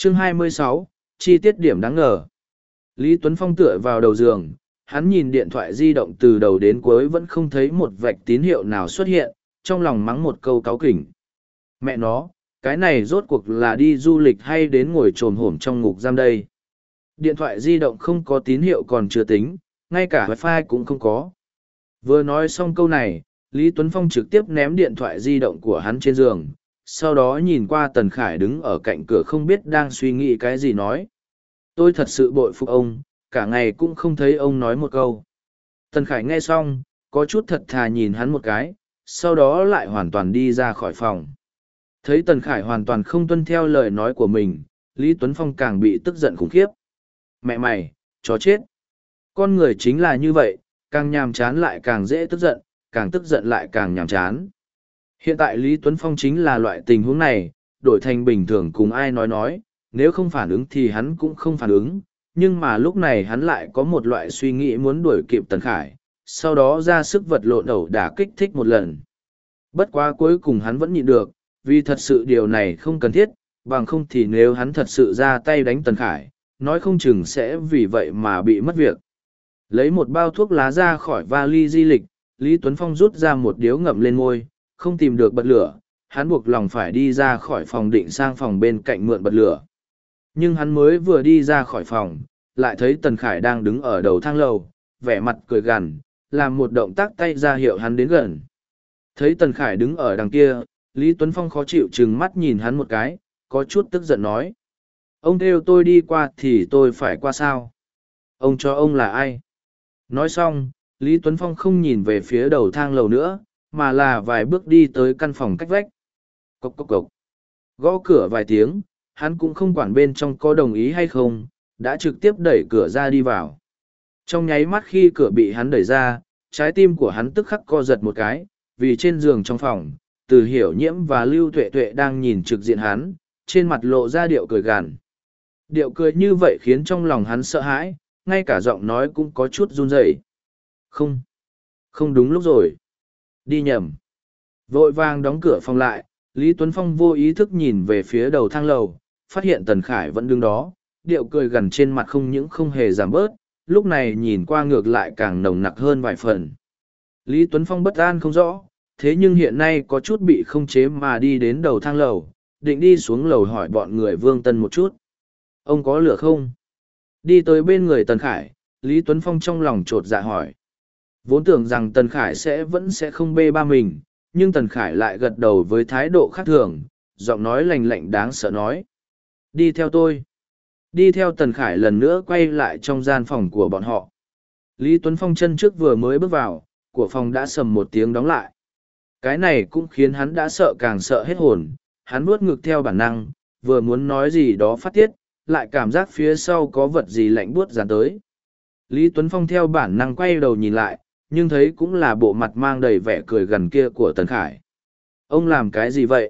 Chương 26, chi tiết điểm đáng ngờ. Lý Tuấn Phong tựa vào đầu giường, hắn nhìn điện thoại di động từ đầu đến cuối vẫn không thấy một vạch tín hiệu nào xuất hiện, trong lòng mắng một câu cáu kỉnh. Mẹ nó, cái này rốt cuộc là đi du lịch hay đến ngồi trồm hổm trong ngục giam đây? Điện thoại di động không có tín hiệu còn chưa tính, ngay cả wifi cũng không có. Vừa nói xong câu này, Lý Tuấn Phong trực tiếp ném điện thoại di động của hắn trên giường, sau đó nhìn qua Tần Khải đứng ở cạnh cửa không biết đang suy nghĩ cái gì nói. Tôi thật sự bội phục ông, cả ngày cũng không thấy ông nói một câu. Tần Khải nghe xong, có chút thật thà nhìn hắn một cái, sau đó lại hoàn toàn đi ra khỏi phòng. Thấy Tần Khải hoàn toàn không tuân theo lời nói của mình, Lý Tuấn Phong càng bị tức giận khủng khiếp. Mẹ mày, chó chết. Con người chính là như vậy, càng nhàm chán lại càng dễ tức giận, càng tức giận lại càng nhàm chán. Hiện tại Lý Tuấn Phong chính là loại tình huống này, đổi thành bình thường cùng ai nói, nếu không phản ứng thì hắn cũng không phản ứng, nhưng mà lúc này hắn lại có một loại suy nghĩ muốn đuổi kịp Tần Khải, sau đó ra sức vật lộn ẩu đả kích thích một lần. Bất quá cuối cùng hắn vẫn nhịn được, vì thật sự điều này không cần thiết, bằng không thì nếu hắn thật sự ra tay đánh Tần Khải, nói không chừng sẽ vì vậy mà bị mất việc. Lấy một bao thuốc lá ra khỏi vali di lịch, Lý Tuấn Phong rút ra một điếu ngậm lên môi, không tìm được bật lửa, hắn buộc lòng phải đi ra khỏi phòng định sang phòng bên cạnh mượn bật lửa. Nhưng hắn mới vừa đi ra khỏi phòng, lại thấy Tần Khải đang đứng ở đầu thang lầu, vẻ mặt cười gằn, làm một động tác tay ra hiệu hắn đến gần. Thấy Tần Khải đứng ở đằng kia, Lý Tuấn Phong khó chịu trừng mắt nhìn hắn một cái, có chút tức giận nói. Ông kêu tôi đi qua thì tôi phải qua sao? Ông cho ông là ai? Nói xong, Lý Tuấn Phong không nhìn về phía đầu thang lầu nữa, mà là vài bước đi tới căn phòng cách vách. Cốc cốc cốc. Gõ cửa vài tiếng, hắn cũng không quản bên trong có đồng ý hay không, đã trực tiếp đẩy cửa ra đi vào. Trong nháy mắt khi cửa bị hắn đẩy ra, trái tim của hắn tức khắc co giật một cái, vì trên giường trong phòng, Từ Hiểu Nhiễm và Lưu Tuệ Tuệ đang nhìn trực diện hắn, trên mặt lộ ra điệu cười gằn. Điệu cười như vậy khiến trong lòng hắn sợ hãi, ngay cả giọng nói cũng có chút run rẩy. Không, không đúng lúc rồi. Đi nhầm. Vội vàng đóng cửa phòng lại, Lý Tuấn Phong vô ý thức nhìn về phía đầu thang lầu, phát hiện Tần Khải vẫn đứng đó, điệu cười gần trên mặt không những không hề giảm bớt, lúc này nhìn qua ngược lại càng nồng nặc hơn vài phần. Lý Tuấn Phong bất an không rõ, thế nhưng hiện nay có chút bị không chế mà đi đến đầu thang lầu, định đi xuống lầu hỏi bọn người Vương Tân một chút. Ông có lửa không? Đi tới bên người Tần Khải, Lý Tuấn Phong trong lòng chột dạ hỏi. Vốn tưởng rằng Tần Khải vẫn sẽ không bê ba mình, nhưng Tần Khải lại gật đầu với thái độ khác thường, giọng nói lạnh lạnh đáng sợ nói. Đi theo tôi. Đi theo Tần Khải lần nữa quay lại trong gian phòng của bọn họ. Lý Tuấn Phong chân trước vừa mới bước vào, của phòng đã sầm một tiếng đóng lại. Cái này cũng khiến hắn đã sợ càng sợ hết hồn, hắn nuốt ngực theo bản năng, vừa muốn nói gì đó phát tiết, lại cảm giác phía sau có vật gì lạnh buốt dán tới. Lý Tuấn Phong theo bản năng quay đầu nhìn lại, nhưng thấy cũng là bộ mặt mang đầy vẻ cười gần kia của Tần Khải. Ông làm cái gì vậy?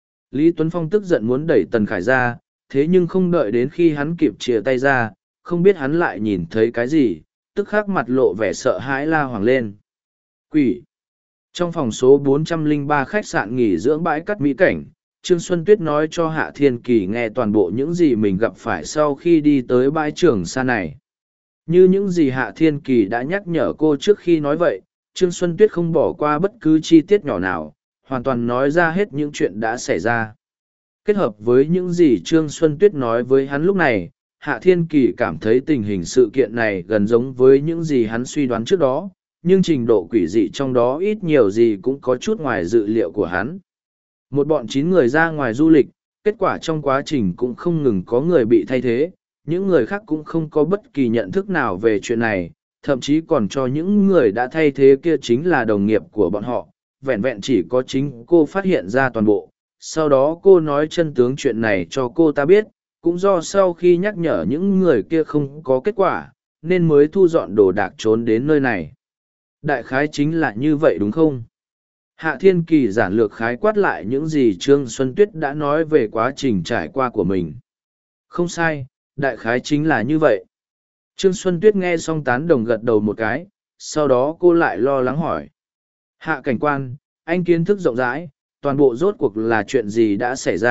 Lý Tuấn Phong tức giận muốn đẩy Tần Khải ra, thế nhưng không đợi đến khi hắn kịp chìa tay ra, không biết hắn lại nhìn thấy cái gì, tức khắc mặt lộ vẻ sợ hãi la hoảng lên. Quỷ! Trong phòng số 403 khách sạn nghỉ dưỡng bãi cát mỹ cảnh, Trương Xuân Tuyết nói cho Hạ Thiên Kỳ nghe toàn bộ những gì mình gặp phải sau khi đi tới bãi Trường Sa này. Như những gì Hạ Thiên Kỳ đã nhắc nhở cô trước khi nói vậy, Trương Xuân Tuyết không bỏ qua bất cứ chi tiết nhỏ nào, hoàn toàn nói ra hết những chuyện đã xảy ra. Kết hợp với những gì Trương Xuân Tuyết nói với hắn lúc này, Hạ Thiên Kỳ cảm thấy tình hình sự kiện này gần giống với những gì hắn suy đoán trước đó, nhưng trình độ quỷ dị trong đó ít nhiều gì cũng có chút ngoài dự liệu của hắn. Một bọn 9 người ra ngoài du lịch, kết quả trong quá trình cũng không ngừng có người bị thay thế, những người khác cũng không có bất kỳ nhận thức nào về chuyện này, thậm chí còn cho những người đã thay thế kia chính là đồng nghiệp của bọn họ, vẹn vẹn chỉ có chính cô phát hiện ra toàn bộ. Sau đó cô nói chân tướng chuyện này cho cô ta biết, cũng do sau khi nhắc nhở những người kia không có kết quả, nên mới thu dọn đồ đạc trốn đến nơi này. Đại khái chính là như vậy đúng không? Hạ Thiên Kỳ giản lược khái quát lại những gì Trương Xuân Tuyết đã nói về quá trình trải qua của mình. Không sai, đại khái chính là như vậy. Trương Xuân Tuyết nghe xong tán đồng gật đầu một cái, sau đó cô lại lo lắng hỏi. Hạ cảnh quan, anh kiến thức rộng rãi, toàn bộ rốt cuộc là chuyện gì đã xảy ra,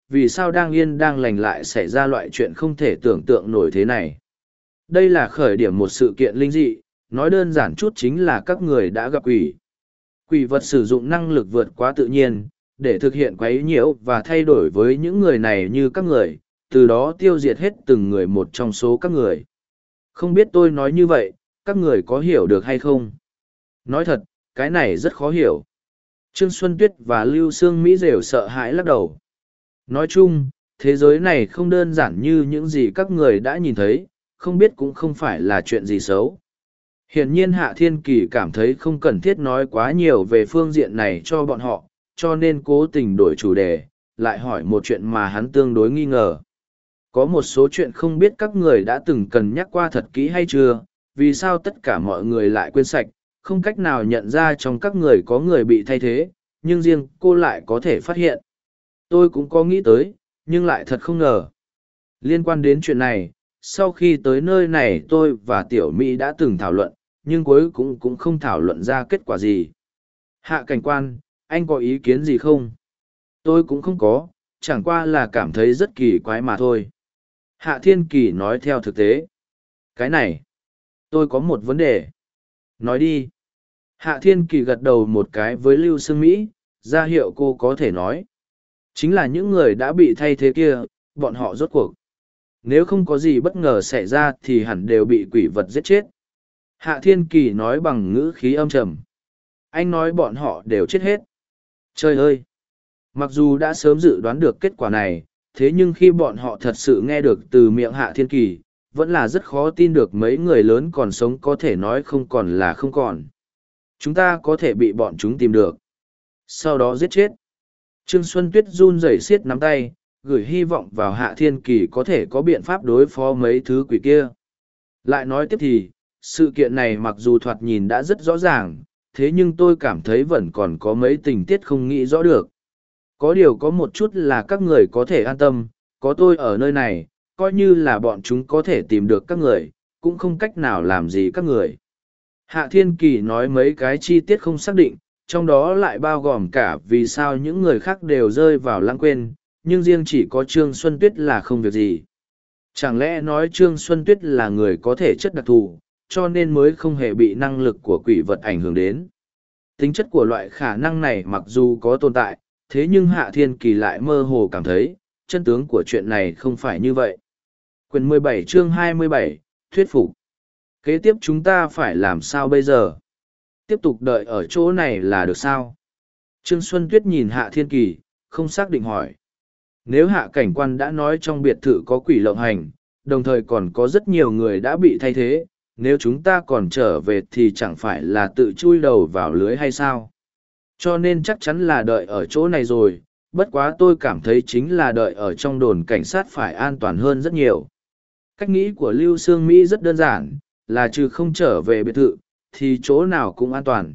vì sao đang yên đang lành lại xảy ra loại chuyện không thể tưởng tượng nổi thế này. Đây là khởi điểm một sự kiện linh dị, nói đơn giản chút chính là các người đã gặp quỷ. Quỷ vật sử dụng năng lực vượt quá tự nhiên, để thực hiện quấy nhiễu và thay đổi với những người này như các người, từ đó tiêu diệt hết từng người một trong số các người. Không biết tôi nói như vậy, các người có hiểu được hay không? Nói thật, cái này rất khó hiểu. Trương Xuân Tuyết và Lưu Sương Mỹ đều sợ hãi lắc đầu. Nói chung, thế giới này không đơn giản như những gì các người đã nhìn thấy, không biết cũng không phải là chuyện gì xấu. Hiển nhiên Hạ Thiên Kỳ cảm thấy không cần thiết nói quá nhiều về phương diện này cho bọn họ, cho nên cố tình đổi chủ đề, lại hỏi một chuyện mà hắn tương đối nghi ngờ. Có một số chuyện không biết các người đã từng cần nhắc qua thật kỹ hay chưa, vì sao tất cả mọi người lại quên sạch, không cách nào nhận ra trong các người có người bị thay thế, nhưng riêng cô lại có thể phát hiện. Tôi cũng có nghĩ tới, nhưng lại thật không ngờ. Liên quan đến chuyện này, sau khi tới nơi này tôi và Tiểu Mỹ đã từng thảo luận, nhưng cuối cũng không thảo luận ra kết quả gì. Hạ cảnh quan, anh có ý kiến gì không? Tôi cũng không có, chẳng qua là cảm thấy rất kỳ quái mà thôi. Hạ Thiên Kỳ nói theo thực tế. Cái này, tôi có một vấn đề. Nói đi. Hạ Thiên Kỳ gật đầu một cái với Lưu Sương Mỹ, ra hiệu cô có thể nói. Chính là những người đã bị thay thế kia, bọn họ rốt cuộc. Nếu không có gì bất ngờ xảy ra thì hẳn đều bị quỷ vật giết chết. Hạ Thiên Kỳ nói bằng ngữ khí âm trầm. Anh nói bọn họ đều chết hết. Trời ơi! Mặc dù đã sớm dự đoán được kết quả này, thế nhưng khi bọn họ thật sự nghe được từ miệng Hạ Thiên Kỳ, vẫn là rất khó tin được mấy người lớn còn sống có thể nói không còn là không còn. Chúng ta có thể bị bọn chúng tìm được. Sau đó giết chết. Trương Xuân Tuyết run rẩy siết nắm tay, gửi hy vọng vào Hạ Thiên Kỳ có thể có biện pháp đối phó mấy thứ quỷ kia. Lại nói tiếp thì, sự kiện này mặc dù thoạt nhìn đã rất rõ ràng, thế nhưng tôi cảm thấy vẫn còn có mấy tình tiết không nghĩ rõ được. Có điều có một chút là các người có thể an tâm, có tôi ở nơi này, coi như là bọn chúng có thể tìm được các người, cũng không cách nào làm gì các người. Hạ Thiên Kỳ nói mấy cái chi tiết không xác định, trong đó lại bao gồm cả vì sao những người khác đều rơi vào lãng quên, nhưng riêng chỉ có Trương Xuân Tuyết là không việc gì. Chẳng lẽ nói Trương Xuân Tuyết là người có thể chất đặc thù, cho nên mới không hề bị năng lực của quỷ vật ảnh hưởng đến. Tính chất của loại khả năng này mặc dù có tồn tại, thế nhưng Hạ Thiên Kỳ lại mơ hồ cảm thấy, chân tướng của chuyện này không phải như vậy. Quyển 17 chương 27, thuyết phục. Kế tiếp chúng ta phải làm sao bây giờ? Tiếp tục đợi ở chỗ này là được sao? Trương Xuân Tuyết nhìn Hạ Thiên Kỳ, không xác định hỏi. Nếu Hạ cảnh quan đã nói trong biệt thự có quỷ lộng hành, đồng thời còn có rất nhiều người đã bị thay thế, nếu chúng ta còn trở về thì chẳng phải là tự chui đầu vào lưới hay sao? Cho nên chắc chắn là đợi ở chỗ này rồi, bất quá tôi cảm thấy chính là đợi ở trong đồn cảnh sát phải an toàn hơn rất nhiều. Cách nghĩ của Lưu Sương Mỹ rất đơn giản, là trừ không trở về biệt thự, thì chỗ nào cũng an toàn.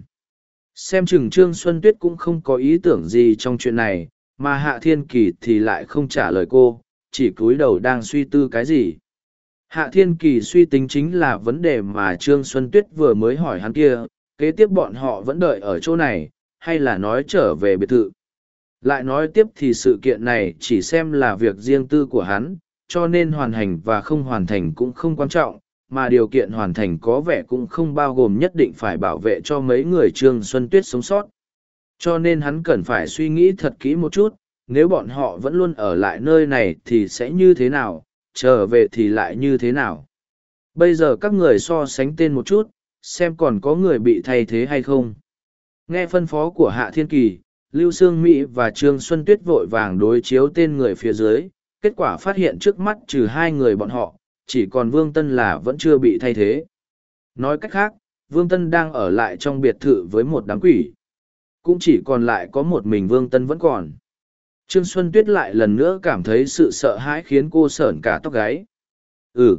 Xem chừng Trương Xuân Tuyết cũng không có ý tưởng gì trong chuyện này, mà Hạ Thiên Kỳ thì lại không trả lời cô, chỉ cúi đầu đang suy tư cái gì. Hạ Thiên Kỳ suy tính chính là vấn đề mà Trương Xuân Tuyết vừa mới hỏi hắn kia, kế tiếp bọn họ vẫn đợi ở chỗ này, hay là nói trở về biệt thự. Lại nói tiếp thì sự kiện này chỉ xem là việc riêng tư của hắn, cho nên hoàn thành và không hoàn thành cũng không quan trọng, mà điều kiện hoàn thành có vẻ cũng không bao gồm nhất định phải bảo vệ cho mấy người Trương Xuân Tuyết sống sót. Cho nên hắn cần phải suy nghĩ thật kỹ một chút, nếu bọn họ vẫn luôn ở lại nơi này thì sẽ như thế nào, trở về thì lại như thế nào. Bây giờ các người so sánh tên một chút, xem còn có người bị thay thế hay không. Nghe phân phó của Hạ Thiên Kỳ, Lưu Sương Mỹ và Trương Xuân Tuyết vội vàng đối chiếu tên người phía dưới, kết quả phát hiện trước mắt trừ hai người bọn họ, chỉ còn Vương Tân là vẫn chưa bị thay thế. Nói cách khác, Vương Tân đang ở lại trong biệt thự với một đám quỷ. Cũng chỉ còn lại có một mình Vương Tân vẫn còn. Trương Xuân Tuyết lại lần nữa cảm thấy sự sợ hãi khiến cô sởn cả tóc gáy. Ừ.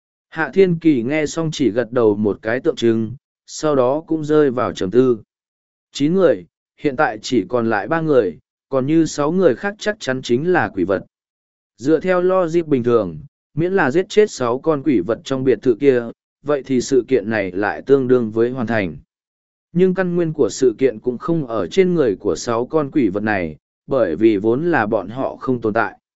Hạ Thiên Kỳ nghe xong chỉ gật đầu một cái tượng trưng, sau đó cũng rơi vào trầm tư. 9 người, hiện tại chỉ còn lại 3 người, còn như 6 người khác chắc chắn chính là quỷ vật. Dựa theo logic bình thường, miễn là giết chết 6 con quỷ vật trong biệt thự kia, vậy thì sự kiện này lại tương đương với hoàn thành. Nhưng căn nguyên của sự kiện cũng không ở trên người của 6 con quỷ vật này, bởi vì vốn là bọn họ không tồn tại.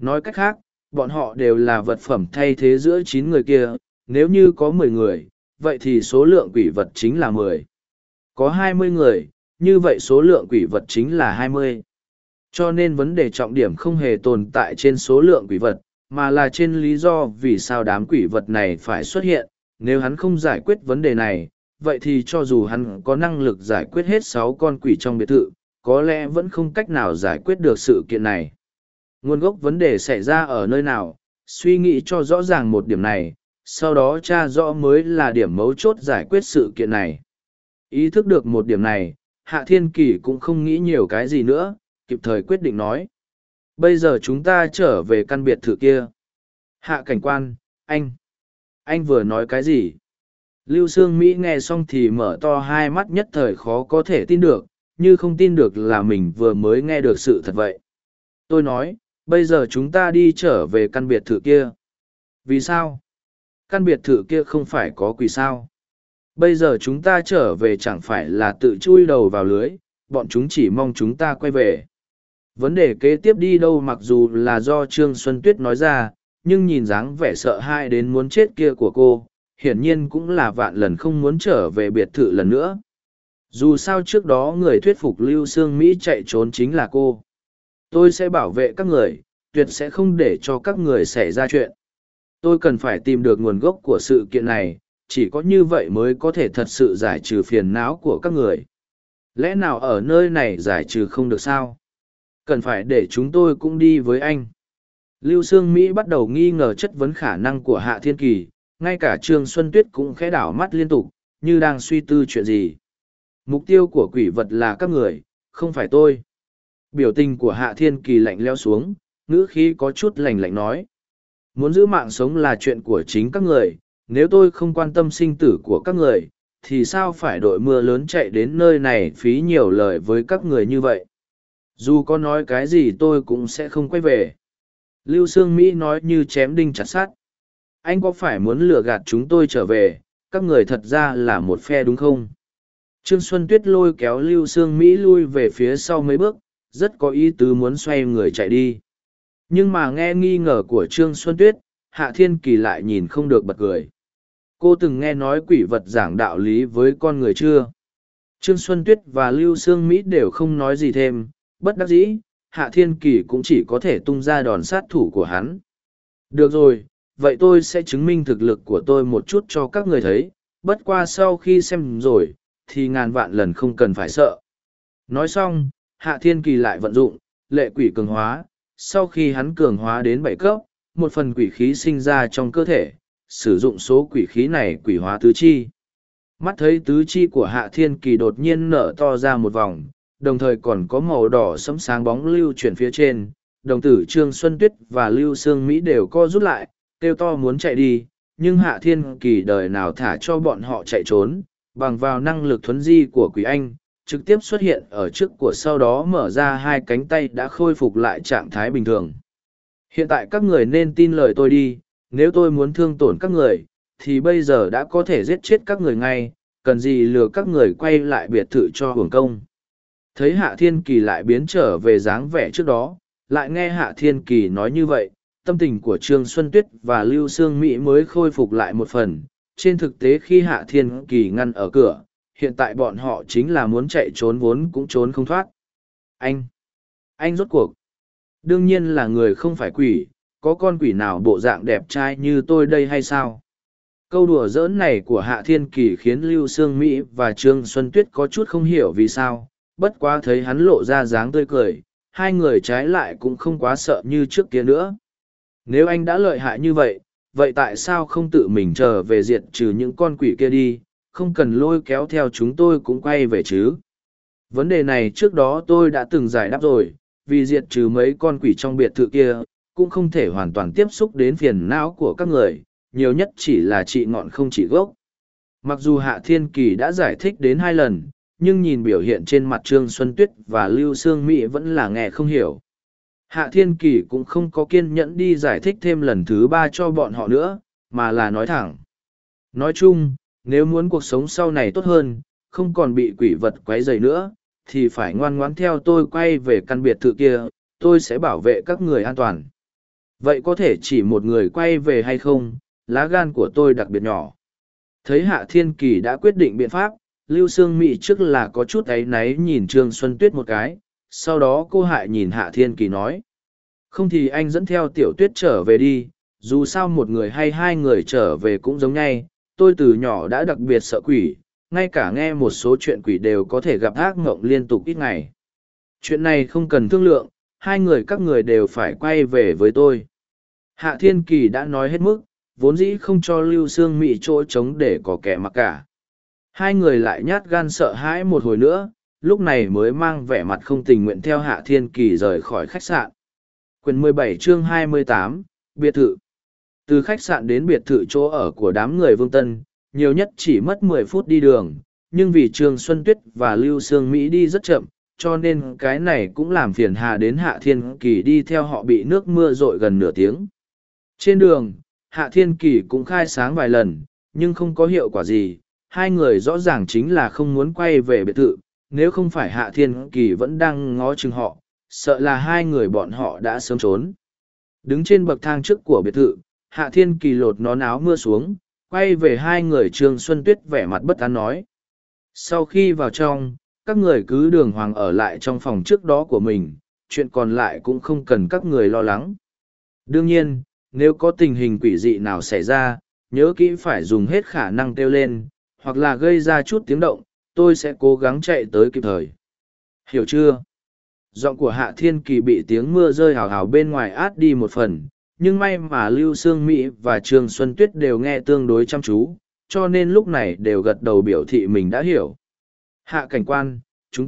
Nói cách khác, bọn họ đều là vật phẩm thay thế giữa 9 người kia, nếu như có 10 người, vậy thì số lượng quỷ vật chính là 10. Có 20 người, như vậy số lượng quỷ vật chính là 20. Cho nên vấn đề trọng điểm không hề tồn tại trên số lượng quỷ vật, mà là trên lý do vì sao đám quỷ vật này phải xuất hiện. Nếu hắn không giải quyết vấn đề này, vậy thì cho dù hắn có năng lực giải quyết hết 6 con quỷ trong biệt thự, có lẽ vẫn không cách nào giải quyết được sự kiện này. Nguồn gốc vấn đề xảy ra ở nơi nào, suy nghĩ cho rõ ràng một điểm này, sau đó tra rõ mới là điểm mấu chốt giải quyết sự kiện này. Ý thức được một điểm này, Hạ Thiên Kỳ cũng không nghĩ nhiều cái gì nữa, kịp thời quyết định nói. Bây giờ chúng ta trở về căn biệt thự kia. Hạ cảnh quan, anh vừa nói cái gì? Lưu Sương Mỹ nghe xong thì mở to hai mắt, nhất thời khó có thể tin được, như không tin được là mình vừa mới nghe được sự thật vậy. Tôi nói, bây giờ chúng ta đi trở về căn biệt thự kia. Vì sao? Căn biệt thự kia không phải có quỷ sao? Bây giờ chúng ta trở về chẳng phải là tự chui đầu vào lưới, bọn chúng chỉ mong chúng ta quay về. Vấn đề kế tiếp đi đâu mặc dù là do Trương Xuân Tuyết nói ra, nhưng nhìn dáng vẻ sợ hãi đến muốn chết kia của cô, hiển nhiên cũng là vạn lần không muốn trở về biệt thự lần nữa. Dù sao trước đó người thuyết phục Lưu Sương Mỹ chạy trốn chính là cô. Tôi sẽ bảo vệ các người, tuyệt sẽ không để cho các người xảy ra chuyện. Tôi cần phải tìm được nguồn gốc của sự kiện này, chỉ có như vậy mới có thể thật sự giải trừ phiền não của các người. Lẽ nào ở nơi này giải trừ không được sao? Cần phải để chúng tôi cũng đi với anh. Lưu Sương Mỹ bắt đầu nghi ngờ chất vấn khả năng của Hạ Thiên Kỳ, ngay cả Trương Xuân Tuyết cũng khẽ đảo mắt liên tục, như đang suy tư chuyện gì. Mục tiêu của quỷ vật là các người, không phải tôi. Biểu tình của Hạ Thiên Kỳ lạnh leo xuống, ngữ khí có chút lạnh lạnh nói. Muốn giữ mạng sống là chuyện của chính các người, nếu tôi không quan tâm sinh tử của các người, thì sao phải đội mưa lớn chạy đến nơi này phí nhiều lời với các người như vậy? Dù có nói cái gì tôi cũng sẽ không quay về. Lưu Sương Mỹ nói như chém đinh chặt sắt. Anh có phải muốn lừa gạt chúng tôi trở về, các người thật ra là một phe đúng không? Trương Xuân Tuyết lôi kéo Lưu Sương Mỹ lui về phía sau mấy bước, rất có ý tứ muốn xoay người chạy đi. Nhưng mà nghe nghi ngờ của Trương Xuân Tuyết, Hạ Thiên Kỳ lại nhìn không được bật cười. Cô từng nghe nói quỷ vật giảng đạo lý với con người chưa? Trương Xuân Tuyết và Lưu Sương Mỹ đều không nói gì thêm, bất đắc dĩ, Hạ Thiên Kỳ cũng chỉ có thể tung ra đòn sát thủ của hắn. Được rồi, vậy tôi sẽ chứng minh thực lực của tôi một chút cho các người thấy, bất qua sau khi xem rồi, thì ngàn vạn lần không cần phải sợ. Nói xong, Hạ Thiên Kỳ lại vận dụng, lệ quỷ cường hóa, sau khi hắn cường hóa đến 7 cấp, một phần quỷ khí sinh ra trong cơ thể, sử dụng số quỷ khí này quỷ hóa tứ chi. Mắt thấy tứ chi của Hạ Thiên Kỳ đột nhiên nở to ra một vòng, đồng thời còn có màu đỏ sẫm sáng bóng lưu chuyển phía trên, đồng tử Trương Xuân Tuyết và Lưu Sương Mỹ đều co rút lại, kêu to muốn chạy đi, nhưng Hạ Thiên Kỳ đời nào thả cho bọn họ chạy trốn, bằng vào năng lực thuấn di của quỷ anh, trực tiếp xuất hiện ở trước của sau đó mở ra hai cánh tay đã khôi phục lại trạng thái bình thường. Hiện tại các người nên tin lời tôi đi, nếu tôi muốn thương tổn các người, thì bây giờ đã có thể giết chết các người ngay, cần gì lừa các người quay lại biệt thự cho hưởng công. Thấy Hạ Thiên Kỳ lại biến trở về dáng vẻ trước đó, lại nghe Hạ Thiên Kỳ nói như vậy, tâm tình của Trương Xuân Tuyết và Lưu Sương Mỹ mới khôi phục lại một phần. Trên thực tế khi Hạ Thiên Kỳ ngăn ở cửa, hiện tại bọn họ chính là muốn chạy trốn vốn cũng trốn không thoát. Anh rốt cuộc. Đương nhiên là người không phải quỷ, có con quỷ nào bộ dạng đẹp trai như tôi đây hay sao? Câu đùa giỡn này của Hạ Thiên Kỳ khiến Lưu Sương Mỹ và Trương Xuân Tuyết có chút không hiểu vì sao, bất quá thấy hắn lộ ra dáng tươi cười, hai người trái lại cũng không quá sợ như trước kia nữa. Nếu anh đã lợi hại như vậy, vậy tại sao không tự mình trở về diệt trừ những con quỷ kia đi, không cần lôi kéo theo chúng tôi cũng quay về chứ? Vấn đề này trước đó tôi đã từng giải đáp rồi, vì diệt trừ mấy con quỷ trong biệt thự kia, cũng không thể hoàn toàn tiếp xúc đến phiền não của các người, nhiều nhất chỉ là trị ngọn không trị gốc. Mặc dù Hạ Thiên Kỳ đã giải thích đến 2 lần, nhưng nhìn biểu hiện trên mặt Trương Xuân Tuyết và Lưu Sương Mỹ vẫn là nghe không hiểu. Hạ Thiên Kỳ cũng không có kiên nhẫn đi giải thích thêm lần thứ 3 cho bọn họ nữa, mà là nói thẳng. Nói chung, nếu muốn cuộc sống sau này tốt hơn, không còn bị quỷ vật quấy rầy nữa, thì phải ngoan ngoãn theo tôi quay về căn biệt thự kia, tôi sẽ bảo vệ các người an toàn. Vậy có thể chỉ một người quay về hay không? Lá gan của tôi đặc biệt nhỏ. Thấy Hạ Thiên Kỳ đã quyết định biện pháp, Lưu Sương Mỹ trước là có chút áy náy nhìn Trương Xuân Tuyết một cái, sau đó cô Hại nhìn Hạ Thiên Kỳ nói. Không thì anh dẫn theo Tiểu Tuyết trở về đi, dù sao một người hay hai người trở về cũng giống nhau, tôi từ nhỏ đã đặc biệt sợ quỷ, ngay cả nghe một số chuyện quỷ đều có thể gặp ác mộng liên tục ít ngày. Chuyện này không cần thương lượng, hai người các người đều phải quay về với tôi. Hạ Thiên Kỳ đã nói hết mức, vốn dĩ không cho Lưu Sương Mỹ chỗ trống để có kẻ mặc cả. Hai người lại nhát gan sợ hãi một hồi nữa, lúc này mới mang vẻ mặt không tình nguyện theo Hạ Thiên Kỳ rời khỏi khách sạn. Quyển 17 chương 28, biệt thự. Từ khách sạn đến biệt thự chỗ ở của đám người Vương Tân, nhiều nhất chỉ mất 10 phút đi đường, nhưng vì Trương Xuân Tuyết và Lưu Sương Mỹ đi rất chậm, cho nên cái này cũng làm phiền hà đến Hạ Thiên Kỳ đi theo họ bị nước mưa dội gần nửa tiếng. Trên đường, Hạ Thiên Kỳ cũng khai sáng vài lần, nhưng không có hiệu quả gì, hai người rõ ràng chính là không muốn quay về biệt thự, nếu không phải Hạ Thiên Kỳ vẫn đang ngó chừng họ, sợ là hai người bọn họ đã sớm trốn. Đứng trên bậc thang trước của biệt thự, Hạ Thiên Kỳ lột nón áo mưa xuống, quay về hai người Trương Xuân Tuyết vẻ mặt bất an nói. Sau khi vào trong, các người cứ đường hoàng ở lại trong phòng trước đó của mình, chuyện còn lại cũng không cần các người lo lắng. Đương nhiên, nếu có tình hình quỷ dị nào xảy ra, nhớ kỹ phải dùng hết khả năng kêu lên, hoặc là gây ra chút tiếng động, tôi sẽ cố gắng chạy tới kịp thời. Hiểu chưa? Giọng của Hạ Thiên Kỳ bị tiếng mưa rơi hào hào bên ngoài át đi một phần, nhưng may mà Lưu Sương Mỹ và Trương Xuân Tuyết đều nghe tương đối chăm chú, cho nên lúc này đều gật đầu biểu thị mình đã hiểu. Hạ cảnh quan, chúng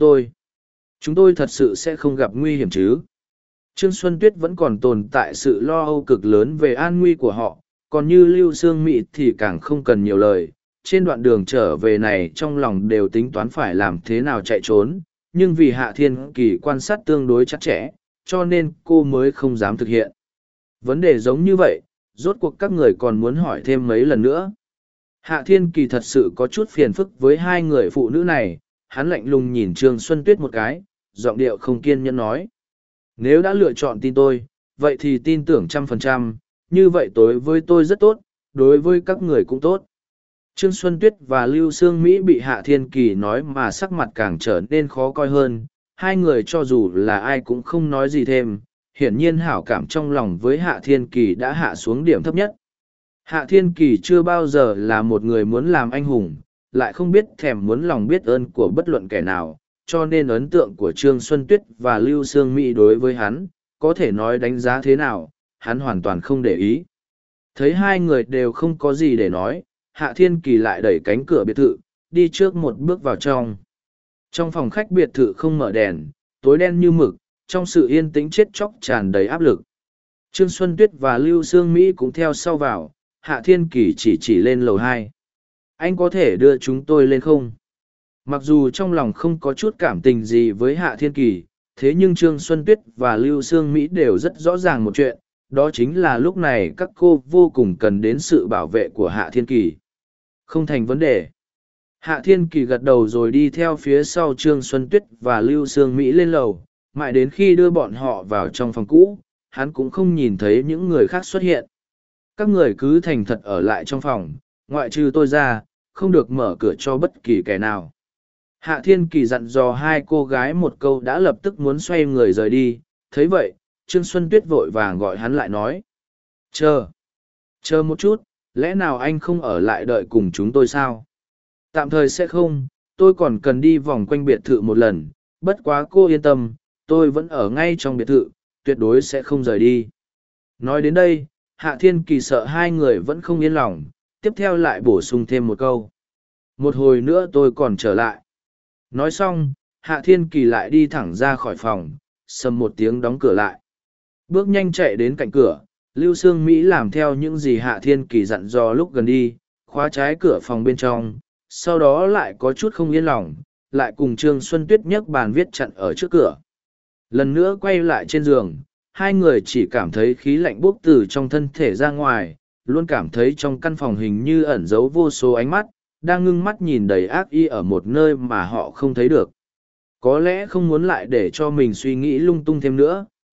tôi thật sự sẽ không gặp nguy hiểm chứ? Trương Xuân Tuyết vẫn còn tồn tại sự lo âu cực lớn về an nguy của họ, còn như Lưu Sương Mỹ thì càng không cần nhiều lời. Trên đoạn đường trở về này trong lòng đều tính toán phải làm thế nào chạy trốn, nhưng vì Hạ Thiên Kỳ quan sát tương đối chặt chẽ, cho nên cô mới không dám thực hiện. Vấn đề giống như vậy, rốt cuộc các người còn muốn hỏi thêm mấy lần nữa. Hạ Thiên Kỳ thật sự có chút phiền phức với hai người phụ nữ này, hắn lạnh lùng nhìn Trương Xuân Tuyết một cái, giọng điệu không kiên nhẫn nói. Nếu đã lựa chọn tin tôi, vậy thì tin tưởng 100%, như vậy đối với tôi rất tốt, đối với các người cũng tốt. Trương Xuân Tuyết và Lưu Sương Mỹ bị Hạ Thiên Kỳ nói mà sắc mặt càng trở nên khó coi hơn, hai người cho dù là ai cũng không nói gì thêm, hiển nhiên hảo cảm trong lòng với Hạ Thiên Kỳ đã hạ xuống điểm thấp nhất. Hạ Thiên Kỳ chưa bao giờ là một người muốn làm anh hùng, lại không biết thèm muốn lòng biết ơn của bất luận kẻ nào, cho nên ấn tượng của Trương Xuân Tuyết và Lưu Sương Mỹ đối với hắn, có thể nói đánh giá thế nào, hắn hoàn toàn không để ý. Thấy hai người đều không có gì để nói, Hạ Thiên Kỳ lại đẩy cánh cửa biệt thự, đi trước một bước vào trong. Trong phòng khách biệt thự không mở đèn, tối đen như mực, trong sự yên tĩnh chết chóc tràn đầy áp lực. Trương Xuân Tuyết và Lưu Sương Mỹ cũng theo sau vào, Hạ Thiên Kỳ chỉ lên lầu 2. Anh có thể đưa chúng tôi lên không? Mặc dù trong lòng không có chút cảm tình gì với Hạ Thiên Kỳ, thế nhưng Trương Xuân Tuyết và Lưu Sương Mỹ đều rất rõ ràng một chuyện, đó chính là lúc này các cô vô cùng cần đến sự bảo vệ của Hạ Thiên Kỳ. Không thành vấn đề. Hạ Thiên Kỳ gật đầu rồi đi theo phía sau Trương Xuân Tuyết và Lưu Sương Mỹ lên lầu, mãi đến khi đưa bọn họ vào trong phòng cũ, hắn cũng không nhìn thấy những người khác xuất hiện. Các người cứ thành thật ở lại trong phòng, ngoại trừ tôi ra, không được mở cửa cho bất kỳ kẻ nào. Hạ Thiên Kỳ dặn dò hai cô gái một câu đã lập tức muốn xoay người rời đi, thấy vậy, Trương Xuân Tuyết vội vàng gọi hắn lại nói. Chờ một chút, lẽ nào anh không ở lại đợi cùng chúng tôi sao? Tạm thời sẽ không, tôi còn cần đi vòng quanh biệt thự một lần, bất quá cô yên tâm, tôi vẫn ở ngay trong biệt thự, tuyệt đối sẽ không rời đi. Nói đến đây, Hạ Thiên Kỳ sợ hai người vẫn không yên lòng, tiếp theo lại bổ sung thêm một câu. Một hồi nữa tôi còn trở lại. Nói xong, Hạ Thiên Kỳ lại đi thẳng ra khỏi phòng, sầm một tiếng đóng cửa lại. Bước nhanh chạy đến cạnh cửa, Lưu Sương Mỹ làm theo những gì Hạ Thiên Kỳ dặn dò lúc gần đi, khóa trái cửa phòng bên trong, sau đó lại có chút không yên lòng, lại cùng Trương Xuân Tuyết nhấc bàn viết chặn ở trước cửa. Lần nữa quay lại trên giường, hai người chỉ cảm thấy khí lạnh bốc từ trong thân thể ra ngoài, luôn cảm thấy trong căn phòng hình như ẩn giấu vô số ánh mắt, đang ngưng mắt nhìn đầy ác ý ở một nơi mà họ không thấy được. Có lẽ không muốn lại để cho mình suy nghĩ lung tung thêm nữa,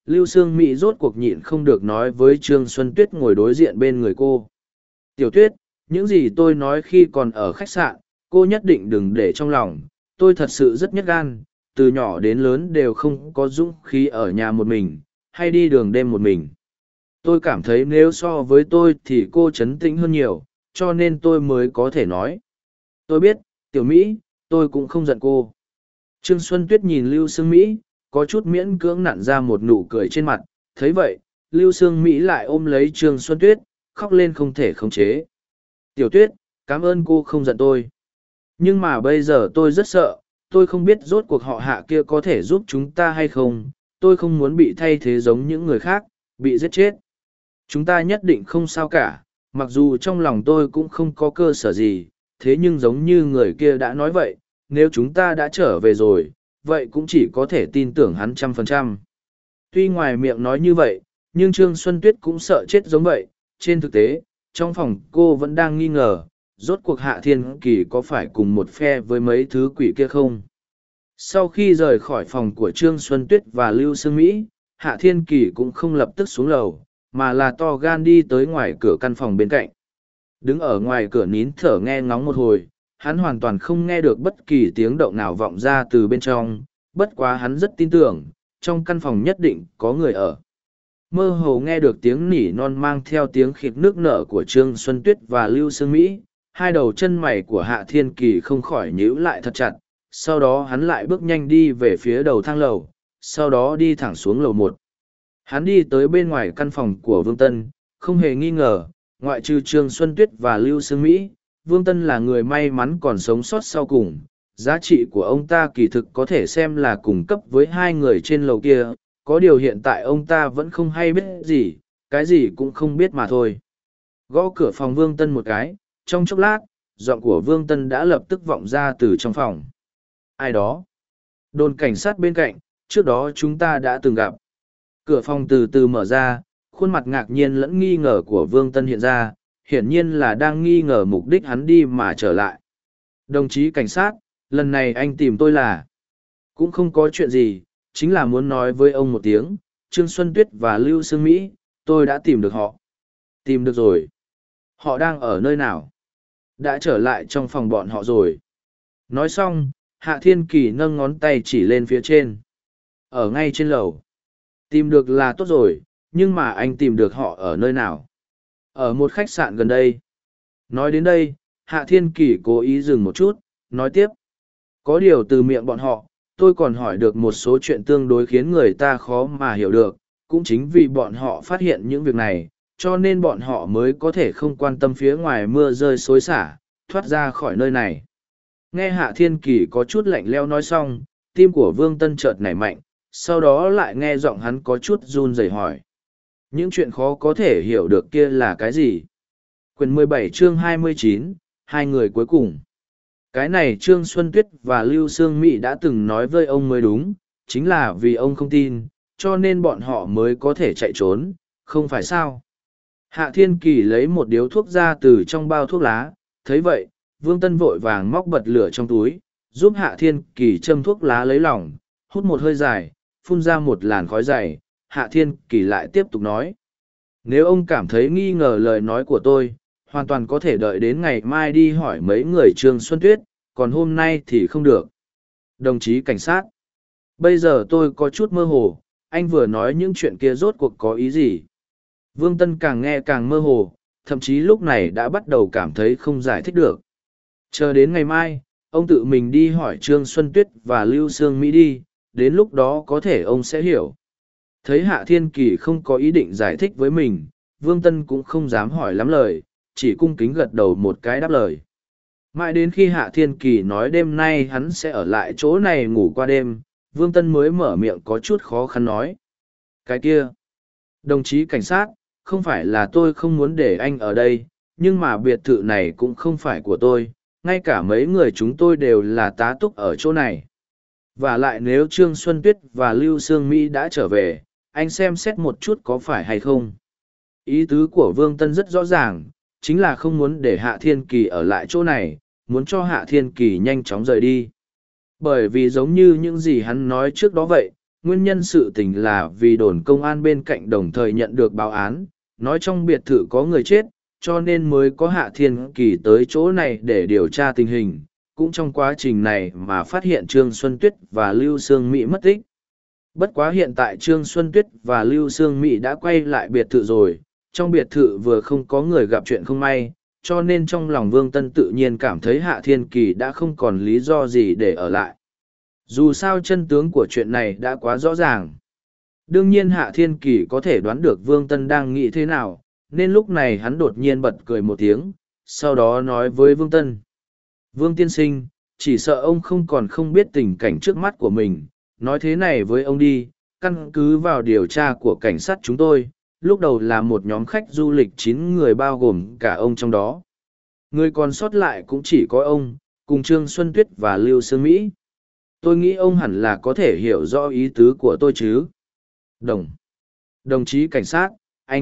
Lưu Sương Mỹ rốt cuộc nhịn không được nói với Trương Xuân Tuyết ngồi đối diện bên người cô. Tiểu Tuyết, những gì tôi nói khi còn ở khách sạn, cô nhất định đừng để trong lòng. Tôi thật sự rất nhát gan, từ nhỏ đến lớn đều không có dũng khí ở nhà một mình, hay đi đường đêm một mình. Tôi cảm thấy nếu so với tôi thì cô trấn tĩnh hơn nhiều, cho nên tôi mới có thể nói. Tôi biết, Tiểu Mỹ, tôi cũng không giận cô. Trương Xuân Tuyết nhìn Lưu Sương Mỹ, có chút miễn cưỡng nặn ra một nụ cười trên mặt. Thấy vậy, Lưu Sương Mỹ lại ôm lấy Trương Xuân Tuyết, khóc lên không thể khống chế. Tiểu Tuyết, cảm ơn cô không giận tôi. Nhưng mà bây giờ tôi rất sợ, tôi không biết rốt cuộc họ Hạ kia có thể giúp chúng ta hay không. Tôi không muốn bị thay thế giống những người khác, bị giết chết. Chúng ta nhất định không sao cả, mặc dù trong lòng tôi cũng không có cơ sở gì, thế nhưng giống như người kia đã nói vậy, nếu chúng ta đã trở về rồi, vậy cũng chỉ có thể tin tưởng hắn 100%. Tuy ngoài miệng nói như vậy, nhưng Trương Xuân Tuyết cũng sợ chết giống vậy. Trên thực tế, trong phòng cô vẫn đang nghi ngờ, rốt cuộc Hạ Thiên Kỳ có phải cùng một phe với mấy thứ quỷ kia không? Sau khi rời khỏi phòng của Trương Xuân Tuyết và Lưu Sương Mỹ, Hạ Thiên Kỳ cũng không lập tức xuống lầu, mà là to gan đi tới ngoài cửa căn phòng bên cạnh. Đứng ở ngoài cửa nín thở nghe ngóng một hồi, hắn hoàn toàn không nghe được bất kỳ tiếng động nào vọng ra từ bên trong, bất quá hắn rất tin tưởng, trong căn phòng nhất định có người ở. Mơ hồ nghe được tiếng nỉ non mang theo tiếng khịt nước nở của Trương Xuân Tuyết và Lưu Sương Mỹ, hai đầu chân mày của Hạ Thiên Kỳ không khỏi nhíu lại thật chặt, sau đó hắn lại bước nhanh đi về phía đầu thang lầu, sau đó đi thẳng xuống lầu 1. Hắn đi tới bên ngoài căn phòng của Vương Tân, không hề nghi ngờ, ngoại trừ Trương Xuân Tuyết và Lưu Sương Mỹ, Vương Tân là người may mắn còn sống sót sau cùng. Giá trị của ông ta kỳ thực có thể xem là cùng cấp với hai người trên lầu kia, có điều hiện tại ông ta vẫn không hay biết gì, cái gì cũng không biết mà thôi. Gõ cửa phòng Vương Tân một cái, trong chốc lát, giọng của Vương Tân đã lập tức vọng ra từ trong phòng. Ai đó? Đồn cảnh sát bên cạnh, trước đó chúng ta đã từng gặp. Cửa phòng từ từ mở ra, khuôn mặt ngạc nhiên lẫn nghi ngờ của Vương Tân hiện ra, hiển nhiên là đang nghi ngờ mục đích hắn đi mà trở lại. Đồng chí cảnh sát, lần này anh tìm tôi là... Cũng không có chuyện gì, chính là muốn nói với ông một tiếng, Trương Xuân Tuyết và Lưu Sương Mỹ, tôi đã tìm được họ. Tìm được rồi. Họ đang ở nơi nào? Đã trở lại trong phòng bọn họ rồi. Nói xong, Hạ Thiên Kỳ nâng ngón tay chỉ lên phía trên. Ở ngay trên lầu. Tìm được là tốt rồi, nhưng mà anh tìm được họ ở nơi nào? Ở một khách sạn gần đây. Nói đến đây, Hạ Thiên Kỳ cố ý dừng một chút, nói tiếp. Có điều từ miệng bọn họ, tôi còn hỏi được một số chuyện tương đối khiến người ta khó mà hiểu được, cũng chính vì bọn họ phát hiện những việc này, cho nên bọn họ mới có thể không quan tâm phía ngoài mưa rơi xối xả, thoát ra khỏi nơi này. Nghe Hạ Thiên Kỳ có chút lạnh lẽo nói xong, tim của Vương Tân chợt nảy mạnh, sau đó lại nghe giọng hắn có chút run rẩy hỏi. Những chuyện khó có thể hiểu được kia là cái gì? Quyển 17 chương 29, hai người cuối cùng. Cái này Trương Xuân Tuyết và Lưu Sương Mỹ đã từng nói với ông mới đúng, chính là vì ông không tin, cho nên bọn họ mới có thể chạy trốn, không phải sao? Hạ Thiên Kỳ lấy một điếu thuốc ra từ trong bao thuốc lá, thấy vậy, Vương Tân vội vàng móc bật lửa trong túi, giúp Hạ Thiên Kỳ châm thuốc lá lấy lỏng, hút một hơi dài, phun ra một làn khói dày. Hạ Thiên Kỳ lại tiếp tục nói. Nếu ông cảm thấy nghi ngờ lời nói của tôi, hoàn toàn có thể đợi đến ngày mai đi hỏi mấy người Trương Xuân Tuyết, còn hôm nay thì không được. Đồng chí cảnh sát, bây giờ tôi có chút mơ hồ, anh vừa nói những chuyện kia rốt cuộc có ý gì? Vương Tân càng nghe càng mơ hồ, thậm chí lúc này đã bắt đầu cảm thấy không giải thích được. Chờ đến ngày mai, ông tự mình đi hỏi Trương Xuân Tuyết và Lưu Sương Mỹ đi, đến lúc đó có thể ông sẽ hiểu. Thấy Hạ Thiên Kỳ không có ý định giải thích với mình, Vương Tân cũng không dám hỏi lắm lời, chỉ cung kính gật đầu một cái đáp lời. Mãi đến khi Hạ Thiên Kỳ nói đêm nay hắn sẽ ở lại chỗ này ngủ qua đêm, Vương Tân mới mở miệng có chút khó khăn nói. Cái kia, đồng chí cảnh sát, không phải là tôi không muốn để anh ở đây, nhưng mà biệt thự này cũng không phải của tôi, ngay cả mấy người chúng tôi đều là tá túc ở chỗ này. Và lại nếu Trương Xuân Tuyết và Lưu Sương Mỹ đã trở về, anh xem xét một chút có phải hay không. Ý tứ của Vương Tân rất rõ ràng, chính là không muốn để Hạ Thiên Kỳ ở lại chỗ này, muốn cho Hạ Thiên Kỳ nhanh chóng rời đi. Bởi vì giống như những gì hắn nói trước đó vậy, Nguyên nhân sự tình là vì đồn công an bên cạnh đồng thời nhận được báo án, nói trong biệt thự có người chết, cho nên mới có Hạ Thiên Kỳ tới chỗ này để điều tra tình hình. Cũng trong quá trình này mà phát hiện Trương Xuân Tuyết và Lưu Sương Mỹ mất tích. Bất quá hiện tại Trương Xuân Tuyết và Lưu Sương Mỹ đã quay lại biệt thự rồi, trong biệt thự vừa không có người gặp chuyện không may, cho nên trong lòng Vương Tân tự nhiên cảm thấy Hạ Thiên Kỳ đã không còn lý do gì để ở lại. Dù sao chân tướng của chuyện này đã quá rõ ràng. Đương nhiên Hạ Thiên Kỳ có thể đoán được Vương Tân đang nghĩ thế nào, nên lúc này hắn đột nhiên bật cười một tiếng, sau đó nói với Vương Tân. Vương tiên sinh, chỉ sợ ông không biết tình cảnh trước mắt của mình, nói thế này với ông đi, căn cứ vào điều tra của cảnh sát chúng tôi, lúc đầu là một nhóm khách du lịch 9 người bao gồm cả ông trong đó. Người còn sót lại cũng chỉ có ông, cùng Trương Xuân Tuyết và Lưu Sương Mỹ. Tôi nghĩ ông hẳn là có thể hiểu rõ ý tứ của tôi chứ. Đồng chí cảnh sát,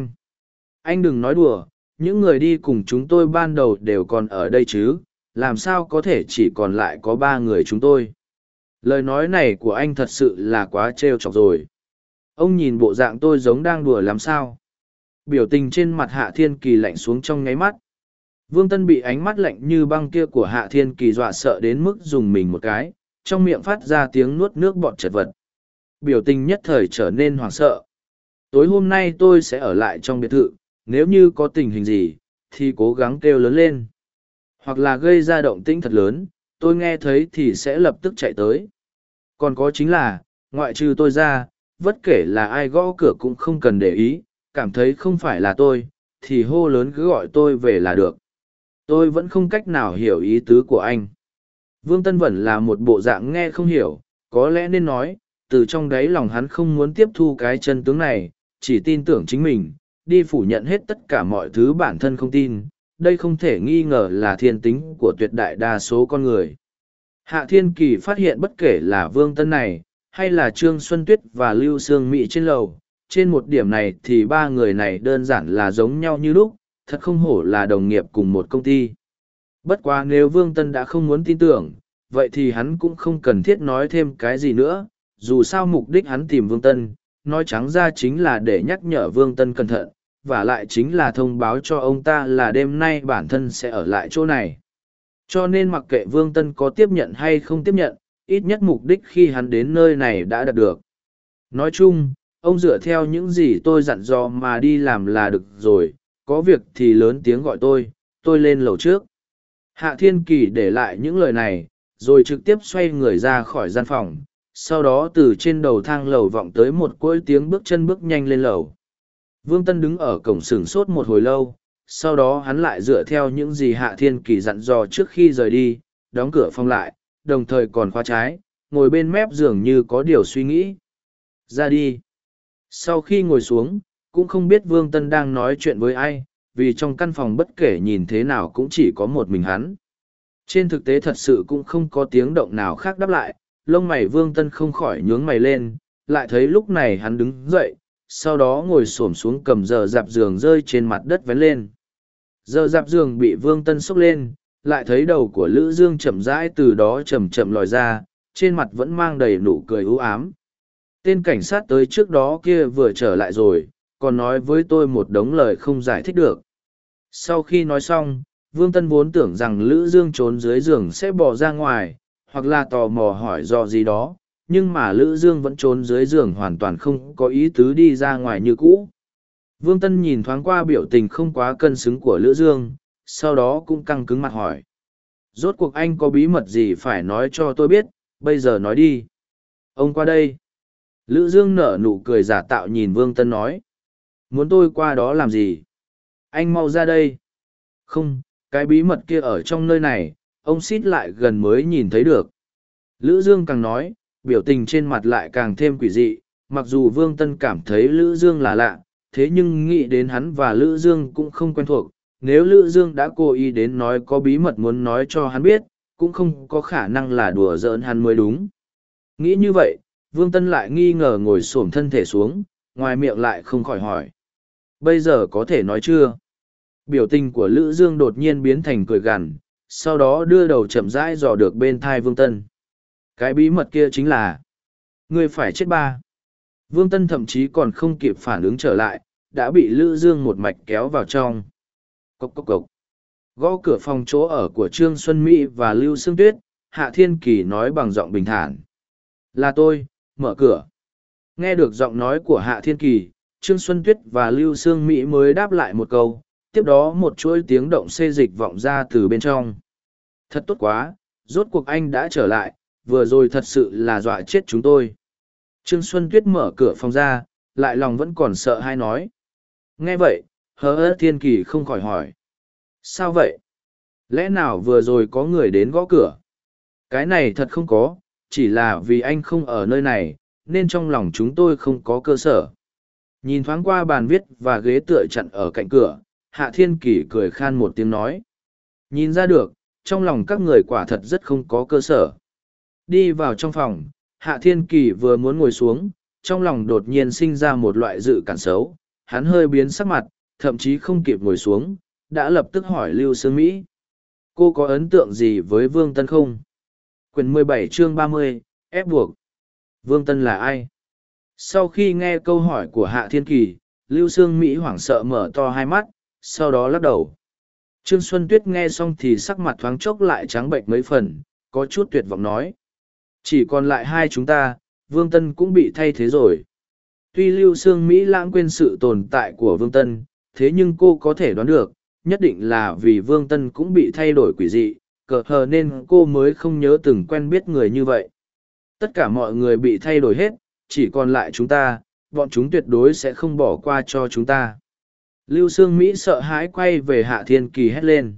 anh đừng nói đùa, những người đi cùng chúng tôi ban đầu đều còn ở đây chứ, làm sao có thể chỉ còn lại có 3 người chúng tôi. Lời nói này của anh thật sự là quá trêu chọc rồi. Ông nhìn bộ dạng tôi giống đang đùa làm sao. Biểu tình trên mặt Hạ Thiên Kỳ lạnh xuống trong nháy mắt. Vương Tân bị ánh mắt lạnh như băng kia của Hạ Thiên Kỳ dọa sợ đến mức dùng mình một cái, trong miệng phát ra tiếng nuốt nước bọt chật vật. Biểu tình nhất thời trở nên hoảng sợ. Tối hôm nay tôi sẽ ở lại trong biệt thự, nếu như có tình hình gì, thì cố gắng kêu lớn lên. Hoặc là gây ra động tĩnh thật lớn, tôi nghe thấy thì sẽ lập tức chạy tới. Còn có chính là, ngoại trừ tôi ra, bất kể là ai gõ cửa cũng không cần để ý, cảm thấy không phải là tôi, thì hô lớn cứ gọi tôi về là được. Tôi vẫn không cách nào hiểu ý tứ của anh. Vương Tân vẫn là một bộ dạng nghe không hiểu, có lẽ nên nói, từ trong đáy lòng hắn không muốn tiếp thu cái chân tướng này, chỉ tin tưởng chính mình, đi phủ nhận hết tất cả mọi thứ bản thân không tin. Đây không thể nghi ngờ là thiên tính của tuyệt đại đa số con người. Hạ Thiên Kỳ phát hiện bất kể là Vương Tân này, hay là Trương Xuân Tuyết và Lưu Sương Mỹ trên lầu, trên một điểm này thì 3 người này đơn giản là giống nhau như lúc, thật không hổ là đồng nghiệp cùng một công ty. Bất quá nếu Vương Tân đã không muốn tin tưởng, vậy thì hắn cũng không cần thiết nói thêm cái gì nữa, dù sao mục đích hắn tìm Vương Tân, nói trắng ra chính là để nhắc nhở Vương Tân cẩn thận, và lại chính là thông báo cho ông ta là đêm nay bản thân sẽ ở lại chỗ này. Cho nên mặc kệ Vương Tân có tiếp nhận hay không tiếp nhận, ít nhất mục đích khi hắn đến nơi này đã đạt được. Nói chung, ông dựa theo những gì tôi dặn dò mà đi làm là được rồi, có việc thì lớn tiếng gọi tôi lên lầu trước. Hạ Thiên Kỳ để lại những lời này, rồi trực tiếp xoay người ra khỏi gian phòng, sau đó từ trên đầu thang lầu vọng tới một cỗi tiếng bước chân bước nhanh lên lầu. Vương Tân đứng ở cổng sửng sốt một hồi lâu, sau đó hắn lại dựa theo những gì Hạ Thiên Kỳ dặn dò trước khi rời đi, đóng cửa phòng lại, đồng thời còn khóa trái, ngồi bên mép giường như có điều suy nghĩ. Ra đi. Sau khi ngồi xuống, cũng không biết Vương Tân đang nói chuyện với ai, vì trong căn phòng bất kể nhìn thế nào cũng chỉ có một mình hắn. Trên thực tế thật sự cũng không có tiếng động nào khác đáp lại, lông mày Vương Tân không khỏi nhướng mày lên, lại thấy lúc này hắn đứng dậy, sau đó ngồi xổm xuống cầm giờ dạp giường rơi trên mặt đất vén lên. Giờ dạp giường bị Vương Tân xốc lên, lại thấy đầu của Lữ Dương chậm rãi từ đó chậm chậm lòi ra, trên mặt vẫn mang đầy nụ cười u ám. Tên cảnh sát tới trước đó kia vừa trở lại rồi, còn nói với tôi một đống lời không giải thích được. Sau khi nói xong, Vương Tân vốn tưởng rằng Lữ Dương trốn dưới giường sẽ bỏ ra ngoài, hoặc là tò mò hỏi do gì đó, nhưng mà Lữ Dương vẫn trốn dưới giường hoàn toàn không có ý tứ đi ra ngoài như cũ. Vương Tân nhìn thoáng qua biểu tình không quá cân xứng của Lữ Dương, sau đó cũng căng cứng mặt hỏi. Rốt cuộc anh có bí mật gì phải nói cho tôi biết, bây giờ nói đi. Ông qua đây. Lữ Dương nở nụ cười giả tạo nhìn Vương Tân nói. Muốn tôi qua đó làm gì? Anh mau ra đây. Không, cái bí mật kia ở trong nơi này, ông xít lại gần mới nhìn thấy được. Lữ Dương càng nói, biểu tình trên mặt lại càng thêm quỷ dị, mặc dù Vương Tân cảm thấy Lữ Dương là lạ, thế nhưng nghĩ đến hắn và Lữ Dương cũng không quen thuộc, nếu Lữ Dương đã cố ý đến nói có bí mật muốn nói cho hắn biết, cũng không có khả năng là đùa giỡn hắn mới đúng. Nghĩ như vậy, Vương Tân lại nghi ngờ ngồi xổm thân thể xuống, ngoài miệng lại không khỏi hỏi. Bây giờ có thể nói chưa? Biểu tình của Lữ Dương đột nhiên biến thành cười gằn, sau đó đưa đầu chậm rãi dò được bên thai Vương Tân. Cái bí mật kia chính là, ngươi phải chết ba. Vương Tân thậm chí còn không kịp phản ứng trở lại, đã bị Lữ Dương một mạch kéo vào trong. Cốc cốc cốc. Gõ cửa phòng chỗ ở của Trương Xuân Mỹ và Lưu Sương Tuyết, Hạ Thiên Kỳ nói bằng giọng bình thản. Là tôi, mở cửa. Nghe được giọng nói của Hạ Thiên Kỳ, Trương Xuân Tuyết và Lưu Sương Mỹ mới đáp lại một câu, tiếp đó một chuỗi tiếng động xê dịch vọng ra từ bên trong. Thật tốt quá, rốt cuộc anh đã trở lại, vừa rồi thật sự là dọa chết chúng tôi. Trương Xuân Tuyết mở cửa phòng ra, lại lòng vẫn còn sợ hay nói. Nghe vậy, Hứa Thiên Kỳ không khỏi hỏi. Sao vậy? Lẽ nào vừa rồi có người đến gõ cửa? Cái này thật không có, chỉ là vì anh không ở nơi này, nên trong lòng chúng tôi không có cơ sở. Nhìn thoáng qua bàn viết và ghế tựa chặn ở cạnh cửa, Hạ Thiên Kỳ cười khan một tiếng nói. Nhìn ra được, trong lòng các người quả thật rất không có cơ sở. Đi vào trong phòng, Hạ Thiên Kỳ vừa muốn ngồi xuống, trong lòng đột nhiên sinh ra một loại dự cảm xấu, hắn hơi biến sắc mặt, thậm chí không kịp ngồi xuống, đã lập tức hỏi Lưu Sương Mỹ. Cô có ấn tượng gì với Vương Tân không? Quyển 17 chương 30, ép buộc. Vương Tân là ai? Sau khi nghe câu hỏi của Hạ Thiên Kỳ, Lưu Sương Mỹ hoảng sợ mở to hai mắt, sau đó lắc đầu. Trương Xuân Tuyết nghe xong thì sắc mặt thoáng chốc lại trắng bệnh mấy phần, có chút tuyệt vọng nói. Chỉ còn lại hai chúng ta, Vương Tân cũng bị thay thế rồi. Tuy Lưu Sương Mỹ lãng quên sự tồn tại của Vương Tân, thế nhưng cô có thể đoán được, nhất định là vì Vương Tân cũng bị thay đổi quỷ dị, cờ hờ nên cô mới không nhớ từng quen biết người như vậy. Tất cả mọi người bị thay đổi hết, chỉ còn lại chúng ta, bọn chúng tuyệt đối sẽ không bỏ qua cho chúng ta. Lưu Sương Mỹ sợ hãi quay về Hạ Thiên Kỳ hét lên.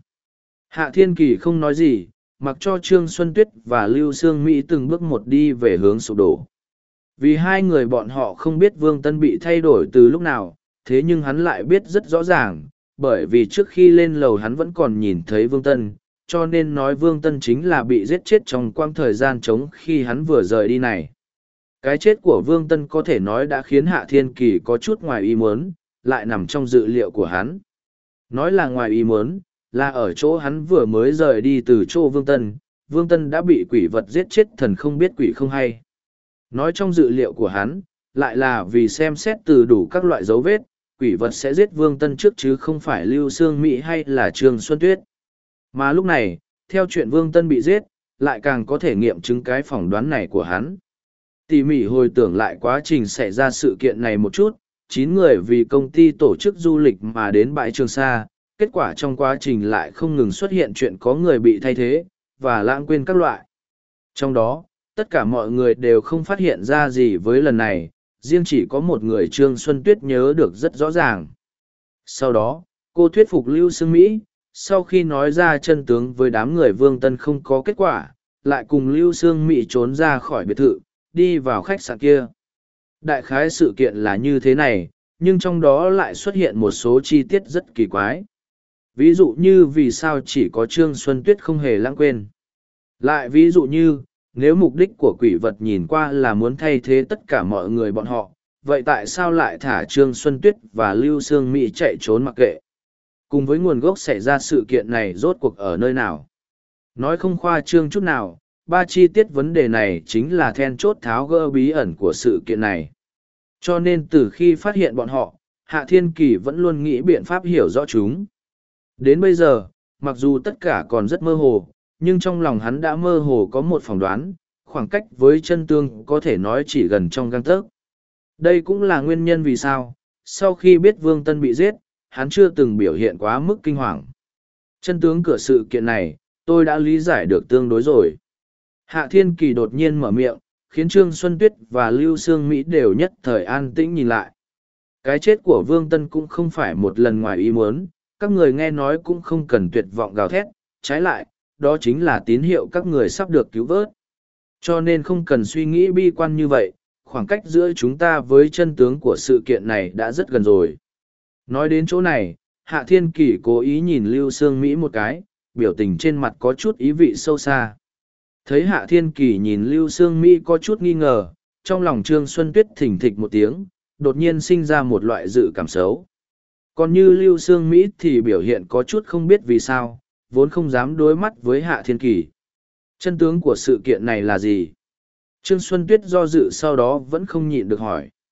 Hạ Thiên Kỳ không nói gì, mặc cho Trương Xuân Tuyết và Lưu Sương Mỹ từng bước một đi về hướng sụp đổ. Vì hai người bọn họ không biết Vương Tân bị thay đổi từ lúc nào, thế nhưng hắn lại biết rất rõ ràng, bởi vì trước khi lên lầu hắn vẫn còn nhìn thấy Vương Tân, cho nên nói Vương Tân chính là bị giết chết trong quãng thời gian trống khi hắn vừa rời đi này. Cái chết của Vương Tân có thể nói đã khiến Hạ Thiên Kỳ có chút ngoài ý muốn, lại nằm trong dự liệu của hắn. Nói là ngoài ý muốn, là ở chỗ hắn vừa mới rời đi từ chỗ Vương Tân đã bị quỷ vật giết chết thần không biết quỷ không hay. Nói trong dự liệu của hắn, lại là vì xem xét từ đủ các loại dấu vết, quỷ vật sẽ giết Vương Tân trước chứ không phải Lưu Sương Mỹ hay là Trương Xuân Tuyết. Mà lúc này, theo chuyện Vương Tân bị giết, lại càng có thể nghiệm chứng cái phỏng đoán này của hắn. Tỉ mỉ hồi tưởng lại quá trình xảy ra sự kiện này một chút, 9 người vì công ty tổ chức du lịch mà đến bãi Trường Sa, kết quả trong quá trình lại không ngừng xuất hiện chuyện có người bị thay thế, và lãng quên các loại. Trong đó, tất cả mọi người đều không phát hiện ra gì với lần này, riêng chỉ có một người Trương Xuân Tuyết nhớ được rất rõ ràng. Sau đó, cô thuyết phục Lưu Sương Mỹ, sau khi nói ra chân tướng với đám người Vương Tân không có kết quả, lại cùng Lưu Sương Mỹ trốn ra khỏi biệt thự, đi vào khách sạn kia. Đại khái sự kiện là như thế này, nhưng trong đó lại xuất hiện một số chi tiết rất kỳ quái. Ví dụ như vì sao chỉ có Trương Xuân Tuyết không hề lãng quên. Lại ví dụ như, nếu mục đích của quỷ vật nhìn qua là muốn thay thế tất cả mọi người bọn họ, vậy tại sao lại thả Trương Xuân Tuyết và Lưu Sương Mỹ chạy trốn mặc kệ? Cùng với nguồn gốc xảy ra sự kiện này rốt cuộc ở nơi nào? Nói không khoa trương chút nào, ba chi tiết vấn đề này chính là then chốt tháo gỡ bí ẩn của sự kiện này. Cho nên từ khi phát hiện bọn họ, Hạ Thiên Kỳ vẫn luôn nghĩ biện pháp hiểu rõ chúng. Đến bây giờ, mặc dù tất cả còn rất mơ hồ, nhưng trong lòng hắn đã mơ hồ có một phỏng đoán, khoảng cách với chân tương có thể nói chỉ gần trong gang tấc. Đây cũng là nguyên nhân vì sao, sau khi biết Vương Tân bị giết, hắn chưa từng biểu hiện quá mức kinh hoàng. Chân tướng của sự kiện này, tôi đã lý giải được tương đối rồi. Hạ Thiên Kỳ đột nhiên mở miệng, khiến Trương Xuân Tuyết và Lưu Sương Mỹ đều nhất thời an tĩnh nhìn lại. Cái chết của Vương Tân cũng không phải một lần ngoài ý muốn, các người nghe nói cũng không cần tuyệt vọng gào thét, trái lại, đó chính là tín hiệu các người sắp được cứu vớt. Cho nên không cần suy nghĩ bi quan như vậy, khoảng cách giữa chúng ta với chân tướng của sự kiện này đã rất gần rồi. Nói đến chỗ này, Hạ Thiên Kỳ cố ý nhìn Lưu Sương Mỹ một cái, biểu tình trên mặt có chút ý vị sâu xa. Thấy Hạ Thiên Kỳ nhìn Lưu Sương Mỹ có chút nghi ngờ, trong lòng Trương Xuân Tuyết thỉnh thịch một tiếng, đột nhiên sinh ra một loại dự cảm xấu. Còn như Lưu Sương Mỹ thì biểu hiện có chút không biết vì sao, vốn không dám đối mắt với Hạ Thiên Kỳ. Chân tướng của sự kiện này là gì? Trương Xuân Tuyết do dự sau đó vẫn không nhịn được hỏi.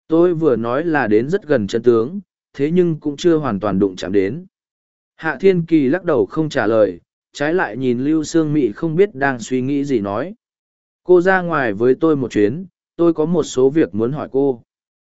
Tôi vừa nói là đến rất gần chân tướng, thế nhưng cũng chưa hoàn toàn đụng chạm đến. Hạ Thiên Kỳ lắc đầu không trả lời, trái lại nhìn Lưu Sương Mị không biết đang suy nghĩ gì nói. Cô ra ngoài với tôi một chuyến, tôi có một số việc muốn hỏi cô.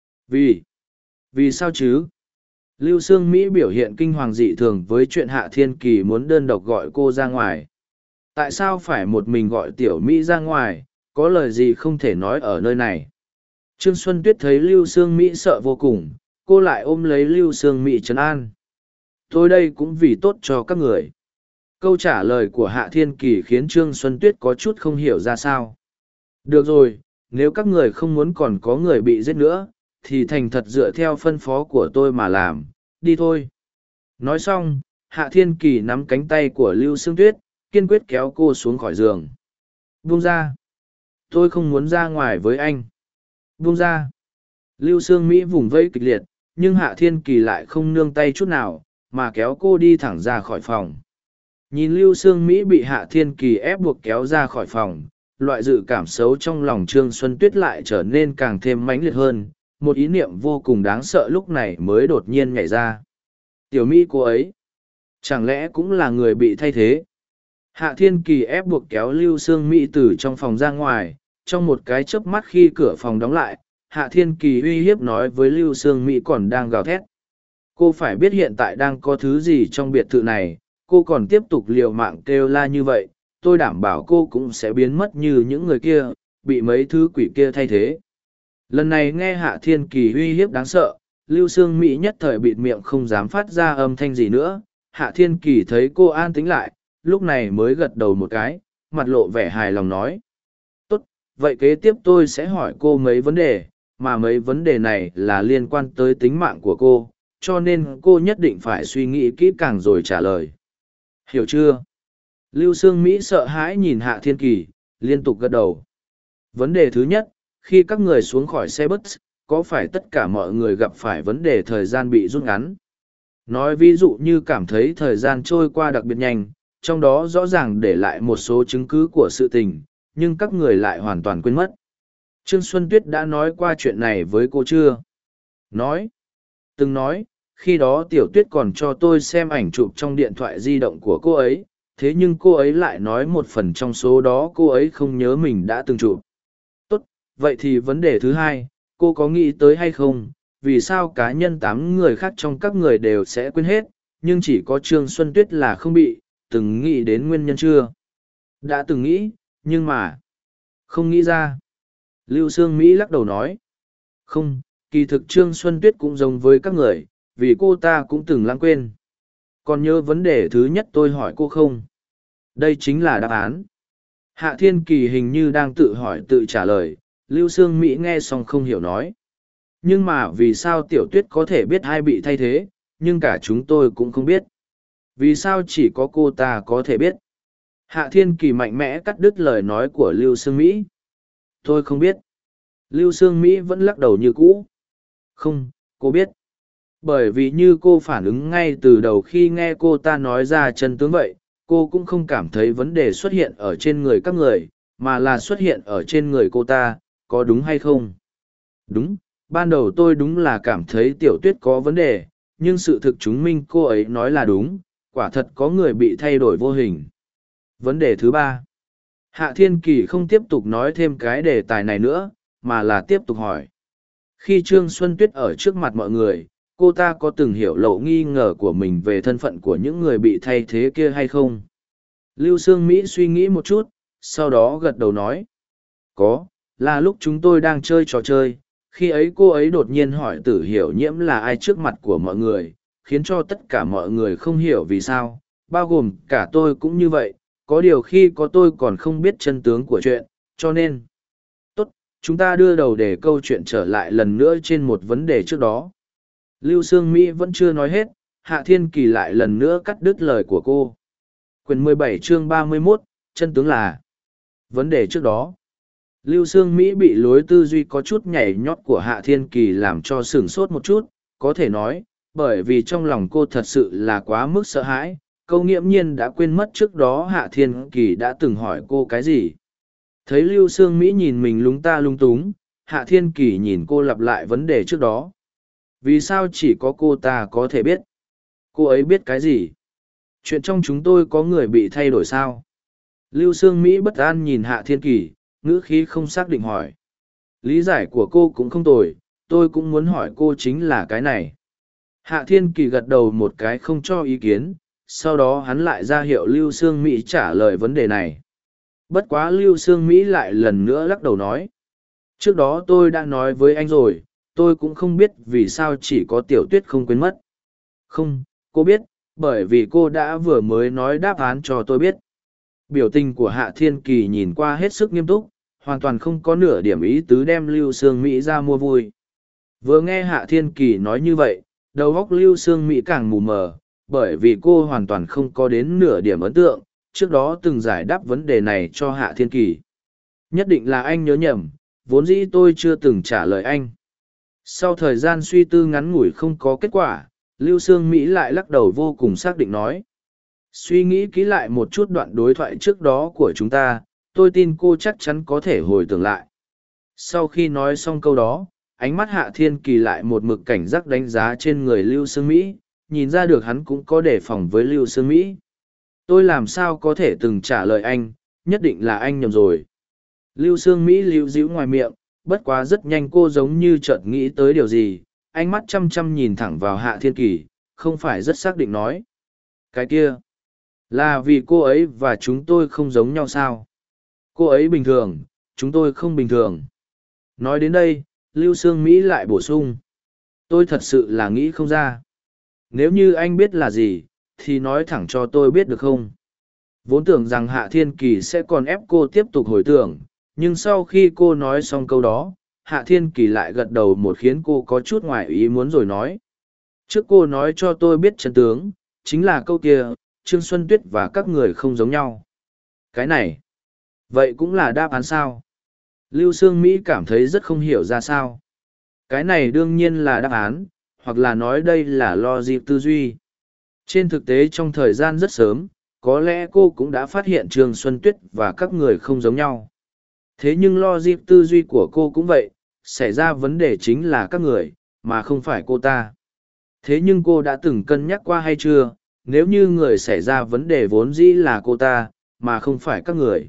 Vì sao chứ? Lưu Sương Mỹ biểu hiện kinh hoàng dị thường với chuyện Hạ Thiên Kỳ muốn đơn độc gọi cô ra ngoài. Tại sao phải một mình gọi Tiểu Mỹ ra ngoài, có lời gì không thể nói ở nơi này? Trương Xuân Tuyết thấy Lưu Sương Mỹ sợ vô cùng, cô lại ôm lấy Lưu Sương Mỹ trấn an. Tôi đây cũng vì tốt cho các người. Câu trả lời của Hạ Thiên Kỳ khiến Trương Xuân Tuyết có chút không hiểu ra sao. Được rồi, nếu các người không muốn còn có người bị giết nữa, thì thành thật dựa theo phân phó của tôi mà làm, đi thôi. Nói xong, Hạ Thiên Kỳ nắm cánh tay của Lưu Sương Tuyết, kiên quyết kéo cô xuống khỏi giường. Buông ra. Tôi không muốn ra ngoài với anh. Buông ra. Lưu Sương Mỹ vùng vẫy kịch liệt, nhưng Hạ Thiên Kỳ lại không nương tay chút nào, mà kéo cô đi thẳng ra khỏi phòng. Nhìn Lưu Sương Mỹ bị Hạ Thiên Kỳ ép buộc kéo ra khỏi phòng, loại dự cảm xấu trong lòng Trương Xuân Tuyết lại trở nên càng thêm mãnh liệt hơn, một ý niệm vô cùng đáng sợ lúc này mới đột nhiên nhảy ra. Tiểu Mỹ cô ấy, chẳng lẽ cũng là người bị thay thế? Hạ Thiên Kỳ ép buộc kéo Lưu Sương Mỹ từ trong phòng ra ngoài, trong một cái chớp mắt khi cửa phòng đóng lại, Hạ Thiên Kỳ uy hiếp nói với Lưu Sương Mỹ còn đang gào thét. Cô phải biết hiện tại đang có thứ gì trong biệt thự này, cô còn tiếp tục liều mạng kêu la như vậy, tôi đảm bảo cô cũng sẽ biến mất như những người kia, bị mấy thứ quỷ kia thay thế. Lần này nghe Hạ Thiên Kỳ uy hiếp đáng sợ, Lưu Sương Mỹ nhất thời bịt miệng không dám phát ra âm thanh gì nữa. Hạ Thiên Kỳ thấy cô an tĩnh lại, lúc này mới gật đầu một cái, mặt lộ vẻ hài lòng nói. Tốt, vậy kế tiếp tôi sẽ hỏi cô mấy vấn đề, mà mấy vấn đề này là liên quan tới tính mạng của cô, cho nên cô nhất định phải suy nghĩ kỹ càng rồi trả lời. Hiểu chưa? Lưu Sương Mỹ sợ hãi nhìn Hạ Thiên Kỳ, liên tục gật đầu. Vấn đề thứ nhất, khi các người xuống khỏi xe bus, có phải tất cả mọi người gặp phải vấn đề thời gian bị rút ngắn? Nói ví dụ như cảm thấy thời gian trôi qua đặc biệt nhanh, trong đó rõ ràng để lại một số chứng cứ của sự tình, nhưng các người lại hoàn toàn quên mất. Trương Xuân Tuyết đã nói qua chuyện này với cô chưa? Nói. Từng nói, khi đó Tiểu Tuyết còn cho tôi xem ảnh chụp trong điện thoại di động của cô ấy, thế nhưng cô ấy lại nói một phần trong số đó cô ấy không nhớ mình đã từng chụp. Tốt, vậy thì vấn đề thứ hai, cô có nghĩ tới hay không, vì sao cá nhân 8 người khác trong các người đều sẽ quên hết, nhưng chỉ có Trương Xuân Tuyết là không bị, từng nghĩ đến nguyên nhân chưa? Đã từng nghĩ, nhưng mà không nghĩ ra. Lưu Sương Mỹ lắc đầu nói. Không, kỳ thực Trương Xuân Tuyết cũng giống với các người, vì cô ta cũng từng lãng quên. Còn nhớ vấn đề thứ nhất tôi hỏi cô không? Đây chính là đáp án. Hạ Thiên Kỳ hình như đang tự hỏi tự trả lời, Lưu Sương Mỹ nghe xong không hiểu nói. Nhưng mà vì sao Tiểu Tuyết có thể biết ai bị thay thế, nhưng cả chúng tôi cũng không biết. Vì sao chỉ có cô ta có thể biết? Hạ Thiên Kỳ mạnh mẽ cắt đứt lời nói của Lưu Sương Mỹ. Tôi không biết. Lưu Sương Mỹ vẫn lắc đầu như cũ. Không, cô biết. Bởi vì như cô phản ứng ngay từ đầu khi nghe cô ta nói ra chân tướng vậy, cô cũng không cảm thấy vấn đề xuất hiện ở trên người các người, mà là xuất hiện ở trên người cô ta, có đúng hay không? Đúng, ban đầu tôi đúng là cảm thấy Tiểu Tuyết có vấn đề, nhưng sự thực chứng minh cô ấy nói là đúng, quả thật có người bị thay đổi vô hình. Vấn đề thứ ba. Hạ Thiên Kỳ không tiếp tục nói thêm cái đề tài này nữa, mà là tiếp tục hỏi. Khi Trương Xuân Tuyết ở trước mặt mọi người, cô ta có từng hiểu lậu nghi ngờ của mình về thân phận của những người bị thay thế kia hay không? Lưu Sương Mỹ suy nghĩ một chút, sau đó gật đầu nói. Có, là lúc chúng tôi đang chơi trò chơi, khi ấy cô ấy đột nhiên hỏi Tử Hiểu Nhiễm là ai trước mặt của mọi người, khiến cho tất cả mọi người không hiểu vì sao, bao gồm cả tôi cũng như vậy, có điều khi có tôi còn không biết chân tướng của chuyện, cho nên. Tốt, chúng ta đưa đầu để câu chuyện trở lại lần nữa trên một vấn đề trước đó. Lưu Sương Mỹ vẫn chưa nói hết, Hạ Thiên Kỳ lại lần nữa cắt đứt lời của cô. Quyển 17 chương 31, chân tướng là. Vấn đề trước đó. Lưu Sương Mỹ bị lối tư duy có chút nhảy nhót của Hạ Thiên Kỳ làm cho sửng sốt một chút, có thể nói, bởi vì trong lòng cô thật sự là quá mức sợ hãi, câu nghiễm nhiên đã quên mất trước đó Hạ Thiên Kỳ đã từng hỏi cô cái gì. Thấy Lưu Sương Mỹ nhìn mình lúng ta lung túng, Hạ Thiên Kỳ nhìn cô lặp lại vấn đề trước đó. Vì sao chỉ có cô ta có thể biết? Cô ấy biết cái gì? Chuyện trong chúng tôi có người bị thay đổi sao? Lưu Sương Mỹ bất an nhìn Hạ Thiên Kỳ, ngữ khí không xác định hỏi. Lý giải của cô cũng không tồi, tôi cũng muốn hỏi cô chính là cái này. Hạ Thiên Kỳ gật đầu một cái không cho ý kiến, sau đó hắn lại ra hiệu Lưu Sương Mỹ trả lời vấn đề này. Bất quá Lưu Sương Mỹ lại lần nữa lắc đầu nói. Trước đó tôi đã nói với anh rồi, tôi cũng không biết vì sao chỉ có Tiểu Tuyết không quên mất. Không, cô biết, bởi vì cô đã vừa mới nói đáp án cho tôi biết. Biểu tình của Hạ Thiên Kỳ nhìn qua hết sức nghiêm túc, hoàn toàn không có nửa điểm ý tứ đem Lưu Sương Mỹ ra mua vui. Vừa nghe Hạ Thiên Kỳ nói như vậy, đầu óc Lưu Sương Mỹ càng mù mờ, bởi vì cô hoàn toàn không có đến nửa điểm ấn tượng, trước đó từng giải đáp vấn đề này cho Hạ Thiên Kỳ. Nhất định là anh nhớ nhầm, vốn dĩ tôi chưa từng trả lời anh. Sau thời gian suy tư ngắn ngủi không có kết quả, Lưu Sương Mỹ lại lắc đầu vô cùng xác định nói. Suy nghĩ kỹ lại một chút đoạn đối thoại trước đó của chúng ta, tôi tin cô chắc chắn có thể hồi tưởng lại. Sau khi nói xong câu đó, ánh mắt Hạ Thiên Kỳ lại một mực cảnh giác đánh giá trên người Lưu Sương Mỹ, nhìn ra được hắn cũng có đề phòng với Lưu Sương Mỹ. Tôi làm sao có thể từng trả lời anh, nhất định là anh nhầm rồi. Lưu Sương Mỹ líu díu ngoài miệng, bất quá rất nhanh cô giống như chợt nghĩ tới điều gì, ánh mắt chăm chăm nhìn thẳng vào Hạ Thiên Kỳ, không phải rất xác định nói. Cái kia, là vì cô ấy và chúng tôi không giống nhau sao? Cô ấy bình thường, chúng tôi không bình thường. Nói đến đây, Lưu Sương Mỹ lại bổ sung. Tôi thật sự là nghĩ không ra. Nếu như anh biết là gì, thì nói thẳng cho tôi biết được không? Vốn tưởng rằng Hạ Thiên Kỳ sẽ còn ép cô tiếp tục hồi tưởng, nhưng sau khi cô nói xong câu đó, Hạ Thiên Kỳ lại gật đầu một khiến cô có chút ngoài ý muốn rồi nói. Trước cô nói cho tôi biết chân tướng, chính là câu kia, Trương Xuân Tuyết và các người không giống nhau. Cái này, vậy cũng là đáp án sao? Lưu Sương Mỹ cảm thấy rất không hiểu ra sao. Cái này đương nhiên là đáp án, hoặc là nói đây là logic tư duy. Trên thực tế trong thời gian rất sớm, có lẽ cô cũng đã phát hiện Trương Xuân Tuyết và các người không giống nhau. Thế nhưng logic tư duy của cô cũng vậy, xảy ra vấn đề chính là các người, mà không phải cô ta. Thế nhưng cô đã từng cân nhắc qua hay chưa, nếu như người xảy ra vấn đề vốn dĩ là cô ta, mà không phải các người.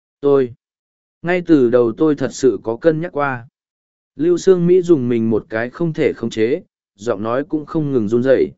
Ngay từ đầu tôi thật sự có cân nhắc qua. Lưu Sương Mỹ dùng mình một cái không thể khống chế, giọng nói cũng không ngừng run rẩy.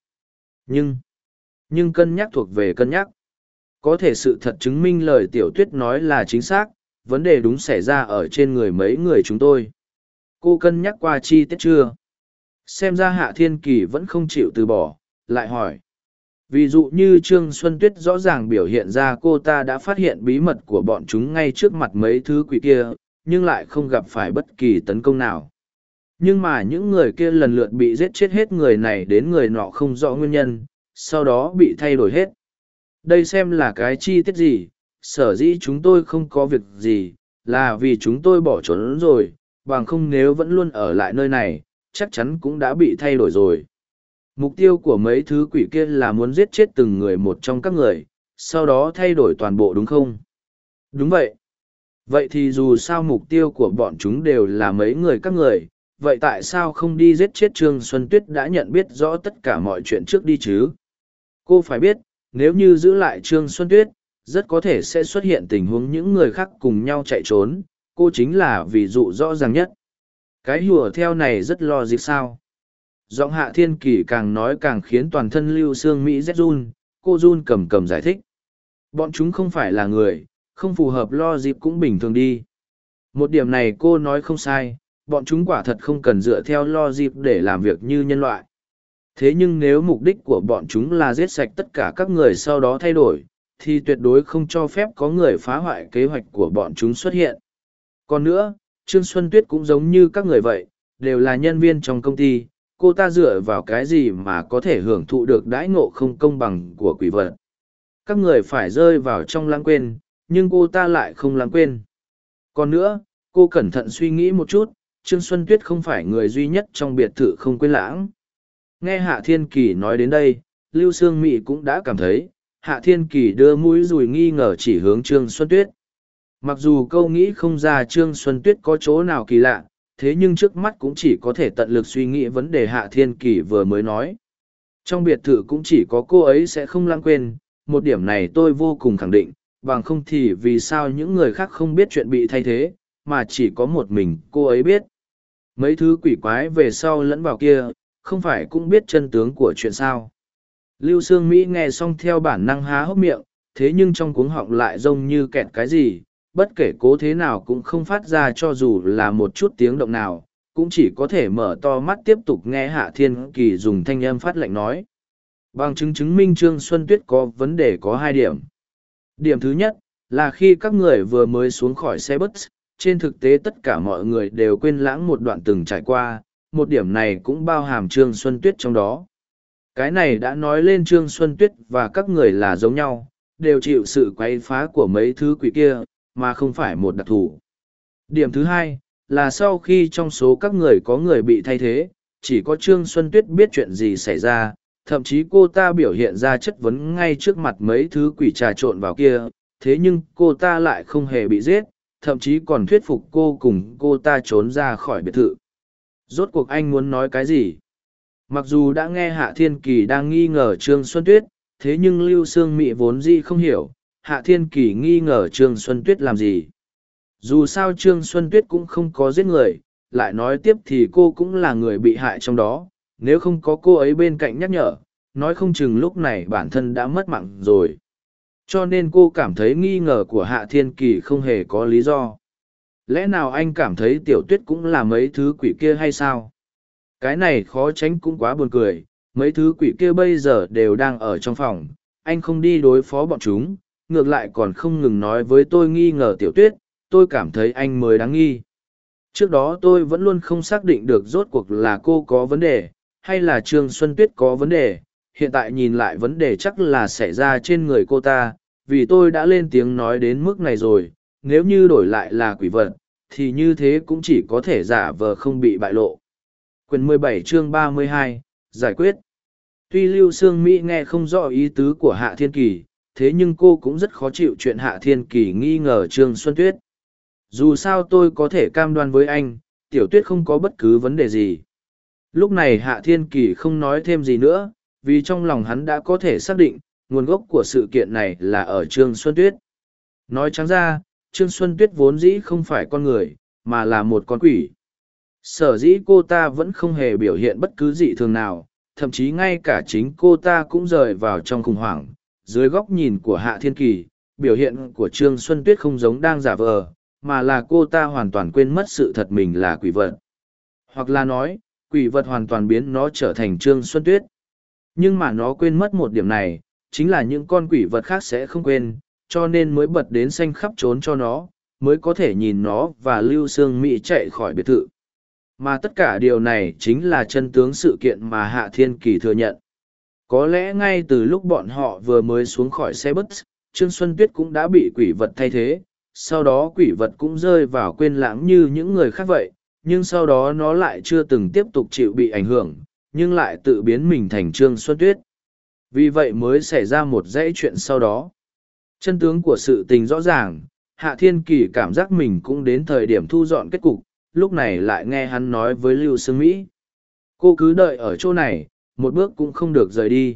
Nhưng cân nhắc thuộc về cân nhắc. Có thể sự thật chứng minh lời Tiểu Tuyết nói là chính xác, vấn đề đúng xảy ra ở trên người mấy người chúng tôi. Cô cân nhắc qua chi tiết chưa? Xem ra Hạ Thiên Kỳ vẫn không chịu từ bỏ, lại hỏi. Ví dụ như Trương Xuân Tuyết rõ ràng biểu hiện ra cô ta đã phát hiện bí mật của bọn chúng ngay trước mặt mấy thứ quỷ kia, nhưng lại không gặp phải bất kỳ tấn công nào. Nhưng mà những người kia lần lượt bị giết chết hết người này đến người nọ không rõ nguyên nhân, sau đó bị thay đổi hết. Đây xem là cái chi tiết gì, sở dĩ chúng tôi không có việc gì, là vì chúng tôi bỏ trốn rồi, bằng không nếu vẫn luôn ở lại nơi này, chắc chắn cũng đã bị thay đổi rồi. Mục tiêu của mấy thứ quỷ kia là muốn giết chết từng người một trong các người, sau đó thay đổi toàn bộ đúng không? Đúng vậy. Vậy thì dù sao mục tiêu của bọn chúng đều là mấy người các người, vậy tại sao không đi giết chết Trương Xuân Tuyết đã nhận biết rõ tất cả mọi chuyện trước đi chứ? Cô phải biết, nếu như giữ lại Trương Xuân Tuyết, rất có thể sẽ xuất hiện tình huống những người khác cùng nhau chạy trốn, cô chính là ví dụ rõ ràng nhất. Cái hùa theo này rất lo gì sao? Giọng Hạ Thiên Kỳ càng nói càng khiến toàn thân Lưu Sương Mỹ rét run, cô run cầm cầm giải thích. Bọn chúng không phải là người, không phù hợp lo dịp cũng bình thường đi. Một điểm này cô nói không sai, bọn chúng quả thật không cần dựa theo lo dịp để làm việc như nhân loại. Thế nhưng nếu mục đích của bọn chúng là giết sạch tất cả các người sau đó thay đổi, thì tuyệt đối không cho phép có người phá hoại kế hoạch của bọn chúng xuất hiện. Còn nữa, Trương Xuân Tuyết cũng giống như các người vậy, đều là nhân viên trong công ty, cô ta dựa vào cái gì mà có thể hưởng thụ được đãi ngộ không công bằng của quỷ vật. Các người phải rơi vào trong lãng quên, nhưng cô ta lại không lãng quên. Còn nữa, cô cẩn thận suy nghĩ một chút, Trương Xuân Tuyết không phải người duy nhất trong biệt thự không quên lãng. Nghe Hạ Thiên Kỳ nói đến đây, Lưu Sương Mỹ cũng đã cảm thấy, Hạ Thiên Kỳ đưa mũi dùi nghi ngờ chỉ hướng Trương Xuân Tuyết. Mặc dù câu nghĩ không ra Trương Xuân Tuyết có chỗ nào kỳ lạ, thế nhưng trước mắt cũng chỉ có thể tận lực suy nghĩ vấn đề Hạ Thiên Kỳ vừa mới nói. Trong biệt thự cũng chỉ có cô ấy sẽ không lãng quên, một điểm này tôi vô cùng khẳng định, bằng không thì vì sao những người khác không biết chuyện bị thay thế, mà chỉ có một mình cô ấy biết. Mấy thứ quỷ quái về sau lẫn vào kia, không phải cũng biết chân tướng của chuyện sao. Lưu Sương Mỹ nghe xong theo bản năng há hốc miệng, thế nhưng trong cuống họng lại giống như kẹt cái gì, bất kể cố thế nào cũng không phát ra cho dù là một chút tiếng động nào, cũng chỉ có thể mở to mắt tiếp tục nghe Hạ Thiên Kỳ dùng thanh âm phát lệnh nói. Bằng chứng chứng minh Trương Xuân Tuyết có vấn đề có hai điểm. Điểm thứ nhất, là khi các người vừa mới xuống khỏi xe bus, trên thực tế tất cả mọi người đều quên lãng một đoạn từng trải qua, một điểm này cũng bao hàm Trương Xuân Tuyết trong đó. Cái này đã nói lên Trương Xuân Tuyết và các người là giống nhau, đều chịu sự quấy phá của mấy thứ quỷ kia, mà không phải một đặc thù. Điểm thứ hai, là sau khi trong số các người có người bị thay thế, chỉ có Trương Xuân Tuyết biết chuyện gì xảy ra, thậm chí cô ta biểu hiện ra chất vấn ngay trước mặt mấy thứ quỷ trà trộn vào kia, thế nhưng cô ta lại không hề bị giết, thậm chí còn thuyết phục cô cùng cô ta trốn ra khỏi biệt thự. Rốt cuộc anh muốn nói cái gì? Mặc dù đã nghe Hạ Thiên Kỳ đang nghi ngờ Trương Xuân Tuyết, thế nhưng Lưu Sương Mị vốn dĩ không hiểu, Hạ Thiên Kỳ nghi ngờ Trương Xuân Tuyết làm gì. Dù sao Trương Xuân Tuyết cũng không có giết người, lại nói tiếp thì cô cũng là người bị hại trong đó, nếu không có cô ấy bên cạnh nhắc nhở, nói không chừng lúc này bản thân đã mất mạng rồi. Cho nên cô cảm thấy nghi ngờ của Hạ Thiên Kỳ không hề có lý do. Lẽ nào anh cảm thấy Tiểu Tuyết cũng là mấy thứ quỷ kia hay sao? Cái này khó tránh cũng quá buồn cười, mấy thứ quỷ kia bây giờ đều đang ở trong phòng, anh không đi đối phó bọn chúng, ngược lại còn không ngừng nói với tôi nghi ngờ Tiểu Tuyết, tôi cảm thấy anh mới đáng nghi. Trước đó tôi vẫn luôn không xác định được rốt cuộc là cô có vấn đề, hay là Trương Xuân Tuyết có vấn đề, hiện tại nhìn lại vấn đề chắc là xảy ra trên người cô ta, vì tôi đã lên tiếng nói đến mức này rồi, nếu như đổi lại là quỷ vật, thì như thế cũng chỉ có thể giả vờ không bị bại lộ. Quyển 17 chương 32, giải quyết. Tuy Lưu Sương Mỹ nghe không rõ ý tứ của Hạ Thiên Kỳ, thế nhưng cô cũng rất khó chịu chuyện Hạ Thiên Kỳ nghi ngờ Trương Xuân Tuyết. Dù sao tôi có thể cam đoan với anh, Tiểu Tuyết không có bất cứ vấn đề gì. Lúc này Hạ Thiên Kỳ không nói thêm gì nữa, vì trong lòng hắn đã có thể xác định, nguồn gốc của sự kiện này là ở Trương Xuân Tuyết. Nói trắng ra, Trương Xuân Tuyết vốn dĩ không phải con người, mà là một con quỷ. Sở dĩ cô ta vẫn không hề biểu hiện bất cứ dị thường nào, thậm chí ngay cả chính cô ta cũng rời vào trong khủng hoảng. Dưới góc nhìn của Hạ Thiên Kỳ, biểu hiện của Trương Xuân Tuyết không giống đang giả vờ, mà là cô ta hoàn toàn quên mất sự thật mình là quỷ vật. Hoặc là nói, quỷ vật hoàn toàn biến nó trở thành Trương Xuân Tuyết. Nhưng mà nó quên mất một điểm này, chính là những con quỷ vật khác sẽ không quên, cho nên mới bật đến xanh khắp trốn cho nó, mới có thể nhìn nó và Lưu Sương Mỹ chạy khỏi biệt thự. Mà tất cả điều này chính là chân tướng sự kiện mà Hạ Thiên Kỳ thừa nhận. Có lẽ ngay từ lúc bọn họ vừa mới xuống khỏi xe bus, Trương Xuân Tuyết cũng đã bị quỷ vật thay thế, sau đó quỷ vật cũng rơi vào quên lãng như những người khác vậy, nhưng sau đó nó lại chưa từng tiếp tục chịu bị ảnh hưởng, nhưng lại tự biến mình thành Trương Xuân Tuyết. Vì vậy mới xảy ra một dãy chuyện sau đó. Chân tướng của sự tình rõ ràng, Hạ Thiên Kỳ cảm giác mình cũng đến thời điểm thu dọn kết cục, lúc này lại nghe hắn nói với Lưu Sương Mỹ. Cô cứ đợi ở chỗ này, một bước cũng không được rời đi.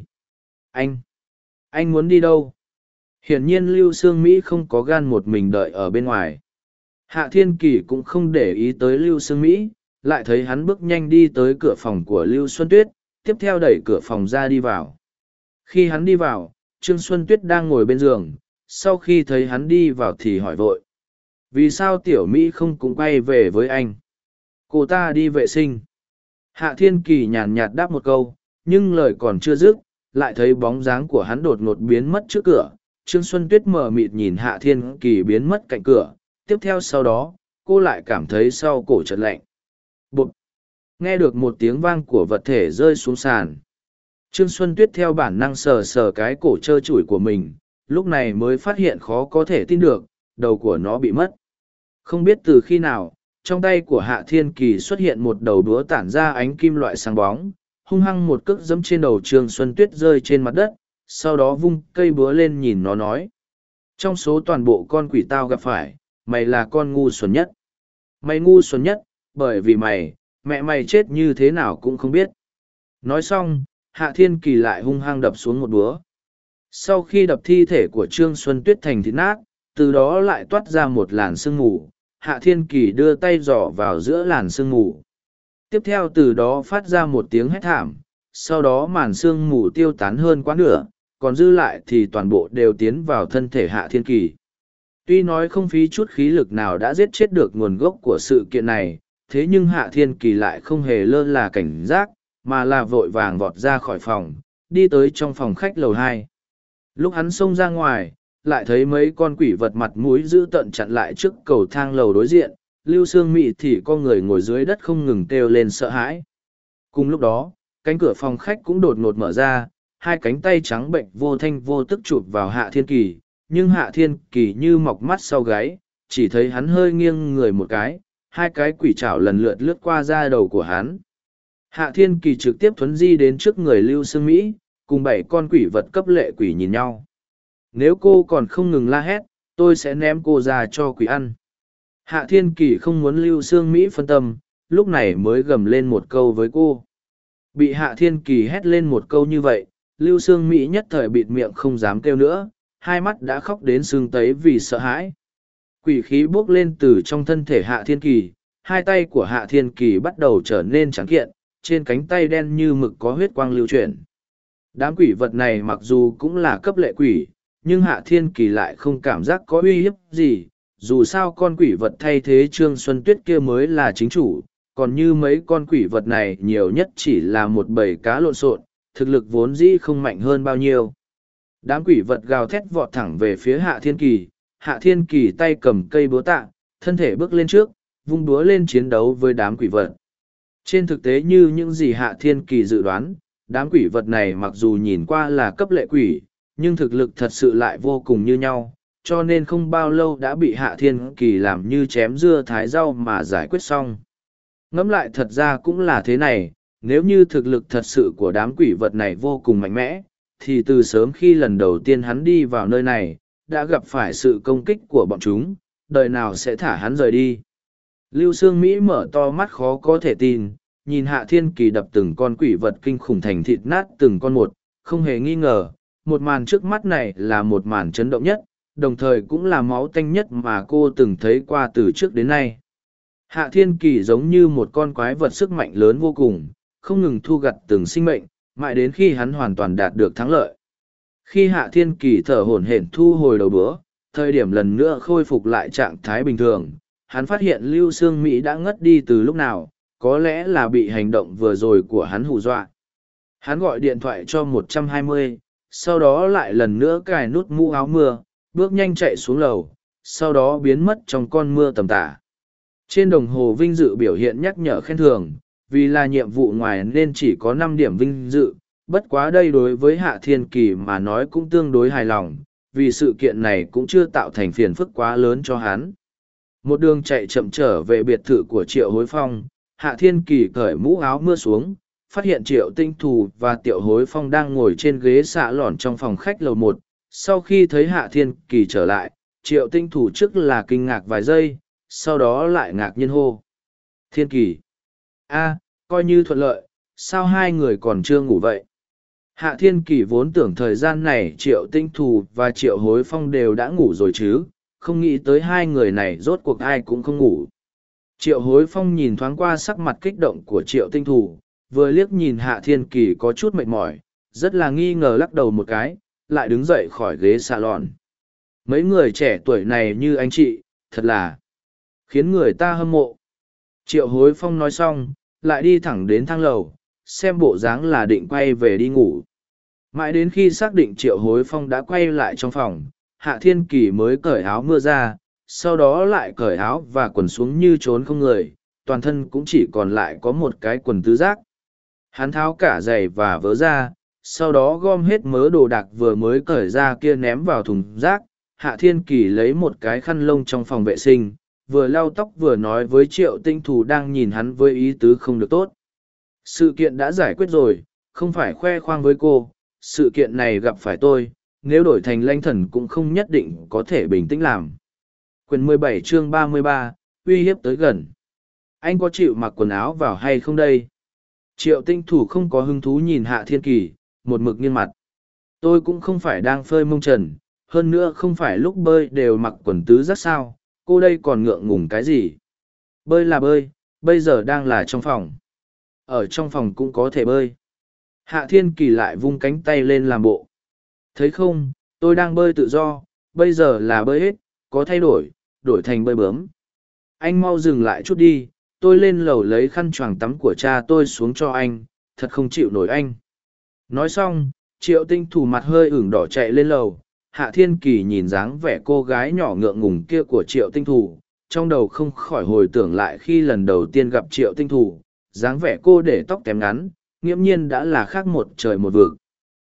Anh muốn đi đâu? Hiển nhiên Lưu Sương Mỹ không có gan một mình đợi ở bên ngoài. Hạ Thiên Kỳ cũng không để ý tới Lưu Sương Mỹ, lại thấy hắn bước nhanh đi tới cửa phòng của Lưu Xuân Tuyết, tiếp theo đẩy cửa phòng ra đi vào. Khi hắn đi vào, Trương Xuân Tuyết đang ngồi bên giường, sau khi thấy hắn đi vào thì hỏi vội. Vì sao Tiểu Mỹ không cũng quay về với anh? Cô ta đi vệ sinh. Hạ Thiên Kỳ nhàn nhạt đáp một câu, nhưng lời còn chưa dứt, lại thấy bóng dáng của hắn đột ngột biến mất trước cửa. Trương Xuân Tuyết mờ mịt nhìn Hạ Thiên Kỳ biến mất cạnh cửa, tiếp theo sau đó, cô lại cảm thấy sau cổ chợt lạnh. Bụp! Nghe được một tiếng vang của vật thể rơi xuống sàn. Trương Xuân Tuyết theo bản năng sờ sờ cái cổ trơ trụi của mình, lúc này mới phát hiện khó có thể tin được, đầu của nó bị mất. Không biết từ khi nào, trong tay của Hạ Thiên Kỳ xuất hiện một đầu đũa tản ra ánh kim loại sáng bóng, hung hăng một cước giẫm trên đầu Trương Xuân Tuyết rơi trên mặt đất, sau đó vung cây búa lên nhìn nó nói. Trong số toàn bộ con quỷ tao gặp phải, mày là con ngu xuẩn nhất. Mày ngu xuẩn nhất, bởi vì mẹ mày chết như thế nào cũng không biết. Nói xong, Hạ Thiên Kỳ lại hung hăng đập xuống một búa. Sau khi đập thi thể của Trương Xuân Tuyết thành thịt nát, từ đó lại toát ra một làn sương mù. Hạ Thiên Kỳ đưa tay giỏ vào giữa làn sương mù. Tiếp theo từ đó phát ra một tiếng hét thảm, sau đó màn sương mù tiêu tán hơn quá nửa, còn dư lại thì toàn bộ đều tiến vào thân thể Hạ Thiên Kỳ. Tuy nói không phí chút khí lực nào đã giết chết được nguồn gốc của sự kiện này, thế nhưng Hạ Thiên Kỳ lại không hề lơ là cảnh giác, mà là vội vàng vọt ra khỏi phòng, đi tới trong phòng khách lầu 2. Lúc hắn xông ra ngoài, lại thấy mấy con quỷ vật mặt mũi dữ tợn chặn lại trước cầu thang lầu đối diện, Lưu Sương Mị thì có người ngồi dưới đất không ngừng kêu lên sợ hãi. Cùng lúc đó, cánh cửa phòng khách cũng đột ngột mở ra, hai cánh tay trắng bệnh vô thanh vô tức chụp vào Hạ Thiên Kỳ, nhưng Hạ Thiên Kỳ như mọc mắt sau gáy, chỉ thấy hắn hơi nghiêng người một cái, hai cái quỷ trảo lần lượt lướt qua da đầu của hắn. Hạ Thiên Kỳ trực tiếp thuấn di đến trước người Lưu Sương Mỹ, cùng 7 con quỷ vật cấp lệ quỷ nhìn nhau. Nếu cô còn không ngừng la hét, tôi sẽ ném cô ra cho quỷ ăn. Hạ Thiên Kỳ không muốn Lưu Sương Mỹ phân tâm, lúc này mới gầm lên một câu với cô. Bị Hạ Thiên Kỳ hét lên một câu như vậy, Lưu Sương Mỹ nhất thời bịt miệng không dám kêu nữa, hai mắt đã khóc đến sưng tấy vì sợ hãi. Quỷ khí bốc lên từ trong thân thể Hạ Thiên Kỳ, hai tay của Hạ Thiên Kỳ bắt đầu trở nên trắng kiện, trên cánh tay đen như mực có huyết quang lưu chuyển. Đám quỷ vật này mặc dù cũng là cấp lệ quỷ, nhưng Hạ Thiên Kỳ lại không cảm giác có uy hiếp gì, dù sao con quỷ vật thay thế Trương Xuân Tuyết kia mới là chính chủ, còn như mấy con quỷ vật này nhiều nhất chỉ là một bầy cá lộn xộn, thực lực vốn dĩ không mạnh hơn bao nhiêu. Đám quỷ vật gào thét vọt thẳng về phía Hạ Thiên Kỳ, Hạ Thiên Kỳ tay cầm cây búa tạ, thân thể bước lên trước, vung búa lên chiến đấu với đám quỷ vật. Trên thực tế như những gì Hạ Thiên Kỳ dự đoán, đám quỷ vật này mặc dù nhìn qua là cấp lệ quỷ, nhưng thực lực thật sự lại vô cùng như nhau, cho nên không bao lâu đã bị Hạ Thiên Kỳ làm như chém dưa thái rau mà giải quyết xong. Ngẫm lại thật ra cũng là thế này, nếu như thực lực thật sự của đám quỷ vật này vô cùng mạnh mẽ, thì từ sớm khi lần đầu tiên hắn đi vào nơi này, đã gặp phải sự công kích của bọn chúng, đời nào sẽ thả hắn rời đi. Lưu Sương Mỹ mở to mắt khó có thể tin, nhìn Hạ Thiên Kỳ đập từng con quỷ vật kinh khủng thành thịt nát từng con một, không hề nghi ngờ, một màn trước mắt này là một màn chấn động nhất, đồng thời cũng là máu tanh nhất mà cô từng thấy qua từ trước đến nay. Hạ Thiên Kỳ giống như một con quái vật sức mạnh lớn vô cùng, không ngừng thu gặt từng sinh mệnh, mãi đến khi hắn hoàn toàn đạt được thắng lợi. Khi Hạ Thiên Kỳ thở hổn hển thu hồi đầu búa, thời điểm lần nữa khôi phục lại trạng thái bình thường, hắn phát hiện Lưu Sương Mỹ đã ngất đi từ lúc nào, có lẽ là bị hành động vừa rồi của hắn hù dọa. Hắn gọi điện thoại cho 120, sau đó lại lần nữa cài nút mũ áo mưa, bước nhanh chạy xuống lầu, sau đó biến mất trong con mưa tầm tã. Trên đồng hồ vinh dự biểu hiện nhắc nhở khen thưởng, vì là nhiệm vụ ngoài nên chỉ có 5 điểm vinh dự, bất quá đây đối với Hạ Thiên Kỳ mà nói cũng tương đối hài lòng, vì sự kiện này cũng chưa tạo thành phiền phức quá lớn cho hắn. Một đường chạy chậm trở về biệt thự của Triệu Hối Phong, Hạ Thiên Kỳ cởi mũ áo mưa xuống, phát hiện Triệu Tinh Thù và Tiểu Hối Phong đang ngồi trên ghế xạ lòn trong phòng khách lầu 1. Sau khi thấy Hạ Thiên Kỳ trở lại, Triệu Tinh Thù trước là kinh ngạc vài giây, sau đó lại ngạc nhiên hô. Thiên Kỳ! Coi như thuận lợi, sao hai người còn chưa ngủ vậy? Hạ Thiên Kỳ vốn tưởng thời gian này Triệu Tinh Thù và Triệu Hối Phong đều đã ngủ rồi chứ, không nghĩ tới hai người này rốt cuộc ai cũng không ngủ. Triệu Hối Phong nhìn thoáng qua sắc mặt kích động của Triệu Tinh Thù, vừa liếc nhìn Hạ Thiên Kỳ có chút mệt mỏi, rất là nghi ngờ lắc đầu một cái, lại đứng dậy khỏi ghế salon. Mấy người trẻ tuổi này như anh chị, thật là khiến người ta hâm mộ. Triệu Hối Phong nói xong, lại đi thẳng đến thang lầu, xem bộ dáng là định quay về đi ngủ. Mãi đến khi xác định Triệu Hối Phong đã quay lại trong phòng, Hạ Thiên Kỳ mới cởi áo mưa ra, sau đó lại cởi áo và quần xuống như trốn không người, toàn thân cũng chỉ còn lại có một cái quần tứ giác. Hắn tháo cả giày và vớ ra, sau đó gom hết mớ đồ đạc vừa mới cởi ra kia ném vào thùng rác. Hạ Thiên Kỳ lấy một cái khăn lông trong phòng vệ sinh, vừa lau tóc vừa nói với Triệu Tinh Thù đang nhìn hắn với ý tứ không được tốt. Sự kiện đã giải quyết rồi, không phải khoe khoang với cô, sự kiện này gặp phải tôi, nếu đổi thành Lanh Thần cũng không nhất định có thể bình tĩnh làm. Quyển 17 chương 33, uy hiếp tới gần. Anh có chịu mặc quần áo vào hay không đây? Triệu Tinh Thủ không có hứng thú nhìn Hạ Thiên Kỳ, một mực nghiêng mặt. Tôi cũng không phải đang phơi mông trần, hơn nữa không phải lúc bơi đều mặc quần tứ giác sao, cô đây còn ngượng ngùng cái gì? Bơi là bơi, bây giờ đang là trong phòng. Ở trong phòng cũng có thể bơi. Hạ Thiên Kỳ lại vung cánh tay lên làm bộ. Thấy không, tôi đang bơi tự do, bây giờ là bơi hết, có thay đổi thành bơi bướm. Anh mau dừng lại chút đi, tôi lên lầu lấy khăn choàng tắm của cha tôi xuống cho anh, thật không chịu nổi anh. Nói xong, Triệu Tinh Thủ mặt hơi ửng đỏ chạy lên lầu. Hạ Thiên Kỳ nhìn dáng vẻ cô gái nhỏ ngượng ngùng kia của Triệu Tinh Thủ, trong đầu không khỏi hồi tưởng lại khi lần đầu tiên gặp Triệu Tinh Thủ, dáng vẻ cô để tóc tém ngắn, nghiễm nhiên đã là khác một trời một vực.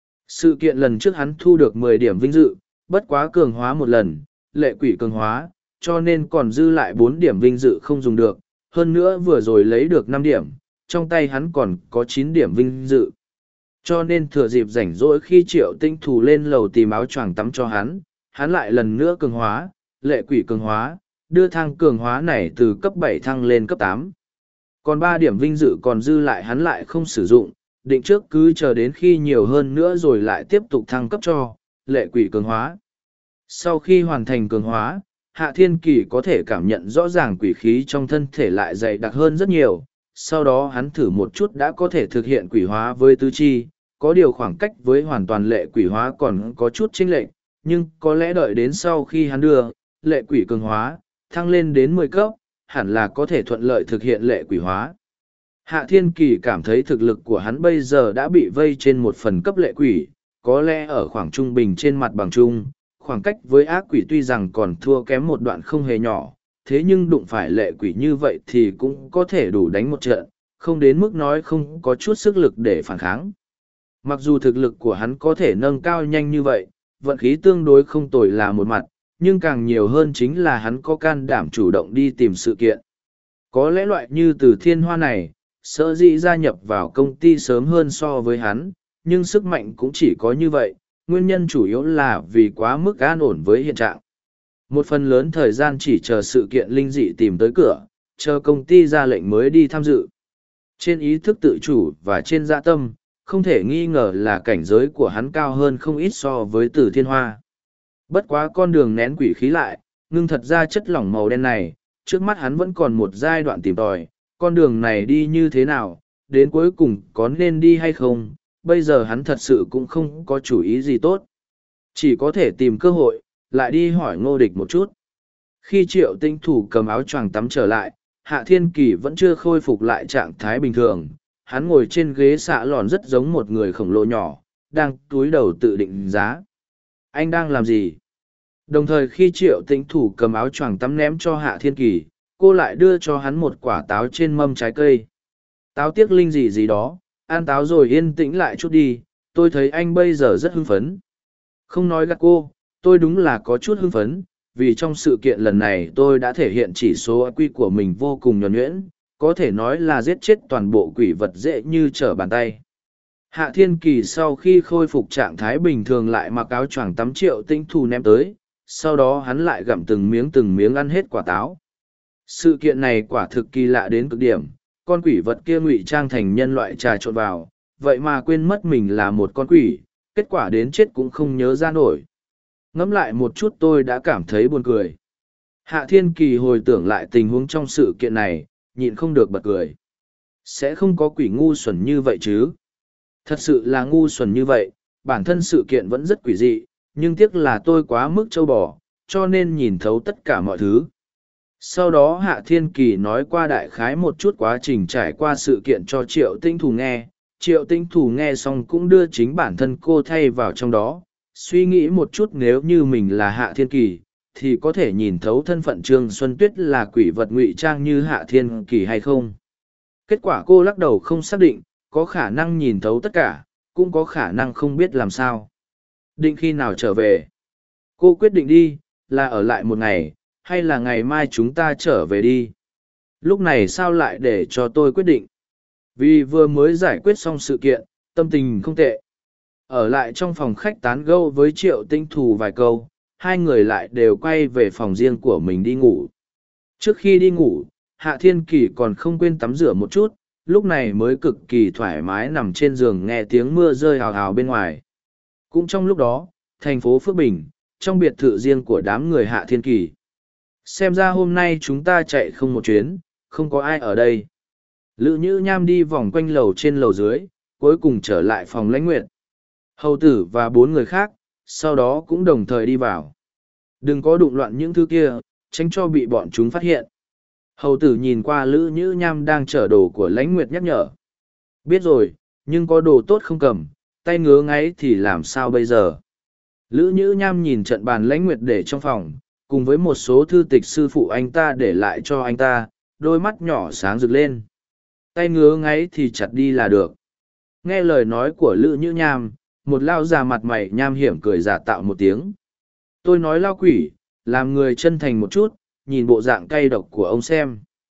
Sự kiện lần trước hắn thu được 10 điểm vinh dự, bất quá cường hóa một lần, lệ quỷ cường hóa, cho nên còn dư lại 4 điểm vinh dự không dùng được, hơn nữa vừa rồi lấy được 5 điểm, trong tay hắn còn có 9 điểm vinh dự. Cho nên thừa dịp rảnh rỗi khi Triệu Tinh Thủ lên lầu tìm áo choàng tắm cho hắn lại lần nữa cường hóa, lệ quỷ cường hóa, đưa thang cường hóa này từ cấp 7 thăng lên cấp 8. Còn 3 điểm vinh dự còn dư lại hắn lại không sử dụng, định trước cứ chờ đến khi nhiều hơn nữa rồi lại tiếp tục thăng cấp cho, lệ quỷ cường hóa. Sau khi hoàn thành cường hóa, Hạ Thiên Kỳ có thể cảm nhận rõ ràng quỷ khí trong thân thể lại dày đặc hơn rất nhiều, sau đó hắn thử một chút đã có thể thực hiện quỷ hóa với tứ chi, có điều khoảng cách với hoàn toàn lệ quỷ hóa còn có chút chênh lệch, nhưng có lẽ đợi đến sau khi hắn đưa lệ quỷ cường hóa thăng lên đến 10 cấp, hẳn là có thể thuận lợi thực hiện lệ quỷ hóa. Hạ Thiên Kỳ cảm thấy thực lực của hắn bây giờ đã bị vây trên một phần cấp lệ quỷ, có lẽ ở khoảng trung bình trên mặt bằng chung, khoảng cách với ác quỷ tuy rằng còn thua kém một đoạn không hề nhỏ, thế nhưng đụng phải lệ quỷ như vậy thì cũng có thể đủ đánh một trận, không đến mức nói không có chút sức lực để phản kháng. Mặc dù thực lực của hắn có thể nâng cao nhanh như vậy, vận khí tương đối không tồi là một mặt, nhưng càng nhiều hơn chính là hắn có can đảm chủ động đi tìm sự kiện. Có lẽ loại như Từ Thiên Hoa này, sở dĩ gia nhập vào công ty sớm hơn so với hắn, nhưng sức mạnh cũng chỉ có như vậy, nguyên nhân chủ yếu là vì quá mức an ổn với hiện trạng. Một phần lớn thời gian chỉ chờ sự kiện linh dị tìm tới cửa, chờ công ty ra lệnh mới đi tham dự. Trên ý thức tự chủ và trên dạ tâm, không thể nghi ngờ là cảnh giới của hắn cao hơn không ít so với Từ Thiên Hoa. Bất quá con đường nén quỷ khí lại, ngưng thật ra chất lỏng màu đen này, trước mắt hắn vẫn còn một giai đoạn tìm tòi, con đường này đi như thế nào, đến cuối cùng có nên đi hay không, bây giờ hắn thật sự cũng không có chủ ý gì tốt. Chỉ có thể tìm cơ hội, lại đi hỏi Ngô Địch một chút. Khi Triệu Tinh Thủ cầm áo choàng tắm trở lại, Hạ Thiên Kỳ vẫn chưa khôi phục lại trạng thái bình thường, hắn ngồi trên ghế xạ lòn rất giống một người khổng lồ nhỏ, đang túi đầu tự định giá. Anh đang làm gì? Đồng thời khi Triệu Tinh Thủ cầm áo choàng tắm ném cho Hạ Thiên Kỳ, cô lại đưa cho hắn một quả táo trên mâm trái cây. Táo tiếc linh gì gì đó, ăn táo rồi yên tĩnh lại chút đi, tôi thấy anh bây giờ rất hưng phấn. Không nói gạt cô, tôi đúng là có chút hưng phấn, vì trong sự kiện lần này tôi đã thể hiện chỉ số IQ của mình vô cùng nhuần nhuyễn, có thể nói là giết chết toàn bộ quỷ vật dễ như trở bàn tay. Hạ Thiên Kỳ sau khi khôi phục trạng thái bình thường lại mặc áo choàng tắm Triệu Tinh Thủ ném tới, sau đó hắn lại gặm từng miếng ăn hết quả táo. Sự kiện này quả thực kỳ lạ đến cực điểm, con quỷ vật kia ngụy trang thành nhân loại trà trộn vào, vậy mà quên mất mình là một con quỷ, kết quả đến chết cũng không nhớ ra nổi. Ngẫm lại một chút tôi đã cảm thấy buồn cười. Hạ Thiên Kỳ hồi tưởng lại tình huống trong sự kiện này, nhịn không được bật cười. Sẽ không có quỷ ngu xuẩn như vậy chứ? Thật sự là ngu xuẩn như vậy, bản thân sự kiện vẫn rất quỷ dị, nhưng tiếc là tôi quá mức trâu bò, cho nên nhìn thấu tất cả mọi thứ. Sau đó Hạ Thiên Kỳ nói qua đại khái một chút quá trình trải qua sự kiện cho Triệu Tinh Thủ nghe. Triệu Tinh Thủ nghe xong cũng đưa chính bản thân cô thay vào trong đó, suy nghĩ một chút nếu như mình là Hạ Thiên Kỳ, thì có thể nhìn thấu thân phận Trương Xuân Tuyết là quỷ vật ngụy trang như Hạ Thiên Kỳ hay không. Kết quả cô lắc đầu không xác định, có khả năng nhìn thấu tất cả, cũng có khả năng không biết làm sao. Định khi nào trở về? Cô quyết định đi, là ở lại một ngày, hay là ngày mai chúng ta trở về đi? Lúc này sao lại để cho tôi quyết định? Vì vừa mới giải quyết xong sự kiện, tâm tình không tệ. Ở lại trong phòng khách tán gẫu với Triệu Tinh Thủ vài câu, hai người lại đều quay về phòng riêng của mình đi ngủ. Trước khi đi ngủ, Hạ Thiên Kỳ còn không quên tắm rửa một chút, lúc này mới cực kỳ thoải mái nằm trên giường nghe tiếng mưa rơi hào hào bên ngoài. Cũng trong lúc đó, thành phố Phước Bình, trong biệt thự riêng của đám người Hạ Thiên Kỳ. Xem ra hôm nay chúng ta chạy không một chuyến, không có ai ở đây. Lữ Nhữ Nham đi vòng quanh lầu trên lầu dưới, cuối cùng trở lại phòng Lãnh Nguyệt. Hầu tử và 4 người khác, sau đó cũng đồng thời đi vào. Đừng có đụng loạn những thứ kia, tránh cho bị bọn chúng phát hiện. Hầu tử nhìn qua Lữ Nhữ Nham đang chở đồ của Lãnh Nguyệt nhắc nhở. Biết rồi, nhưng có đồ tốt không cầm, tay ngứa ngáy thì làm sao bây giờ? Lữ Nhữ Nham nhìn trận bàn Lãnh Nguyệt để trong phòng, cùng với một số thư tịch sư phụ anh ta để lại cho anh ta, đôi mắt nhỏ sáng rực lên. Tay ngứa ngáy thì chặt đi là được. Nghe lời nói của Lữ Nhữ Nham, một lao già mặt mày nham hiểm cười giả tạo một tiếng. Tôi nói lao quỷ, làm người chân thành một chút, nhìn bộ dạng cay độc của ông xem.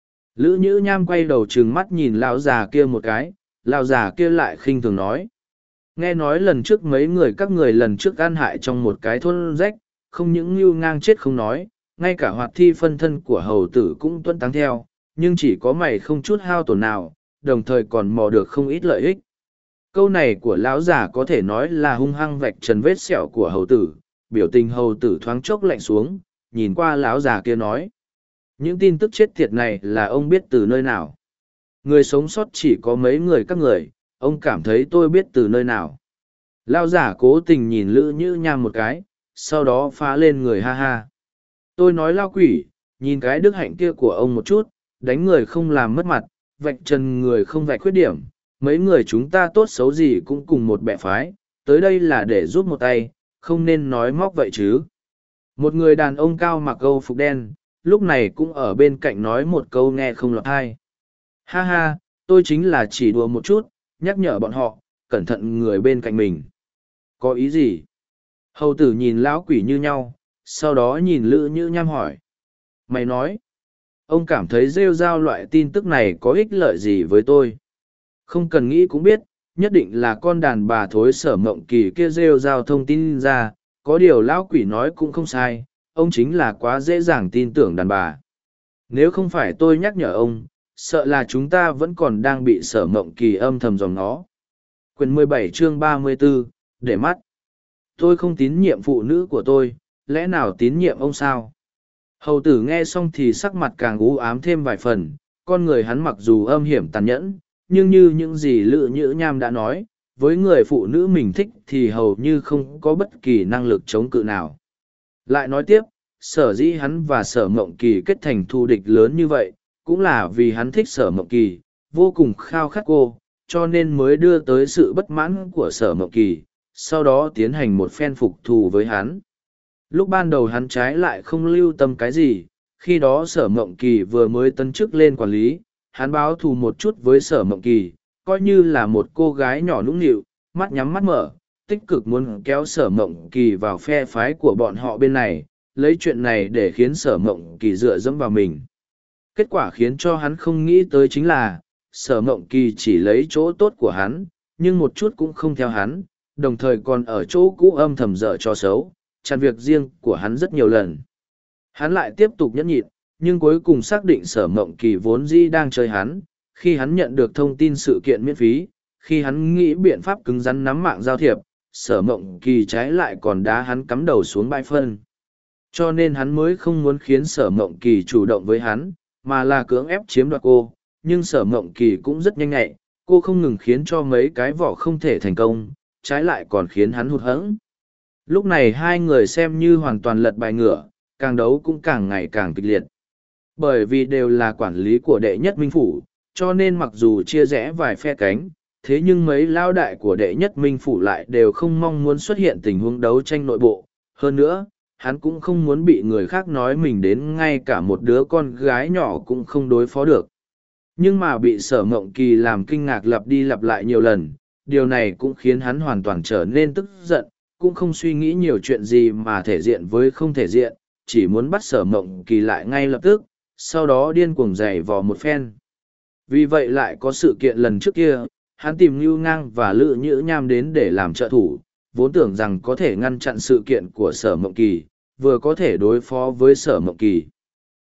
Lữ Nhữ Nham quay đầu trừng mắt nhìn lão già kia một cái, lão già kia lại khinh thường nói. Nghe nói lần trước mấy người các người lần trước ăn hại trong một cái thôn rách, không những lưu ngang chết không nói, ngay cả hoạt thi phân thân của hầu tử cũng tuân táng theo, nhưng chỉ có mày không chút hao tổn nào, đồng thời còn mò được không ít lợi ích. Câu này của lão già có thể nói là hung hăng vạch trần vết sẹo của hầu tử, biểu tình hầu tử thoáng chốc lạnh xuống, nhìn qua lão già kia nói. Những tin tức chết tiệt này là ông biết từ nơi nào? Người sống sót chỉ có mấy người các người, ông cảm thấy tôi biết từ nơi nào? Lão già cố tình nhìn Lữ Nhữ Nham một cái, sau đó phá lên người ha ha. Tôi nói lao quỷ, nhìn cái đức hạnh kia của ông một chút, đánh người không làm mất mặt, vạch trần người không vạch khuyết điểm. Mấy người chúng ta tốt xấu gì cũng cùng một bè phái, tới đây là để giúp một tay, không nên nói móc vậy chứ. Một người đàn ông cao mặc âu phục đen, lúc này cũng ở bên cạnh nói một câu nghe không lọt tai. Ha ha, tôi chính là chỉ đùa một chút, nhắc nhở bọn họ, cẩn thận người bên cạnh mình. Có ý gì? Hầu tử nhìn lão quỷ như nhau, sau đó nhìn Lữ Nhữ Nham hỏi. Mày nói, ông cảm thấy rêu rao loại tin tức này có ích lợi gì với tôi? Không cần nghĩ cũng biết, nhất định là con đàn bà thối Sở Mộng Kỳ kia rêu rao thông tin ra, có điều lão quỷ nói cũng không sai, ông chính là quá dễ dàng tin tưởng đàn bà. Nếu không phải tôi nhắc nhở ông, sợ là chúng ta vẫn còn đang bị Sở Mộng Kỳ âm thầm dòng nó. Quyển 17 chương 34, để mắt. Tôi không tín nhiệm phụ nữ của tôi, lẽ nào tín nhiệm ông sao? Hầu tử nghe xong thì sắc mặt càng u ám thêm vài phần, con người hắn mặc dù âm hiểm tàn nhẫn, nhưng như những gì Lữ Nhữ Nham đã nói, với người phụ nữ mình thích thì hầu như không có bất kỳ năng lực chống cự nào. Lại nói tiếp, sở dĩ hắn và Sở Mộng Kỳ kết thành thù địch lớn như vậy, cũng là vì hắn thích Sở Mộng Kỳ, vô cùng khao khát cô, cho nên mới đưa tới sự bất mãn của Sở Mộng Kỳ, sau đó tiến hành một phen phục thù với hắn. Lúc ban đầu hắn trái lại không lưu tâm cái gì, khi đó Sở Mộng Kỳ vừa mới tấn chức lên quản lý, hắn báo thù một chút với Sở Mộng Kỳ, coi như là một cô gái nhỏ nũng nịu, mắt nhắm mắt mở, tích cực muốn kéo Sở Mộng Kỳ vào phe phái của bọn họ bên này, lấy chuyện này để khiến Sở Mộng Kỳ dựa dẫm vào mình. Kết quả khiến cho hắn không nghĩ tới chính là, Sở Mộng Kỳ chỉ lấy chỗ tốt của hắn, nhưng một chút cũng không theo hắn, đồng thời còn ở chỗ cũ âm thầm dở cho xấu, chặn việc riêng của hắn rất nhiều lần. Hắn lại tiếp tục nhẫn nhịn, nhưng cuối cùng xác định Sở Mộng Kỳ vốn dĩ đang chơi hắn, khi hắn nhận được thông tin sự kiện miễn phí, khi hắn nghĩ biện pháp cứng rắn nắm mạng giao thiệp, Sở Mộng Kỳ trái lại còn đá hắn cắm đầu xuống bãi phân. Cho nên hắn mới không muốn khiến Sở Mộng Kỳ chủ động với hắn, mà là cưỡng ép chiếm đoạt cô, nhưng Sở Mộng Kỳ cũng rất nhanh nhạy, cô không ngừng khiến cho mấy cái vỏ không thể thành công, trái lại còn khiến hắn hụt hẫng. Lúc này hai người xem như hoàn toàn lật bài ngửa, càng đấu cũng càng ngày càng kịch liệt. Bởi vì đều là quản lý của đệ nhất minh phủ, cho nên mặc dù chia rẽ vài phe cánh, thế nhưng mấy lao đại của đệ nhất minh phủ lại đều không mong muốn xuất hiện tình huống đấu tranh nội bộ. Hơn nữa, hắn cũng không muốn bị người khác nói mình đến ngay cả một đứa con gái nhỏ cũng không đối phó được. Nhưng mà bị Sở Mộng Kỳ làm kinh ngạc lặp đi lặp lại nhiều lần, điều này cũng khiến hắn hoàn toàn trở nên tức giận, cũng không suy nghĩ nhiều chuyện gì mà thể diện với không thể diện, chỉ muốn bắt Sở Mộng Kỳ lại ngay lập tức, sau đó điên cuồng giày vò một phen. Vì vậy lại có sự kiện lần trước kia, hắn tìm Nưu Ngang và Lữ Nhữ Nham đến để làm trợ thủ, vốn tưởng rằng có thể ngăn chặn sự kiện của Sở Mộng Kỳ, vừa có thể đối phó với Sở Mộng Kỳ.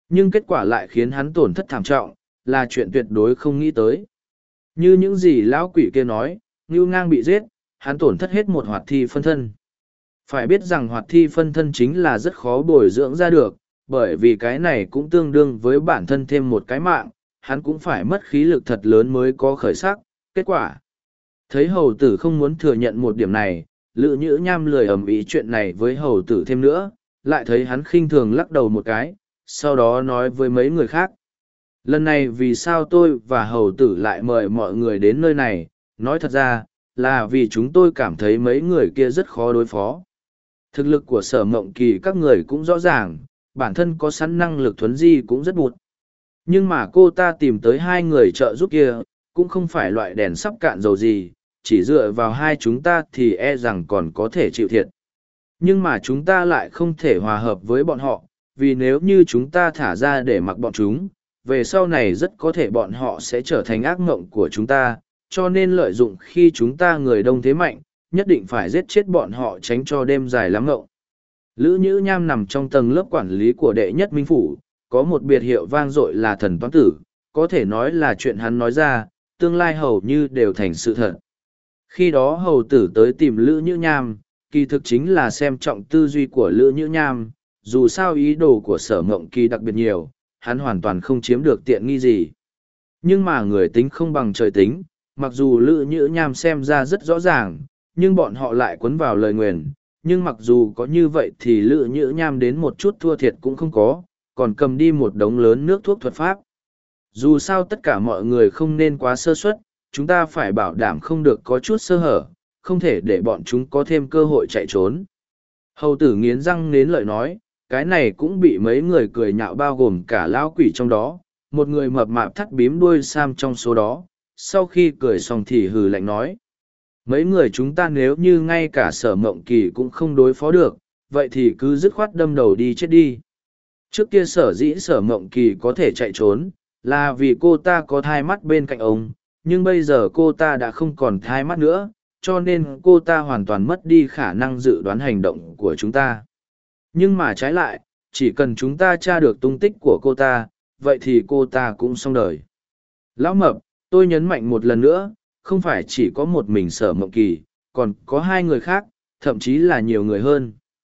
Nhưng kết quả lại khiến hắn tổn thất thảm trọng, là chuyện tuyệt đối không nghĩ tới. Như những gì lão quỷ kia nói, Ngưu Ngang bị giết, hắn tổn thất hết một hoạt thi phân thân. Phải biết rằng hoạt thi phân thân chính là rất khó bồi dưỡng ra được, bởi vì cái này cũng tương đương với bản thân thêm một cái mạng, hắn cũng phải mất khí lực thật lớn mới có khởi sắc. Kết quả, thấy hầu tử không muốn thừa nhận một điểm này, Lữ Nhữ Nham lười ầm ĩ chuyện này với hầu tử thêm nữa, lại thấy hắn khinh thường lắc đầu một cái, sau đó nói với mấy người khác. Lần này vì sao tôi và hầu tử lại mời mọi người đến nơi này, nói thật ra, là vì chúng tôi cảm thấy mấy người kia rất khó đối phó. Thực lực của Sở Mộng Kỳ các người cũng rõ ràng, bản thân có sẵn năng lực thuấn di cũng rất bụt. Nhưng mà cô ta tìm tới hai người trợ giúp kia, cũng không phải loại đèn sắp cạn dầu gì, chỉ dựa vào hai chúng ta thì e rằng còn có thể chịu thiệt. Nhưng mà chúng ta lại không thể hòa hợp với bọn họ, vì nếu như chúng ta thả ra để mặc bọn chúng, về sau này rất có thể bọn họ sẽ trở thành ác mộng của chúng ta, cho nên lợi dụng khi chúng ta người đông thế mạnh, nhất định phải giết chết bọn họ tránh cho đêm dài lắm mộng. Lữ Nhữ Nham nằm trong tầng lớp quản lý của đệ nhất minh phủ, có một biệt hiệu vang dội là thần toán tử, có thể nói là chuyện hắn nói ra, tương lai hầu như đều thành sự thật. Khi đó hầu tử tới tìm Lữ Nhữ Nham, kỳ thực chính là xem trọng tư duy của Lữ Nhữ Nham, dù sao ý đồ của Sở Mộng Kỳ đặc biệt nhiều, hắn hoàn toàn không chiếm được tiện nghi gì. Nhưng mà người tính không bằng trời tính, mặc dù Lữ Nhữ Nham xem ra rất rõ ràng, nhưng bọn họ lại quấn vào lời nguyền. Nhưng mặc dù có như vậy thì Lữ Nhữ Nham đến một chút thua thiệt cũng không có, còn cầm đi một đống lớn nước thuốc thuật pháp. Dù sao tất cả mọi người không nên quá sơ suất, chúng ta phải bảo đảm không được có chút sơ hở, không thể để bọn chúng có thêm cơ hội chạy trốn. Hầu tử nghiến răng nghiến lợi nói, cái này cũng bị mấy người cười nhạo bao gồm cả lão quỷ trong đó, một người mập mạp thắt bím đuôi sam trong số đó, sau khi cười xong thì hừ lạnh nói. Mấy người chúng ta nếu như ngay cả Sở Mộng Kỳ cũng không đối phó được, vậy thì cứ dứt khoát đâm đầu đi chết đi. Trước kia sở dĩ Sở Mộng Kỳ có thể chạy trốn, là vì cô ta có thai mắt bên cạnh ông, nhưng bây giờ cô ta đã không còn thai mắt nữa, cho nên cô ta hoàn toàn mất đi khả năng dự đoán hành động của chúng ta. Nhưng mà trái lại, chỉ cần chúng ta tra được tung tích của cô ta, vậy thì cô ta cũng xong đời. Lão Mập, tôi nhấn mạnh một lần nữa, không phải chỉ có một mình Sở Mộng Kỳ, còn có hai người khác, thậm chí là nhiều người hơn.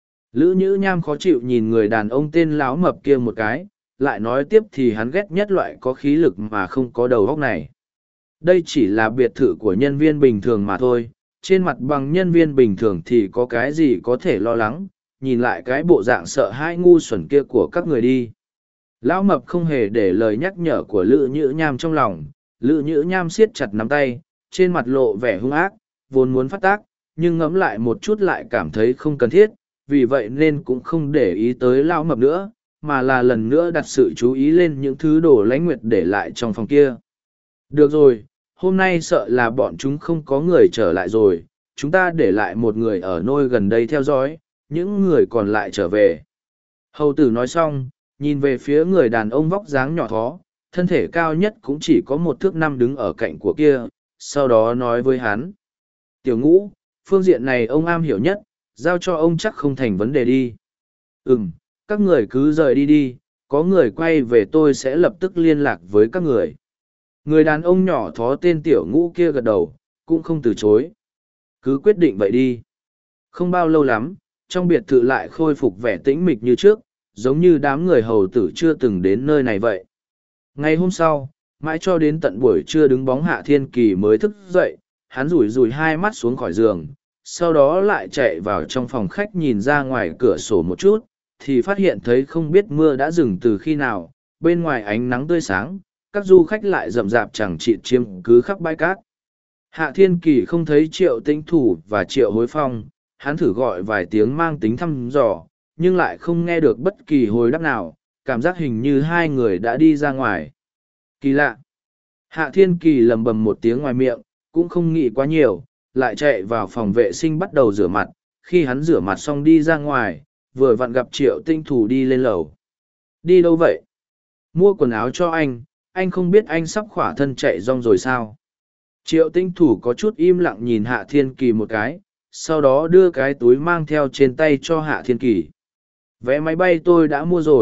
Lữ Nhữ Nham khó chịu nhìn người đàn ông tên Lão Mập kia một cái, lại nói tiếp thì hắn ghét nhất loại có khí lực mà không có đầu óc này. Đây chỉ là biệt thự của nhân viên bình thường mà thôi, trên mặt bằng nhân viên bình thường thì có cái gì có thể lo lắng, nhìn lại cái bộ dạng sợ hãi ngu xuẩn kia của các người đi. Lão Mập không hề để lời nhắc nhở của Lữ Nhữ Nham trong lòng, Lữ Nhữ Nham siết chặt nắm tay, trên mặt lộ vẻ hung ác, vốn muốn phát tác, nhưng ngẫm lại một chút lại cảm thấy không cần thiết, vì vậy nên cũng không để ý tới Lão Mập nữa, mà là lần nữa đặt sự chú ý lên những thứ đồ lãnh nguyệt để lại trong phòng kia. Được rồi, hôm nay sợ là bọn chúng không có người trở lại rồi, chúng ta để lại một người ở nơi gần đây theo dõi, những người còn lại trở về. Hầu tử nói xong, nhìn về phía người đàn ông vóc dáng nhỏ thó, thân thể cao nhất cũng chỉ có 1 thước 5 đứng ở cạnh của kia, sau đó nói với hắn. Tiểu Ngũ, phương diện này ông am hiểu nhất, giao cho ông chắc không thành vấn đề đi. Các người cứ rời đi đi, có người quay về tôi sẽ lập tức liên lạc với các người. Người đàn ông nhỏ thó tên Tiểu Ngũ kia gật đầu, cũng không từ chối. Cứ quyết định vậy đi. Không bao lâu lắm, trong biệt thự lại khôi phục vẻ tĩnh mịch như trước, giống như đám người hầu tử chưa từng đến nơi này vậy. Ngày hôm sau, mãi cho đến tận buổi trưa đứng bóng Hạ Thiên Kỳ mới thức dậy, hắn rủi rủi hai mắt xuống khỏi giường, sau đó lại chạy vào trong phòng khách nhìn ra ngoài cửa sổ một chút, thì phát hiện thấy không biết mưa đã dừng từ khi nào, bên ngoài ánh nắng tươi sáng, các du khách lại rậm rạp chẳng chịt chiếm cứ khắp bãi cát. Hạ Thiên Kỳ không thấy Triệu Tĩnh Thủ và Triệu Hối Phong, hắn thử gọi vài tiếng mang tính thăm dò, nhưng lại không nghe được bất kỳ hồi đáp nào, cảm giác hình như hai người đã đi ra ngoài. Kỳ lạ. Hạ Thiên Kỳ lầm bầm một tiếng ngoài miệng, cũng không nghĩ quá nhiều, lại chạy vào phòng vệ sinh bắt đầu rửa mặt. Khi hắn rửa mặt xong đi ra ngoài, vừa vặn gặp Triệu Tinh Thủ đi lên lầu. Đi đâu vậy? Mua quần áo cho anh không biết anh sắp khỏa thân chạy rong rồi sao? Triệu Tinh Thủ có chút im lặng nhìn Hạ Thiên Kỳ một cái, sau đó đưa cái túi mang theo trên tay cho Hạ Thiên Kỳ. Vé máy bay tôi đã mua rồi,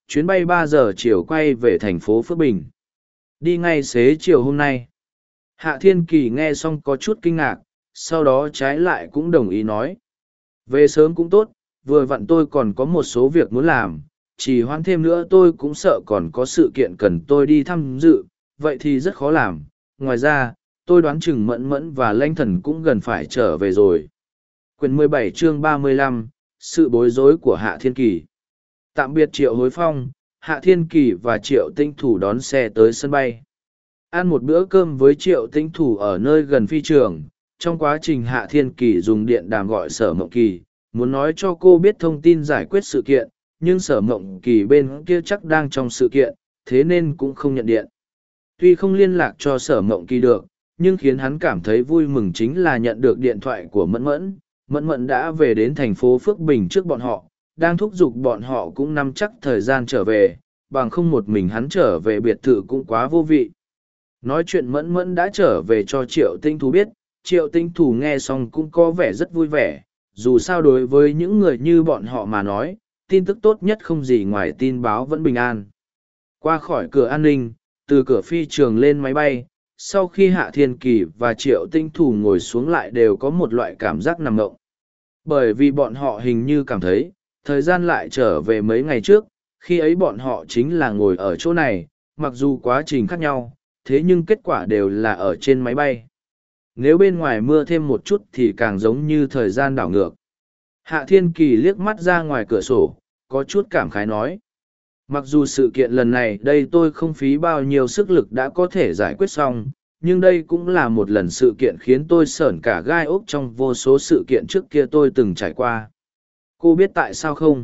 chuyến bay 3 giờ chiều quay về thành phố Phước Bình. Đi ngay xế chiều hôm nay. Hạ Thiên Kỳ nghe xong có chút kinh ngạc, sau đó trái lại cũng đồng ý nói. Về sớm cũng tốt, vừa vặn tôi còn có một số việc muốn làm, chỉ hoãn thêm nữa tôi cũng sợ còn có sự kiện cần tôi đi tham dự, vậy thì rất khó làm. Ngoài ra, tôi đoán chừng Mẫn Mẫn và Lanh Thần cũng gần phải trở về rồi. Quyển 17 chương 35, sự bối rối của Hạ Thiên Kỳ. Tạm biệt Triệu Hối Phong, Hạ Thiên Kỳ và Triệu Tinh Thủ đón xe tới sân bay. Ăn một bữa cơm với Triệu Tinh Thủ ở nơi gần phi trường. Trong quá trình Hạ Thiên Kỳ dùng điện đàm gọi Sở Mộng Kỳ, muốn nói cho cô biết thông tin giải quyết sự kiện, nhưng Sở Mộng Kỳ bên kia chắc đang trong sự kiện, thế nên cũng không nhận điện. Tuy không liên lạc cho Sở Mộng Kỳ được, nhưng khiến hắn cảm thấy vui mừng chính là nhận được điện thoại của Mẫn Mẫn. Mẫn Mẫn đã về đến thành phố Phước Bình trước bọn họ, đang thúc giục bọn họ cũng nắm chắc thời gian trở về, bằng không một mình hắn trở về biệt thự cũng quá vô vị. Nói chuyện Mẫn Mẫn đã trở về cho Triệu Tinh Thú biết, Triệu Tinh Thủ nghe xong cũng có vẻ rất vui vẻ, dù sao đối với những người như bọn họ mà nói, tin tức tốt nhất không gì ngoài tin báo vẫn bình an. Qua khỏi cửa an ninh, từ cửa phi trường lên máy bay, sau khi Hạ Thiên Kỳ và Triệu Tinh Thủ ngồi xuống lại đều có một loại cảm giác nằm ngộng. Bởi vì bọn họ hình như cảm thấy, thời gian lại trở về mấy ngày trước, khi ấy bọn họ chính là ngồi ở chỗ này, mặc dù quá trình khác nhau, thế nhưng kết quả đều là ở trên máy bay. Nếu bên ngoài mưa thêm một chút thì càng giống như thời gian đảo ngược. Hạ Thiên Kỳ liếc mắt ra ngoài cửa sổ, có chút cảm khái nói. Mặc dù sự kiện lần này đây tôi không phí bao nhiêu sức lực đã có thể giải quyết xong, nhưng đây cũng là một lần sự kiện khiến tôi sởn cả gai ốc trong vô số sự kiện trước kia tôi từng trải qua. Cô biết tại sao không?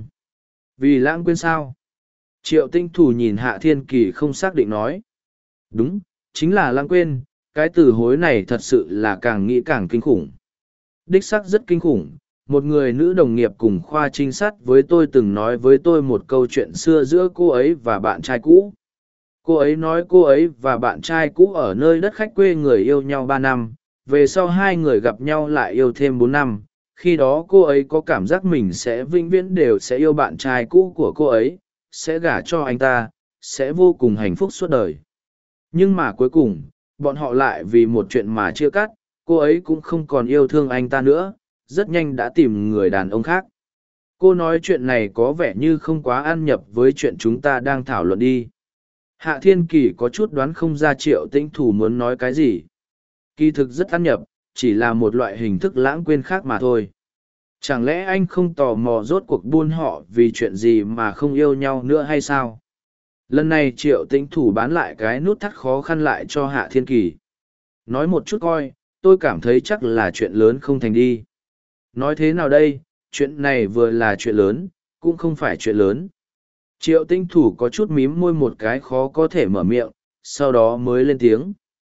Vì lãng quên sao? Triệu Tinh Thủ nhìn Hạ Thiên Kỳ không xác định nói. Đúng, chính là lãng quên, cái từ hối này thật sự là càng nghĩ càng kinh khủng. Đích xác rất kinh khủng. Một người nữ đồng nghiệp cùng khoa trinh sát với tôi từng nói với tôi một câu chuyện xưa giữa cô ấy và bạn trai cũ. Cô ấy nói cô ấy và bạn trai cũ ở nơi đất khách quê người yêu nhau 3 năm, về sau hai người gặp nhau lại yêu thêm 4 năm. Khi đó cô ấy có cảm giác mình sẽ vĩnh viễn đều sẽ yêu bạn trai cũ của cô ấy, sẽ gả cho anh ta, sẽ vô cùng hạnh phúc suốt đời. Nhưng mà cuối cùng, bọn họ lại vì một chuyện mà chia cắt, cô ấy cũng không còn yêu thương anh ta nữa, rất nhanh đã tìm người đàn ông khác. Cô nói chuyện này có vẻ như không quá ăn nhập với chuyện chúng ta đang thảo luận đi. Hạ Thiên Kỳ có chút đoán không ra Triệu Tinh Thủ muốn nói cái gì. Kỳ thực rất ăn nhập, chỉ là một loại hình thức lãng quên khác mà thôi. Chẳng lẽ anh không tò mò rốt cuộc buôn họ vì chuyện gì mà không yêu nhau nữa hay sao? Lần này Triệu Tinh Thủ bán lại cái nút thắt khó khăn lại cho Hạ Thiên Kỳ. Nói một chút coi, tôi cảm thấy chắc là chuyện lớn không thành đi. Nói thế nào đây, chuyện này vừa là chuyện lớn, cũng không phải chuyện lớn. Triệu Tinh Thủ có chút mím môi một cái khó có thể mở miệng, sau đó mới lên tiếng.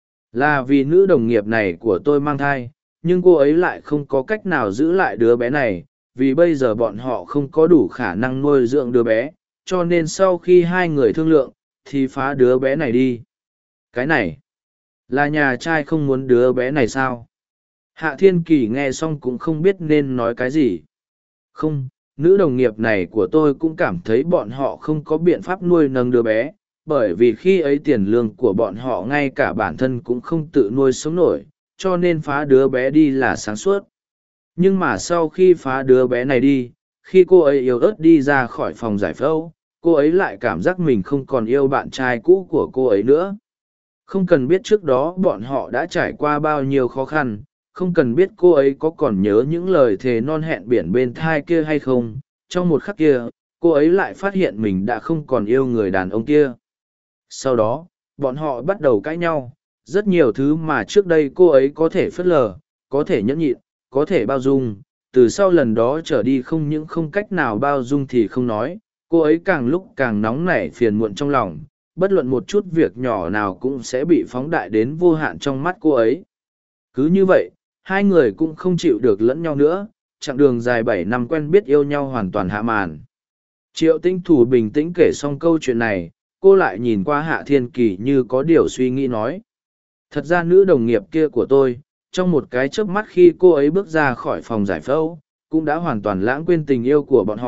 Là vì nữ đồng nghiệp này của tôi mang thai, nhưng cô ấy lại không có cách nào giữ lại đứa bé này, vì bây giờ bọn họ không có đủ khả năng nuôi dưỡng đứa bé, cho nên sau khi hai người thương lượng, thì phá đứa bé này đi. Cái này, là nhà trai không muốn đứa bé này sao? Hạ Thiên Kỳ nghe xong cũng không biết nên nói cái gì. Không, nữ đồng nghiệp này của tôi cũng cảm thấy bọn họ không có biện pháp nuôi nấng đứa bé, bởi vì khi ấy tiền lương của bọn họ ngay cả bản thân cũng không tự nuôi sống nổi, cho nên phá đứa bé đi là sáng suốt. Nhưng mà sau khi phá đứa bé này đi, khi cô ấy yếu ớt đi ra khỏi phòng giải phẫu, cô ấy lại cảm giác mình không còn yêu bạn trai cũ của cô ấy nữa. Không cần biết trước đó bọn họ đã trải qua bao nhiêu khó khăn, không cần biết cô ấy có còn nhớ những lời thề non hẹn biển bên thai kia hay không, trong một khắc kia, cô ấy lại phát hiện mình đã không còn yêu người đàn ông kia. Sau đó, bọn họ bắt đầu cãi nhau, rất nhiều thứ mà trước đây cô ấy có thể phớt lờ, có thể nhẫn nhịn, có thể bao dung, từ sau lần đó trở đi không những không cách nào bao dung thì không nói, cô ấy càng lúc càng nóng nảy phiền muộn trong lòng, bất luận một chút việc nhỏ nào cũng sẽ bị phóng đại đến vô hạn trong mắt cô ấy. Cứ như vậy, hai người cũng không chịu được lẫn nhau nữa, chặng đường dài 7 năm quen biết yêu nhau hoàn toàn hạ màn. Triệu Tinh Thủ bình tĩnh kể xong câu chuyện này, cô lại nhìn qua Hạ Thiên Kỳ như có điều suy nghĩ nói. Thật ra nữ đồng nghiệp kia của tôi, trong một cái chớp mắt khi cô ấy bước ra khỏi phòng giải phẫu, cũng đã hoàn toàn lãng quên tình yêu của bọn họ,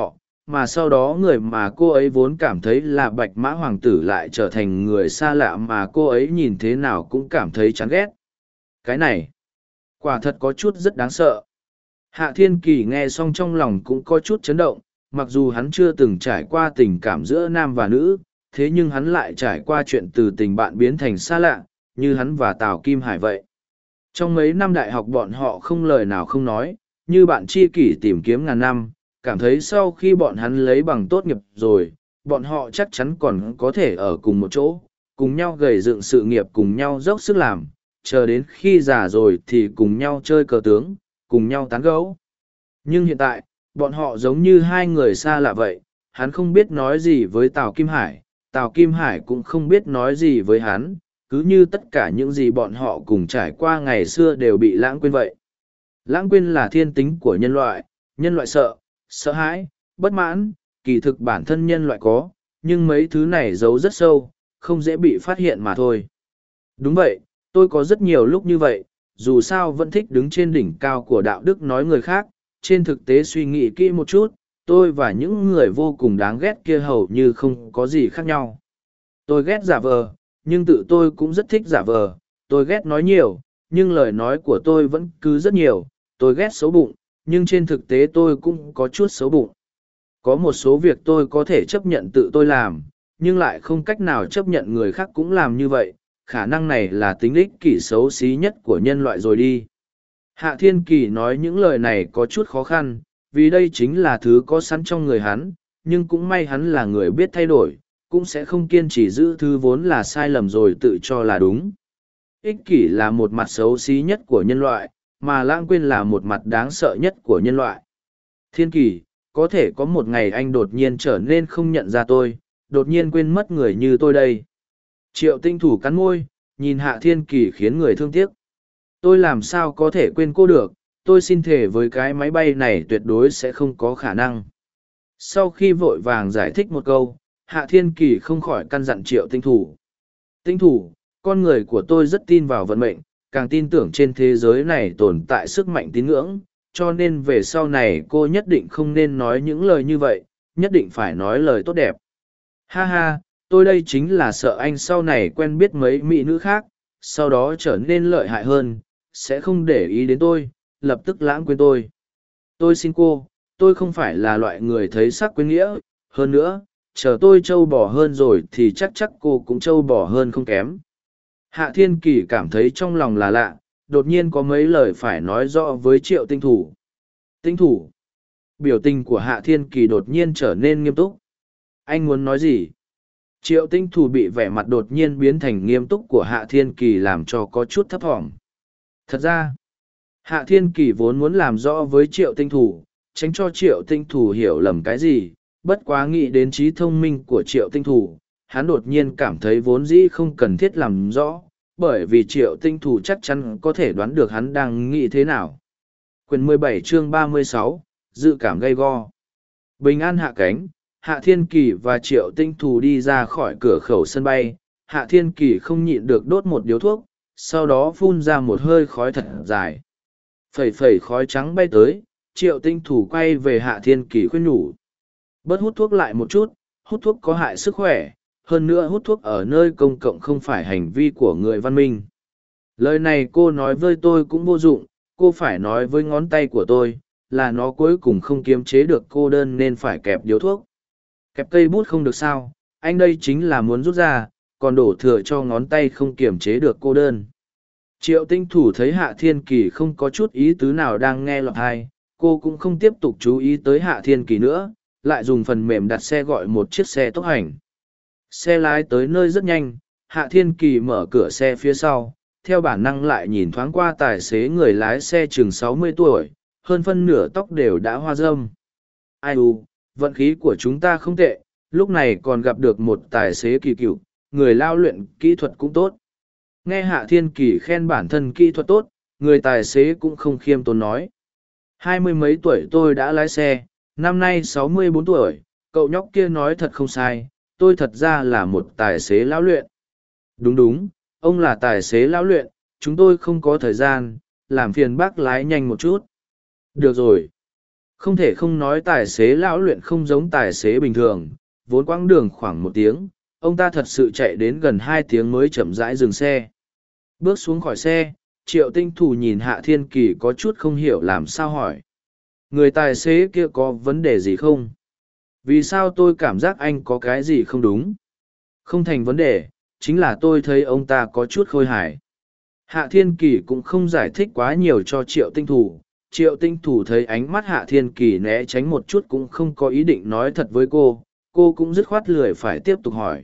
mà sau đó người mà cô ấy vốn cảm thấy là bạch mã hoàng tử lại trở thành người xa lạ mà cô ấy nhìn thế nào cũng cảm thấy chán ghét. Cái này, quả thật có chút rất đáng sợ. Hạ Thiên Kỳ nghe xong trong lòng cũng có chút chấn động, mặc dù hắn chưa từng trải qua tình cảm giữa nam và nữ, thế nhưng hắn lại trải qua chuyện từ tình bạn biến thành xa lạ, như hắn và Tào Kim Hải vậy. Trong mấy năm đại học bọn họ không lời nào không nói, như bạn tri kỷ tìm kiếm ngàn năm, cảm thấy sau khi bọn hắn lấy bằng tốt nghiệp rồi, bọn họ chắc chắn còn có thể ở cùng một chỗ, cùng nhau gầy dựng sự nghiệp, cùng nhau dốc sức làm, chờ đến khi già rồi thì cùng nhau chơi cờ tướng, cùng nhau tán gẫu. Nhưng hiện tại, bọn họ giống như hai người xa lạ vậy, hắn không biết nói gì với Tào Kim Hải, Tào Kim Hải cũng không biết nói gì với hắn, cứ như tất cả những gì bọn họ cùng trải qua ngày xưa đều bị lãng quên vậy. Lãng quên là thiên tính của nhân loại sợ hãi, bất mãn, kỳ thực bản thân nhân loại có, nhưng mấy thứ này giấu rất sâu, không dễ bị phát hiện mà thôi. Đúng vậy, tôi có rất nhiều lúc như vậy, dù sao vẫn thích đứng trên đỉnh cao của đạo đức nói người khác, trên thực tế suy nghĩ kỹ một chút, tôi và những người vô cùng đáng ghét kia hầu như không có gì khác nhau. Tôi ghét giả vờ, nhưng tự tôi cũng rất thích giả vờ, tôi ghét nói nhiều, nhưng lời nói của tôi vẫn cứ rất nhiều, tôi ghét xấu bụng, nhưng trên thực tế tôi cũng có chút xấu bụng. Có một số việc tôi có thể chấp nhận tự tôi làm, nhưng lại không cách nào chấp nhận người khác cũng làm như vậy, khả năng này là tính ích kỷ xấu xí nhất của nhân loại rồi đi. Hạ Thiên Kỳ nói những lời này có chút khó khăn, vì đây chính là thứ có sẵn trong người hắn, nhưng cũng may hắn là người biết thay đổi, cũng sẽ không kiên trì giữ thứ vốn là sai lầm rồi tự cho là đúng. Ích kỷ là một mặt xấu xí nhất của nhân loại, mà lãng quên là một mặt đáng sợ nhất của nhân loại. Thiên Kỳ, có thể có một ngày anh đột nhiên trở nên không nhận ra tôi, đột nhiên quên mất người như tôi đây. Triệu Tinh Thủ cắn môi, nhìn Hạ Thiên Kỳ khiến người thương tiếc. Tôi làm sao có thể quên cô được, tôi xin thề với cái máy bay này tuyệt đối sẽ không có khả năng. Sau khi vội vàng giải thích một câu, Hạ Thiên Kỳ không khỏi căn dặn Triệu Tinh Thủ. Tinh Thủ, con người của tôi rất tin vào vận mệnh, càng tin tưởng trên thế giới này tồn tại sức mạnh tín ngưỡng, cho nên về sau này cô nhất định không nên nói những lời như vậy, nhất định phải nói lời tốt đẹp. Ha ha, tôi đây chính là sợ anh sau này quen biết mấy mỹ nữ khác, sau đó trở nên lợi hại hơn, sẽ không để ý đến tôi, lập tức lãng quên tôi. Tôi xin cô, tôi không phải là loại người thấy sắc quên nghĩa, hơn nữa, chờ tôi trâu bò hơn rồi thì chắc cô cũng trâu bò hơn không kém. Hạ Thiên Kỳ cảm thấy trong lòng là lạ, đột nhiên có mấy lời phải nói rõ với Triệu Tinh Thủ. Tinh Thủ. Biểu tình của Hạ Thiên Kỳ đột nhiên trở nên nghiêm túc. Anh muốn nói gì? Triệu Tinh Thủ bị vẻ mặt đột nhiên biến thành nghiêm túc của Hạ Thiên Kỳ làm cho có chút thấp thỏm. Thật ra, Hạ Thiên Kỳ vốn muốn làm rõ với Triệu Tinh Thủ, tránh cho Triệu Tinh Thủ hiểu lầm cái gì, bất quá nghĩ đến trí thông minh của Triệu Tinh Thủ, hắn đột nhiên cảm thấy vốn dĩ không cần thiết làm rõ, bởi vì Triệu Tinh Thủ chắc chắn có thể đoán được hắn đang nghĩ thế nào. Quyển 17 chương 36, dự cảm gay go. Bình an hạ cánh, Hạ Thiên Kỳ và Triệu Tinh Thủ đi ra khỏi cửa khẩu sân bay, Hạ Thiên Kỳ không nhịn được đốt một điếu thuốc, sau đó phun ra một hơi khói thật dài. Phẩy phẩy khói trắng bay tới, Triệu Tinh Thủ quay về Hạ Thiên Kỳ khuyên nhủ. Bớt hút thuốc lại một chút, hút thuốc có hại sức khỏe, hơn nữa hút thuốc ở nơi công cộng không phải hành vi của người văn minh. Lời này cô nói với tôi cũng vô dụng, cô phải nói với ngón tay của tôi, là nó cuối cùng không kiềm chế được cô đơn nên phải kẹp điếu thuốc. Kẹp cây bút không được sao, anh đây chính là muốn rút ra, còn đổ thừa cho ngón tay không kiềm chế được cô đơn. Triệu Tinh Thủ thấy Hạ Thiên Kỳ không có chút ý tứ nào đang nghe lọt tai, cô cũng không tiếp tục chú ý tới Hạ Thiên Kỳ nữa, lại dùng phần mềm đặt xe gọi một chiếc xe tốc hành. Xe lái tới nơi rất nhanh, Hạ Thiên Kỳ mở cửa xe phía sau, theo bản năng lại nhìn thoáng qua tài xế người lái xe chừng 60 tuổi, hơn phân nửa tóc đều đã hoa râm. Ai u, vận khí của chúng ta không tệ, lúc này còn gặp được một tài xế kỳ cựu, người lao luyện kỹ thuật cũng tốt. Nghe Hạ Thiên Kỳ khen bản thân kỹ thuật tốt, người tài xế cũng không khiêm tốn nói. 20 mấy tuổi tôi đã lái xe, năm nay 64 tuổi, cậu nhóc kia nói thật không sai, tôi thật ra là một tài xế lão luyện. Đúng đúng, ông là tài xế lão luyện, chúng tôi không có thời gian, làm phiền bác lái nhanh một chút. Được rồi. Không thể không nói tài xế lão luyện không giống tài xế bình thường, vốn quãng đường khoảng 1 tiếng, ông ta thật sự chạy đến gần 2 tiếng mới chậm rãi dừng xe. Bước xuống khỏi xe, Triệu Tinh Thủ nhìn Hạ Thiên Kỳ có chút không hiểu làm sao hỏi. Người tài xế kia có vấn đề gì không? Vì sao tôi cảm giác anh có cái gì không đúng? Không thành vấn đề, chính là tôi thấy ông ta có chút khôi hài. Hạ Thiên Kỳ cũng không giải thích quá nhiều cho Triệu Tinh Thủ. Triệu Tinh Thủ thấy ánh mắt Hạ Thiên Kỳ né tránh một chút cũng không có ý định nói thật với cô cũng dứt khoát lười phải tiếp tục hỏi.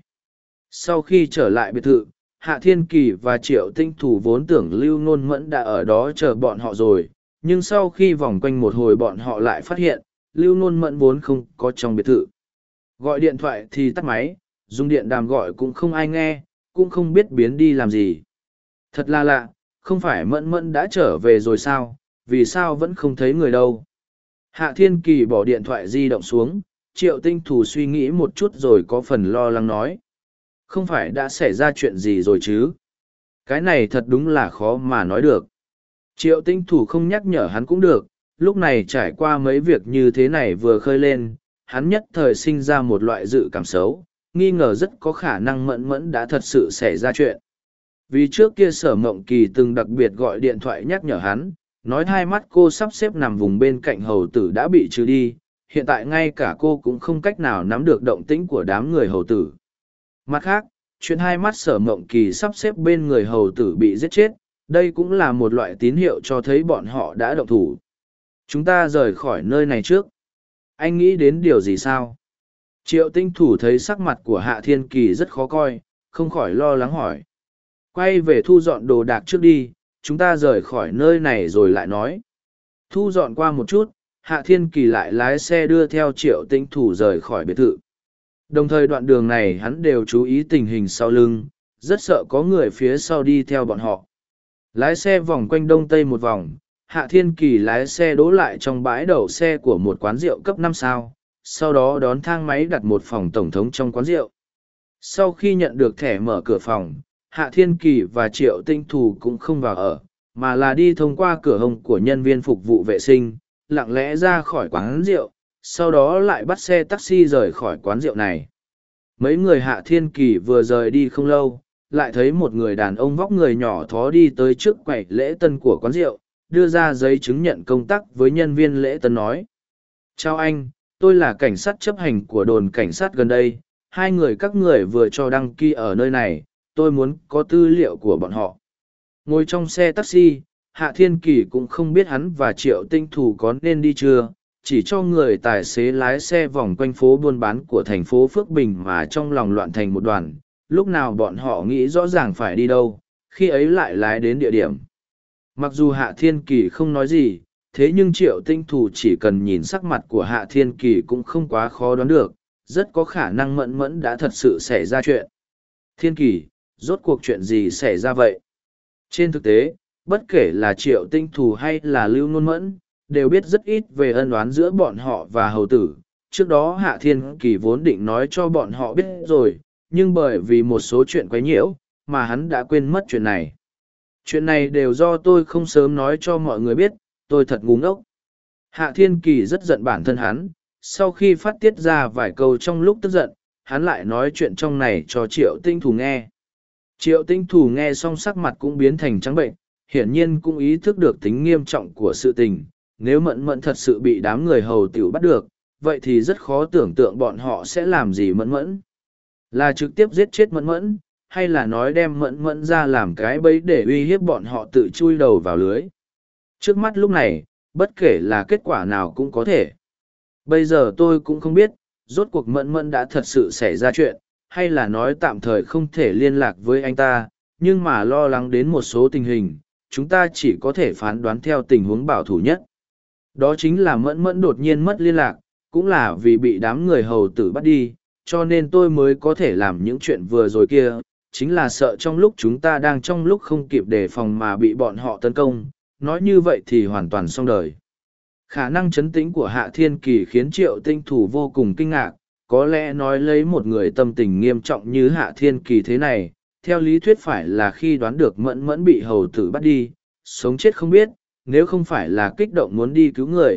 Sau khi trở lại biệt thự, Hạ Thiên Kỳ và Triệu Tinh Thủ vốn tưởng Lưu Nôn Mẫn đã ở đó chờ bọn họ rồi, nhưng sau khi vòng quanh một hồi bọn họ lại phát hiện, Lưu Nôn Mẫn vốn không có trong biệt thự. Gọi điện thoại thì tắt máy, dùng điện đàm gọi cũng không ai nghe, cũng không biết biến đi làm gì. Thật là lạ, không phải Mẫn Mẫn đã trở về rồi sao, vì sao vẫn không thấy người đâu. Hạ Thiên Kỳ bỏ điện thoại di động xuống, Triệu Tinh Thủ suy nghĩ một chút rồi có phần lo lắng nói. Không phải đã xảy ra chuyện gì rồi chứ? Cái này thật đúng là khó mà nói được. Triệu Tinh Thủ không nhắc nhở hắn cũng được, lúc này trải qua mấy việc như thế này vừa khơi lên, hắn nhất thời sinh ra một loại dự cảm xấu, nghi ngờ rất có khả năng Mẫn Mẫn đã thật sự xảy ra chuyện. Vì trước kia Sở Mộng Kỳ từng đặc biệt gọi điện thoại nhắc nhở hắn, nói hai mắt cô sắp xếp nằm vùng bên cạnh hầu tử đã bị trừ đi, hiện tại ngay cả cô cũng không cách nào nắm được động tĩnh của đám người hầu tử. Mặt khác, chuyện hai mắt Sở Mộng Kỳ sắp xếp bên người hầu tử bị giết chết, đây cũng là một loại tín hiệu cho thấy bọn họ đã động thủ. Chúng ta rời khỏi nơi này trước. Anh nghĩ đến điều gì sao? Triệu Tinh Thủ thấy sắc mặt của Hạ Thiên Kỳ rất khó coi, không khỏi lo lắng hỏi. Quay về thu dọn đồ đạc trước đi, chúng ta rời khỏi nơi này rồi lại nói. Thu dọn qua một chút, Hạ Thiên Kỳ lại lái xe đưa theo Triệu Tinh Thủ rời khỏi biệt thự. Đồng thời đoạn đường này hắn đều chú ý tình hình sau lưng, rất sợ có người phía sau đi theo bọn họ. Lái xe vòng quanh đông tây một vòng, Hạ Thiên Kỳ lái xe đỗ lại trong bãi đậu xe của một quán rượu cấp 5 sao, sau đó đón thang máy đặt một phòng tổng thống trong quán rượu. Sau khi nhận được thẻ mở cửa phòng, Hạ Thiên Kỳ và Triệu Tinh Thủ cũng không vào ở, mà là đi thông qua cửa hông của nhân viên phục vụ vệ sinh, lặng lẽ ra khỏi quán rượu, sau đó lại bắt xe taxi rời khỏi quán rượu này. Mấy người Hạ Thiên Kỳ vừa rời đi không lâu, lại thấy một người đàn ông vóc người nhỏ thó đi tới trước quầy lễ tân của quán rượu, đưa ra giấy chứng nhận công tác với nhân viên lễ tân nói. Chào anh, tôi là cảnh sát chấp hành của đồn cảnh sát gần đây, hai người các người vừa cho đăng ký ở nơi này, tôi muốn có tư liệu của bọn họ. Ngồi trong xe taxi, Hạ Thiên Kỳ cũng không biết hắn và Triệu Tinh Thủ có nên đi chưa, chỉ cho người tài xế lái xe vòng quanh phố buôn bán của thành phố Phước Bình mà trong lòng loạn thành một đoàn, lúc nào bọn họ nghĩ rõ ràng phải đi đâu, khi ấy lại lái đến địa điểm. Mặc dù Hạ Thiên Kỳ không nói gì, thế nhưng Triệu Tinh Thủ chỉ cần nhìn sắc mặt của Hạ Thiên Kỳ cũng không quá khó đoán được, rất có khả năng Mẫn Mẫn đã thật sự xảy ra chuyện. Thiên Kỳ, rốt cuộc chuyện gì xảy ra vậy? Trên thực tế, bất kể là Triệu Tinh Thủ hay là Lưu Nôn Mẫn, đều biết rất ít về ân oán giữa bọn họ và hầu tử. Trước đó Hạ Thiên Kỳ vốn định nói cho bọn họ biết rồi, nhưng bởi vì một số chuyện quấy nhiễu, mà hắn đã quên mất chuyện này. Chuyện này đều do tôi không sớm nói cho mọi người biết, tôi thật ngu ngốc. Hạ Thiên Kỳ rất giận bản thân hắn, sau khi phát tiết ra vài câu trong lúc tức giận, hắn lại nói chuyện trong này cho Triệu Tinh Thủ nghe. Triệu Tinh Thủ nghe xong sắc mặt cũng biến thành trắng bệnh, hiển nhiên cũng ý thức được tính nghiêm trọng của sự tình. Nếu Mẫn Mẫn thật sự bị đám người hầu tiểu bắt được, vậy thì rất khó tưởng tượng bọn họ sẽ làm gì Mẫn Mẫn. Là trực tiếp giết chết Mẫn Mẫn, hay là nói đem Mẫn Mẫn ra làm cái bẫy để uy hiếp bọn họ tự chui đầu vào lưới. Trước mắt lúc này, bất kể là kết quả nào cũng có thể. Bây giờ tôi cũng không biết, rốt cuộc Mẫn Mẫn đã thật sự xảy ra chuyện, hay là nói tạm thời không thể liên lạc với anh ta, nhưng mà lo lắng đến một số tình hình, chúng ta chỉ có thể phán đoán theo tình huống bảo thủ nhất. Đó chính là Mẫn Mẫn đột nhiên mất liên lạc, cũng là vì bị đám người hầu tử bắt đi, cho nên tôi mới có thể làm những chuyện vừa rồi kia, chính là sợ trong lúc chúng ta đang trong lúc không kịp đề phòng mà bị bọn họ tấn công, nói như vậy thì hoàn toàn xong đời. Khả năng chấn tĩnh của Hạ Thiên Kỳ khiến Triệu Tinh Thủ vô cùng kinh ngạc, có lẽ nói lấy một người tâm tình nghiêm trọng như Hạ Thiên Kỳ thế này, theo lý thuyết phải là khi đoán được Mẫn Mẫn bị hầu tử bắt đi, sống chết không biết, nếu không phải là kích động muốn đi cứu người,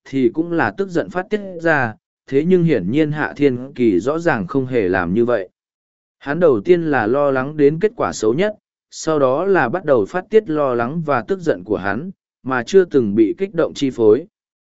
thì cũng là tức giận phát tiết ra, thế nhưng hiển nhiên Hạ Thiên Kỳ rõ ràng không hề làm như vậy. Hắn đầu tiên là lo lắng đến kết quả xấu nhất, sau đó là bắt đầu phát tiết lo lắng và tức giận của hắn, mà chưa từng bị kích động chi phối.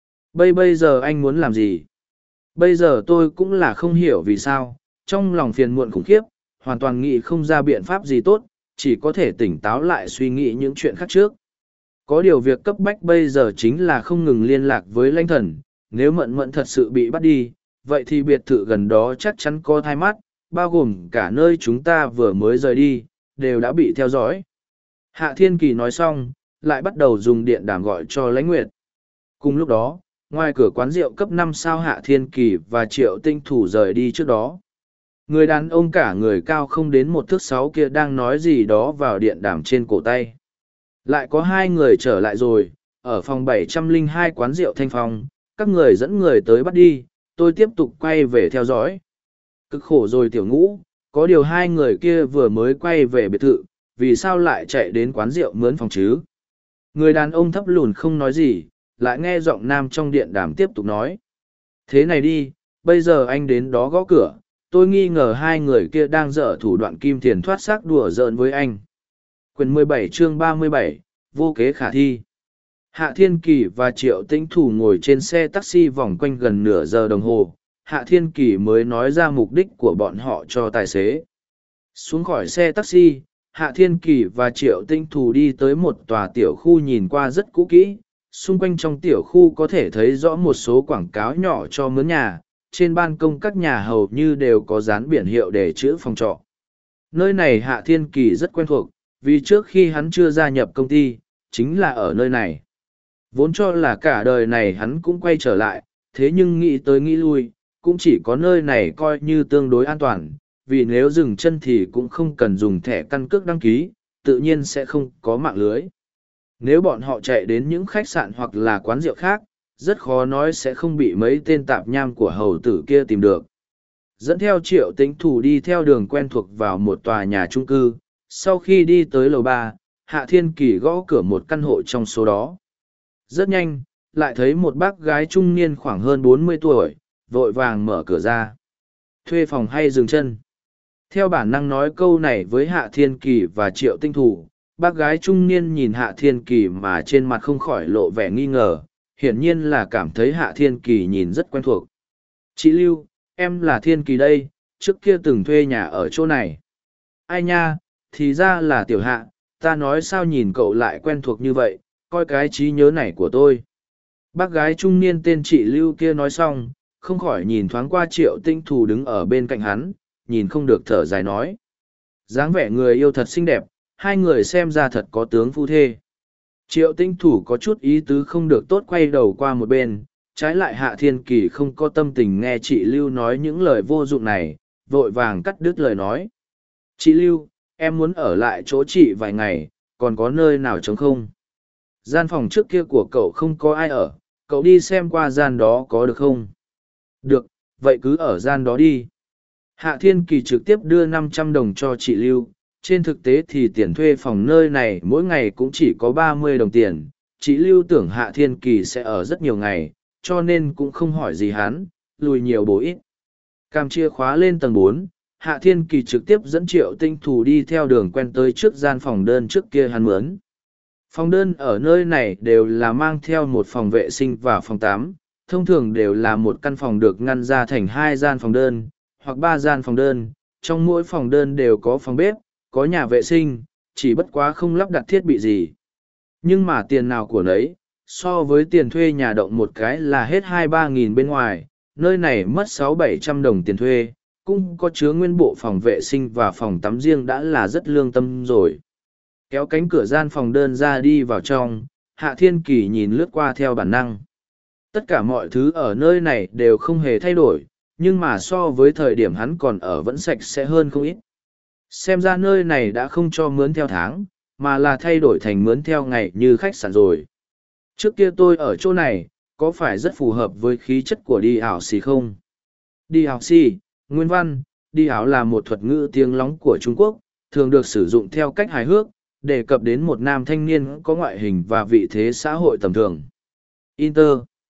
Bây giờ anh muốn làm gì? Bây giờ tôi cũng là không hiểu vì sao, trong lòng phiền muộn khủng khiếp, hoàn toàn nghĩ không ra biện pháp gì tốt, chỉ có thể tỉnh táo lại suy nghĩ những chuyện khác trước. Có điều việc cấp bách bây giờ chính là không ngừng liên lạc với lãnh thần, nếu mận mận thật sự bị bắt đi, vậy thì biệt thự gần đó chắc chắn có thai mắt, bao gồm cả nơi chúng ta vừa mới rời đi, đều đã bị theo dõi. Hạ Thiên Kỳ nói xong, lại bắt đầu dùng điện đàm gọi cho Lãnh Nguyệt. Cùng lúc đó, ngoài cửa quán rượu cấp 5 sao Hạ Thiên Kỳ và Triệu Tinh Thủ rời đi trước đó. Người đàn ông cả người cao không đến 1 thước 6 kia đang nói gì đó vào điện đàm trên cổ tay. Lại có 2 người trở lại rồi, ở phòng 702 quán rượu Thanh Phong, các người dẫn người tới bắt đi, tôi tiếp tục quay về theo dõi. Cực khổ rồi Tiểu Ngũ, có điều 2 người kia vừa mới quay về biệt thự, vì sao lại chạy đến quán rượu mướn phòng chứ? Người đàn ông thấp lùn không nói gì, lại nghe giọng nam trong điện đàm tiếp tục nói. Thế này đi, bây giờ anh đến đó gõ cửa, tôi nghi ngờ 2 người kia đang dở thủ đoạn kim tiền thoát xác đùa giỡn với anh. Quyển 17 chương 37, vô kế khả thi. Hạ Thiên Kỳ và Triệu Tĩnh Thủ ngồi trên xe taxi vòng quanh gần nửa giờ đồng hồ, Hạ Thiên Kỳ mới nói ra mục đích của bọn họ cho tài xế. Xuống khỏi xe taxi, Hạ Thiên Kỳ và Triệu Tĩnh Thủ đi tới một tòa tiểu khu nhìn qua rất cũ kỹ. Xung quanh trong tiểu khu có thể thấy rõ một số quảng cáo nhỏ cho mướn nhà, trên ban công các nhà hầu như đều có dán biển hiệu để chữ phòng trọ. Nơi này Hạ Thiên Kỳ rất quen thuộc, vì trước khi hắn chưa gia nhập công ty, chính là ở nơi này. Vốn cho là cả đời này hắn cũng quay trở lại, thế nhưng nghĩ tới nghĩ lui, cũng chỉ có nơi này coi như tương đối an toàn, vì nếu dừng chân thì cũng không cần dùng thẻ căn cước đăng ký, tự nhiên sẽ không có mạng lưới. Nếu bọn họ chạy đến những khách sạn hoặc là quán rượu khác, rất khó nói sẽ không bị mấy tên tạp nham của hầu tử kia tìm được. Dẫn theo Triệu Tĩnh Thủ đi theo đường quen thuộc vào một tòa nhà chung cư, sau khi đi tới lầu 3, Hạ Thiên Kỳ gõ cửa một căn hộ trong số đó. Rất nhanh, lại thấy một bác gái trung niên khoảng hơn 40 tuổi, vội vàng mở cửa ra. Thuê phòng hay dừng chân? Theo bản năng nói câu này với Hạ Thiên Kỳ và Triệu Tinh Thủ, bác gái trung niên nhìn Hạ Thiên Kỳ mà trên mặt không khỏi lộ vẻ nghi ngờ, hiển nhiên là cảm thấy Hạ Thiên Kỳ nhìn rất quen thuộc. Chị Lưu, em là Thiên Kỳ đây, trước kia từng thuê nhà ở chỗ này. Ai nha, thì ra là Tiểu Hạ, ta nói sao nhìn cậu lại quen thuộc như vậy, coi cái trí nhớ này của tôi. Bác gái trung niên tên chị Lưu kia nói xong, không khỏi nhìn thoáng qua Triệu Tinh Thủ đứng ở bên cạnh hắn, nhìn không được thở dài nói. Dáng vẻ người yêu thật xinh đẹp, 2 người xem ra thật có tướng phu thê. Triệu Tinh Thủ có chút ý tứ không được tốt quay đầu qua một bên, trái lại Hạ Thiên Kỳ không có tâm tình nghe chị Lưu nói những lời vô dụng này, vội vàng cắt đứt lời nói. Chị Lưu, em muốn ở lại chỗ chị vài ngày, còn có nơi nào trống không? Gian phòng trước kia của cậu không có ai ở, cậu đi xem qua gian đó có được không? Được, vậy cứ ở gian đó đi. Hạ Thiên Kỳ trực tiếp đưa 500 đồng cho chị Lưu, trên thực tế thì tiền thuê phòng nơi này mỗi ngày cũng chỉ có 30 đồng tiền. Chị Lưu tưởng Hạ Thiên Kỳ sẽ ở rất nhiều ngày, cho nên cũng không hỏi gì hắn, lùi nhiều bổ ít. Cam chìa khóa lên tầng 4, Hạ Thiên Kỳ trực tiếp dẫn Triệu Tinh Thủ đi theo đường quen tới trước gian phòng đơn trước kia hắn mướn. Phòng đơn ở nơi này đều là mang theo một phòng vệ sinh và phòng tắm, thông thường đều là một căn phòng được ngăn ra thành 2 gian phòng đơn, hoặc 3 gian phòng đơn, trong mỗi phòng đơn đều có phòng bếp, có nhà vệ sinh, chỉ bất quá không lắp đặt thiết bị gì. Nhưng mà tiền nào của nấy, so với tiền thuê nhà động một cái là hết 2-3 nghìn bên ngoài, nơi này mất 600-700 đồng tiền thuê, cũng có chứa nguyên bộ phòng vệ sinh và phòng tắm riêng đã là rất lương tâm rồi. Kéo cánh cửa gian phòng đơn ra đi vào trong, Hạ Thiên Kỳ nhìn lướt qua theo bản năng. Tất cả mọi thứ ở nơi này đều không hề thay đổi, nhưng mà so với thời điểm hắn còn ở vẫn sạch sẽ hơn không ít. Xem ra nơi này đã không cho mướn theo tháng, mà là thay đổi thành mướn theo ngày như khách sạn rồi. Trước kia tôi ở chỗ này, có phải rất phù hợp với khí chất của đi ảo xì không? Đi ảo xì, nguyên văn, đi ảo là một thuật ngữ tiếng lóng của Trung Quốc, thường được sử dụng theo cách hài hước, đề cập đến một nam thanh niên có ngoại hình và vị thế xã hội tầm thường. Inter.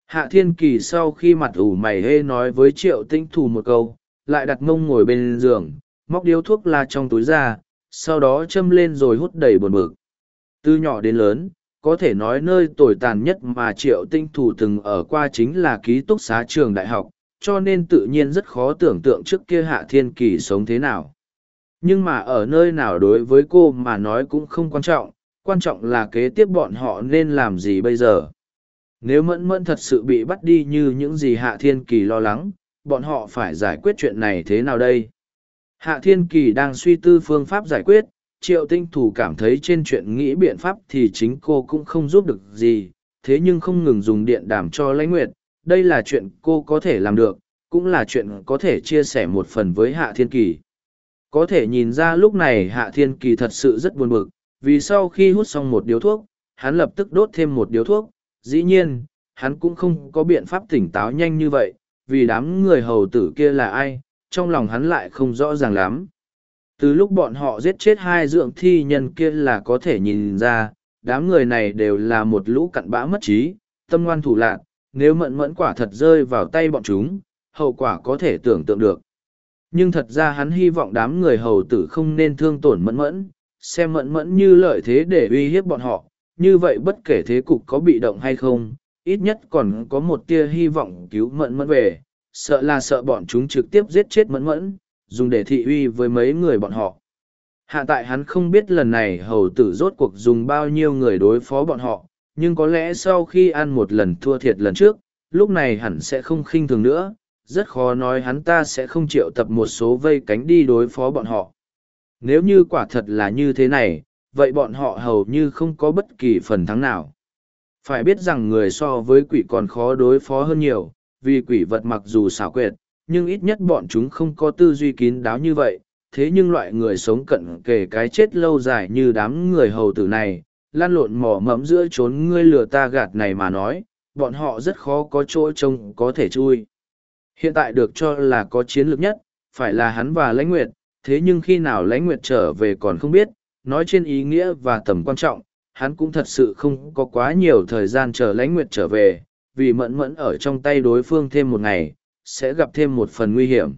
Hạ Thiên Kỳ sau khi mặt ủ mày hê nói với Triệu Tinh Thù một câu, lại đặt mông ngồi bên giường, móc điếu thuốc la trong túi ra, sau đó châm lên rồi hút đầy buồn bực. Từ nhỏ đến lớn, có thể nói nơi tồi tàn nhất mà Triệu Tinh Thù từng ở qua chính là ký túc xá trường đại học, cho nên tự nhiên rất khó tưởng tượng trước kia Hạ Thiên Kỳ sống thế nào. Nhưng mà ở nơi nào đối với cô mà nói cũng không quan trọng là kế tiếp bọn họ nên làm gì bây giờ. Nếu Mẫn Mẫn thật sự bị bắt đi như những gì Hạ Thiên Kỳ lo lắng, bọn họ phải giải quyết chuyện này thế nào đây? Hạ Thiên Kỳ đang suy tư phương pháp giải quyết, Triệu Tinh Thủ cảm thấy trên chuyện nghĩ biện pháp thì chính cô cũng không giúp được gì, thế nhưng không ngừng dùng điện đàm cho Lãnh Nguyệt, đây là chuyện cô có thể làm được, cũng là chuyện có thể chia sẻ một phần với Hạ Thiên Kỳ. Có thể nhìn ra lúc này Hạ Thiên Kỳ thật sự rất buồn bực, vì sau khi hút xong một điếu thuốc, hắn lập tức đốt thêm một điếu thuốc, dĩ nhiên, hắn cũng không có biện pháp tỉnh táo nhanh như vậy, vì đám người hầu tử kia là ai, trong lòng hắn lại không rõ ràng lắm. Từ lúc bọn họ giết chết hai dưỡng thi nhân kia là có thể nhìn ra, đám người này đều là một lũ cặn bã mất trí, tâm ngoan thủ lạn, nếu Mẫn Mẫn quả thật rơi vào tay bọn chúng, hậu quả có thể tưởng tượng được. Nhưng thật ra hắn hy vọng đám người hầu tử không nên thương tổn Mẫn Mẫn, xem Mẫn Mẫn như lợi thế để uy hiếp bọn họ, như vậy bất kể thế cục có bị động hay không, ít nhất còn có một tia hy vọng cứu Mẫn Mẫn về, sợ là sợ bọn chúng trực tiếp giết chết Mẫn Mẫn, dùng để thị uy với mấy người bọn họ. Hiện tại hắn không biết lần này hầu tử rốt cuộc dùng bao nhiêu người đối phó bọn họ, nhưng có lẽ sau khi ăn một lần thua thiệt lần trước, lúc này hẳn sẽ không khinh thường nữa, rất khó nói hắn ta sẽ không triệu tập một số vây cánh đi đối phó bọn họ. Nếu như quả thật là như thế này, vậy bọn họ hầu như không có bất kỳ phần thắng nào. Phải biết rằng người so với quỷ còn khó đối phó hơn nhiều, vì quỷ vật mặc dù xảo quyệt, nhưng ít nhất bọn chúng không có tư duy kín đáo như vậy. Thế nhưng loại người sống cận kề cái chết lâu dài như đám người hầu tử này, lan lộn mỏ mẫm giữa chốn ngươi lừa ta gạt này mà nói, bọn họ rất khó có chỗ trông có thể chui. Hiện tại được cho là có chiến lược nhất, phải là hắn và Lãnh Nguyệt, thế nhưng khi nào Lãnh Nguyệt trở về còn không biết, nói trên ý nghĩa và tầm quan trọng, hắn cũng thật sự không có quá nhiều thời gian chờ Lãnh Nguyệt trở về, vì Mẫn Mẫn ở trong tay đối phương thêm một ngày, sẽ gặp thêm một phần nguy hiểm.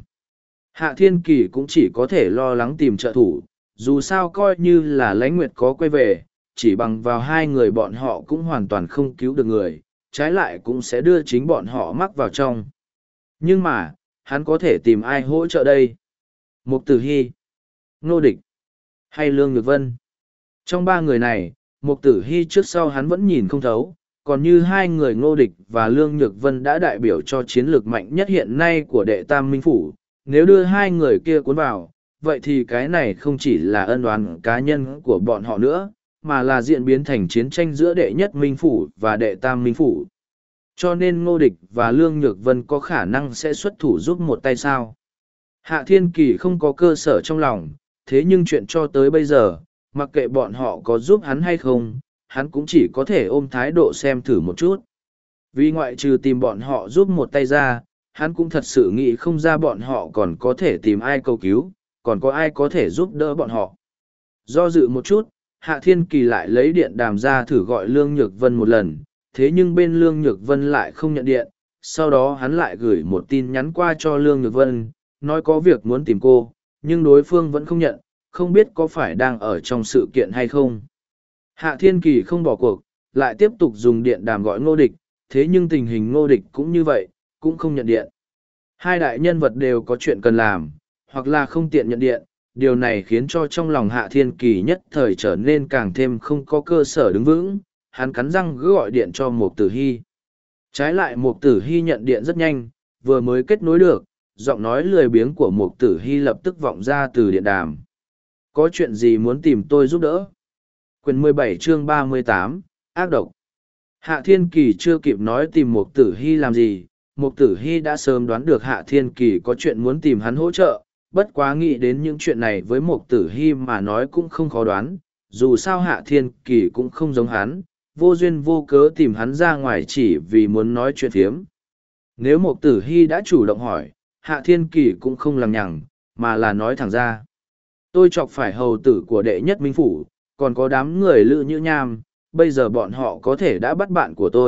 Hạ Thiên Kỳ cũng chỉ có thể lo lắng tìm trợ thủ, dù sao coi như là Lãnh Nguyệt có quay về, chỉ bằng vào hai người bọn họ cũng hoàn toàn không cứu được người, trái lại cũng sẽ đưa chính bọn họ mắc vào trong. Nhưng mà, hắn có thể tìm ai hỗ trợ đây? Mục Tử Hy, Ngô Địch, hay Lương Nhược Vân? Trong ba người này, Mục Tử Hy trước sau hắn vẫn nhìn không thấu, còn như hai người Ngô Địch và Lương Nhược Vân đã đại biểu cho chiến lược mạnh nhất hiện nay của đệ tam minh phủ, nếu đưa hai người kia cuốn vào, vậy thì cái này không chỉ là ân oán cá nhân của bọn họ nữa, mà là diễn biến thành chiến tranh giữa đệ nhất minh phủ và đệ tam minh phủ. Cho nên Ngô Địch và Lương Nhược Vân có khả năng sẽ xuất thủ giúp một tay sao. Hạ Thiên Kỳ không có cơ sở trong lòng, thế nhưng chuyện cho tới bây giờ, mặc kệ bọn họ có giúp hắn hay không, hắn cũng chỉ có thể ôm thái độ xem thử một chút. Vì ngoại trừ tìm bọn họ giúp một tay ra, hắn cũng thật sự nghĩ không ra bọn họ còn có thể tìm ai cầu cứu, còn có ai có thể giúp đỡ bọn họ. Do dự một chút, Hạ Thiên Kỳ lại lấy điện đàm ra thử gọi Lương Nhược Vân một lần, thế nhưng bên Lương Nhược Vân lại không nhận điện, sau đó hắn lại gửi một tin nhắn qua cho Lương Nhược Vân, nói có việc muốn tìm cô, nhưng đối phương vẫn không nhận, không biết có phải đang ở trong sự kiện hay không. Hạ Thiên Kỳ không bỏ cuộc, lại tiếp tục dùng điện đàm gọi Ngô Địch, thế nhưng tình hình Ngô Địch cũng như vậy, cũng không nhận điện. Hai đại nhân vật đều có chuyện cần làm, hoặc là không tiện nhận điện, điều này khiến cho trong lòng Hạ Thiên Kỳ nhất thời trở nên càng thêm không có cơ sở đứng vững, hắn cắn răng cứ gọi điện cho Mục Tử Hy. Trái lại Mục Tử Hy nhận điện rất nhanh, vừa mới kết nối được, giọng nói lười biếng của Mục Tử Hy lập tức vọng ra từ điện đàm. Có chuyện gì muốn tìm tôi giúp đỡ? Quyển 17 chương 38, ác độc. Hạ Thiên Kỳ chưa kịp nói tìm Mục Tử Hy làm gì, Mục Tử Hy đã sớm đoán được Hạ Thiên Kỳ có chuyện muốn tìm hắn hỗ trợ, bất quá nghĩ đến những chuyện này với Mục Tử Hy mà nói cũng không khó đoán, dù sao Hạ Thiên Kỳ cũng không giống hắn, vô duyên vô cớ tìm hắn ra ngoài chỉ vì muốn nói chuyện phiếm. Nếu Mục Tử Hy đã chủ động hỏi, Hạ Thiên Kỳ cũng không lằng nhằng, mà là nói thẳng ra. Tôi chọc phải hầu tử của đệ nhất minh phủ, còn có đám người Lữ Nhữ Nham, bây giờ bọn họ có thể đã bắt bạn của tôi,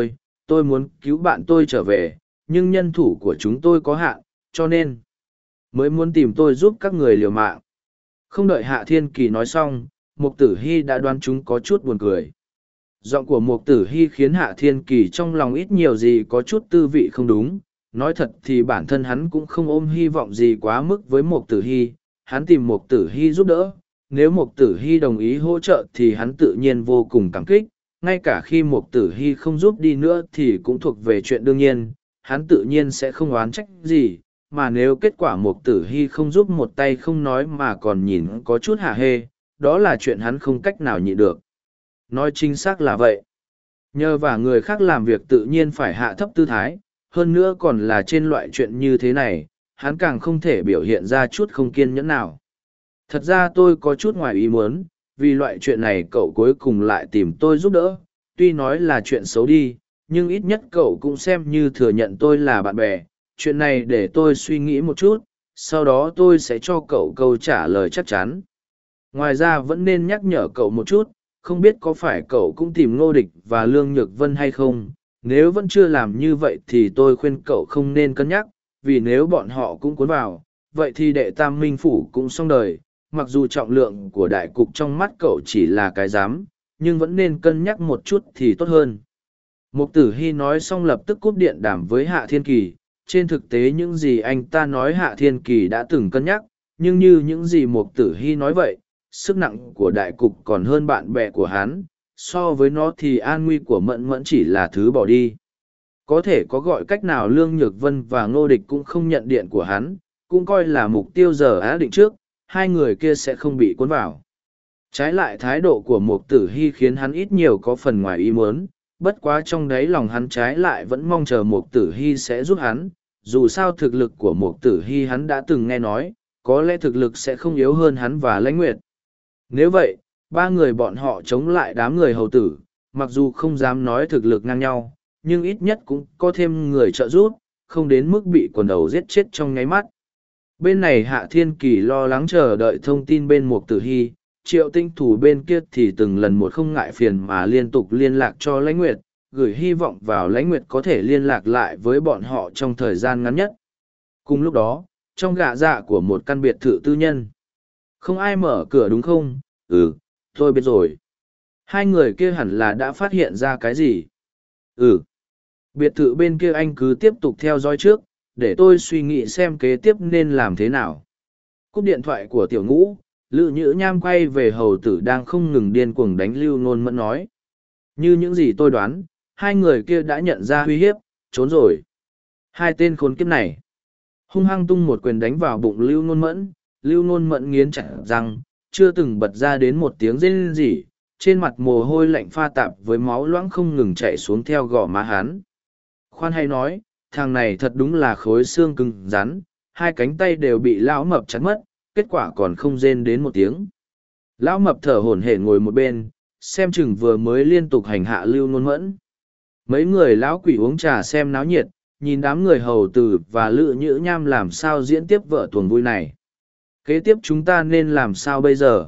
tôi muốn cứu bạn tôi trở về, nhưng nhân thủ của chúng tôi có hạn, cho nên mới muốn tìm tôi giúp các người liều mạng. Không đợi Hạ Thiên Kỳ nói xong, Mục Tử Hy đã đoán chúng có chút buồn cười. Giọng của Mục Tử Hy khiến Hạ Thiên Kỳ trong lòng ít nhiều gì có chút tư vị không đúng. Nói thật thì bản thân hắn cũng không ôm hy vọng gì quá mức với Mục Tử Hy, hắn tìm Mục Tử Hy giúp đỡ. Nếu Mục Tử Hy đồng ý hỗ trợ thì hắn tự nhiên vô cùng cảm kích, ngay cả khi Mục Tử Hy không giúp đi nữa thì cũng thuộc về chuyện đương nhiên, hắn tự nhiên sẽ không oán trách gì, mà nếu kết quả Mục Tử Hy không giúp một tay không nói mà còn nhìn có chút hả hê, đó là chuyện hắn không cách nào nhịn được. Nói chính xác là vậy. Nhờ và người khác làm việc tự nhiên phải hạ thấp tư thái, hơn nữa còn là trên loại chuyện như thế này, hắn càng không thể biểu hiện ra chút không kiên nhẫn nào. Thật ra tôi có chút ngoài ý muốn, vì loại chuyện này cậu cuối cùng lại tìm tôi giúp đỡ, tuy nói là chuyện xấu đi, nhưng ít nhất cậu cũng xem như thừa nhận tôi là bạn bè. Chuyện này để tôi suy nghĩ một chút, sau đó tôi sẽ cho cậu câu trả lời chắc chắn. Ngoài ra vẫn nên nhắc nhở cậu một chút, không biết có phải cậu cũng tìm Ngô Địch và Lương Nhược Vân hay không. Nếu vẫn chưa làm như vậy thì tôi khuyên cậu không nên cân nhắc, vì nếu bọn họ cũng cuốn vào, vậy thì đệ tam minh phủ cũng xong đời. Mặc dù trọng lượng của đại cục trong mắt cậu chỉ là cái giám, nhưng vẫn nên cân nhắc một chút thì tốt hơn. Mục Tử Hy nói xong lập tức cúp điện đàm với Hạ Thiên Kỳ. Trên thực tế những gì anh ta nói Hạ Thiên Kỳ đã từng cân nhắc, nhưng như những gì Mục Tử Hy nói vậy, sức nặng của đại cục còn hơn bạn bè của hắn, so với nó thì an nguy của Mẫn Mẫn chỉ là thứ bỏ đi. Có thể có gọi cách nào Lương Nhược Vân và Ngô Địch cũng không nhận điện của hắn, cũng coi là mục tiêu giờ á định trước, hai người kia sẽ không bị cuốn vào. Trái lại thái độ của Mục Tử Hy khiến hắn ít nhiều có phần ngoài ý muốn, bất quá trong đáy lòng hắn trái lại vẫn mong chờ Mục Tử Hy sẽ giúp hắn, dù sao thực lực của Mục Tử Hy hắn đã từng nghe nói, có lẽ thực lực sẽ không yếu hơn hắn và Lãnh Nguyệt. Nếu vậy, ba người bọn họ chống lại đám người hầu tử, mặc dù không dám nói thực lực ngang nhau, nhưng ít nhất cũng có thêm người trợ giúp, không đến mức bị quần đầu giết chết trong nháy mắt. Bên này Hạ Thiên Kỳ lo lắng chờ đợi thông tin bên Mục Tử Hy, Triệu Tinh Thủ bên kia thì từng lần một không ngại phiền mà liên tục liên lạc cho Lãnh Nguyệt, gửi hy vọng vào Lãnh Nguyệt có thể liên lạc lại với bọn họ trong thời gian ngắn nhất. Cùng lúc đó, trong gạ dạ của một căn biệt thự tư nhân, không ai mở cửa đúng không? Ừ, tôi biết rồi. Hai người kia hẳn là đã phát hiện ra cái gì? Ừ. Biệt thự bên kia anh cứ tiếp tục theo dõi trước, để tôi suy nghĩ xem kế tiếp nên làm thế nào. Cúp điện thoại của Tiểu Ngũ, Lữ Nhữ Nham quay về hầu tử đang không ngừng điên cuồng đánh Lưu Nôn Mẫn nói. Như những gì tôi đoán, hai người kia đã nhận ra uy hiếp, trốn rồi. Hai tên khốn kiếp này hung hăng tung một quyền đánh vào bụng Lưu Nôn Mẫn. Lưu Nôn Mẫn nghiến chặt răng, chưa từng bật ra đến một tiếng rên rỉ, trên mặt mồ hôi lạnh pha tạp với máu loãng không ngừng chạy xuống theo gò má hắn. Khoan hay nói, thằng này thật đúng là khối xương cứng rắn, hai cánh tay đều bị lão mập chặt mất, kết quả còn không rên đến một tiếng. Lão mập thở hổn hển ngồi một bên, xem chừng vừa mới liên tục hành hạ Lưu Nôn Mẫn. Mấy người lão quỷ uống trà xem náo nhiệt, nhìn đám người hầu tử và Lữ Nhữ Nham làm sao diễn tiếp vở tuồng vui này. Kế tiếp chúng ta nên làm sao bây giờ?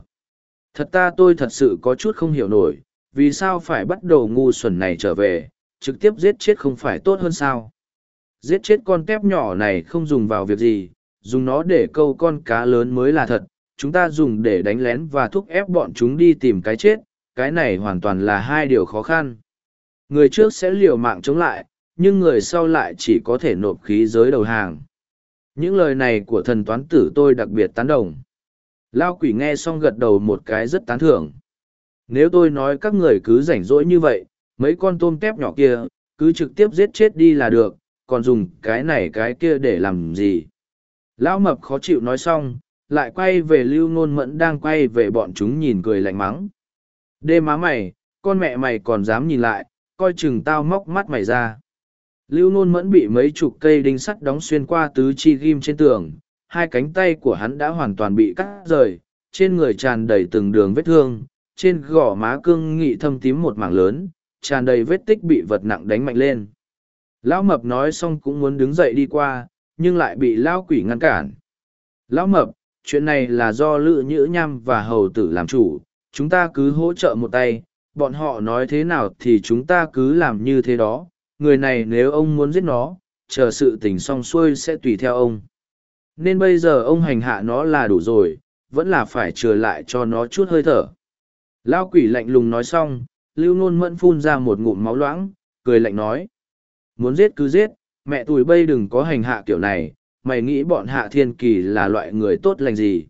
Tôi thật sự có chút không hiểu nổi, vì sao phải bắt đầu ngu xuẩn này trở về, trực tiếp giết chết không phải tốt hơn sao? Giết chết con tép nhỏ này không dùng vào việc gì, dùng nó để câu con cá lớn mới là thật, chúng ta dùng để đánh lén và thúc ép bọn chúng đi tìm cái chết, cái này hoàn toàn là hai điều khó khăn. Người trước sẽ liều mạng chống lại, nhưng người sau lại chỉ có thể nộp khí giới đầu hàng. Những lời này của thần toán tử tôi đặc biệt tán đồng. Lao quỷ nghe xong gật đầu một cái rất tán thưởng. Nếu tôi nói các người cứ rảnh rỗi như vậy, mấy con tôm tép nhỏ kia, cứ trực tiếp giết chết đi là được, còn dùng cái này cái kia để làm gì? Lão mập khó chịu nói xong, lại quay về Lưu Nôn Mẫn đang quay về bọn chúng nhìn cười lạnh mắng. Đê má mày, con mẹ mày còn dám nhìn lại, coi chừng tao móc mắt mày ra. Lưu Nôn Mẫn bị mấy chục cây đinh sắt đóng xuyên qua tứ chi ghim trên tường, hai cánh tay của hắn đã hoàn toàn bị cắt rời, trên người tràn đầy từng đường vết thương, trên gò má cương nghị thâm tím một mảng lớn, tràn đầy vết tích bị vật nặng đánh mạnh lên. Lão mập nói xong cũng muốn đứng dậy đi qua, nhưng lại bị lão quỷ ngăn cản. Lão mập, chuyện này là do Lữ Nhữ Nham và hầu tử làm chủ, chúng ta cứ hỗ trợ một tay, bọn họ nói thế nào thì chúng ta cứ làm như thế đó, người này nếu ông muốn giết nó, chờ sự tình xong xuôi sẽ tùy theo ông. Nên bây giờ ông hành hạ nó là đủ rồi, vẫn là phải trừ lại cho nó chút hơi thở. Lao quỷ lạnh lùng nói xong, Lưu Nôn Mẫn phun ra một ngụm máu loãng, cười lạnh nói. Muốn giết cứ giết, mẹ tụi bây đừng có hành hạ kiểu này, mày nghĩ bọn Hạ Thiên Kỳ là loại người tốt lành gì?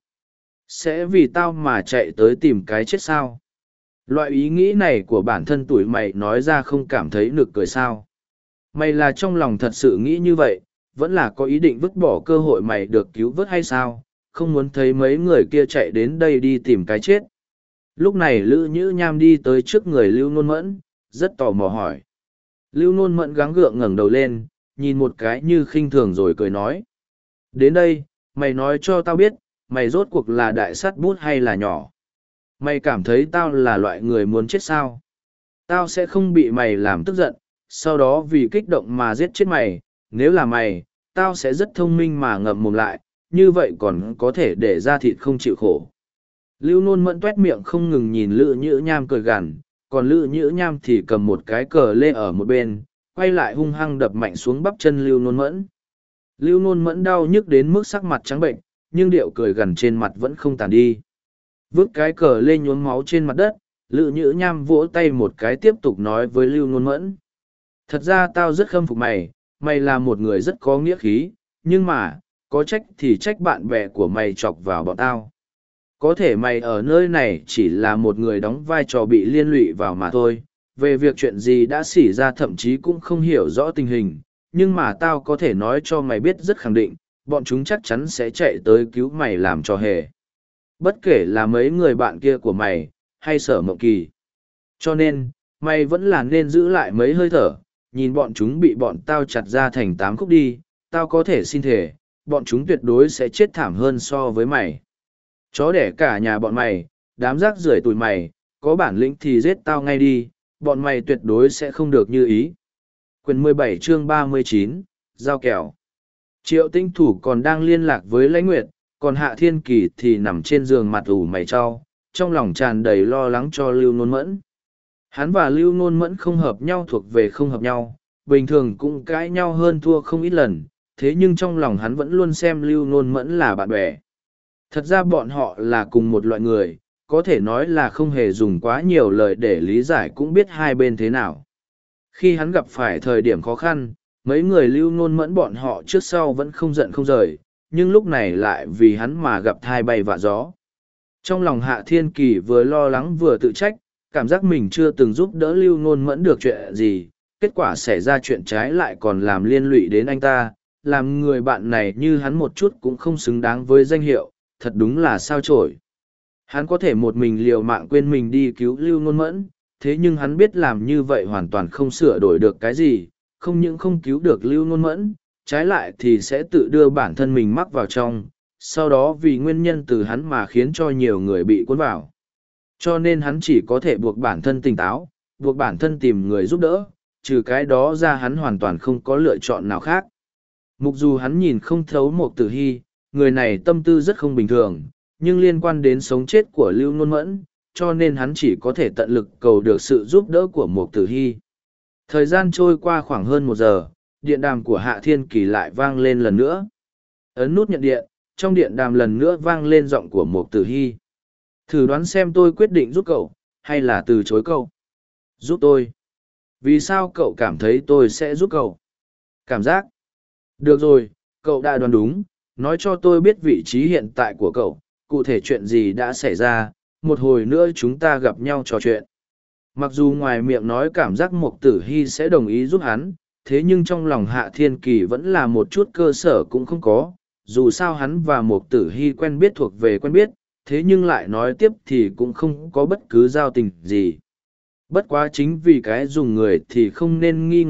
Sẽ vì tao mà chạy tới tìm cái chết sao? Loại ý nghĩ này của bản thân tụi mày nói ra không cảm thấy nực cười sao? Mày là trong lòng thật sự nghĩ như vậy, vẫn là có ý định vứt bỏ cơ hội mày được cứu vớt hay sao? Không muốn thấy mấy người kia chạy đến đây đi tìm cái chết. Lúc này Lữ Nhữ Nham đi tới trước người Lưu Nôn Mẫn, rất tò mò hỏi. Lưu Nôn Mẫn gắng gượng ngẩng đầu lên, nhìn một cái như khinh thường rồi cười nói. Đến đây, mày nói cho tao biết, mày rốt cuộc là đại sắt bút hay là nhỏ? Mày cảm thấy tao là loại người muốn chết sao? Tao sẽ không bị mày làm tức giận, sau đó vì kích động mà giết chết mày. Nếu là mày, tao sẽ rất thông minh mà ngậm mồm lại, như vậy còn có thể để ra thịt không chịu khổ. Lưu Nôn Mẫn tuét miệng không ngừng nhìn Lữ Nhữ Nham cười gằn, còn Lữ Nhữ Nham thì cầm một cái cờ lê ở một bên, quay lại hung hăng đập mạnh xuống bắp chân Lưu Nôn Mẫn. Lưu Nôn Mẫn đau nhức đến mức sắc mặt trắng bệnh, nhưng điệu cười gằn trên mặt vẫn không tàn đi. Vứt cái cờ lê nhuốm máu trên mặt đất, Lữ Nhữ Nham vỗ tay một cái tiếp tục nói với Lưu Nôn Mẫn. Thật ra tao rất khâm phục mày, mày là một người rất có nghĩa khí, nhưng mà, có trách thì trách bạn bè của mày chọc vào bọn tao. Có thể mày ở nơi này chỉ là một người đóng vai trò bị liên lụy vào mà thôi, về việc chuyện gì đã xảy ra thậm chí cũng không hiểu rõ tình hình, nhưng mà tao có thể nói cho mày biết rất khẳng định, bọn chúng chắc chắn sẽ chạy tới cứu mày làm trò hề. Bất kể là mấy người bạn kia của mày, hay Sở Mộng Kỳ. Cho nên, mày vẫn là nên giữ lại mấy hơi thở, nhìn bọn chúng bị bọn tao chặt ra thành 8 khúc đi, tao có thể xin thề, bọn chúng tuyệt đối sẽ chết thảm hơn so với mày. Chó đẻ cả nhà bọn mày, đám rác rưởi tụi mày, có bản lĩnh thì giết tao ngay đi, bọn mày tuyệt đối sẽ không được như ý. Quyển 17 chương 39, Giao kèo. Triệu Tinh Thủ còn đang liên lạc với Lãnh Nguyệt, còn Hạ Thiên Kỳ thì nằm trên giường mặt ủ mày cho, trong lòng tràn đầy lo lắng cho Lưu Nôn Mẫn. Hắn và Lưu Nôn Mẫn không hợp nhau thuộc về không hợp nhau, bình thường cũng cãi nhau hơn thua không ít lần, thế nhưng trong lòng hắn vẫn luôn xem Lưu Nôn Mẫn là bạn bè. Thật ra bọn họ là cùng một loại người, có thể nói là không hề dùng quá nhiều lời để lý giải cũng biết hai bên thế nào. Khi hắn gặp phải thời điểm khó khăn, mấy người Lưu Nôn Mẫn bọn họ trước sau vẫn không giận không rời, nhưng lúc này lại vì hắn mà gặp thai bay vạ gió. Trong lòng Hạ Thiên Kỳ vừa lo lắng vừa tự trách, cảm giác mình chưa từng giúp đỡ Lưu Nôn Mẫn được chuyện gì, kết quả xảy ra chuyện trái lại còn làm liên lụy đến anh ta, làm người bạn này như hắn một chút cũng không xứng đáng với danh hiệu, thật đúng là sao chổi. Hắn có thể một mình liều mạng quên mình đi cứu Lưu Nôn Mẫn, thế nhưng hắn biết làm như vậy hoàn toàn không sửa đổi được cái gì, không những không cứu được Lưu Nôn Mẫn, trái lại thì sẽ tự đưa bản thân mình mắc vào trong, sau đó vì nguyên nhân từ hắn mà khiến cho nhiều người bị cuốn vào. Cho nên hắn chỉ có thể buộc bản thân tỉnh táo, buộc bản thân tìm người giúp đỡ, trừ cái đó ra hắn hoàn toàn không có lựa chọn nào khác. Mục dù hắn nhìn không thấu Mục Tử Hy, người này tâm tư rất không bình thường, nhưng liên quan đến sống chết của Lưu Nôn Mẫn, cho nên hắn chỉ có thể tận lực cầu được sự giúp đỡ của Mục Tử Hy. Thời gian trôi qua khoảng hơn 1 giờ, điện đàm của Hạ Thiên Kỳ lại vang lên lần nữa. Ấn nút nhận điện, trong điện đàm lần nữa vang lên giọng của Mục Tử Hy. Thử đoán xem tôi quyết định giúp cậu, hay là từ chối cậu? Giúp tôi. Vì sao cậu cảm thấy tôi sẽ giúp cậu? Cảm giác. Được rồi, cậu đã đoán đúng, nói cho tôi biết vị trí hiện tại của cậu, cụ thể chuyện gì đã xảy ra, một hồi nữa chúng ta gặp nhau trò chuyện. Mặc dù ngoài miệng nói cảm giác Mục Tử Hy sẽ đồng ý giúp hắn, thế nhưng trong lòng Hạ Thiên Kỳ vẫn là một chút cơ sở cũng không có, dù sao hắn và Mục Tử Hy quen biết thuộc về quen biết, thế nhưng lại nói tiếp thì cũng không có bất cứ giao tình gì. Bất quá chính vì cái dùng người thì không nên nghi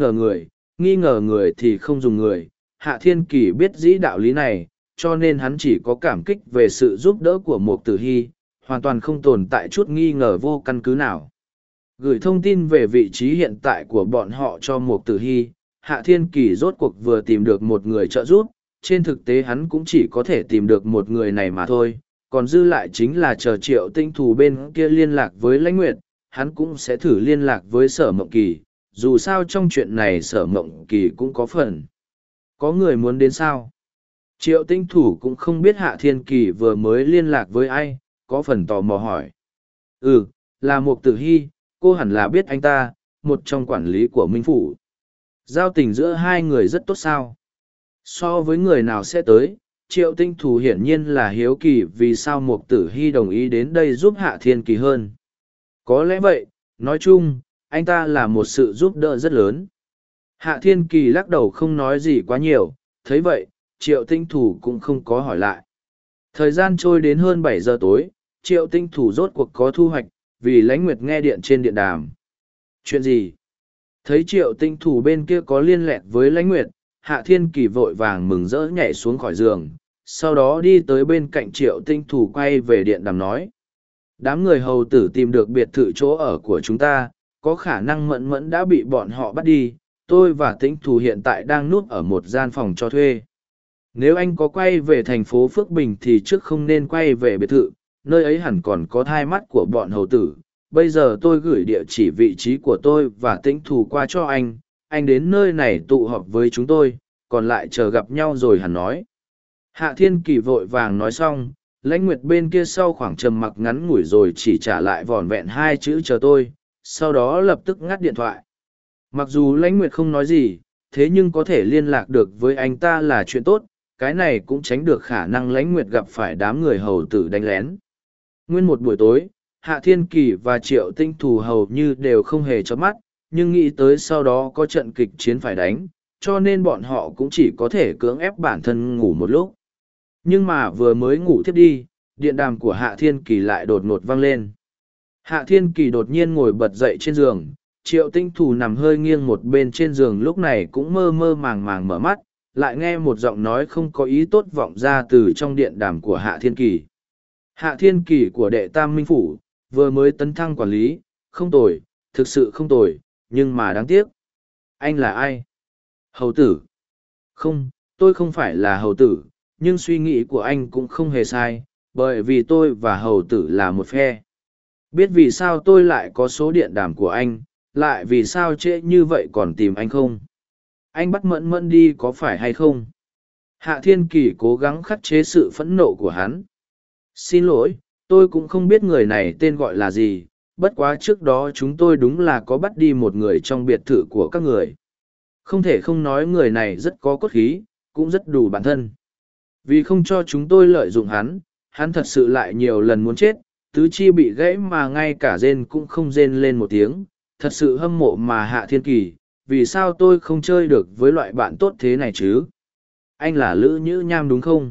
ngờ người thì không dùng người, Hạ Thiên Kỳ biết dĩ đạo lý này, cho nên hắn chỉ có cảm kích về sự giúp đỡ của Mục Tử Hy, hoàn toàn không tồn tại chút nghi ngờ vô căn cứ nào. Gửi thông tin về vị trí hiện tại của bọn họ cho Mục Tử Hy, Hạ Thiên Kỳ rốt cuộc vừa tìm được một người trợ giúp, trên thực tế hắn cũng chỉ có thể tìm được một người này mà thôi, còn dư lại chính là chờ Triệu Tinh Thù bên kia liên lạc với Lãnh Nguyệt, hắn cũng sẽ thử liên lạc với Sở Mộng Kỳ, dù sao trong chuyện này Sở Mộng Kỳ cũng có phần. Có người muốn đến sao? Triệu Tinh Thủ cũng không biết Hạ Thiên Kỳ vừa mới liên lạc với ai, có phần tò mò hỏi. Ừ, là Mục Tử Hy, cô hẳn là biết anh ta, một trong quản lý của Minh Phủ. Giao tình giữa hai người rất tốt sao? So với người nào sẽ tới, Triệu Tinh Thủ hiển nhiên là hiếu kỳ vì sao Mục Tử Hy đồng ý đến đây giúp Hạ Thiên Kỳ hơn. Có lẽ vậy, nói chung, anh ta là một sự giúp đỡ rất lớn. Hạ Thiên Kỳ lắc đầu không nói gì quá nhiều, thấy vậy, Triệu Tinh Thủ cũng không có hỏi lại. Thời gian trôi đến hơn 7 giờ tối, Triệu Tinh Thủ rốt cuộc có thu hoạch, vì Lãnh Nguyệt nghe điện trên điện đàm. Chuyện gì? Thấy Triệu Tinh Thủ bên kia có liên lạc với Lãnh Nguyệt, Hạ Thiên Kỳ vội vàng mừng rỡ nhảy xuống khỏi giường, sau đó đi tới bên cạnh Triệu Tinh Thủ quay về điện đàm nói. Đám người hầu tử tìm được biệt thự chỗ ở của chúng ta, có khả năng Mẫn Mẫn đã bị bọn họ bắt đi, tôi và Tinh Thủ hiện tại đang núp ở một gian phòng cho thuê. Nếu anh có quay về thành phố Phước Bình thì trước không nên quay về biệt thự, nơi ấy hẳn còn có thai mắt của bọn hầu tử. Bây giờ tôi gửi địa chỉ vị trí của tôi và Tinh Thủ qua cho anh đến nơi này tụ họp với chúng tôi, còn lại chờ gặp nhau rồi hẳn nói. Hạ Thiên Kỳ vội vàng nói xong, Lãnh Nguyệt bên kia sau khoảng trầm mặc ngắn ngủi rồi chỉ trả lại vỏn vẹn 2 chữ chờ tôi, sau đó lập tức ngắt điện thoại. Mặc dù Lãnh Nguyệt không nói gì, thế nhưng có thể liên lạc được với anh ta là chuyện tốt, cái này cũng tránh được khả năng Lãnh Nguyệt gặp phải đám người hầu tử đánh lén. Nguyên một buổi tối, Hạ Thiên Kỳ và Triệu Tinh Thủ hầu như đều không hề chớp mắt, nhưng nghĩ tới sau đó có trận kịch chiến phải đánh, cho nên bọn họ cũng chỉ có thể cưỡng ép bản thân ngủ một lúc. Nhưng mà vừa mới ngủ thiếp đi, điện đàm của Hạ Thiên Kỳ lại đột ngột vang lên. Hạ Thiên Kỳ đột nhiên ngồi bật dậy trên giường, Triệu Tinh Thủ nằm hơi nghiêng một bên trên giường lúc này cũng mơ mơ màng màng mở mắt, lại nghe một giọng nói không có ý tốt vọng ra từ trong điện đàm của Hạ Thiên Kỳ. Hạ Thiên Kỳ của đệ tam minh phủ, vừa mới tấn thăng quản lý, không tồi, thực sự không tồi, nhưng mà đáng tiếc. Anh là ai? Hầu tử. Không, tôi không phải là hầu tử, nhưng suy nghĩ của anh cũng không hề sai, bởi vì tôi và hầu tử là một phe. Biết vì sao tôi lại có số điện đàm của anh, lại vì sao trễ như vậy còn tìm anh không? Anh bắt Mẫn Mẫn đi có phải hay không? Hạ Thiên Kỳ cố gắng khắc chế sự phẫn nộ của hắn. Xin lỗi, tôi cũng không biết người này tên gọi là gì, bất quá trước đó chúng tôi đúng là có bắt đi một người trong biệt thự của các người. Không thể không nói người này rất có cốt khí, cũng rất đủ bản thân. Vì không cho chúng tôi lợi dụng hắn thật sự lại nhiều lần muốn chết, tứ chi bị gãy mà ngay cả rên cũng không rên lên một tiếng, thật sự hâm mộ mà Hạ Thiên Kỳ, vì sao tôi không chơi được với loại bạn tốt thế này chứ? Anh là Lữ Nhữ Nham đúng không?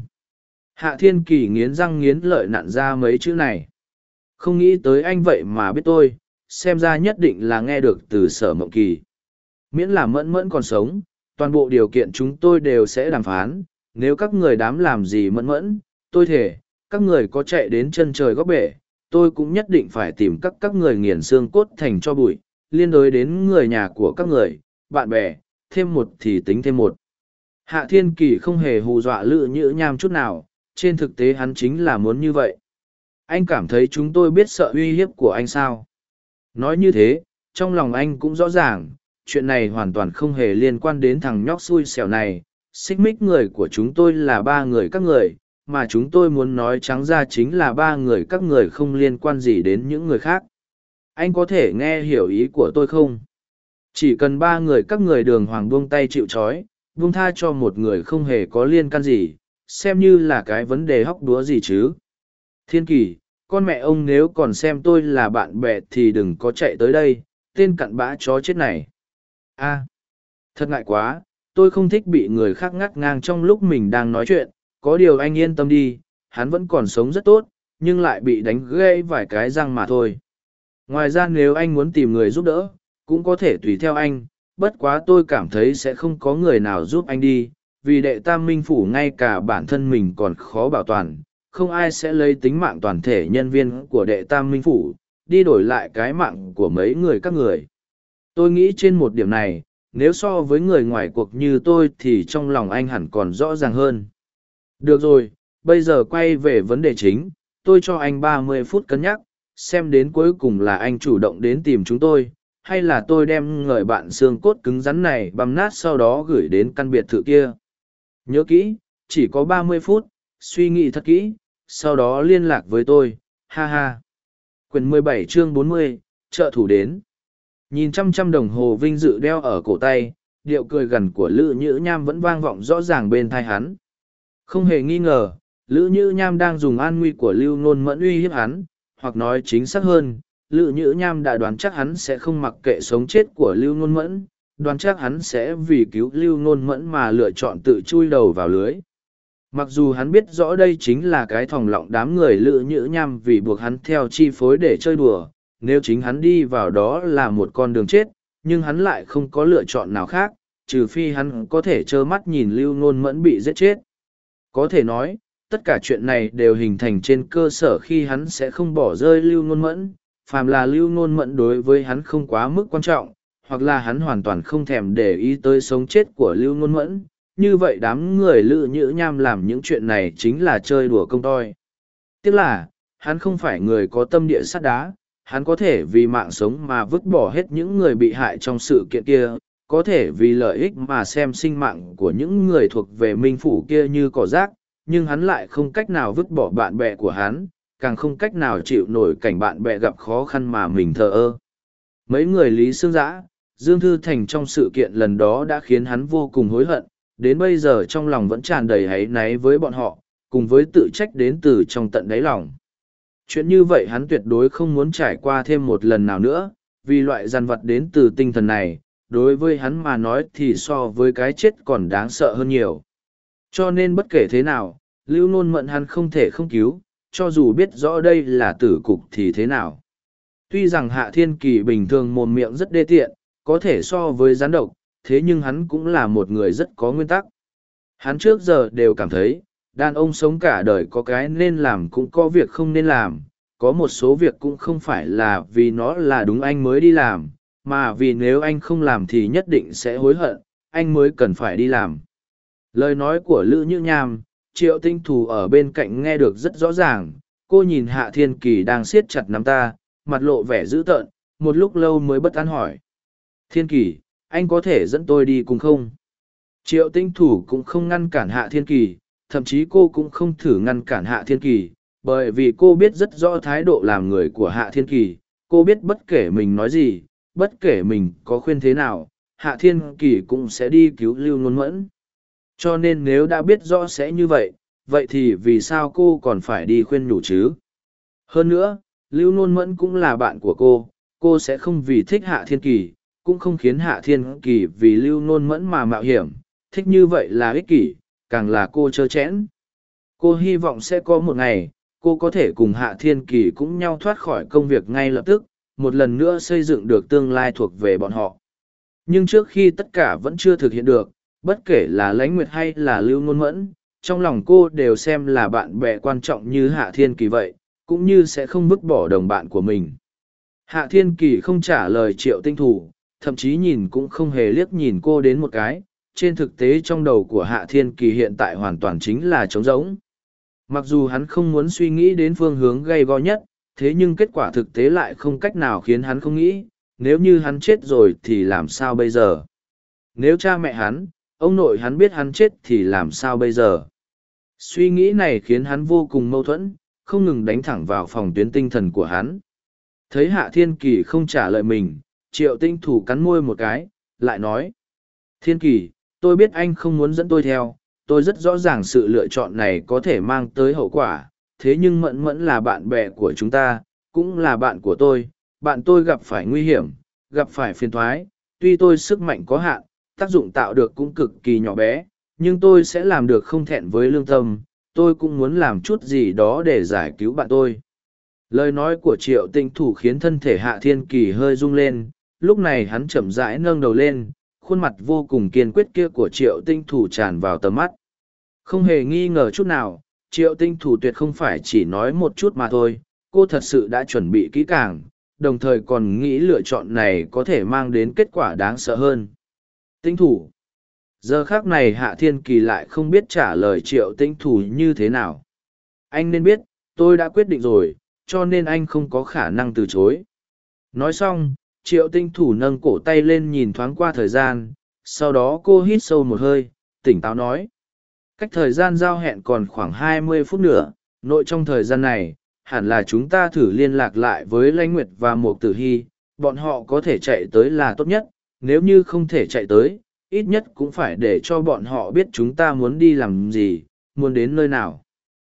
Hạ Thiên Kỳ nghiến răng nghiến lợi nặn ra mấy chữ này. Không nghĩ tới anh vậy mà biết tôi, xem ra nhất định là nghe được từ Sở Mộng Kỳ. Miễn là Mẫn Mẫn còn sống, toàn bộ điều kiện chúng tôi đều sẽ đàm phán, nếu các người dám làm gì Mẫn Mẫn, tôi thề, các người có chạy đến chân trời góc bể, tôi cũng nhất định phải tìm các người nghiền xương cốt thành cho bụi, liên đối đến người nhà của các người, bạn bè, thêm một thì tính thêm một. Hạ Thiên Kỳ không hề hù dọa Lữ Nhữ Nham chút nào, trên thực tế hắn chính là muốn như vậy. Anh cảm thấy chúng tôi biết sợ uy hiếp của anh sao? Nói như thế, trong lòng anh cũng rõ ràng, chuyện này hoàn toàn không hề liên quan đến thằng nhóc xui xẻo này. Xích mích người của chúng tôi là 3 người các người, mà chúng tôi muốn nói trắng ra chính là 3 người các người không liên quan gì đến những người khác. Anh có thể nghe hiểu ý của tôi không? Chỉ cần 3 người các người đường hoàng buông tay chịu trói, buông tha cho một người không hề có liên can gì, xem như là cái vấn đề hóc đúa gì chứ. Thiên Kỳ, con mẹ ông nếu còn xem tôi là bạn bè thì đừng có chạy tới đây, tên cặn bã chó chết này. A, thật ngại quá, tôi không thích bị người khác ngắt ngang trong lúc mình đang nói chuyện, có điều anh yên tâm đi, hắn vẫn còn sống rất tốt, nhưng lại bị đánh gãy vài cái răng mà thôi. Ngoài ra nếu anh muốn tìm người giúp đỡ, cũng có thể tùy theo anh, bất quá tôi cảm thấy sẽ không có người nào giúp anh đi, vì đệ tam minh phủ ngay cả bản thân mình còn khó bảo toàn, không ai sẽ lấy tính mạng toàn thể nhân viên của đệ tam minh phủ, đi đổi lại cái mạng của mấy người các người. Tôi nghĩ trên một điểm này, nếu so với người ngoài cuộc như tôi thì trong lòng anh hẳn còn rõ ràng hơn. Được rồi, bây giờ quay về vấn đề chính, tôi cho anh 30 phút cân nhắc, xem đến cuối cùng là anh chủ động đến tìm chúng tôi, hay là tôi đem người bạn xương cốt cứng rắn này băm nát sau đó gửi đến căn biệt thự kia. Nhớ kỹ, chỉ có 30 phút, suy nghĩ thật kỹ, sau đó liên lạc với tôi, ha ha. Quyển 17 chương 40, trợ thủ đến. Nhìn chăm đồng hồ vinh dự đeo ở cổ tay, điệu cười gằn của Lữ Nhữ Nham vẫn vang vọng rõ ràng bên tai hắn. Không hề nghi ngờ, Lữ Nhữ Nham đang dùng an nguy của Lưu Nôn Mẫn uy hiếp hắn, hoặc nói chính xác hơn, Lữ Nhữ Nham đã đoán chắc hắn sẽ không mặc kệ sống chết của Lưu Nôn Mẫn, đoán chắc hắn sẽ vì cứu Lưu Nôn Mẫn mà lựa chọn tự chui đầu vào lưới. Mặc dù hắn biết rõ đây chính là cái thòng lọng đám người Lữ Nhữ Nham vì buộc hắn theo chi phối để chơi đùa, nếu chính hắn đi vào đó là một con đường chết, nhưng hắn lại không có lựa chọn nào khác, trừ phi hắn có thể trơ mắt nhìn Lưu Nôn Mẫn bị giết chết. Có thể nói, tất cả chuyện này đều hình thành trên cơ sở khi hắn sẽ không bỏ rơi Lưu Nôn Mẫn, phàm là Lưu Nôn Mẫn đối với hắn không quá mức quan trọng, hoặc là hắn hoàn toàn không thèm để ý tới sống chết của Lưu Nôn Mẫn. Như vậy đám người Lữ Nhữ Nham làm những chuyện này chính là chơi đùa công toi. Tiếc là, hắn không phải người có tâm địa sắt đá, hắn có thể vì mạng sống mà vứt bỏ hết những người bị hại trong sự kiện kia, có thể vì lợi ích mà xem sinh mạng của những người thuộc về minh phủ kia như cỏ rác, nhưng hắn lại không cách nào vứt bỏ bạn bè của hắn, càng không cách nào chịu nổi cảnh bạn bè gặp khó khăn mà mình thờ ơ. Mấy người Lý Sương Giã, Dương Thư Thành trong sự kiện lần đó đã khiến hắn vô cùng hối hận, đến bây giờ trong lòng vẫn tràn đầy áy náy với bọn họ, cùng với tự trách đến từ trong tận đáy lòng. Chuyện như vậy hắn tuyệt đối không muốn trải qua thêm một lần nào nữa, vì loại dằn vặt đến từ tinh thần này, đối với hắn mà nói thì so với cái chết còn đáng sợ hơn nhiều. Cho nên bất kể thế nào, Lưu Nôn Mẫn hắn không thể không cứu, cho dù biết rõ đây là tử cục thì thế nào. Tuy rằng Hạ Thiên Kỳ bình thường mồm miệng rất đê tiện, có thể so với gián độc, thế nhưng hắn cũng là một người rất có nguyên tắc. Hắn trước giờ đều cảm thấy, đàn ông sống cả đời có cái nên làm cũng có việc không nên làm, có một số việc cũng không phải là vì nó là đúng anh mới đi làm, mà vì nếu anh không làm thì nhất định sẽ hối hận, anh mới cần phải đi làm. Lời nói của Lữ Nhữ Nham, Triệu Tinh Thù ở bên cạnh nghe được rất rõ ràng, cô nhìn Hạ Thiên Kỳ đang siết chặt nắm ta, mặt lộ vẻ dữ tợn, một lúc lâu mới bất an hỏi. Thiên Kỳ, anh có thể dẫn tôi đi cùng không? Triệu Tinh Thủ cũng không ngăn cản Hạ Thiên Kỳ, thậm chí cô cũng không thử ngăn cản Hạ Thiên Kỳ, bởi vì cô biết rất rõ thái độ làm người của Hạ Thiên Kỳ, cô biết bất kể mình nói gì, bất kể mình có khuyên thế nào, Hạ Thiên Kỳ cũng sẽ đi cứu Lưu Nôn Mẫn. Cho nên nếu đã biết rõ sẽ như vậy, vậy thì vì sao cô còn phải đi khuyên nhủ chứ? Hơn nữa, Lưu Nôn Mẫn cũng là bạn của cô sẽ không vì thích Hạ Thiên Kỳ, cũng không khiến Hạ Thiên Kỳ vì Lưu Nôn Mẫn mà mạo hiểm, thích như vậy là ích kỷ, càng là cô trơ trẽn. Cô hy vọng sẽ có một ngày, cô có thể cùng Hạ Thiên Kỳ cũng nhau thoát khỏi công việc ngay lập tức, một lần nữa xây dựng được tương lai thuộc về bọn họ. Nhưng trước khi tất cả vẫn chưa thực hiện được, bất kể là Lãnh Nguyệt hay là Lưu Nôn Mẫn, trong lòng cô đều xem là bạn bè quan trọng như Hạ Thiên Kỳ vậy, cũng như sẽ không vứt bỏ đồng bạn của mình. Hạ Thiên Kỳ không trả lời Triệu Tinh Thủ, thậm chí nhìn cũng không hề liếc nhìn cô đến một cái. Trên thực tế trong đầu của Hạ Thiên Kỳ hiện tại hoàn toàn chính là trống rỗng. Mặc dù hắn không muốn suy nghĩ đến phương hướng gay go nhất, thế nhưng kết quả thực tế lại không cách nào khiến hắn không nghĩ, nếu như hắn chết rồi thì làm sao bây giờ? Nếu cha mẹ hắn, ông nội hắn biết hắn chết thì làm sao bây giờ? Suy nghĩ này khiến hắn vô cùng mâu thuẫn, không ngừng đánh thẳng vào phòng tuyến tinh thần của hắn. Thấy Hạ Thiên Kỳ không trả lời mình, Triệu Tinh Thủ cắn môi một cái, lại nói. Thiên Kỳ, tôi biết anh không muốn dẫn tôi theo, tôi rất rõ ràng sự lựa chọn này có thể mang tới hậu quả, thế nhưng Mẫn Mẫn là bạn bè của chúng ta, cũng là bạn tôi gặp phải nguy hiểm, gặp phải phiền thoái, tuy tôi sức mạnh có hạn, tác dụng tạo được cũng cực kỳ nhỏ bé, nhưng tôi sẽ làm được không thẹn với lương tâm, tôi cũng muốn làm chút gì đó để giải cứu bạn tôi. Lời nói của Triệu Tinh Thủ khiến thân thể Hạ Thiên Kỳ hơi rung lên, lúc này hắn chậm rãi nâng đầu lên, khuôn mặt vô cùng kiên quyết kia của Triệu Tinh Thủ tràn vào tầm mắt. Không hề nghi ngờ chút nào, Triệu Tinh Thủ tuyệt không phải chỉ nói một chút mà thôi, cô thật sự đã chuẩn bị kỹ càng, đồng thời còn nghĩ lựa chọn này có thể mang đến kết quả đáng sợ hơn. Tinh Thủ. Giờ khác này Hạ Thiên Kỳ lại không biết trả lời Triệu Tinh Thủ như thế nào. Anh nên biết, tôi đã quyết định rồi, cho nên anh không có khả năng từ chối. Nói xong, Triệu Tinh Thủ nâng cổ tay lên nhìn thoáng qua thời gian, sau đó cô hít sâu một hơi, tỉnh táo nói. Cách thời gian giao hẹn còn khoảng 20 phút nữa, nội trong thời gian này, hẳn là chúng ta thử liên lạc lại với Lãnh Nguyệt và Mục Tử Hy, bọn họ có thể chạy tới là tốt nhất, nếu như không thể chạy tới, ít nhất cũng phải để cho bọn họ biết chúng ta muốn đi làm gì, muốn đến nơi nào.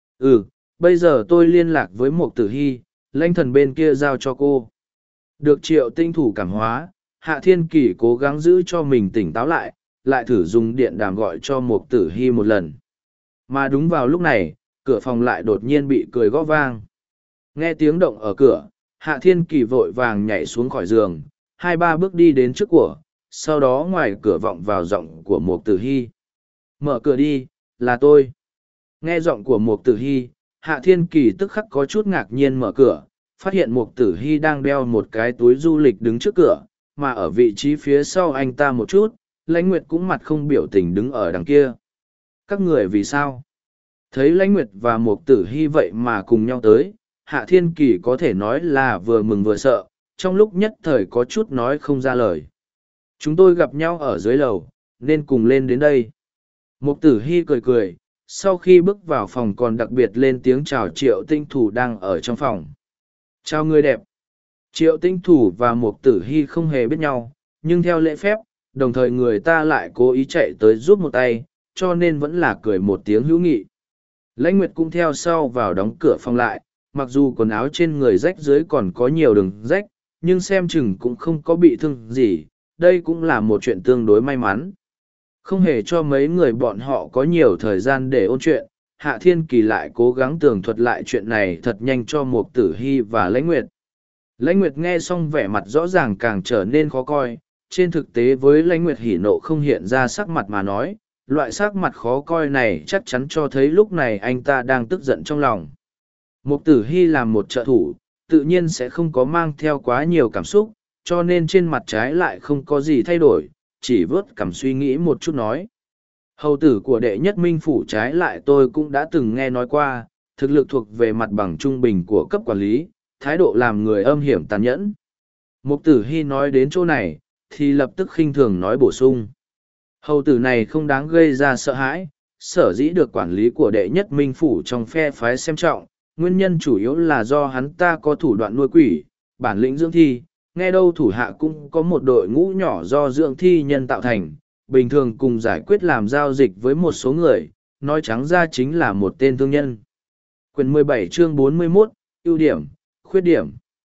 Bây giờ tôi liên lạc với Mục Tử Hy, Lãnh Thần bên kia giao cho cô. Được Triệu Tinh Thủ cảm hóa, Hạ Thiên Kỳ cố gắng giữ cho mình tỉnh táo lại thử dùng điện đàm gọi cho Mục Tử Hy một lần. Mà đúng vào lúc này, cửa phòng lại đột nhiên bị cười gõ vang. Nghe tiếng động ở cửa, Hạ Thiên Kỳ vội vàng nhảy xuống khỏi giường, 2-3 bước đi đến trước của, sau đó ngoài cửa vọng vào giọng của Mục Tử Hy. Mở cửa đi, là tôi. Nghe giọng của Mục Tử Hy, Hạ Thiên Kỳ tức khắc có chút ngạc nhiên mở cửa, phát hiện Mục Tử Hy đang đeo một cái túi du lịch đứng trước cửa, mà ở vị trí phía sau anh ta một chút, Lãnh Nguyệt cũng mặt không biểu tình đứng ở đằng kia. Các người vì sao? Thấy Lãnh Nguyệt và Mục Tử Hy vậy mà cùng nhau tới, Hạ Thiên Kỳ có thể nói là vừa mừng vừa sợ, trong lúc nhất thời có chút nói không ra lời. Chúng tôi gặp nhau ở dưới lầu, nên cùng lên đến đây. Mục Tử Hy cười cười, sau khi bước vào phòng còn đặc biệt lên tiếng chào Triệu Tinh Thủ đang ở trong phòng. Chào người đẹp. Triệu Tinh Thủ và Mục Tử Hy không hề biết nhau, nhưng theo lễ phép, đồng thời người ta lại cố ý chạy tới giúp một tay, cho nên vẫn là cười một tiếng hữu nghị. Lãnh Nguyệt cũng theo sau vào đóng cửa phòng lại, mặc dù quần áo trên người rách dưới còn có nhiều đường rách, nhưng xem chừng cũng không có bị thương gì, đây cũng là một chuyện tương đối may mắn. Không hề cho mấy người bọn họ có nhiều thời gian để ôn chuyện, Hạ Thiên Kỳ lại cố gắng tường thuật lại chuyện này thật nhanh cho Mục Tử Hy và Lãnh Nguyệt. Lãnh Nguyệt nghe xong vẻ mặt rõ ràng càng trở nên khó coi, trên thực tế với Lãnh Nguyệt hỉ nộ không hiện ra sắc mặt mà nói, loại sắc mặt khó coi này chắc chắn cho thấy lúc này anh ta đang tức giận trong lòng. Mục Tử Hy làm một trợ thủ, tự nhiên sẽ không có mang theo quá nhiều cảm xúc, cho nên trên mặt trái lại không có gì thay đổi, chỉ vớt cảm suy nghĩ một chút nói. Hầu tử của đệ nhất minh phủ trái lại tôi cũng đã từng nghe nói qua, thực lực thuộc về mặt bằng trung bình của cấp quản lý, thái độ làm người âm hiểm tàn nhẫn. Mục Tử Hy nói đến chỗ này, thì lập tức khinh thường nói bổ sung. Hầu tử này không đáng gây ra sợ hãi, sở dĩ được quản lý của đệ nhất minh phủ trong phe phái xem trọng, nguyên nhân chủ yếu là do hắn ta có thủ đoạn nuôi quỷ, bản lĩnh dưỡng thi, nghe đâu thủ hạ cũng có một đội ngũ nhỏ do dưỡng thi nhân tạo thành, bình thường cùng giải quyết làm giao dịch với một số người, nói trắng ra chính là một tên thương nhân. Quyển 17 chương 41, ưu điểm, khuyết điểm.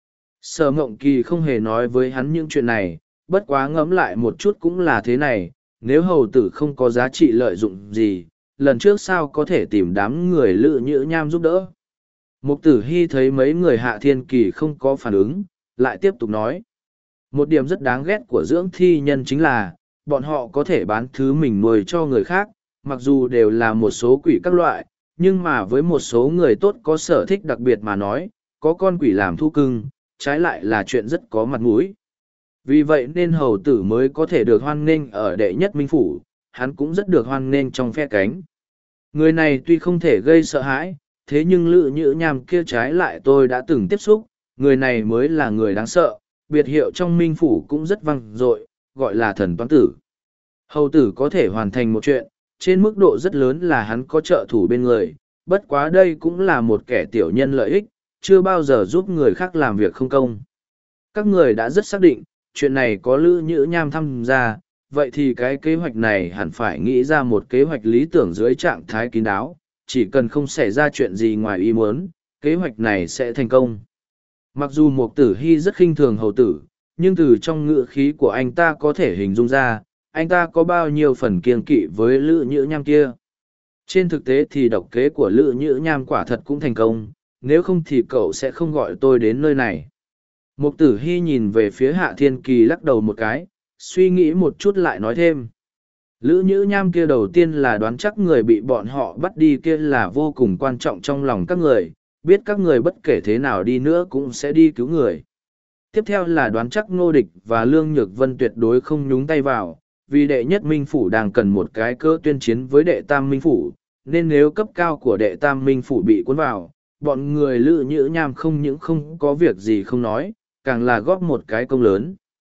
Sở Ngộng Kỳ không hề nói với hắn những chuyện này, bất quá ngẫm lại một chút cũng là thế này, nếu hầu tử không có giá trị lợi dụng gì, lần trước sao có thể tìm đám người Lữ Nhữ Nham giúp đỡ. Mục Tử Hy thấy mấy người Hạ Thiên Kỳ không có phản ứng, lại tiếp tục nói. Một điểm rất đáng ghét của dưỡng thi nhân chính là, bọn họ có thể bán thứ mình nuôi cho người khác, mặc dù đều là một số quỷ các loại, nhưng mà với một số người tốt có sở thích đặc biệt mà nói, có con quỷ làm thú cưng, trái lại là chuyện rất có mặt mũi. Vì vậy nên hầu tử mới có thể được hoan nghênh ở đệ nhất minh phủ, hắn cũng rất được hoan nghênh trong phe cánh. Người này tuy không thể gây sợ hãi, thế nhưng Lữ Nhữ Nham kia trái lại tôi đã từng tiếp xúc, người này mới là người đáng sợ, biệt hiệu trong minh phủ cũng rất vang dội, gọi là thần toán tử. Hầu tử có thể hoàn thành một chuyện, trên mức độ rất lớn là hắn có trợ thủ bên người, bất quá đây cũng là một kẻ tiểu nhân lợi ích, chưa bao giờ giúp người khác làm việc không công. Các người đã rất xác định, chuyện này có Lữ Nhữ Nham tham gia, vậy thì cái kế hoạch này hẳn phải nghĩ ra một kế hoạch lý tưởng dưới trạng thái kín đáo, chỉ cần không xảy ra chuyện gì ngoài ý muốn, kế hoạch này sẽ thành công. Mặc dù Mục Tử Hy rất khinh thường hầu tử, nhưng từ trong ngữ khí của anh ta có thể hình dung ra, anh ta có bao nhiêu phần kiêng kỵ với Lữ Nhữ Nham kia. Trên thực tế thì độc kế của Lữ Nhữ Nham quả thật cũng thành công, nếu không thì cậu sẽ không gọi tôi đến nơi này. Mục Tử Hy nhìn về phía Hạ Thiên Kỳ lắc đầu một cái, suy nghĩ một chút lại nói thêm. Lữ Nhữ Nham kia đầu tiên là đoán chắc người bị bọn họ bắt đi kia là vô cùng quan trọng trong lòng các người, biết các người bất kể thế nào đi nữa cũng sẽ đi cứu người. Tiếp theo là đoán chắc Ngô Địch và Lương Nhược Vân tuyệt đối không nhúng tay vào, vì đệ nhất minh phủ đang cần một cái cơ tuyên chiến với đệ tam minh phủ, nên nếu cấp cao của đệ tam minh phủ bị cuốn vào, bọn người Lữ Nhữ Nham không những không có việc gì không nói, càng là góp một cái công lớn.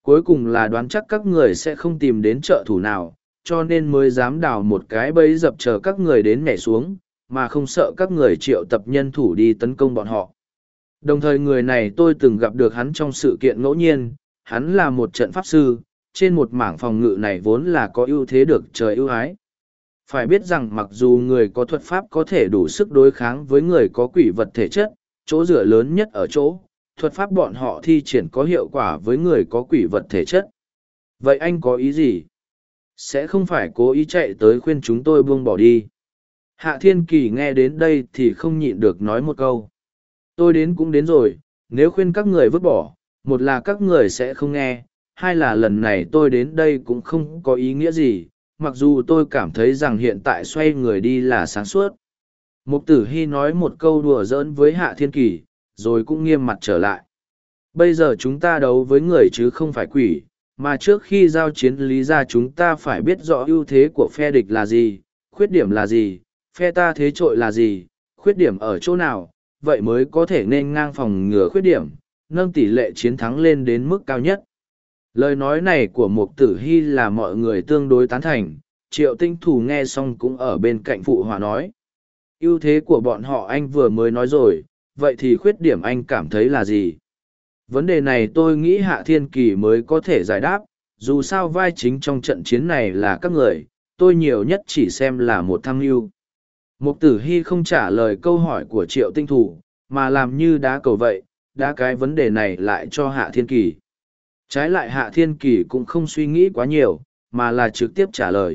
Cuối cùng là đoán chắc các người sẽ không tìm đến trợ thủ nào, cho nên mới dám đào một cái bẫy dập chờ các người đến nhảy xuống, mà không sợ các người triệu tập nhân thủ đi tấn công bọn họ. Đồng thời người này tôi từng gặp được hắn trong sự kiện ngẫu nhiên, hắn là một trận pháp sư, trên một mảng phòng ngự này vốn là có ưu thế được trời ưu ái. Phải biết rằng mặc dù người có thuật pháp có thể đủ sức đối kháng với người có quỷ vật thể chất, chỗ dựa lớn nhất ở chỗ, thuật pháp bọn họ thi triển có hiệu quả với người có quỷ vật thể chất. Vậy anh có ý gì? Sẽ không phải cố ý chạy tới khuyên chúng tôi buông bỏ đi. Hạ Thiên Kỳ nghe đến đây thì không nhịn được nói một câu. Tôi đến cũng đến rồi, nếu khuyên các người vứt bỏ, một là các người sẽ không nghe, hai là lần này tôi đến đây cũng không có ý nghĩa gì, mặc dù tôi cảm thấy rằng hiện tại xoay người đi là sáng suốt. Mục Tử Hy nói một câu đùa giỡn với Hạ Thiên Kỳ, rồi cũng nghiêm mặt trở lại. Bây giờ chúng ta đấu với người chứ không phải quỷ, mà trước khi giao chiến lý ra chúng ta phải biết rõ ưu thế của phe địch là gì, khuyết điểm là gì, phe ta thế trội là gì, khuyết điểm ở chỗ nào, vậy mới có thể nên ngang phòng ngừa khuyết điểm, nâng tỷ lệ chiến thắng lên đến mức cao nhất. Lời nói này của Mục Tử Hy là mọi người tương đối tán thành, Triệu Tinh Thủ nghe xong cũng ở bên cạnh phụ hòa nói. Ưu thế của bọn họ anh vừa mới nói rồi, vậy thì khuyết điểm anh cảm thấy là gì? Vấn đề này tôi nghĩ Hạ Thiên Kỳ mới có thể giải đáp, dù sao vai chính trong trận chiến này là các người, tôi nhiều nhất chỉ xem là một tham mưu. Mục Tử Hy không trả lời câu hỏi của Triệu Tinh Thủ, mà làm như đá cầu vậy, đá cái vấn đề này lại cho Hạ Thiên Kỳ. Trái lại Hạ Thiên Kỳ cũng không suy nghĩ quá nhiều, mà là trực tiếp trả lời.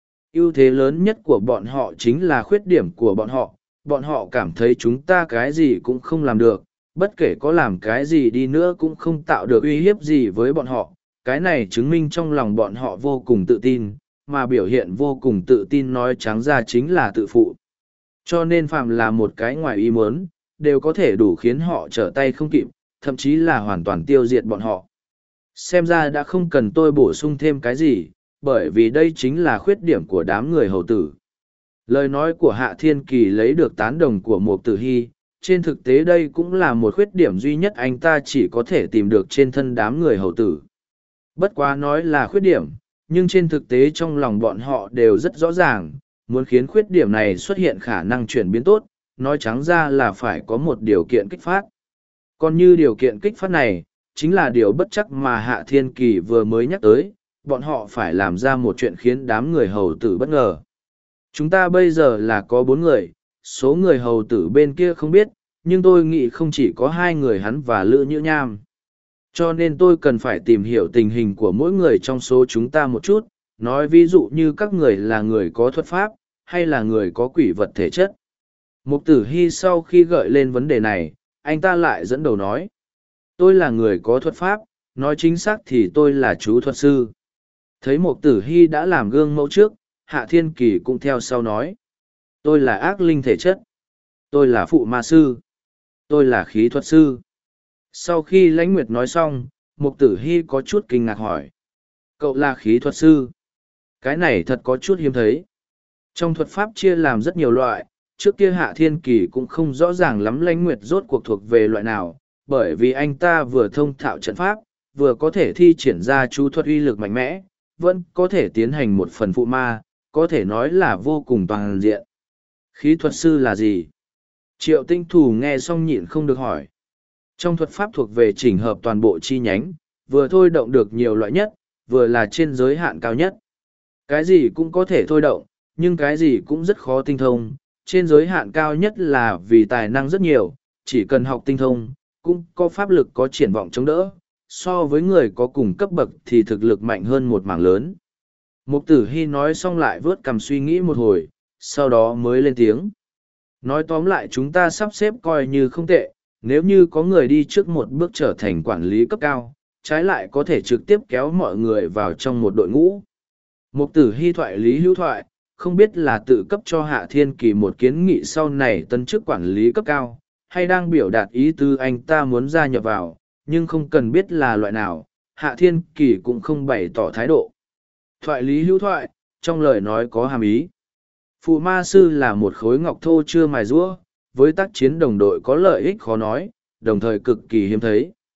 Ưu thế lớn nhất của bọn họ chính là khuyết điểm của bọn họ cảm thấy chúng ta cái gì cũng không làm được, bất kể có làm cái gì đi nữa cũng không tạo được uy hiếp gì với bọn họ. Cái này chứng minh trong lòng bọn họ vô cùng tự tin, mà biểu hiện vô cùng tự tin nói trắng ra chính là tự phụ. Cho nên phạm là một cái ngoài ý muốn, đều có thể đủ khiến họ trở tay không kịp, thậm chí là hoàn toàn tiêu diệt bọn họ. Xem ra đã không cần tôi bổ sung thêm cái gì, bởi vì đây chính là khuyết điểm của đám người hầu tử. Lời nói của Hạ Thiên Kỳ lấy được tán đồng của Mục Tử Hy, trên thực tế đây cũng là một khuyết điểm duy nhất anh ta chỉ có thể tìm được trên thân đám người hầu tử. Bất quá nói là khuyết điểm, nhưng trên thực tế trong lòng bọn họ đều rất rõ ràng, muốn khiến khuyết điểm này xuất hiện khả năng chuyển biến tốt, nói trắng ra là phải có một điều kiện kích phát. Còn như điều kiện kích phát này, chính là điều bất chắc mà Hạ Thiên Kỳ vừa mới nhắc tới, bọn họ phải làm ra một chuyện khiến đám người hầu tử bất ngờ. Chúng ta bây giờ là có 4 người, số người hầu tử bên kia không biết, nhưng tôi nghĩ không chỉ có 2 người hắn và Lữ Nhữ Nham. Cho nên tôi cần phải tìm hiểu tình hình của mỗi người trong số chúng ta một chút, nói ví dụ như các người là người có thuật pháp, hay là người có quỷ vật thể chất. Mục Tử Hy sau khi gợi lên vấn đề này, anh ta lại dẫn đầu nói. Tôi là người có thuật pháp, nói chính xác thì tôi là chú thuật sư. Thấy Mục Tử Hy đã làm gương mẫu trước, Hạ Thiên Kỳ cũng theo sau nói. Tôi là ác linh thể chất. Tôi là phụ ma sư. Tôi là khí thuật sư. Sau khi Lãnh Nguyệt nói xong, Mục Tử Hy có chút kinh ngạc hỏi. Cậu là khí thuật sư. Cái này thật có chút hiếm thấy. Trong thuật pháp chia làm rất nhiều loại, trước kia Hạ Thiên Kỳ cũng không rõ ràng lắm Lãnh Nguyệt rốt cuộc thuộc về loại nào, bởi vì anh ta vừa thông thạo trận pháp, vừa có thể thi triển ra chú thuật uy lực mạnh mẽ, vẫn có thể tiến hành một phần phụ ma, có thể nói là vô cùng toàn diện. Khí thuật sư là gì? Triệu Tinh Thủ nghe xong nhịn không được hỏi. Trong thuật pháp thuộc về chỉnh hợp toàn bộ chi nhánh, vừa thôi động được nhiều loại nhất, vừa là trên giới hạn cao nhất. Cái gì cũng có thể thôi động, nhưng cái gì cũng rất khó tinh thông. Trên giới hạn cao nhất là vì tài năng rất nhiều, chỉ cần học tinh thông, cũng có pháp lực có triển vọng chống đỡ. So với người có cùng cấp bậc thì thực lực mạnh hơn một mảng lớn. Mục Tử Hy nói xong lại vớt cằm suy nghĩ một hồi, sau đó mới lên tiếng. Nói tóm lại chúng ta sắp xếp coi như không tệ, nếu như có người đi trước một bước trở thành quản lý cấp cao, trái lại có thể trực tiếp kéo mọi người vào trong một đội ngũ. Mục Tử Hy thoại lý hữu thoại, không biết là tự cấp cho Hạ Thiên Kỳ một kiến nghị sau này tân chức quản lý cấp cao, hay đang biểu đạt ý tứ anh ta muốn gia nhập vào, nhưng không cần biết là loại nào, Hạ Thiên Kỳ cũng không bày tỏ thái độ. Thoại lý hữu thoại, trong lời nói có hàm ý. Phụ ma sư là một khối ngọc thô chưa mài rũa, với tác chiến đồng đội có lợi ích khó nói, đồng thời cực kỳ hiếm thấy.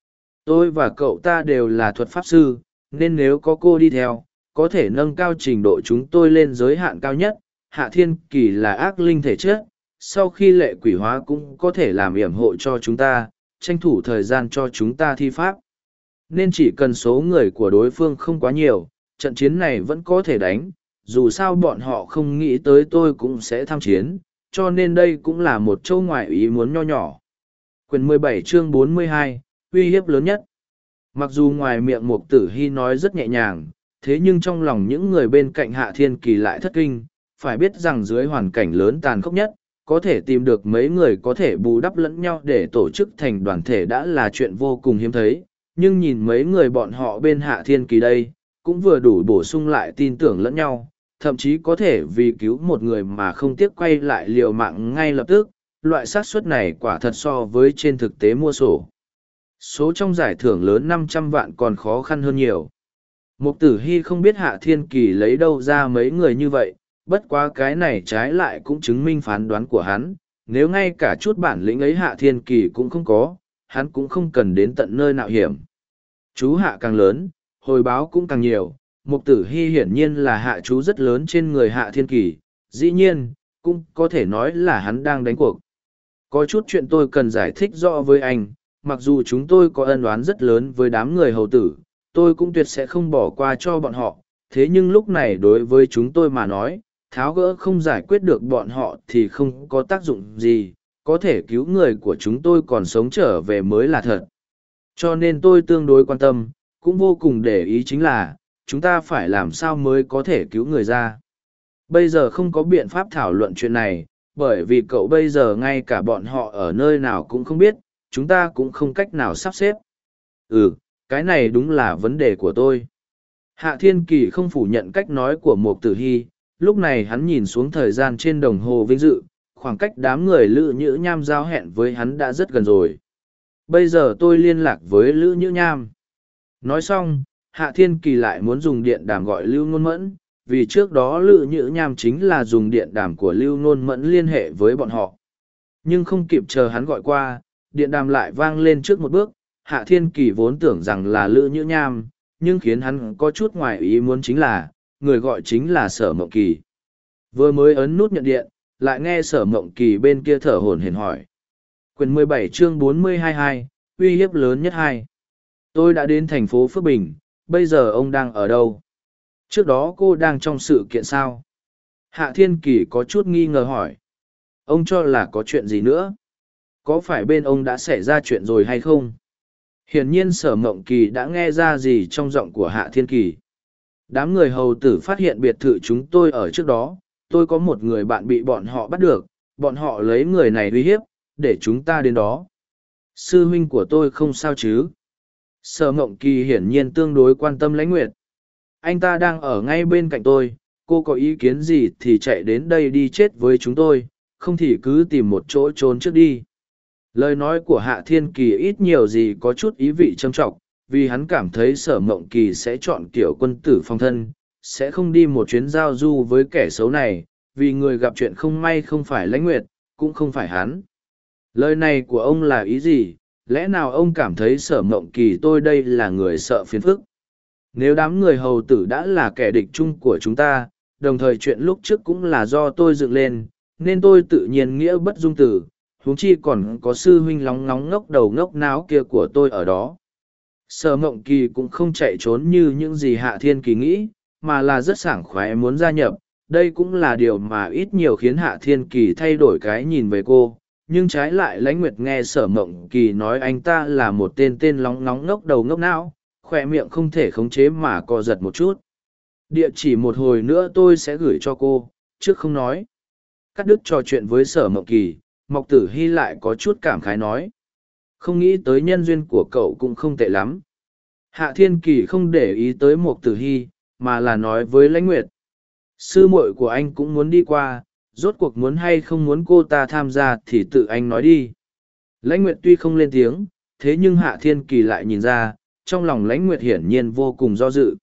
Tôi và cậu ta đều là thuật pháp sư, nên nếu có cô đi theo, có thể nâng cao trình độ chúng tôi lên giới hạn cao nhất. Hạ Thiên Kỳ là ác linh thể chất, sau khi lệ quỷ hóa cũng có thể làm yểm hộ cho chúng ta, tranh thủ thời gian cho chúng ta thi pháp. Nên chỉ cần số người của đối phương không quá nhiều, trận chiến này vẫn có thể đánh, dù sao bọn họ không nghĩ tới tôi cũng sẽ tham chiến, cho nên đây cũng là một châu ngoại ý muốn nho nhỏ. Quyển 17 chương 42, uy hiếp lớn nhất. Mặc dù ngoài miệng Mục Tử Hy nói rất nhẹ nhàng, thế nhưng trong lòng những người bên cạnh Hạ Thiên Kỳ lại thất kinh, phải biết rằng dưới hoàn cảnh lớn tàn khốc nhất, có thể tìm được mấy người có thể bù đắp lẫn nhau để tổ chức thành đoàn thể đã là chuyện vô cùng hiếm thấy, nhưng nhìn mấy người bọn họ bên Hạ Thiên Kỳ đây, cũng vừa đủ bổ sung lại tin tưởng lẫn nhau, thậm chí có thể vì cứu một người mà không tiếc quay lại liều mạng ngay lập tức. Loại xác suất này quả thật so với trên thực tế mua sổ số trong giải thưởng lớn 500 vạn còn khó khăn hơn nhiều. Mục Tử Hy không biết Hạ Thiên Kỳ lấy đâu ra mấy người như vậy, bất quá cái này trái lại cũng chứng minh phán đoán của hắn, nếu ngay cả chút bản lĩnh ấy Hạ Thiên Kỳ cũng không có, hắn cũng không cần đến tận nơi nạo hiểm. Chú Hạ càng lớn, hồi báo cũng càng nhiều, Mục Tử Hy hiển nhiên là hạ chú rất lớn trên người Hạ Thiên Kỳ, dĩ nhiên, cũng có thể nói là hắn đang đánh cuộc. Có chút chuyện tôi cần giải thích rõ với anh, mặc dù chúng tôi có ân oán rất lớn với đám người hầu tử, tôi cũng tuyệt sẽ không bỏ qua cho bọn họ, thế nhưng lúc này đối với chúng tôi mà nói, tháo gỡ không giải quyết được bọn họ thì không có tác dụng gì, có thể cứu người của chúng tôi còn sống trở về mới là thật. Cho nên tôi tương đối quan tâm, cũng vô cùng để ý chính là, chúng ta phải làm sao mới có thể cứu người ra. Bây giờ không có biện pháp thảo luận chuyện này, bởi vì cậu bây giờ ngay cả bọn họ ở nơi nào cũng không biết, chúng ta cũng không cách nào sắp xếp. Cái này đúng là vấn đề của tôi. Hạ Thiên Kỳ không phủ nhận cách nói của Mục Tử Hy, lúc này hắn nhìn xuống thời gian trên đồng hồ vinh dự, khoảng cách đám người Lữ Nhữ Nham giao hẹn với hắn đã rất gần rồi. Bây giờ tôi liên lạc với Lữ Nhữ Nham. Nói xong, Hạ Thiên Kỳ lại muốn dùng điện đàm gọi Lưu Ngôn Mẫn, vì trước đó Lữ Nhữ Nham chính là dùng điện đàm của Lưu Ngôn Mẫn liên hệ với bọn họ. Nhưng không kịp chờ hắn gọi qua, điện đàm lại vang lên trước một bước. Hạ Thiên Kỳ vốn tưởng rằng là Lữ Nhữ Nham, nhưng khiến hắn có chút ngoài ý muốn chính là, người gọi chính là Sở Mộng Kỳ. Vừa mới ấn nút nhận điện, lại nghe Sở Mộng Kỳ bên kia thở hổn hển hỏi. Quyển 17 chương 422, uy hiếp lớn nhất 2. Tôi đã đến thành phố Phước Bình, bây giờ ông đang ở đâu? Trước đó cô đang trong sự kiện sao? Hạ Thiên Kỳ có chút nghi ngờ hỏi. Ông cho là có chuyện gì nữa? Có phải bên ông đã xảy ra chuyện rồi hay không? Hiển nhiên Sở Mộng Kỳ đã nghe ra gì trong giọng của Hạ Thiên Kỳ. Đám người hầu tử phát hiện biệt thự chúng tôi ở trước đó, tôi có một người bạn bị bọn họ bắt được, bọn họ lấy người này uy hiếp, để chúng ta đến đó. Sư huynh của tôi không sao chứ? Sở Mộng Kỳ hiển nhiên tương đối quan tâm Lãnh Nguyệt. Anh ta đang ở ngay bên cạnh tôi, cô có ý kiến gì thì chạy đến đây đi chết với chúng tôi, không thì cứ tìm một chỗ trốn trước đi. Lời nói của Hạ Thiên Kỳ ít nhiều gì có chút ý vị trâm trọng, vì hắn cảm thấy Sở Mộng Kỳ sẽ chọn kiểu quân tử phong thân, sẽ không đi một chuyến giao du với kẻ xấu này, vì người gặp chuyện không may không phải Lãnh Nguyệt, cũng không phải hắn. Lời này của ông là ý gì? Lẽ nào ông cảm thấy Sở Mộng Kỳ tôi đây là người sợ phiền phức? Nếu đám người hầu tử đã là kẻ địch chung của chúng ta, đồng thời chuyện lúc trước cũng là do tôi dựng lên, nên tôi tự nhiên nghĩa bất dung tử, huống chi còn có sư huynh lóng ngóng ngốc đầu ngốc náo kia của tôi ở đó. Sở Mộng Kỳ cũng không chạy trốn như những gì Hạ Thiên Kỳ nghĩ, mà là rất sảng khoái muốn gia nhập, đây cũng là điều mà ít nhiều khiến Hạ Thiên Kỳ thay đổi cái nhìn về cô. Nhưng trái lại Lãnh Nguyệt nghe Sở Mộng Kỳ nói anh ta là một tên lóng ngóng ngốc đầu ngốc não, khỏe miệng không thể khống chế mà co giật một chút. Địa chỉ một hồi nữa tôi sẽ gửi cho cô, trước không nói. Cắt đứt trò chuyện với Sở Mộng Kỳ, Mộc Tử Hy lại có chút cảm khái nói. Không nghĩ tới nhân duyên của cậu cũng không tệ lắm. Hạ Thiên Kỳ không để ý tới Mộc Tử Hy, mà là nói với Lãnh Nguyệt. Sư muội của anh cũng muốn đi qua, rốt cuộc muốn hay không muốn cô ta tham gia thì tự anh nói đi. Lãnh Nguyệt tuy không lên tiếng, thế nhưng Hạ Thiên Kỳ lại nhìn ra, trong lòng Lãnh Nguyệt hiển nhiên vô cùng do dự.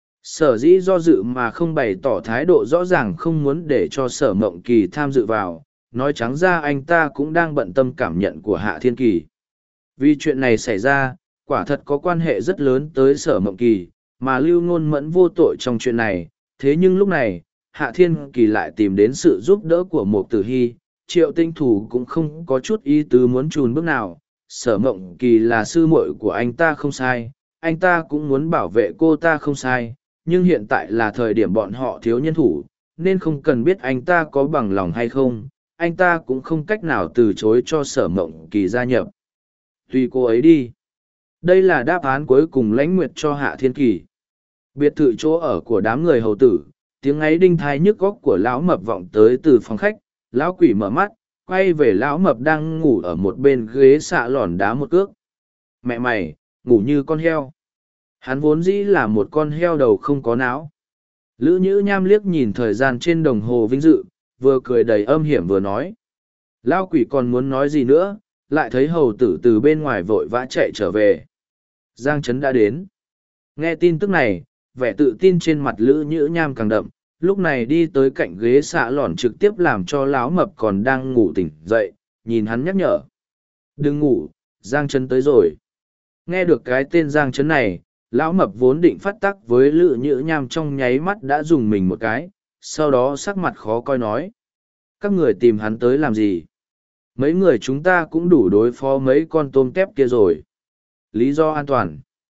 Sở dĩ do dự mà không bày tỏ thái độ rõ ràng không muốn để cho Sở Mộng Kỳ tham dự vào, nói trắng ra anh ta cũng đang bận tâm cảm nhận của Hạ Thiên Kỳ. Vì chuyện này xảy ra, quả thật có quan hệ rất lớn tới Sở Mộng Kỳ, mà Lưu Ngôn Mẫn vô tội trong chuyện này. Thế nhưng lúc này, Hạ Thiên Kỳ lại tìm đến sự giúp đỡ của Mục Tử Hy, Triệu Tinh Thủ cũng không có chút ý tứ muốn chùn bước nào. Sở Mộng Kỳ là sư muội của anh ta không sai, anh ta cũng muốn bảo vệ cô ta không sai, nhưng hiện tại là thời điểm bọn họ thiếu nhân thủ, nên không cần biết anh ta có bằng lòng hay không, anh ta cũng không cách nào từ chối cho Sở Mộng Kỳ gia nhập. Tùy cô ấy đi. Đây là đáp án cuối cùng Lãnh Nguyệt cho Hạ Thiên Kỳ. Biệt thự chỗ ở của đám người hầu tử, tiếng ấy đinh thai nhức góc của lão mập vọng tới từ phòng khách. Lão quỷ mở mắt, quay về lão mập đang ngủ ở một bên ghế xạ lòn đá một cước. Mẹ mày, ngủ như con heo. Hắn vốn dĩ là một con heo đầu không có não. Lữ Nhữ Nham liếc nhìn thời gian trên đồng hồ vinh dự, vừa cười đầy âm hiểm vừa nói. Lão quỷ còn muốn nói gì nữa, lại thấy hầu tử từ bên ngoài vội vã chạy trở về. Giang Trấn đã đến. Nghe tin tức này, vẻ tự tin trên mặt Lữ Nhữ Nham càng đậm, lúc này đi tới cạnh ghế xạ lòn trực tiếp làm cho lão mập còn đang ngủ tỉnh dậy, nhìn hắn nhắc nhở. Đừng ngủ, Giang Trấn tới rồi. Nghe được cái tên Giang Trấn này, lão mập vốn định phát tắc với Lữ Nhữ Nham trong nháy mắt đã dùng mình một cái, sau đó sắc mặt khó coi nói. Các người tìm hắn tới làm gì? Mấy người chúng ta cũng đủ đối phó mấy con tôm tép kia rồi. Lý do an toàn.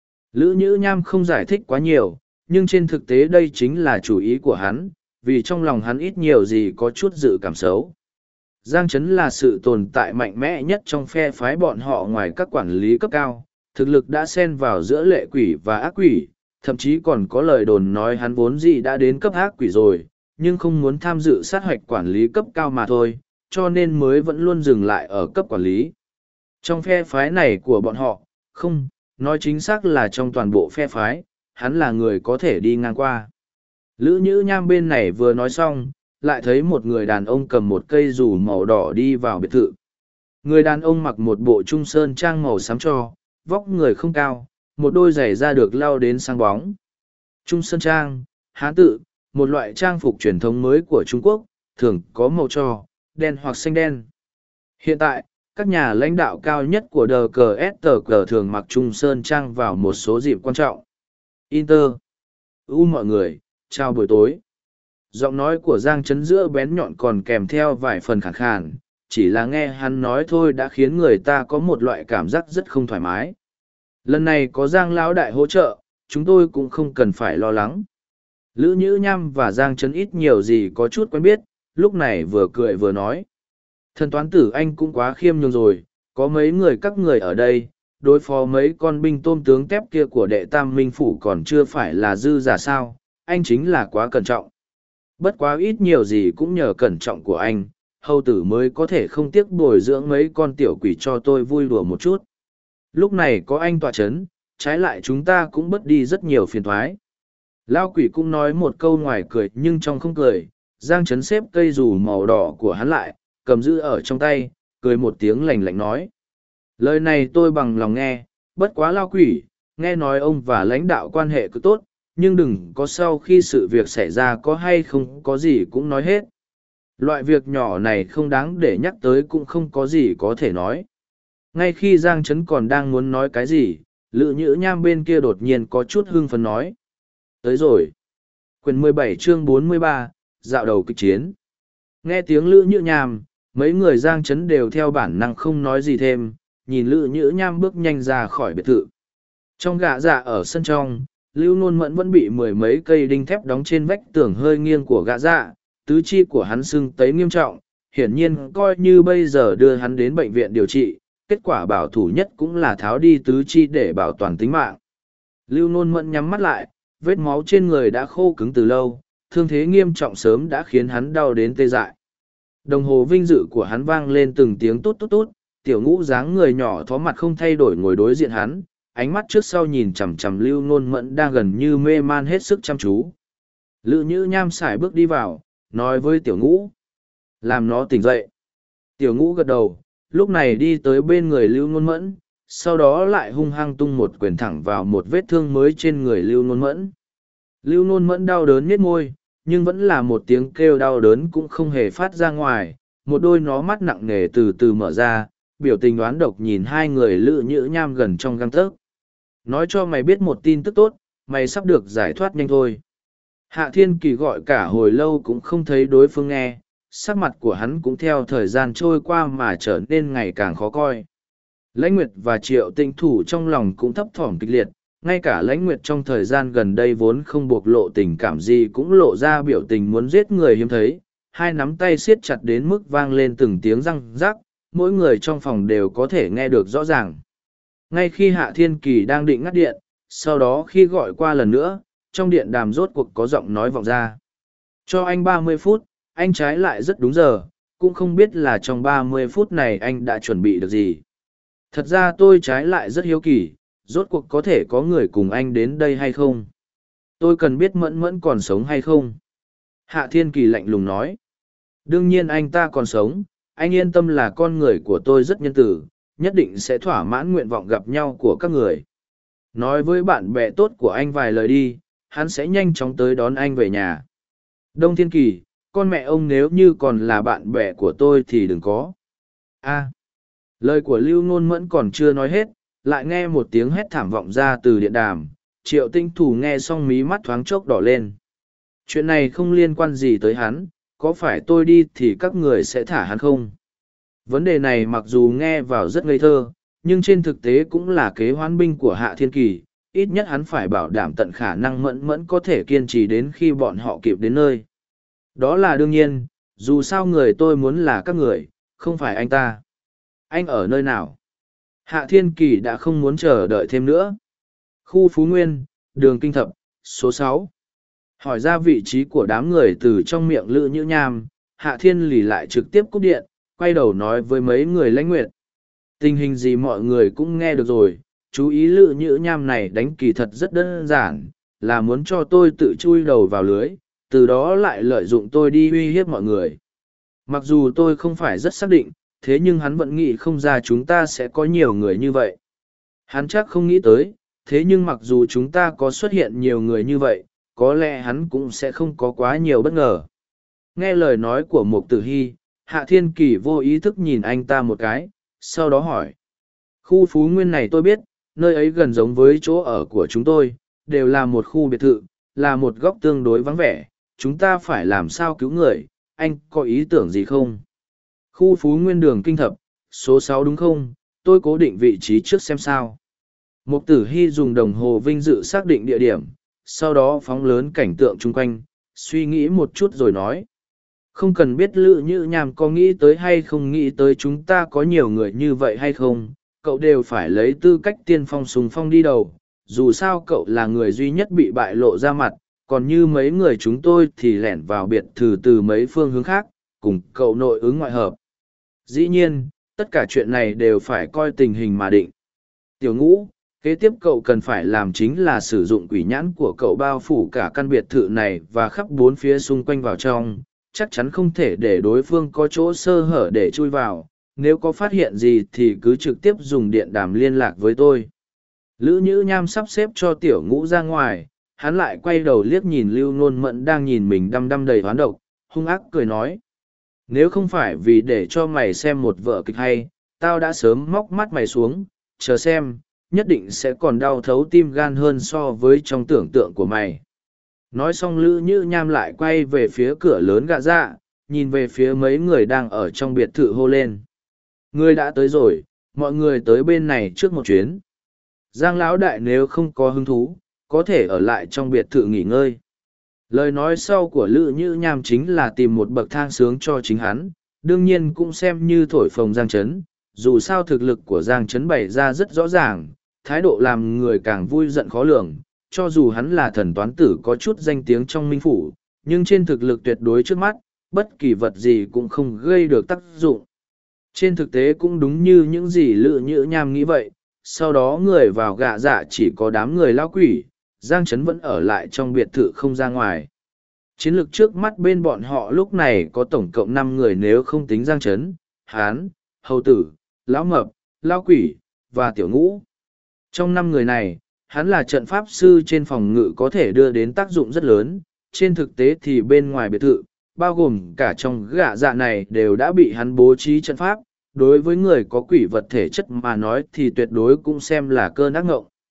Lữ Nhữ Nham không giải thích quá nhiều, nhưng trên thực tế đây chính là chủ ý của hắn, vì trong lòng hắn ít nhiều gì có chút dự cảm xấu. Giang Trấn là sự tồn tại mạnh mẽ nhất trong phe phái bọn họ ngoài các quản lý cấp cao, thực lực đã xen vào giữa lệ quỷ và ác quỷ, thậm chí còn có lời đồn nói hắn vốn gì đã đến cấp ác quỷ rồi, nhưng không muốn tham dự sát hoạch quản lý cấp cao mà thôi, cho nên mới vẫn luôn dừng lại ở cấp quản lý. Trong phe phái này của bọn họ, không, nói chính xác là trong toàn bộ phe phái, hắn là người có thể đi ngang qua. Lữ Nhữ Nham bên này vừa nói xong, lại thấy một người đàn ông cầm một cây dù màu đỏ đi vào biệt thự. Người đàn ông mặc một bộ trung sơn trang màu xám cho, vóc người không cao, một đôi giày da được lau đến sáng bóng. Trung sơn trang, Hán tự, một loại trang phục truyền thống mới của Trung Quốc, thường có màu tro, đen hoặc xanh đen. Hiện tại, các nhà lãnh đạo cao nhất của DKSTG thường mặc Trung sơn trang vào một số dịp quan trọng. Inter. Mọi người, chào buổi tối. Giọng nói của Giang Trấn giữa bén nhọn còn kèm theo vài phần khàn khàn, chỉ là nghe hắn nói thôi đã khiến người ta có một loại cảm giác rất không thoải mái. Lần này có Giang Lão Đại hỗ trợ, chúng tôi cũng không cần phải lo lắng. Lữ Nhữ Nham và Giang Trấn ít nhiều gì có chút quen biết, lúc này vừa cười vừa nói. Thần toán tử anh cũng quá khiêm nhường rồi, có mấy người các người ở đây, đối phó mấy con binh tôm tướng tép kia của đệ tam minh phủ còn chưa phải là dư giả sao, anh chính là quá cẩn trọng. Bất quá ít nhiều gì cũng nhờ cẩn trọng của anh, hầu tử mới có thể không tiếc bồi dưỡng mấy con tiểu quỷ cho tôi vui đùa một chút. Lúc này có anh tọa chấn, trái lại chúng ta cũng bớt đi rất nhiều phiền thoái. Lao quỷ cũng nói một câu ngoài cười nhưng trong không cười, Giang Trấn xếp cây dù màu đỏ của hắn lại, cầm giữ ở trong tay, cười một tiếng lạnh lạnh nói. Lời này tôi bằng lòng nghe, bất quá Lao quỷ, nghe nói ông và lãnh đạo quan hệ cứ tốt, nhưng đừng có sau khi sự việc xảy ra có hay không có gì cũng nói hết. Loại việc nhỏ này không đáng để nhắc tới cũng không có gì có thể nói. Ngay khi Giang Trấn còn đang muốn nói cái gì, Lữ Nhữ Nham bên kia đột nhiên có chút hưng phấn nói. Tới rồi. Quyển 17 chương 43, dạo đầu kịch chiến. Nghe tiếng Lữ Nhữ Nham, mấy người Giang Trấn đều theo bản năng không nói gì thêm, nhìn Lữ Nhữ Nham bước nhanh ra khỏi biệt thự. Trong gạ dạ ở sân trong, Lưu Nôn Mẫn vẫn bị mười mấy cây đinh thép đóng trên vách tường hơi nghiêng của gạ dạ, tứ chi của hắn sưng tấy nghiêm trọng, hiển nhiên coi như bây giờ đưa hắn đến bệnh viện điều trị, kết quả bảo thủ nhất cũng là tháo đi tứ chi để bảo toàn tính mạng. Lưu Nôn Mẫn nhắm mắt lại, vết máu trên người đã khô cứng từ lâu, thương thế nghiêm trọng sớm đã khiến hắn đau đến tê dại. Đồng hồ vinh dự của hắn vang lên từng tiếng tốt tốt tốt, tiểu ngũ dáng người nhỏ thó mặt không thay đổi ngồi đối diện hắn, ánh mắt trước sau nhìn chằm chằm Lưu Nôn Mẫn đang gần như mê man hết sức chăm chú. Lữ Nhữ Nham sải bước đi vào, nói với tiểu ngũ. Làm nó tỉnh dậy. Tiểu ngũ gật đầu, lúc này đi tới bên người Lưu Nôn Mẫn, sau đó lại hung hăng tung một quyền thẳng vào một vết thương mới trên người Lưu Nôn Mẫn. Lưu Nôn Mẫn đau đớn nhếch môi, nhưng vẫn là một tiếng kêu đau đớn cũng không hề phát ra ngoài, một đôi nó mắt nặng nề từ từ mở ra, biểu tình đoán độc nhìn hai người Lữ Nhữ Nham gần trong gang tấc. Nói cho mày biết một tin tức tốt, mày sắp được giải thoát nhanh thôi. Hạ Thiên Kỳ gọi cả hồi lâu cũng không thấy đối phương nghe, sắc mặt của hắn cũng theo thời gian trôi qua mà trở nên ngày càng khó coi. Lãnh Nguyệt và Triệu Tinh Thủ trong lòng cũng thấp thỏm kịch liệt, ngay cả Lãnh Nguyệt trong thời gian gần đây vốn không bộc lộ tình cảm gì cũng lộ ra biểu tình muốn giết người hiếm thấy, hai nắm tay siết chặt đến mức vang lên từng tiếng răng rắc, mỗi người trong phòng đều có thể nghe được rõ ràng. Ngay khi Hạ Thiên Kỳ đang định ngắt điện, sau đó khi gọi qua lần nữa, trong điện đàm rốt cuộc có giọng nói vọng ra. Cho anh 30 phút, anh trái lại rất đúng giờ, cũng không biết là trong 30 phút này anh đã chuẩn bị được gì. Thật ra tôi trái lại rất hiếu kỳ, rốt cuộc có thể có người cùng anh đến đây hay không? Tôi cần biết Mẫn Mẫn còn sống hay không? Hạ Thiên Kỳ lạnh lùng nói. Đương nhiên anh ta còn sống, anh yên tâm là con người của tôi rất nhân từ, nhất định sẽ thỏa mãn nguyện vọng gặp nhau của các người. Nói với bạn bè tốt của anh vài lời đi, hắn sẽ nhanh chóng tới đón anh về nhà. Đông Thiên Kỳ, con mẹ ông nếu như còn là bạn bè của tôi thì đừng có. Lời của Lưu Ngôn Mẫn còn chưa nói hết, lại nghe một tiếng hét thảm vọng ra từ điện đàm. Triệu Tinh Thủ nghe xong mí mắt thoáng chốc đỏ lên. Chuyện này không liên quan gì tới hắn, có phải tôi đi thì các người sẽ thả hắn không? Vấn đề này mặc dù nghe vào rất ngây thơ, nhưng trên thực tế cũng là kế hoán binh của Hạ Thiên Kỳ, ít nhất hắn phải bảo đảm tận khả năng Mẫn Mẫn có thể kiên trì đến khi bọn họ kịp đến nơi. Đó là đương nhiên, dù sao người tôi muốn là các người, không phải anh ta. Anh ở nơi nào? Hạ Thiên Kỳ đã không muốn chờ đợi thêm nữa. Khu Phú Nguyên, đường Kinh Thập, số 6. Hỏi ra vị trí của đám người từ trong miệng Lữ Nhữ Nham, Hạ Thiên lì lại trực tiếp cúp điện, quay đầu nói với mấy người Lãnh Nguyệt. Tình hình gì mọi người cũng nghe được rồi, chú ý Lữ Nhữ Nham này đánh kỳ thật rất đơn giản, là muốn cho tôi tự chui đầu vào lưới, từ đó lại lợi dụng tôi đi uy hiếp mọi người. Mặc dù tôi không phải rất xác định, thế nhưng hắn vẫn nghĩ không ra chúng ta sẽ có nhiều người như vậy. Hắn chắc không nghĩ tới, thế nhưng mặc dù chúng ta có xuất hiện nhiều người như vậy, có lẽ hắn cũng sẽ không có quá nhiều bất ngờ. Nghe lời nói của Mục Tử Hy, Hạ Thiên Kỳ vô ý thức nhìn anh ta một cái, sau đó hỏi. Khu Phú Nguyên này tôi biết, nơi ấy gần giống với chỗ ở của chúng tôi, đều là một khu biệt thự, là một góc tương đối vắng vẻ, chúng ta phải làm sao cứu người, anh có ý tưởng gì không? Khu Phú Nguyên đường Kinh Thập, số 6 đúng không? Tôi cố định vị trí trước xem sao. Mục Tử Hy dùng đồng hồ vinh dự xác định địa điểm, sau đó phóng lớn cảnh tượng chung quanh, suy nghĩ một chút rồi nói. Không cần biết Lữ Nhữ Nham có nghĩ tới hay không nghĩ tới chúng ta có nhiều người như vậy hay không, cậu đều phải lấy tư cách tiên phong sùng phong đi đầu, dù sao cậu là người duy nhất bị bại lộ ra mặt, còn như mấy người chúng tôi thì lẻn vào biệt thự từ mấy phương hướng khác, cùng cậu nội ứng ngoại hợp. Dĩ nhiên, tất cả chuyện này đều phải coi tình hình mà định. Tiểu Ngũ, kế tiếp cậu cần phải làm chính là sử dụng quỷ nhãn của cậu bao phủ cả căn biệt thự này và khắp bốn phía xung quanh vào trong, chắc chắn không thể để đối phương có chỗ sơ hở để chui vào, nếu có phát hiện gì thì cứ trực tiếp dùng điện đàm liên lạc với tôi. Lữ Nhữ Nham sắp xếp cho Tiểu Ngũ ra ngoài, hắn lại quay đầu liếc nhìn Lưu Ngôn Mẫn đang nhìn mình đăm đăm đầy hoán độc, hung ác cười nói. Nếu không phải vì để cho mày xem một vở kịch hay, tao đã sớm móc mắt mày xuống, chờ xem, nhất định sẽ còn đau thấu tim gan hơn so với trong tưởng tượng của mày. Nói xong Lữ Nhữ Nham lại quay về phía cửa lớn gạ dạ, nhìn về phía mấy người đang ở trong biệt thự hô lên. Người đã tới rồi, mọi người tới bên này trước một chuyến. Giang lão đại nếu không có hứng thú, có thể ở lại trong biệt thự nghỉ ngơi. Lời nói sau của Lữ Nhữ Nham chính là tìm một bậc thang sướng cho chính hắn, đương nhiên cũng xem như thổi phồng Giang Trấn, dù sao thực lực của Giang Trấn bày ra rất rõ ràng, thái độ làm người càng vui giận khó lường, cho dù hắn là thần toán tử có chút danh tiếng trong minh phủ, nhưng trên thực lực tuyệt đối trước mắt, bất kỳ vật gì cũng không gây được tác dụng. Trên thực tế cũng đúng như những gì Lữ Nhữ Nham nghĩ vậy, sau đó người vào gạ dạ chỉ có đám người lao quỷ, Giang Trấn vẫn ở lại trong biệt thự không ra ngoài. Chiến lược trước mắt bên bọn họ lúc này có tổng cộng 5 người nếu không tính Giang Trấn, Hán, Hầu Tử, Lão Mập, Lao Quỷ, và Tiểu Ngũ. Trong 5 người này, hắn là trận pháp sư trên phòng ngự có thể đưa đến tác dụng rất lớn, trên thực tế thì bên ngoài biệt thự, bao gồm cả trong gạ dạ này đều đã bị hắn bố trí trận pháp, đối với người có quỷ vật thể chất mà nói thì tuyệt đối cũng xem là cơn ác ngộng.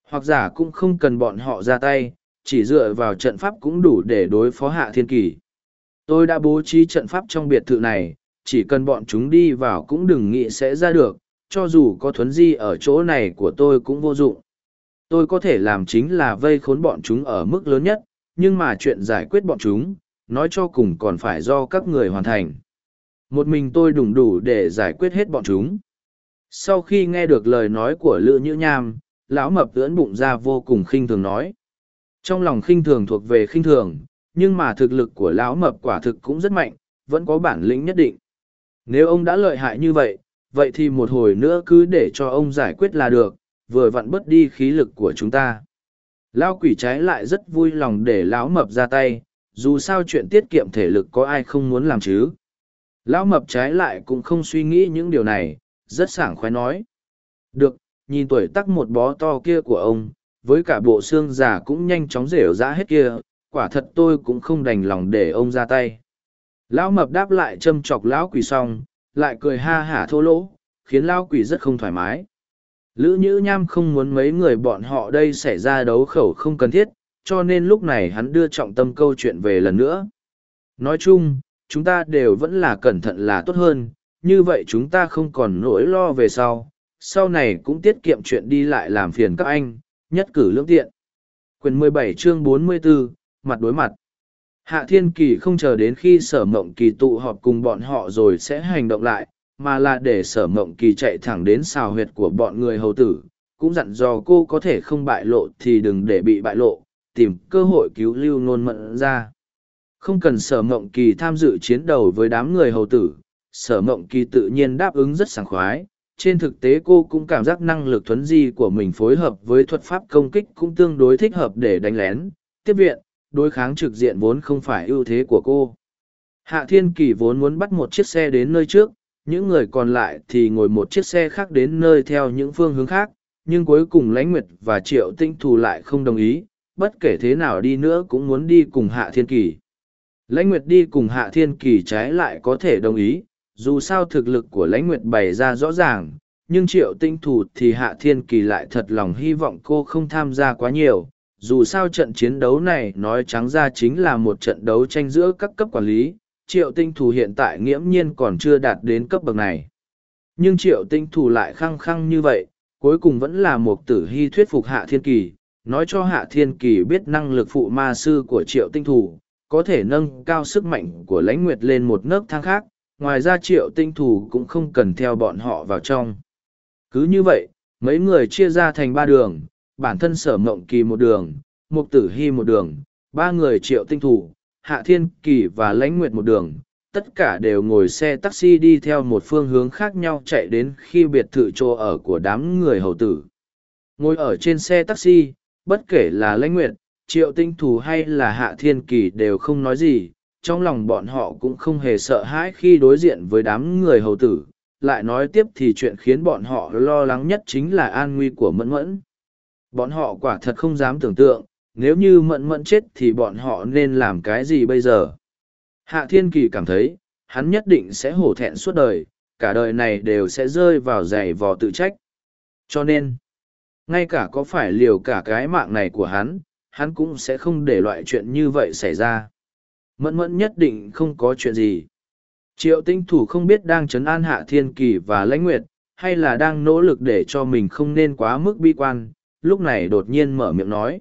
Hoặc giả cũng không cần bọn họ ra tay, chỉ dựa vào trận pháp cũng đủ để đối phó Hạ Thiên Kỳ. Tôi đã bố trí trận pháp trong biệt thự này, chỉ cần bọn chúng đi vào cũng đừng nghĩ sẽ ra được, cho dù có thuấn di ở chỗ này của tôi cũng vô dụng. Tôi có thể làm chính là vây khốn bọn chúng ở mức lớn nhất, nhưng mà chuyện giải quyết bọn chúng, nói cho cùng còn phải do các người hoàn thành. Một mình tôi đủ để giải quyết hết bọn chúng. Sau khi nghe được lời nói của Lữ Nhữ Nham, lão mập ưỡn bụng ra vô cùng khinh thường nói. Trong lòng khinh thường thuộc về khinh thường, nhưng mà thực lực của lão mập quả thực cũng rất mạnh, vẫn có bản lĩnh nhất định. Nếu ông đã lợi hại như vậy, vậy thì một hồi nữa cứ để cho ông giải quyết là được, vừa vặn bớt đi khí lực của chúng ta. Lão quỷ trái lại rất vui lòng để lão mập ra tay, dù sao chuyện tiết kiệm thể lực có ai không muốn làm chứ. Lão mập trái lại cũng không suy nghĩ những điều này, rất sảng khoái nói. Được, nhìn tuổi tác một bó to kia của ông, với cả bộ xương già cũng nhanh chóng rểu rã hết kia, quả thật tôi cũng không đành lòng để ông ra tay. Lão mập đáp lại châm chọc lão quỷ xong, lại cười ha hả thô lỗ, khiến lão quỷ rất không thoải mái. Lữ Nhữ Nham không muốn mấy người bọn họ đây xảy ra đấu khẩu không cần thiết, cho nên lúc này hắn đưa trọng tâm câu chuyện về lần nữa. Nói chung, chúng ta đều vẫn là cẩn thận là tốt hơn, như vậy chúng ta không còn nỗi lo về sau này cũng tiết kiệm chuyện đi lại làm phiền các anh, nhất cử lưỡng tiện. Quyển 17 chương 44, mặt đối mặt. Hạ Thiên Kỳ không chờ đến khi Sở Mộng Kỳ tụ họp cùng bọn họ rồi sẽ hành động lại, mà là để Sở Mộng Kỳ chạy thẳng đến xào huyệt của bọn người hầu tử, cũng dặn dò cô có thể không bại lộ thì đừng để bị bại lộ, tìm cơ hội cứu Lưu Nôn Mẫn ra. Không cần Sở Mộng Kỳ tham dự chiến đấu với đám người hầu tử, Sở Mộng Kỳ tự nhiên đáp ứng rất sảng khoái. Trên thực tế cô cũng cảm giác năng lực thuấn di của mình phối hợp với thuật pháp công kích cũng tương đối thích hợp để đánh lén, tiếp viện, đối kháng trực diện vốn không phải ưu thế của cô. Hạ Thiên Kỳ vốn muốn bắt một chiếc xe đến nơi trước, những người còn lại thì ngồi một chiếc xe khác đến nơi theo những phương hướng khác, nhưng cuối cùng Lãnh Nguyệt và Triệu Tinh Thù lại không đồng ý, bất kể thế nào đi nữa cũng muốn đi cùng Hạ Thiên Kỳ. Lãnh Nguyệt đi cùng Hạ Thiên Kỳ trái lại có thể đồng ý, dù sao thực lực của Lãnh Nguyệt bày ra rõ ràng, nhưng Triệu Tinh Thù thì Hạ Thiên Kỳ lại thật lòng hy vọng cô không tham gia quá nhiều. Dù sao trận chiến đấu này nói trắng ra chính là một trận đấu tranh giữa các cấp quản lý, Triệu Tinh Thù hiện tại nghiễm nhiên còn chưa đạt đến cấp bậc này. Nhưng Triệu Tinh Thù lại khăng khăng như vậy, cuối cùng vẫn là Mục Tử Hy thuyết phục Hạ Thiên Kỳ, nói cho Hạ Thiên Kỳ biết năng lực phụ ma sư của Triệu Tinh Thù, có thể nâng cao sức mạnh của Lãnh Nguyệt lên một nấc thang khác, ngoài ra Triệu Tinh Thù cũng không cần theo bọn họ vào trong. Cứ như vậy, mấy người chia ra thành ba đường, bản thân Sở Mộng Kỳ một đường, Mục Tử Hy một đường, ba người Triệu Tinh Thù, Hạ Thiên Kỳ và Lãnh Nguyệt một đường, tất cả đều ngồi xe taxi đi theo một phương hướng khác nhau chạy đến khi biệt thự chỗ ở của đám người hầu tử. Ngồi ở trên xe taxi, bất kể là Lãnh Nguyệt, Triệu Tinh Thù hay là Hạ Thiên Kỳ đều không nói gì, trong lòng bọn họ cũng không hề sợ hãi khi đối diện với đám người hầu tử. Lại nói tiếp thì chuyện khiến bọn họ lo lắng nhất chính là an nguy của Mẫn Mẫn. Bọn họ quả thật không dám tưởng tượng, nếu như Mẫn Mẫn chết thì bọn họ nên làm cái gì bây giờ. Hạ Thiên Kỳ cảm thấy, hắn nhất định sẽ hổ thẹn suốt đời, cả đời này đều sẽ rơi vào giày vò tự trách. Cho nên, ngay cả có phải liều cả cái mạng này của hắn cũng sẽ không để loại chuyện như vậy xảy ra. Mẫn Mẫn nhất định không có chuyện gì. Triệu Tinh Thủ không biết đang trấn an Hạ Thiên Kỳ và Lãnh Nguyệt, hay là đang nỗ lực để cho mình không nên quá mức bi quan, lúc này đột nhiên mở miệng nói.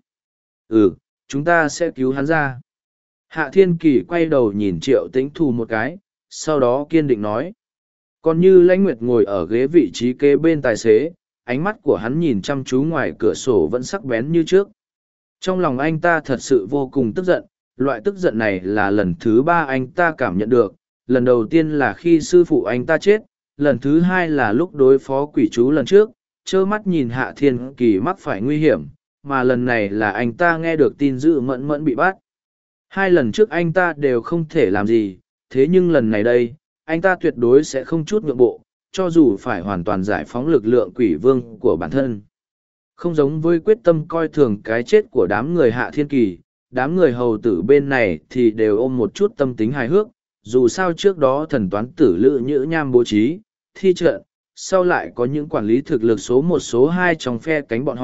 Chúng ta sẽ cứu hắn ra. Hạ Thiên Kỳ quay đầu nhìn Triệu Tinh Thủ một cái, sau đó kiên định nói. Còn như Lãnh Nguyệt ngồi ở ghế vị trí kế bên tài xế, ánh mắt của hắn nhìn chăm chú ngoài cửa sổ vẫn sắc bén như trước. Trong lòng anh ta thật sự vô cùng tức giận, loại tức giận này là lần thứ ba anh ta cảm nhận được. Lần đầu tiên là khi sư phụ anh ta chết, lần thứ hai là lúc đối phó quỷ chú lần trước, trơ mắt nhìn Hạ Thiên Kỳ mắc phải nguy hiểm, mà lần này là anh ta nghe được tin dữ Mẫn Mẫn bị bắt. Hai lần trước anh ta đều không thể làm gì, thế nhưng lần này đây, anh ta tuyệt đối sẽ không chút nhượng bộ, cho dù phải hoàn toàn giải phóng lực lượng quỷ vương của bản thân. Không giống với quyết tâm coi thường cái chết của đám người Hạ Thiên Kỳ, đám người hầu tử bên này thì đều ôm một chút tâm tính hài hước. Dù sao trước đó thần toán tử Lữ Nhữ Nham bố trí, thi trận, sau lại có những quản lý thực lực số một số hai trong phe cánh bọn họ,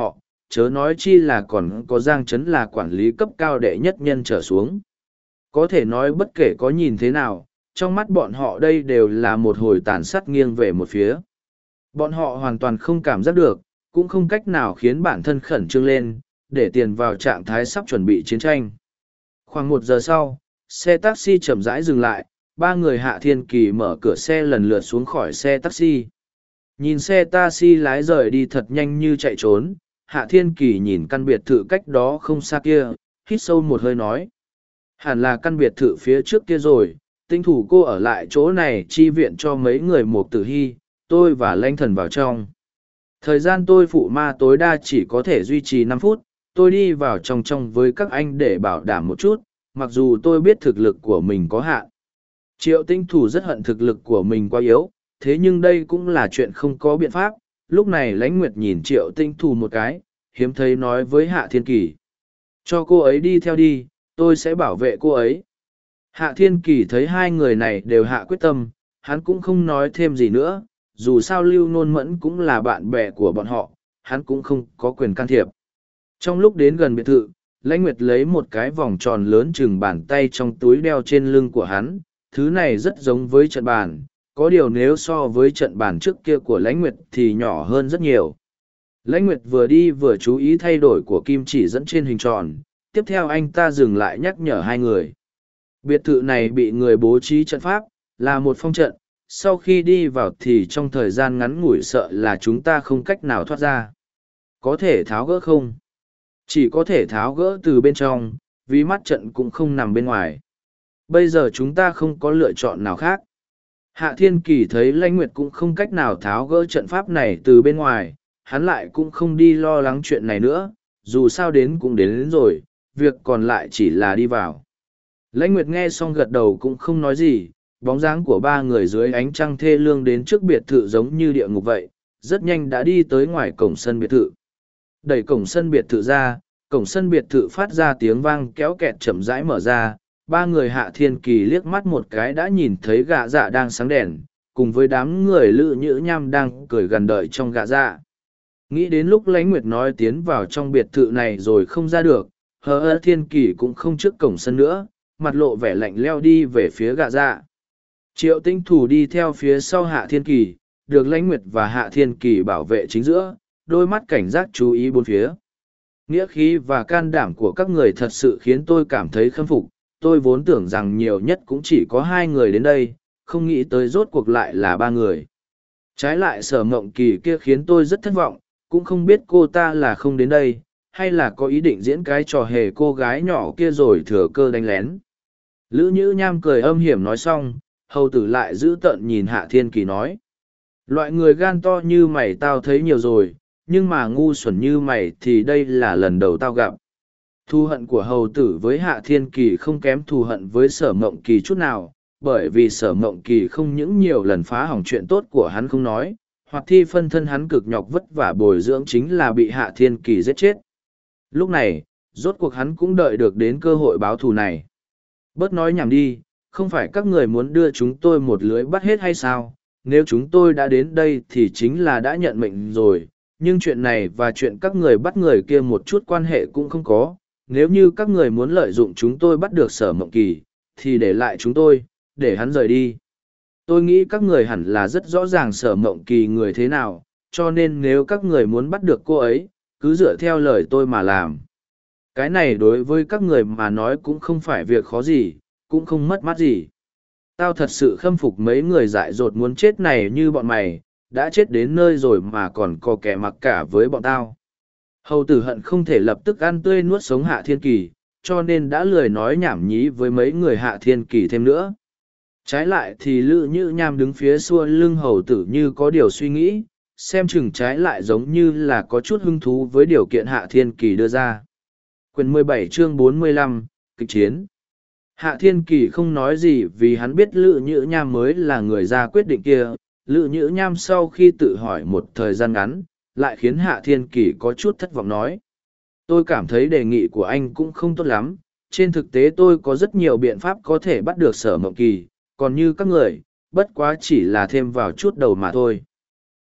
chớ nói chi là còn có Giang Trấn là quản lý cấp cao đệ nhất nhân trở xuống. Có thể nói bất kể có nhìn thế nào, trong mắt bọn họ đây đều là một hồi tàn sát nghiêng về một phía. Bọn họ hoàn toàn không cảm giác được, cũng không cách nào khiến bản thân khẩn trương lên, để tiền vào trạng thái sắp chuẩn bị chiến tranh. Khoảng 1 giờ sau, xe taxi chậm rãi dừng lại, ba người Hạ Thiên Kỳ mở cửa xe lần lượt xuống khỏi xe taxi. Nhìn xe taxi lái rời đi thật nhanh như chạy trốn, Hạ Thiên Kỳ nhìn căn biệt thự cách đó không xa kia, hít sâu một hơi nói. Hẳn là căn biệt thự phía trước kia rồi, tinh thủ cô ở lại chỗ này chi viện cho mấy người Mục Tử Hy, tôi và Lãnh Thần vào trong. Thời gian tôi phụ ma tối đa chỉ có thể duy trì 5 phút, tôi đi vào trong với các anh để bảo đảm một chút, mặc dù tôi biết thực lực của mình có hạn. Triệu Tinh Thủ rất hận thực lực của mình quá yếu, thế nhưng đây cũng là chuyện không có biện pháp. Lúc này Lãnh Nguyệt nhìn Triệu Tinh Thủ một cái, hiếm thấy nói với Hạ Thiên Kỳ. Cho cô ấy đi theo đi, tôi sẽ bảo vệ cô ấy. Hạ Thiên Kỳ thấy hai người này đều hạ quyết tâm, hắn cũng không nói thêm gì nữa, dù sao Lưu Nôn Mẫn cũng là bạn bè của bọn họ, hắn cũng không có quyền can thiệp. Trong lúc đến gần biệt thự, Lãnh Nguyệt lấy một cái vòng tròn lớn chừng bàn tay trong túi đeo trên lưng của hắn, thứ này rất giống với trận bàn, có điều nếu so với trận bàn trước kia của Lãnh Nguyệt thì nhỏ hơn rất nhiều. Lãnh Nguyệt vừa đi vừa chú ý thay đổi của kim chỉ dẫn trên hình tròn, tiếp theo anh ta dừng lại nhắc nhở hai người. Biệt thự này bị người bố trí trận pháp, là một phong trận, sau khi đi vào thì trong thời gian ngắn ngủi sợ là chúng ta không cách nào thoát ra. Có thể tháo gỡ không? Chỉ có thể tháo gỡ từ bên trong, vì mắt trận cũng không nằm bên ngoài. Bây giờ chúng ta không có lựa chọn nào khác. Hạ Thiên Kỳ thấy Lãnh Nguyệt cũng không cách nào tháo gỡ trận pháp này từ bên ngoài, hắn lại cũng không đi lo lắng chuyện này nữa, dù sao đến cũng đến rồi, việc còn lại chỉ là đi vào. Lãnh Nguyệt nghe xong gật đầu cũng không nói gì, bóng dáng của ba người dưới ánh trăng thê lương đến trước biệt thự giống như địa ngục vậy, rất nhanh đã đi tới ngoài cổng sân biệt thự. Đẩy cổng sân biệt thự ra, cổng sân biệt thự phát ra tiếng vang kéo kẹt chậm rãi mở ra, ba người Hạ Thiên Kỳ liếc mắt một cái đã nhìn thấy gạ dạ đang sáng đèn, cùng với đám người Lữ Nhữ Nham đang cười gần đợi trong gạ dạ. Nghĩ đến lúc Lãnh Nguyệt nói tiến vào trong biệt thự này rồi không ra được, Hạ Thiên Kỳ cũng không trước cổng sân nữa, mặt lộ vẻ lạnh leo đi về phía gạ dạ. Triệu Tinh Thủ đi theo phía sau Hạ Thiên Kỳ, được Lãnh Nguyệt và Hạ Thiên Kỳ bảo vệ chính giữa, đôi mắt cảnh giác chú ý bốn phía. Nghĩa khí và can đảm của các người thật sự khiến tôi cảm thấy khâm phục, tôi vốn tưởng rằng nhiều nhất cũng chỉ có 2 người đến đây, không nghĩ tới rốt cuộc lại là 3 người. Trái lại Sở Mộng Kỳ kia khiến tôi rất thất vọng, cũng không biết cô ta là không đến đây, hay là có ý định diễn cái trò hề cô gái nhỏ kia rồi thừa cơ đánh lén. Lữ Nhữ Nham cười âm hiểm nói xong, hầu tử lại giữ tợn nhìn Hạ Thiên Kỳ nói. Loại người gan to như mày tao thấy nhiều rồi, nhưng mà ngu xuẩn như mày thì đây là lần đầu tao gặp. Thù hận của hầu tử với Hạ Thiên Kỳ không kém thù hận với Sở Mộng Kỳ chút nào, bởi vì Sở Mộng Kỳ không những nhiều lần phá hỏng chuyện tốt của hắn không nói, hoặc thi phân thân hắn cực nhọc vất vả bồi dưỡng chính là bị Hạ Thiên Kỳ giết chết. Lúc này, rốt cuộc hắn cũng đợi được đến cơ hội báo thù này. Bớt nói nhảm đi, không phải các người muốn đưa chúng tôi một lưới bắt hết hay sao? Nếu chúng tôi đã đến đây thì chính là đã nhận mệnh rồi, nhưng chuyện này và chuyện các người bắt người kia một chút quan hệ cũng không có. Nếu như các người muốn lợi dụng chúng tôi bắt được Sở Mộng Kỳ, thì để lại chúng tôi, để hắn rời đi. Tôi nghĩ các người hẳn là rất rõ ràng Sở Mộng Kỳ người thế nào, cho nên nếu các người muốn bắt được cô ấy, cứ dựa theo lời tôi mà làm. Cái này đối với các người mà nói cũng không phải việc khó gì, cũng không mất mát gì. Tao thật sự khâm phục mấy người dại dột muốn chết này như bọn mày, đã chết đến nơi rồi mà còn có kẻ mặc cả với bọn tao. Hầu tử hận không thể lập tức ăn tươi nuốt sống Hạ Thiên Kỳ, cho nên đã lười nói nhảm nhí với mấy người Hạ Thiên Kỳ thêm nữa. Trái lại thì Lữ Nhữ Nham đứng phía sau lưng hầu tử như có điều suy nghĩ, xem chừng trái lại giống như là có chút hứng thú với điều kiện Hạ Thiên Kỳ đưa ra. Quyển 17 chương 45, kịch chiến. Hạ Thiên Kỳ không nói gì vì hắn biết Lữ Nhữ Nham mới là người ra quyết định kia. Lữ Nhữ Nham sau khi tự hỏi một thời gian ngắn, lại khiến Hạ Thiên Kỳ có chút thất vọng nói. Tôi cảm thấy đề nghị của anh cũng không tốt lắm, trên thực tế tôi có rất nhiều biện pháp có thể bắt được Sở Mộng Kỳ, còn như các người, bất quá chỉ là thêm vào chút đầu mà thôi.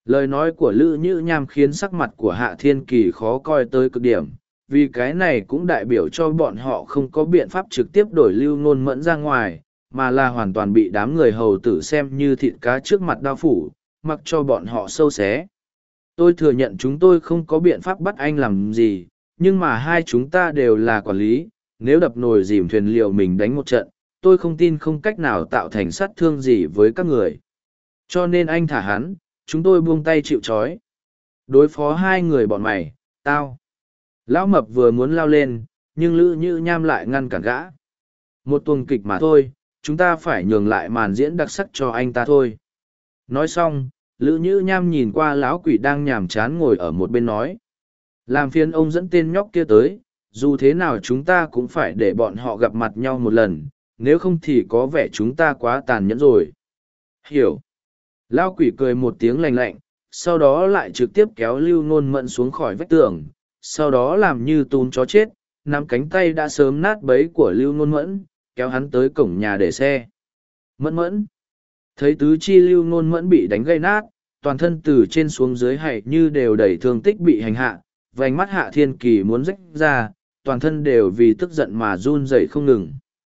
Lời nói của Lữ Nhữ Nham khiến sắc mặt của Hạ Thiên Kỳ khó coi tới cực điểm, vì cái này cũng đại biểu cho bọn họ không có biện pháp trực tiếp đổi Lưu Ngôn Mẫn ra ngoài, mà là hoàn toàn bị đám người hầu tử xem như thịt cá trước mặt đao phủ, mặc cho bọn họ sâu xé. Tôi thừa nhận chúng tôi không có biện pháp bắt anh làm gì, nhưng mà hai chúng ta đều là quản lý, nếu đập nồi dìm thuyền liệu mình đánh một trận, tôi không tin không cách nào tạo thành sát thương gì với các người. Cho nên anh thả hắn, chúng tôi buông tay chịu trói. Đối phó hai người bọn mày, tao. Lão Mập vừa muốn lao lên, nhưng Lữ Nhữ Nham lại ngăn cản gã. Một tuần kịch mà thôi, chúng ta phải nhường lại màn diễn đặc sắc cho anh ta thôi. Nói xong, Lữ Nhữ Nham nhìn qua lão quỷ đang nhàm chán ngồi ở một bên nói. Làm phiền ông dẫn tên nhóc kia tới, dù thế nào chúng ta cũng phải để bọn họ gặp mặt nhau một lần, nếu không thì có vẻ chúng ta quá tàn nhẫn rồi. Hiểu. Lão quỷ cười một tiếng lành lạnh, sau đó lại trực tiếp kéo Lưu Ngôn Mẫn xuống khỏi vách tường, sau đó làm như túm chó chết, nắm cánh tay đã sớm nát bấy của Lưu Ngôn Mẫn, kéo hắn tới cổng nhà để xe. Mẫn Mẫn. Thấy tứ chi Lưu Ngôn Mẫn bị đánh gây nát, toàn thân từ trên xuống dưới hãy như đều đầy thương tích bị hành hạ, vành mắt Hạ Thiên Kỳ muốn rách ra, toàn thân đều vì tức giận mà run rẩy không ngừng.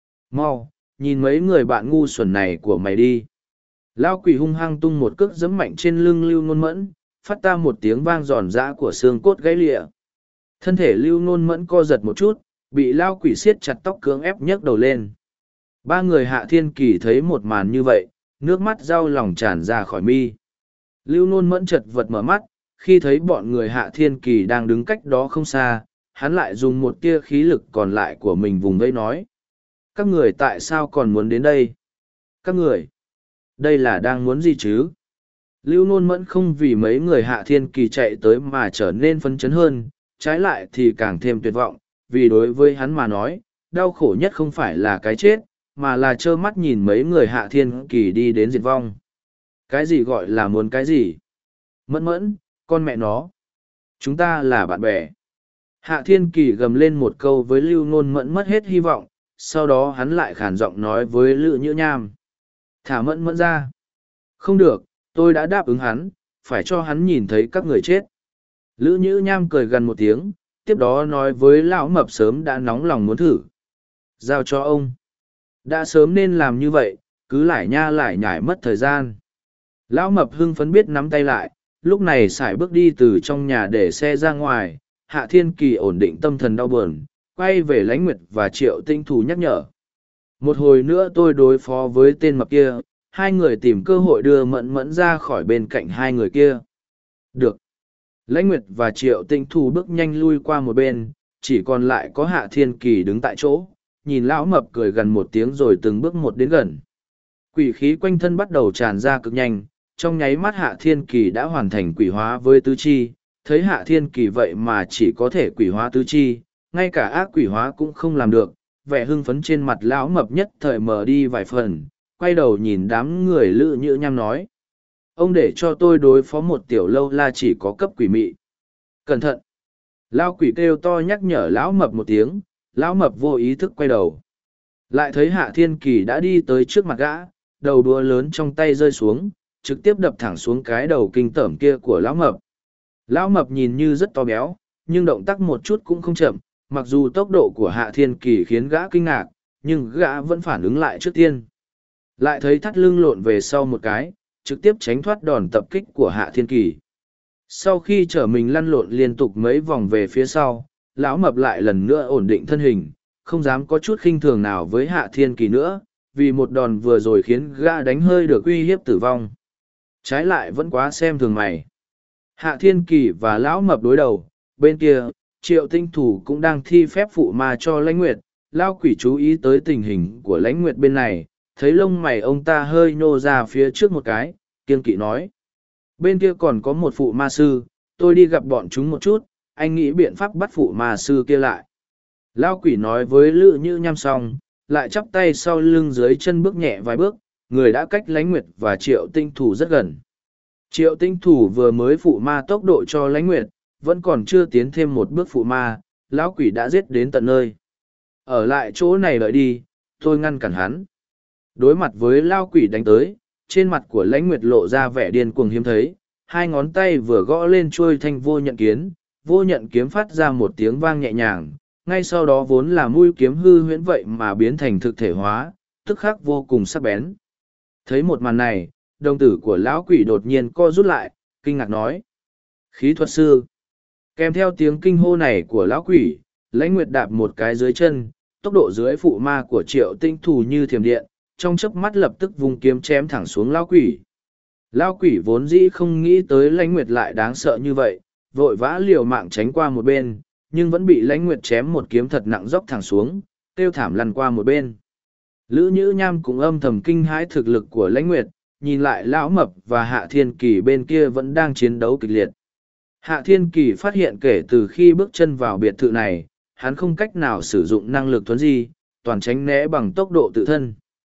Mau, nhìn mấy người bạn ngu xuẩn này của mày đi. Lao quỷ hung hăng tung một cước giẫm mạnh trên lưng Lưu Ngôn Mẫn, phát ra một tiếng vang giòn giã của xương cốt gãy lịa. Thân thể Lưu Ngôn Mẫn co giật một chút, bị Lao quỷ siết chặt tóc cưỡng ép nhấc đầu lên. Ba người Hạ Thiên Kỳ thấy một màn như vậy, nước mắt đau lòng tràn ra khỏi mi. Lưu Ngôn Mẫn chật vật mở mắt, khi thấy bọn người Hạ Thiên Kỳ đang đứng cách đó không xa, hắn lại dùng một tia khí lực còn lại của mình vùng vẫy nói. Các người tại sao còn muốn đến đây? Các người, đây là đang muốn gì chứ? Lưu Ngôn Mẫn không vì mấy người Hạ Thiên Kỳ chạy tới mà trở nên phấn chấn hơn, trái lại thì càng thêm tuyệt vọng, vì đối với hắn mà nói, đau khổ nhất không phải là cái chết, mà là trơ mắt nhìn mấy người Hạ Thiên Kỳ đi đến diệt vong. Cái gì gọi là muốn cái gì? Mẫn Mẫn, con mẹ nó. Chúng ta là bạn bè. Hạ Thiên Kỳ gầm lên một câu với Lưu Ngôn Mẫn mất hết hy vọng, sau đó hắn lại khản giọng nói với Lữ Nhữ Nham. Thả Mẫn Mẫn ra. Không được, tôi đã đáp ứng hắn, phải cho hắn nhìn thấy các người chết. Lữ Nhữ Nham cười gần một tiếng, tiếp đó nói với Lão Mập sớm đã nóng lòng muốn thử. Giao cho ông. Đã sớm nên làm như vậy, cứ lải nha lải nhải mất thời gian. Lão Mập hưng phấn biết nắm tay lại, lúc này sải bước đi từ trong nhà để xe ra ngoài. Hạ Thiên Kỳ ổn định tâm thần đau buồn, quay về Lãnh Nguyệt và Triệu Tinh Thù nhắc nhở. Một hồi nữa tôi đối phó với tên mập kia, hai người tìm cơ hội đưa Mẫn Mẫn ra khỏi bên cạnh hai người kia. Được. Lãnh Nguyệt và Triệu Tinh Thù bước nhanh lui qua một bên, chỉ còn lại có Hạ Thiên Kỳ đứng tại chỗ, nhìn lão mập cười gần một tiếng rồi từng bước một đến gần. Quỷ khí quanh thân bắt đầu tràn ra cực nhanh, trong nháy mắt Hạ Thiên Kỳ đã hoàn thành quỷ hóa với tứ chi, thấy Hạ Thiên Kỳ vậy mà chỉ có thể quỷ hóa tứ chi, ngay cả ác quỷ hóa cũng không làm được, vẻ hưng phấn trên mặt lão mập nhất thời mờ đi vài phần, quay đầu nhìn đám người Lữ Nhữ Nham nói. Ông để cho tôi đối phó một tiểu lâu la chỉ có cấp quỷ mị. Cẩn thận! Lão quỷ kêu to nhắc nhở lão mập một tiếng, lão mập vô ý thức quay đầu. Lại thấy Hạ Thiên Kỳ đã đi tới trước mặt gã, đầu đũa lớn trong tay rơi xuống, trực tiếp đập thẳng xuống cái đầu kinh tởm kia của lão mập. Lão mập nhìn như rất to béo, nhưng động tác một chút cũng không chậm, mặc dù tốc độ của Hạ Thiên Kỳ khiến gã kinh ngạc, nhưng gã vẫn phản ứng lại trước tiên. Lại thấy thắt lưng lộn về sau một cái, trực tiếp tránh thoát đòn tập kích của Hạ Thiên Kỳ. Sau khi chở mình lăn lộn liên tục mấy vòng về phía sau, lão mập lại lần nữa ổn định thân hình, không dám có chút khinh thường nào với Hạ Thiên Kỳ nữa, vì một đòn vừa rồi khiến gã đánh hơi được uy hiếp tử vong. Trái lại vẫn quá xem thường mày. Hạ Thiên Kỳ và lão mập đối đầu, bên kia, Triệu Tinh Thủ cũng đang thi phép phụ ma cho Lãnh Nguyệt. Lão quỷ chú ý tới tình hình của Lãnh Nguyệt bên này, thấy lông mày ông ta hơi nhô ra phía trước một cái, kiêng kỵ nói. Bên kia còn có một phụ ma sư, tôi đi gặp bọn chúng một chút, anh nghĩ biện pháp bắt phụ ma sư kia lại. Lão quỷ nói với Lữ Nhữ Nham xong, lại chắp tay sau lưng dưới chân bước nhẹ vài bước, người đã cách Lãnh Nguyệt và Triệu Tinh Thủ rất gần. Triệu Tinh Thủ vừa mới phụ ma tốc độ cho Lãnh Nguyệt, vẫn còn chưa tiến thêm một bước phụ ma, lão quỷ đã giết đến tận nơi. Ở lại chỗ này đợi đi, tôi ngăn cản hắn. Đối mặt với lão quỷ đánh tới, trên mặt của Lãnh Nguyệt lộ ra vẻ điên cuồng hiếm thấy, hai ngón tay vừa gõ lên chuôi thanh vô nhận kiếm, vô nhận kiếm phát ra một tiếng vang nhẹ nhàng, ngay sau đó vốn là mũi kiếm hư huyễn vậy mà biến thành thực thể hóa, tức khắc vô cùng sắc bén. Thấy một màn này, đồng tử của lão quỷ đột nhiên co rút lại, kinh ngạc nói: khí thuật sư. Kèm theo tiếng kinh hô này của lão quỷ, Lãnh Nguyệt đạp một cái dưới chân, tốc độ dưới phụ ma của Triệu Tinh Thù như thiểm điện, trong chớp mắt lập tức vung kiếm chém thẳng xuống lão quỷ. Lão quỷ vốn dĩ không nghĩ tới Lãnh Nguyệt lại đáng sợ như vậy, vội vã liều mạng tránh qua một bên, nhưng vẫn bị Lãnh Nguyệt chém một kiếm thật nặng dốc thẳng xuống, kêu thảm lăn qua một bên. Lữ Nhữ Nham cũng âm thầm kinh hãi thực lực của Lãnh Nguyệt, nhìn lại Lão Mập và Hạ Thiên Kỳ bên kia vẫn đang chiến đấu kịch liệt. Hạ Thiên Kỳ phát hiện kể từ khi bước chân vào biệt thự này, hắn không cách nào sử dụng năng lực thuấn di, toàn tránh né bằng tốc độ tự thân.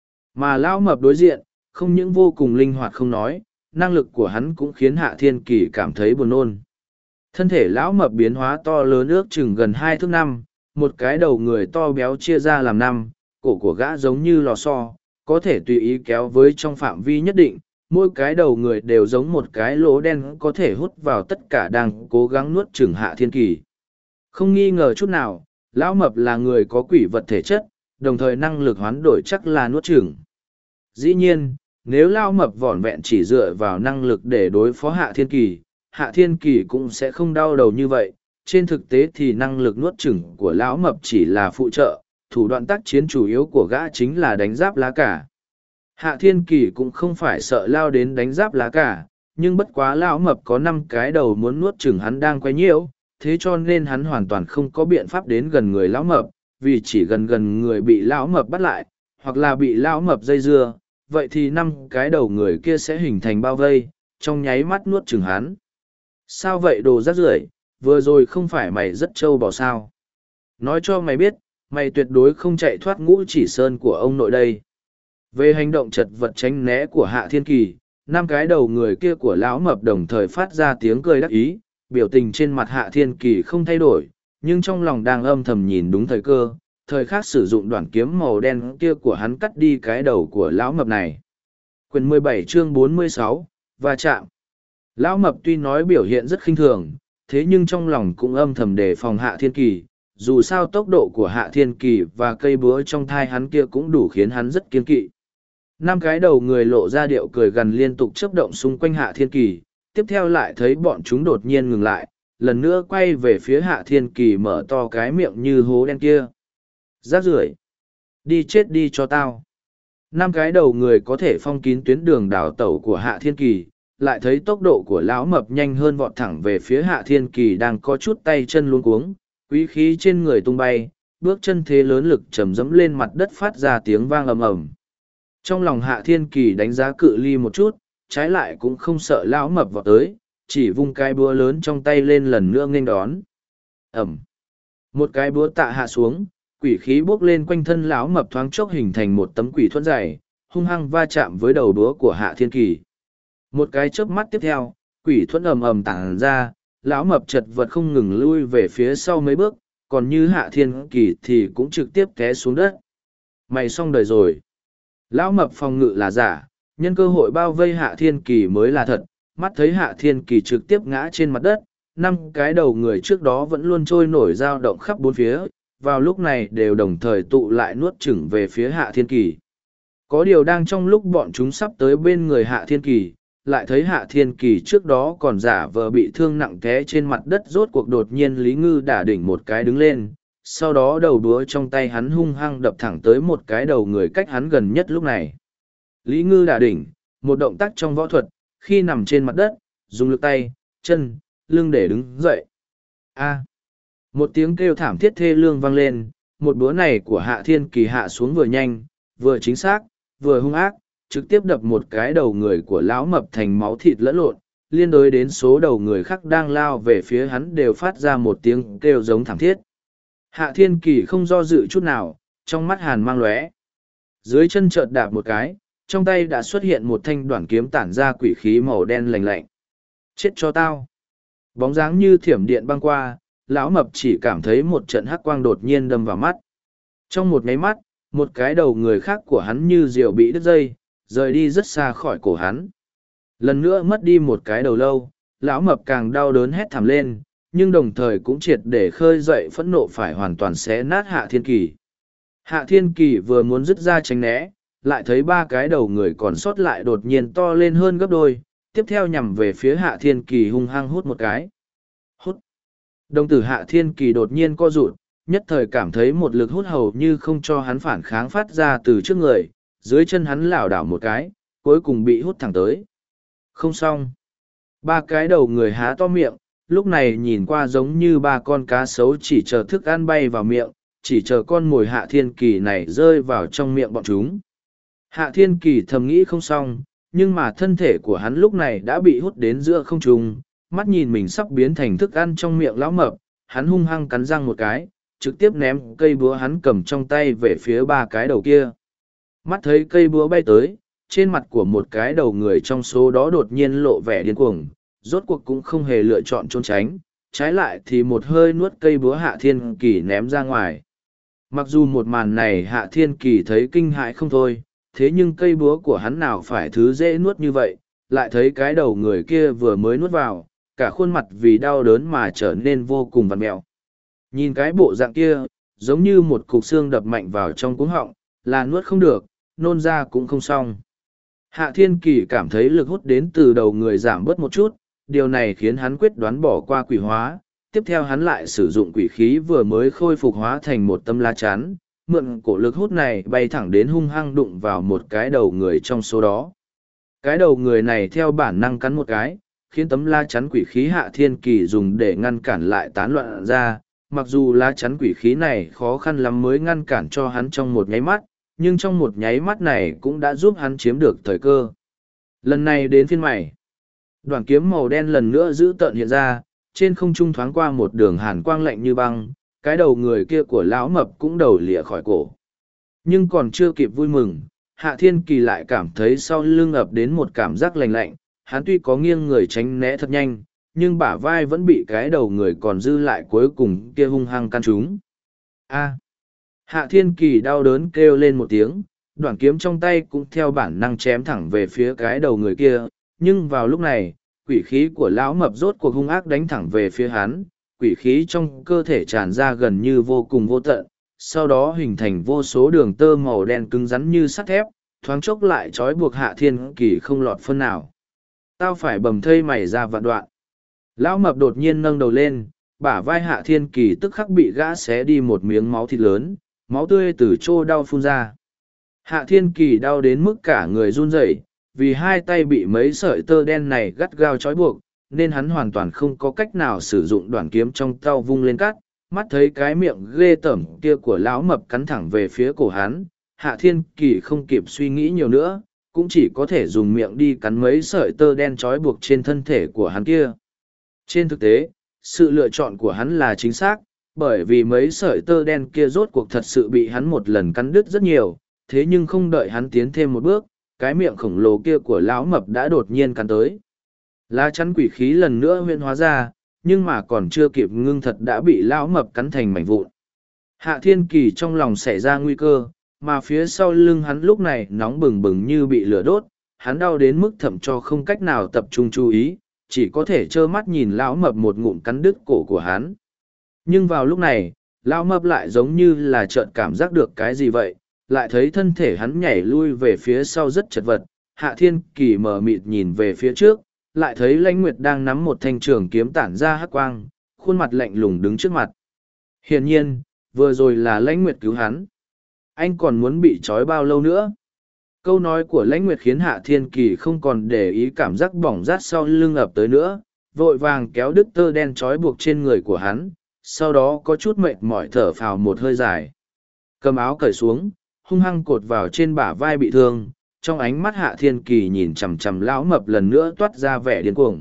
Mà Lão Mập đối diện, không những vô cùng linh hoạt không nói, năng lực của hắn cũng khiến Hạ Thiên Kỳ cảm thấy buồn nôn. Thân thể Lão Mập biến hóa to lớn ước chừng gần 2 thước 5, một cái đầu người to béo chia ra làm 5, cổ của gã giống như lò xo, có thể tùy ý kéo với trong phạm vi nhất định, mỗi cái đầu người đều giống một cái lỗ đen có thể hút vào tất cả đang cố gắng nuốt chửng Hạ Thiên Kỳ. Không nghi ngờ chút nào, Lão Mập là người có quỷ vật thể chất, đồng thời năng lực hoán đổi chắc là nuốt chửng. Dĩ nhiên, nếu Lão Mập vỏn vẹn chỉ dựa vào năng lực để đối phó Hạ Thiên Kỳ cũng sẽ không đau đầu như vậy. Trên thực tế thì năng lực nuốt chửng của Lão Mập chỉ là phụ trợ, thủ đoạn tác chiến chủ yếu của gã chính là đánh giáp lá cả. Hạ Thiên Kỳ cũng không phải sợ lao đến đánh giáp lá cả, nhưng bất quá Lão Mập có 5 cái đầu muốn nuốt chửng hắn đang quay nhiễu, thế cho nên hắn hoàn toàn không có biện pháp đến gần người Lão Mập, vì chỉ gần người bị Lão Mập bắt lại, hoặc là bị Lão Mập dây dưa, vậy thì 5 cái đầu người kia sẽ hình thành bao vây, trong nháy mắt nuốt chửng hắn. Sao vậy đồ rác rưởi, vừa rồi không phải mày rất trâu bò sao? Nói cho mày biết, mày tuyệt đối không chạy thoát Ngũ Chỉ Sơn của ông nội đây. Về hành động chật vật tránh né của Hạ Thiên Kỳ, 5 cái đầu người kia của Lão Mập đồng thời phát ra tiếng cười đắc ý, biểu tình trên mặt Hạ Thiên Kỳ không thay đổi, nhưng trong lòng đang âm thầm nhìn đúng thời cơ, thời khắc sử dụng đoạn kiếm màu đen kia của hắn cắt đi cái đầu của Lão Mập này. Quyển 17 chương 46, va chạm. Lão Mập tuy nói biểu hiện rất khinh thường, thế nhưng trong lòng cũng âm thầm đề phòng Hạ Thiên Kỳ, dù sao tốc độ của Hạ Thiên Kỳ và cây búa trong thai hắn kia cũng đủ khiến hắn rất kiên kỵ. 5 cái đầu người lộ ra điệu cười gằn liên tục chớp động xung quanh Hạ Thiên Kỳ, tiếp theo lại thấy bọn chúng đột nhiên ngừng lại, lần nữa quay về phía Hạ Thiên Kỳ mở to cái miệng như hố đen kia. Rác rưởi, đi chết đi cho tao. 5 cái đầu người có thể phong kín tuyến đường đào tẩu của Hạ Thiên Kỳ, lại thấy tốc độ của Lão Mập nhanh hơn vọt thẳng về phía Hạ Thiên Kỳ đang có chút tay chân luống cuống, quý khí trên người tung bay, bước chân thế lớn lực chầm dẫm lên mặt đất phát ra tiếng vang ầm ầm. Trong lòng Hạ Thiên Kỳ đánh giá cự ly một chút, trái lại cũng không sợ Lão Mập vọt tới, chỉ vung cái búa lớn trong tay lên lần nữa nghênh đón. Ẩm. Một cái búa tạ hạ xuống, quỷ khí bốc lên quanh thân Lão Mập thoáng chốc hình thành một tấm quỷ thuẫn dày, hung hăng va chạm với đầu búa của Hạ Thiên Kỳ. Một cái chớp mắt tiếp theo, quỷ thuẫn ầm ầm tản ra, Lão Mập chật vật không ngừng lui về phía sau mấy bước, còn như Hạ Thiên Kỳ thì cũng trực tiếp té xuống đất. Mày xong đời rồi. Lão Mập phòng ngự là giả, nhân cơ hội bao vây Hạ Thiên Kỳ mới là thật, mắt thấy Hạ Thiên Kỳ trực tiếp ngã trên mặt đất, 5 cái đầu người trước đó vẫn luôn trôi nổi dao động khắp bốn phía, vào lúc này đều đồng thời tụ lại nuốt chửng về phía Hạ Thiên Kỳ. Có điều đang trong lúc bọn chúng sắp tới bên người Hạ Thiên Kỳ, lại thấy Hạ Thiên Kỳ trước đó còn giả vờ bị thương nặng té trên mặt đất, rốt cuộc đột nhiên Lý Ngư đả đỉnh một cái đứng lên, sau đó đầu đũa trong tay hắn hung hăng đập thẳng tới một cái đầu người cách hắn gần nhất lúc này. Lý Ngư đả đỉnh, một động tác trong võ thuật, khi nằm trên mặt đất, dùng lực tay, chân, lưng để đứng dậy. A. Một tiếng kêu thảm thiết thê lương vang lên, một búa này của Hạ Thiên Kỳ hạ xuống vừa nhanh, vừa chính xác, vừa hung ác, trực tiếp đập một cái đầu người của Lão Mập thành máu thịt lẫn lộn, liên đối đến số đầu người khác đang lao về phía hắn đều phát ra một tiếng kêu giống thảm thiết. Hạ Thiên Kỳ không do dự chút nào, trong mắt hàn mang lóe. Dưới chân chợt đạp một cái, trong tay đã xuất hiện một thanh đoạn kiếm tản ra quỷ khí màu đen lạnh lạnh. Chết cho tao. Bóng dáng như thiểm điện băng qua, Lão Mập chỉ cảm thấy một trận hắc quang đột nhiên đâm vào mắt. Trong một nháy mắt, một cái đầu người khác của hắn như diều bị đứt dây, rời đi rất xa khỏi cổ hắn. Lần nữa mất đi một cái đầu lâu, lão mập càng đau đớn hét thảm lên, nhưng đồng thời cũng triệt để khơi dậy phẫn nộ phải hoàn toàn xé nát Hạ Thiên Kỳ. Hạ Thiên Kỳ vừa muốn dứt ra tránh né, lại thấy ba cái đầu người còn sót lại đột nhiên to lên hơn gấp đôi, tiếp theo nhằm về phía Hạ Thiên Kỳ hung hăng hút một cái. Hút. Đồng tử Hạ Thiên Kỳ đột nhiên co rụt, nhất thời cảm thấy một lực hút hầu như không cho hắn phản kháng phát ra từ trước người, dưới chân hắn lảo đảo một cái, cuối cùng bị hút thẳng tới. Không xong. Ba cái đầu người há to miệng, lúc này nhìn qua giống như ba con cá sấu chỉ chờ thức ăn bay vào miệng, chỉ chờ con mồi Hạ Thiên Kỳ này rơi vào trong miệng bọn chúng. Hạ Thiên Kỳ thầm nghĩ không xong, nhưng mà thân thể của hắn lúc này đã bị hút đến giữa không trung, mắt nhìn mình sắp biến thành thức ăn trong miệng lão mập, hắn hung hăng cắn răng một cái, trực tiếp ném cây búa hắn cầm trong tay về phía ba cái đầu kia. Mắt thấy cây búa bay tới, trên mặt của một cái đầu người trong số đó đột nhiên lộ vẻ điên cuồng, rốt cuộc cũng không hề lựa chọn trốn tránh, trái lại thì một hơi nuốt cây búa Hạ Thiên Kỳ ném ra ngoài. Mặc dù một màn này Hạ Thiên Kỳ thấy kinh hãi không thôi, thế nhưng cây búa của hắn nào phải thứ dễ nuốt như vậy, lại thấy cái đầu người kia vừa mới nuốt vào, cả khuôn mặt vì đau đớn mà trở nên vô cùng vằn mẹo. Nhìn cái bộ dạng kia, giống như một cục xương đập mạnh vào trong cuống họng, là nuốt không được, nôn ra cũng không xong. Hạ Thiên Kỳ cảm thấy lực hút đến từ đầu người giảm bớt một chút, điều này khiến hắn quyết đoán bỏ qua quỷ hóa, tiếp theo hắn lại sử dụng quỷ khí vừa mới khôi phục hóa thành một tấm lá chắn, mượn cổ lực hút này bay thẳng đến hung hăng đụng vào một cái đầu người trong số đó. Cái đầu người này theo bản năng cắn một cái, khiến tấm lá chắn quỷ khí Hạ Thiên Kỳ dùng để ngăn cản lại tán loạn ra, mặc dù lá chắn quỷ khí này khó khăn lắm mới ngăn cản cho hắn trong một nháy mắt, nhưng trong một nháy mắt này cũng đã giúp hắn chiếm được thời cơ. Lần này đến phiên mày. Đoạn kiếm màu đen lần nữa giữ tợn hiện ra, trên không trung thoáng qua một đường hàn quang lạnh như băng, cái đầu người kia của lão mập cũng đầu lìa khỏi cổ. Nhưng còn chưa kịp vui mừng, Hạ Thiên Kỳ lại cảm thấy sau lưng ập đến một cảm giác lạnh lạnh, hắn tuy có nghiêng người tránh né thật nhanh, nhưng bả vai vẫn bị cái đầu người còn dư lại cuối cùng kia hung hăng căn trúng. A! Hạ Thiên Kỳ đau đớn kêu lên một tiếng, đoạn kiếm trong tay cũng theo bản năng chém thẳng về phía cái đầu người kia, nhưng vào lúc này, quỷ khí của lão mập rốt cuộc hung ác đánh thẳng về phía hắn, quỷ khí trong cơ thể tràn ra gần như vô cùng vô tận, sau đó hình thành vô số đường tơ màu đen cứng rắn như sắt thép, thoáng chốc lại trói buộc Hạ Thiên Kỳ không lọt phân nào. Tao phải bầm thây mày ra vạn đoạn. Lão mập đột nhiên nâng đầu lên, bả vai Hạ Thiên Kỳ tức khắc bị gã xé đi một miếng máu thịt lớn, máu tươi từ chỗ đau phun ra. Hạ Thiên Kỳ đau đến mức cả người run rẩy, vì hai tay bị mấy sợi tơ đen này gắt gao trói buộc, nên hắn hoàn toàn không có cách nào sử dụng đoạn kiếm trong tay vung lên cắt. Mắt thấy cái miệng ghê tởm kia của lão mập cắn thẳng về phía cổ hắn, Hạ Thiên Kỳ không kịp suy nghĩ nhiều nữa, cũng chỉ có thể dùng miệng đi cắn mấy sợi tơ đen trói buộc trên thân thể của hắn kia. Trên thực tế, sự lựa chọn của hắn là chính xác, bởi vì mấy sợi tơ đen kia rốt cuộc thật sự bị hắn một lần cắn đứt rất nhiều, thế nhưng không đợi hắn tiến thêm một bước, cái miệng khổng lồ kia của lão mập đã đột nhiên cắn tới. Lá chắn quỷ khí lần nữa huyễn hóa ra, nhưng mà còn chưa kịp ngưng thật đã bị lão mập cắn thành mảnh vụn. Hạ Thiên Kỳ trong lòng xảy ra nguy cơ, mà phía sau lưng hắn lúc này nóng bừng bừng như bị lửa đốt, hắn đau đến mức thậm cho không cách nào tập trung chú ý, chỉ có thể trơ mắt nhìn lão mập một ngụm cắn đứt cổ của hắn. Nhưng vào lúc này, lão mập lại giống như là chợt cảm giác được cái gì vậy, lại thấy thân thể hắn nhảy lui về phía sau rất chật vật. Hạ Thiên Kỳ mờ mịt nhìn về phía trước, lại thấy Lãnh Nguyệt đang nắm một thanh trường kiếm tản ra hắc quang, khuôn mặt lạnh lùng đứng trước mặt. Hiển nhiên, vừa rồi là Lãnh Nguyệt cứu hắn. Anh còn muốn bị trói bao lâu nữa? Câu nói của Lãnh Nguyệt khiến Hạ Thiên Kỳ không còn để ý cảm giác bỏng rát sau lưng ập tới nữa, vội vàng kéo đứt tơ đen trói buộc trên người của hắn, sau đó có chút mệt mỏi thở phào một hơi dài. Cầm áo cởi xuống, hung hăng cột vào trên bả vai bị thương, trong ánh mắt Hạ Thiên Kỳ nhìn chằm chằm lão mập lần nữa toát ra vẻ điên cuồng.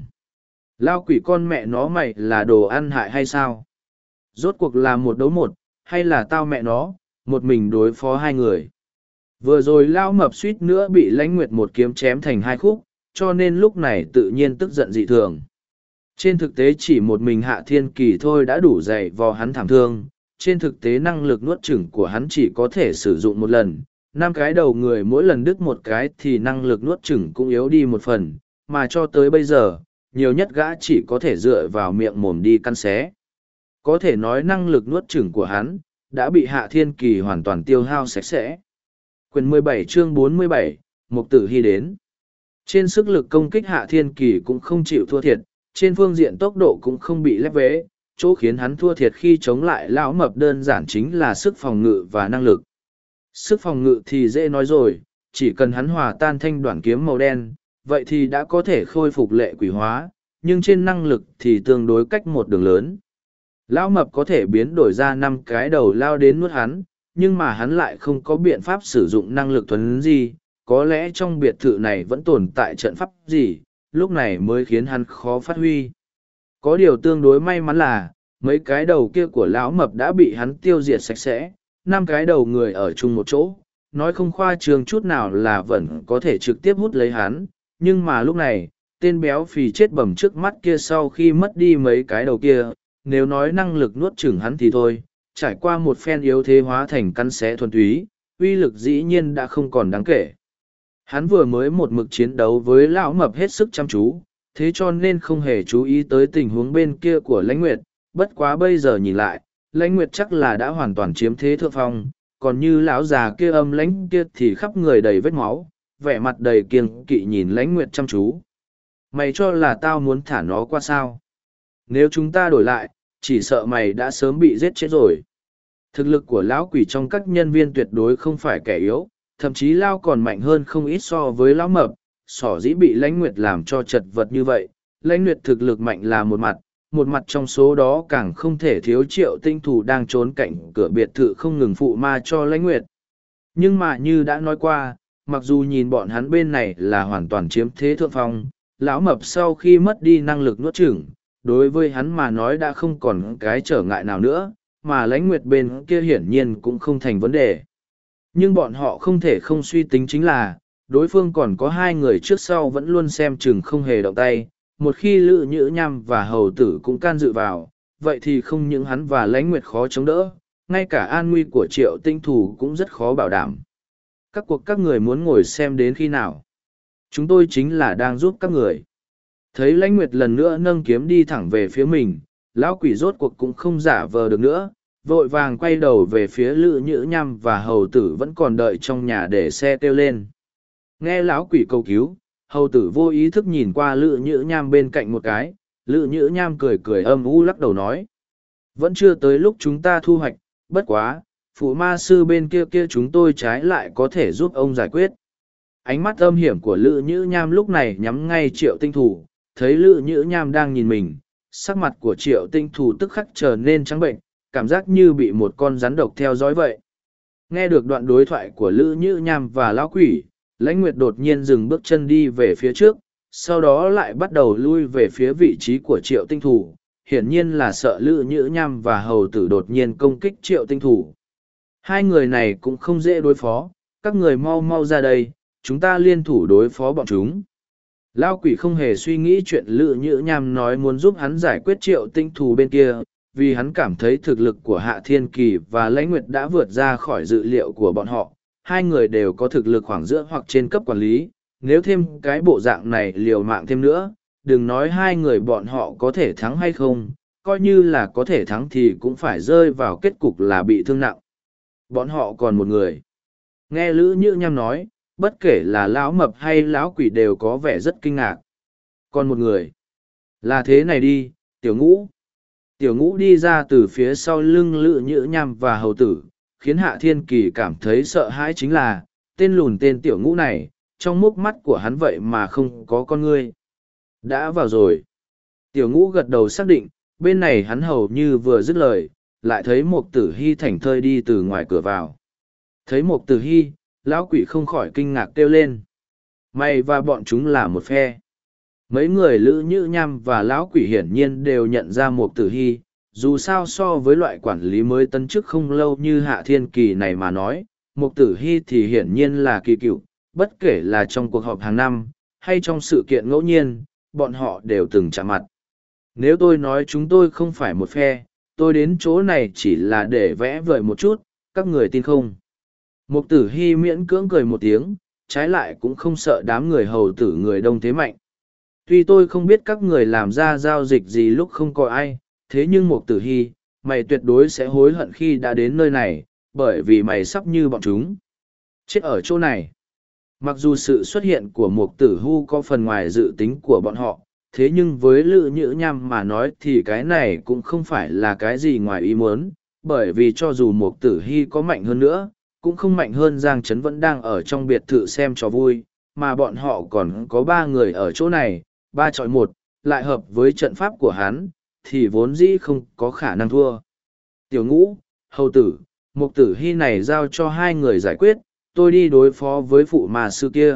Lao quỷ con mẹ nó mày là đồ ăn hại hay sao? Rốt cuộc là một đấu một, hay là tao mẹ nó, một mình đối phó hai người? Vừa rồi Lao mập suýt nữa bị Lãnh Nguyệt một kiếm chém thành hai khúc, cho nên lúc này tự nhiên tức giận dị thường. Trên thực tế chỉ một mình Hạ Thiên Kỳ thôi đã đủ dày vò hắn thảm thương. Trên thực tế năng lực nuốt chửng của hắn chỉ có thể sử dụng một lần, 5 cái đầu người mỗi lần đứt một cái thì năng lực nuốt chửng cũng yếu đi một phần, mà cho tới bây giờ, nhiều nhất gã chỉ có thể dựa vào miệng mồm đi căn xé. Có thể nói năng lực nuốt chửng của hắn, đã bị Hạ Thiên Kỳ hoàn toàn tiêu hao sạch sẽ. Quyền 17 chương 47, Mục Tử Hy đến. Trên sức lực công kích Hạ Thiên Kỳ cũng không chịu thua thiệt, trên phương diện tốc độ cũng không bị lép vế, chỗ khiến hắn thua thiệt khi chống lại lão mập đơn giản chính là sức phòng ngự và năng lực. Sức phòng ngự thì dễ nói rồi, chỉ cần hắn hòa tan thanh đoạn kiếm màu đen, vậy thì đã có thể khôi phục lệ quỷ hóa, nhưng trên năng lực thì tương đối cách một đường lớn. Lão mập có thể biến đổi ra 5 cái đầu lao đến nuốt hắn, nhưng mà hắn lại không có biện pháp sử dụng năng lực thuần gì, có lẽ trong biệt thự này vẫn tồn tại trận pháp gì, lúc này mới khiến hắn khó phát huy. Có điều tương đối may mắn là, mấy cái đầu kia của lão mập đã bị hắn tiêu diệt sạch sẽ, 5 cái đầu người ở chung một chỗ, nói không khoa trương chút nào là vẫn có thể trực tiếp hút lấy hắn, nhưng mà lúc này, tên béo phì chết bầm trước mắt kia sau khi mất đi mấy cái đầu kia, nếu nói năng lực nuốt chửng hắn thì thôi, trải qua một phen yếu thế hóa thành căn xé thuần túy, uy lực dĩ nhiên đã không còn đáng kể. Hắn vừa mới một mực chiến đấu với lão mập hết sức chăm chú, thế cho nên không hề chú ý tới tình huống bên kia của Lãnh Nguyệt, bất quá bây giờ nhìn lại, Lãnh Nguyệt chắc là đã hoàn toàn chiếm thế thượng phong, còn như lão già kia âm lãnh kia thì khắp người đầy vết máu, vẻ mặt đầy kiêng kỵ nhìn Lãnh Nguyệt chăm chú. Mày cho là tao muốn thả nó qua sao? Nếu chúng ta đổi lại, chỉ sợ mày đã sớm bị giết chết rồi. Thực lực của lão quỷ trong các nhân viên tuyệt đối không phải kẻ yếu, thậm chí lao còn mạnh hơn không ít so với lão mập, sở dĩ bị Lãnh Nguyệt làm cho chật vật như vậy. Lãnh Nguyệt thực lực mạnh là một mặt trong số đó càng không thể thiếu Triệu Tinh Thủ đang trốn cạnh cửa biệt thự không ngừng phụ ma cho Lãnh Nguyệt. Nhưng mà như đã nói qua, mặc dù nhìn bọn hắn bên này là hoàn toàn chiếm thế thượng phong, lão mập sau khi mất đi năng lực nuốt chửng, đối với hắn mà nói đã không còn cái trở ngại nào nữa, mà Lãnh Nguyệt bên kia hiển nhiên cũng không thành vấn đề. Nhưng bọn họ không thể không suy tính chính là, đối phương còn có 2 người trước sau vẫn luôn xem chừng không hề động tay, một khi Lữ Nhữ Nham và Hầu Tử cũng can dự vào, vậy thì không những hắn và Lãnh Nguyệt khó chống đỡ, ngay cả an nguy của Triệu Tinh Thủ cũng rất khó bảo đảm. Các cuộc các người muốn ngồi xem đến khi nào? Chúng tôi chính là đang giúp các người. Thấy Lãnh Nguyệt lần nữa nâng kiếm đi thẳng về phía mình, lão quỷ rốt cuộc cũng không giả vờ được nữa, vội vàng quay đầu về phía Lữ Nhữ Nham và Hầu Tử vẫn còn đợi trong nhà để xe kêu lên. Nghe lão quỷ cầu cứu, Hầu Tử vô ý thức nhìn qua Lữ Nhữ Nham bên cạnh một cái, Lữ Nhữ Nham cười cười âm u lắc đầu nói. Vẫn chưa tới lúc chúng ta thu hoạch, bất quá, phụ ma sư bên kia kia chúng tôi trái lại có thể giúp ông giải quyết. Ánh mắt âm hiểm của Lữ Nhữ Nham lúc này nhắm ngay Triệu Tinh Thủ, thấy Lữ Nhữ Nham đang nhìn mình, sắc mặt của Triệu Tinh Thủ tức khắc trở nên trắng bệnh, cảm giác như bị một con rắn độc theo dõi vậy. Nghe được đoạn đối thoại của Lữ Nhữ Nham và lão quỷ, Lãnh Nguyệt đột nhiên dừng bước chân đi về phía trước, sau đó lại bắt đầu lui về phía vị trí của Triệu Tinh Thủ, hiển nhiên là sợ Lữ Nhữ Nham và Hầu Tử đột nhiên công kích Triệu Tinh Thủ. 2 người này cũng không dễ đối phó, các người mau mau ra đây, chúng ta liên thủ đối phó bọn chúng. Lão quỷ không hề suy nghĩ chuyện Lữ Nhữ Nham nói muốn giúp hắn giải quyết Triệu Tinh Thủ bên kia, vì hắn cảm thấy thực lực của Hạ Thiên Kỳ và Lãnh Nguyệt đã vượt ra khỏi dự liệu của bọn họ. 2 người đều có thực lực khoảng giữa hoặc trên cấp quản lý, nếu thêm cái bộ dạng này liều mạng thêm nữa, đừng nói 2 người bọn họ có thể thắng hay không, coi như là có thể thắng thì cũng phải rơi vào kết cục là bị thương nặng. Bọn họ còn một người. Nghe Lữ Nhữ Nham nói, bất kể là lão mập hay lão quỷ đều có vẻ rất kinh ngạc. Còn một người. Là thế này đi, Tiểu Ngũ. Tiểu Ngũ đi ra từ phía sau lưng Lữ Nhữ Nham và Hầu Tử, khiến Hạ Thiên Kỳ cảm thấy sợ hãi chính là, tên lùn tên Tiểu Ngũ này, trong mốc mắt của hắn vậy mà không có con ngươi. Đã vào rồi. Tiểu Ngũ gật đầu xác định, bên này hắn hầu như vừa dứt lời, lại thấy Mục Tử Hy thảnh thơi đi từ ngoài cửa vào. Thấy Mục Tử Hy, lão quỷ không khỏi kinh ngạc kêu lên. Mày và bọn chúng là một phe. Mấy người Lữ Nhữ Nham và lão quỷ hiển nhiên đều nhận ra Mục Tử Hy, dù sao so với loại quản lý mới tân chức không lâu như Hạ Thiên Kỳ này mà nói, Mục Tử Hy thì hiển nhiên là kỳ cựu, bất kể là trong cuộc họp hàng năm, hay trong sự kiện ngẫu nhiên, bọn họ đều từng chạm mặt. Nếu tôi nói chúng tôi không phải một phe, tôi đến chỗ này chỉ là để vẽ vời một chút, các người tin không? Mục Tử Hy miễn cưỡng cười một tiếng, trái lại cũng không sợ đám người hầu tử người đông thế mạnh. Tuy tôi không biết các người làm ra giao dịch gì lúc không có ai, thế nhưng Mục Tử Hy, mày tuyệt đối sẽ hối hận khi đã đến nơi này, bởi vì mày sắp như bọn chúng. Chết ở chỗ này. Mặc dù sự xuất hiện của Mục Tử Hu có phần ngoài dự tính của bọn họ, thế nhưng với Lữ Nhữ Nham mà nói thì cái này cũng không phải là cái gì ngoài ý muốn, bởi vì cho dù Mục Tử Hy có mạnh hơn nữa, cũng không mạnh hơn Giang Trấn vẫn đang ở trong biệt thự xem trò vui, mà bọn họ còn có 3 người ở chỗ này, 3 chọi 1, lại hợp với trận pháp của hắn, thì vốn dĩ không có khả năng thua. Tiểu Ngũ, Hầu Tử, Mục Tử Hy này giao cho 2 người giải quyết, tôi đi đối phó với phụ ma sư kia.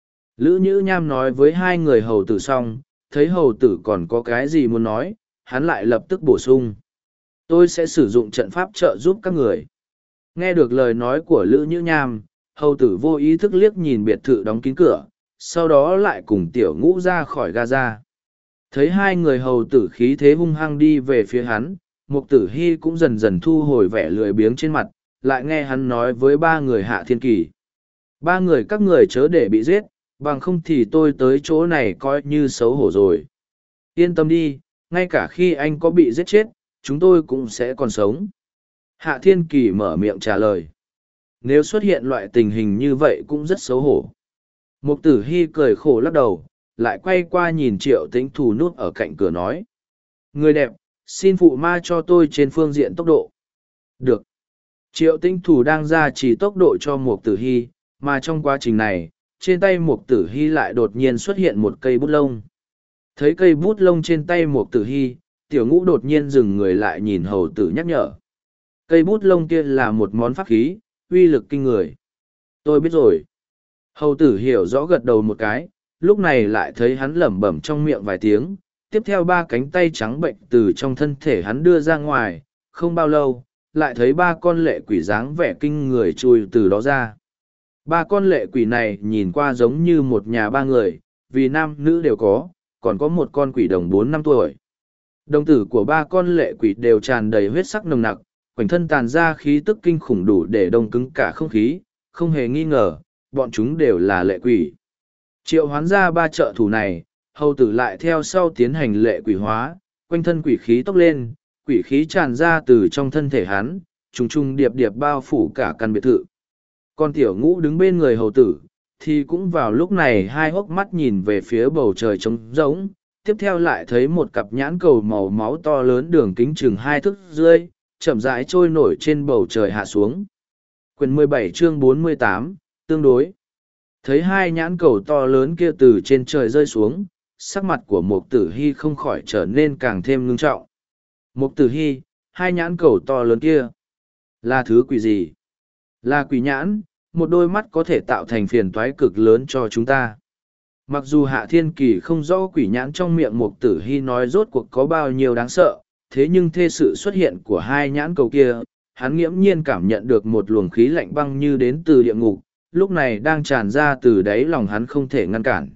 Lữ Nhữ Nham nói với 2 người hầu tử xong, thấy hầu tử còn có cái gì muốn nói, hắn lại lập tức bổ sung. Tôi sẽ sử dụng trận pháp trợ giúp các người. Nghe được lời nói của Lữ Nhữ Nham, hầu tử vô ý thức liếc nhìn biệt thự đóng kín cửa, sau đó lại cùng Tiểu Ngũ ra khỏi Gaza. Thấy 2 người hầu tử khí thế hung hăng đi về phía hắn, Mục Tử Hy cũng dần dần thu hồi vẻ lười biếng trên mặt, lại nghe hắn nói với 3 người Hạ Thiên Kỳ. 3 người các người chớ để bị giết, bằng không thì tôi tới chỗ này coi như xấu hổ rồi. Yên tâm đi, ngay cả khi anh có bị giết chết, chúng tôi cũng sẽ còn sống. Hạ Thiên Kỳ mở miệng trả lời. Nếu xuất hiện loại tình hình như vậy cũng rất xấu hổ. Mục Tử Hy cười khổ lắc đầu, lại quay qua nhìn Triệu Tĩnh Thù núp ở cạnh cửa nói. Người đẹp, xin phụ ma cho tôi trên phương diện tốc độ. Được. Triệu Tĩnh Thù đang ra chỉ tốc độ cho Mục Tử Hy, mà trong quá trình này, trên tay Mục Tử Hy lại đột nhiên xuất hiện một cây bút lông. Thấy cây bút lông trên tay Mục Tử Hy, Tiểu Ngũ đột nhiên dừng người lại nhìn hầu tử nhắc nhở. Cây bút lông kia là một món pháp khí, uy lực kinh người. Tôi biết rồi. Hầu tử hiểu rõ gật đầu một cái, lúc này lại thấy hắn lẩm bẩm trong miệng vài tiếng, tiếp theo 3 cánh tay trắng bệnh từ trong thân thể hắn đưa ra ngoài, không bao lâu, lại thấy 3 con lệ quỷ dáng vẻ kinh người chui từ đó ra. 3 con lệ quỷ này nhìn qua giống như một nhà 3 người, vì nam nữ đều có, còn có một con quỷ đồng 4-5 tuổi. Đồng tử của 3 con lệ quỷ đều tràn đầy huyết sắc nồng nặc, quanh thân tàn ra khí tức kinh khủng đủ để đông cứng cả không khí, không hề nghi ngờ, bọn chúng đều là lệ quỷ. Triệu hoán ra 3 trợ thủ này, hầu tử lại theo sau tiến hành lệ quỷ hóa, quanh thân quỷ khí tốc lên, quỷ khí tràn ra từ trong thân thể hắn, trùng trùng điệp điệp bao phủ cả căn biệt thự. Còn Tiểu Ngũ đứng bên người hầu tử, thì cũng vào lúc này hai hốc mắt nhìn về phía bầu trời trống rỗng, tiếp theo lại thấy một cặp nhãn cầu màu máu to lớn đường kính chừng 2 thước rưỡi, chậm rãi trôi nổi trên bầu trời hạ xuống. Quyển 17 chương 48, tương đối. Thấy 2 nhãn cầu to lớn kia từ trên trời rơi xuống, sắc mặt của Mục Tử Hy không khỏi trở nên càng thêm ngưng trọng. Mục Tử Hy, 2 nhãn cầu to lớn kia là thứ quỷ gì? Là quỷ nhãn, một đôi mắt có thể tạo thành phiền toái cực lớn cho chúng ta. Mặc dù Hạ Thiên Kỳ không rõ quỷ nhãn trong miệng Mục Tử Hy nói rốt cuộc có bao nhiêu đáng sợ, thế nhưng thê sự xuất hiện của 2 nhãn cầu kia, hắn nghiễm nhiên cảm nhận được một luồng khí lạnh băng như đến từ địa ngục, lúc này đang tràn ra từ đáy lòng hắn không thể ngăn cản.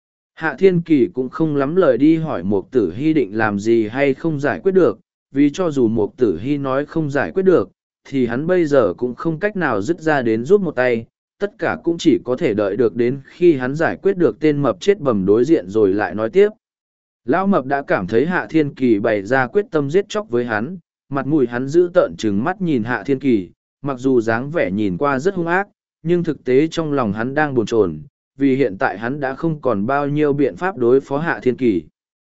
Hạ Thiên Kỳ cũng không lắm lời đi hỏi Mục Tử Hy định làm gì hay không giải quyết được, vì cho dù Mục Tử Hy nói không giải quyết được, thì hắn bây giờ cũng không cách nào dứt ra đến giúp một tay, tất cả cũng chỉ có thể đợi được đến khi hắn giải quyết được tên mập chết bầm đối diện rồi lại nói tiếp. Lão mập đã cảm thấy Hạ Thiên Kỳ bày ra quyết tâm giết chóc với hắn, mặt mũi hắn giữ tợn trừng mắt nhìn Hạ Thiên Kỳ, mặc dù dáng vẻ nhìn qua rất hung ác, nhưng thực tế trong lòng hắn đang bồn chồn, vì hiện tại hắn đã không còn bao nhiêu biện pháp đối phó Hạ Thiên Kỳ.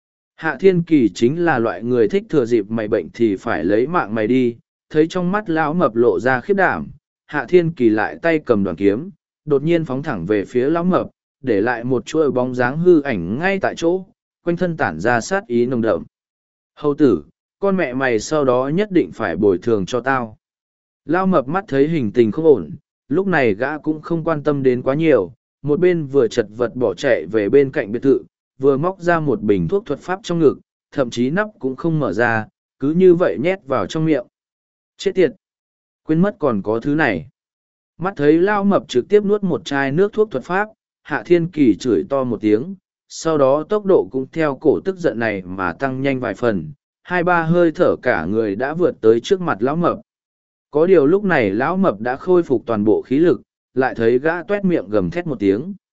Hạ Thiên Kỳ chính là loại người thích thừa dịp mày bệnh thì phải lấy mạng mày đi, thấy trong mắt lão mập lộ ra khiếp đảm, Hạ Thiên Kỳ lại tay cầm đoàn kiếm, đột nhiên phóng thẳng về phía lão mập, để lại một chuỗi bóng dáng hư ảnh ngay tại chỗ, quanh thân tản ra sát ý nồng đậm. Hầu tử, con mẹ mày sau đó nhất định phải bồi thường cho tao. Lão mập mắt thấy hình tình không ổn, lúc này gã cũng không quan tâm đến quá nhiều, một bên vừa chật vật bỏ chạy về bên cạnh biệt thự, vừa móc ra một bình thuốc thuật pháp trong ngực, thậm chí nắp cũng không mở ra, cứ như vậy nhét vào trong miệng. Chết tiệt! Quên mất còn có thứ này. Mắt thấy Lao Mập trực tiếp nuốt một chai nước thuốc thuật pháp, Hạ Thiên Kỳ chửi to một tiếng, sau đó tốc độ cũng theo cổ tức giận này mà tăng nhanh vài phần, 2-3 hơi thở cả người đã vượt tới trước mặt Lão Mập. Có điều lúc này Lão Mập đã khôi phục toàn bộ khí lực, lại thấy gã tuét miệng gầm thét một tiếng.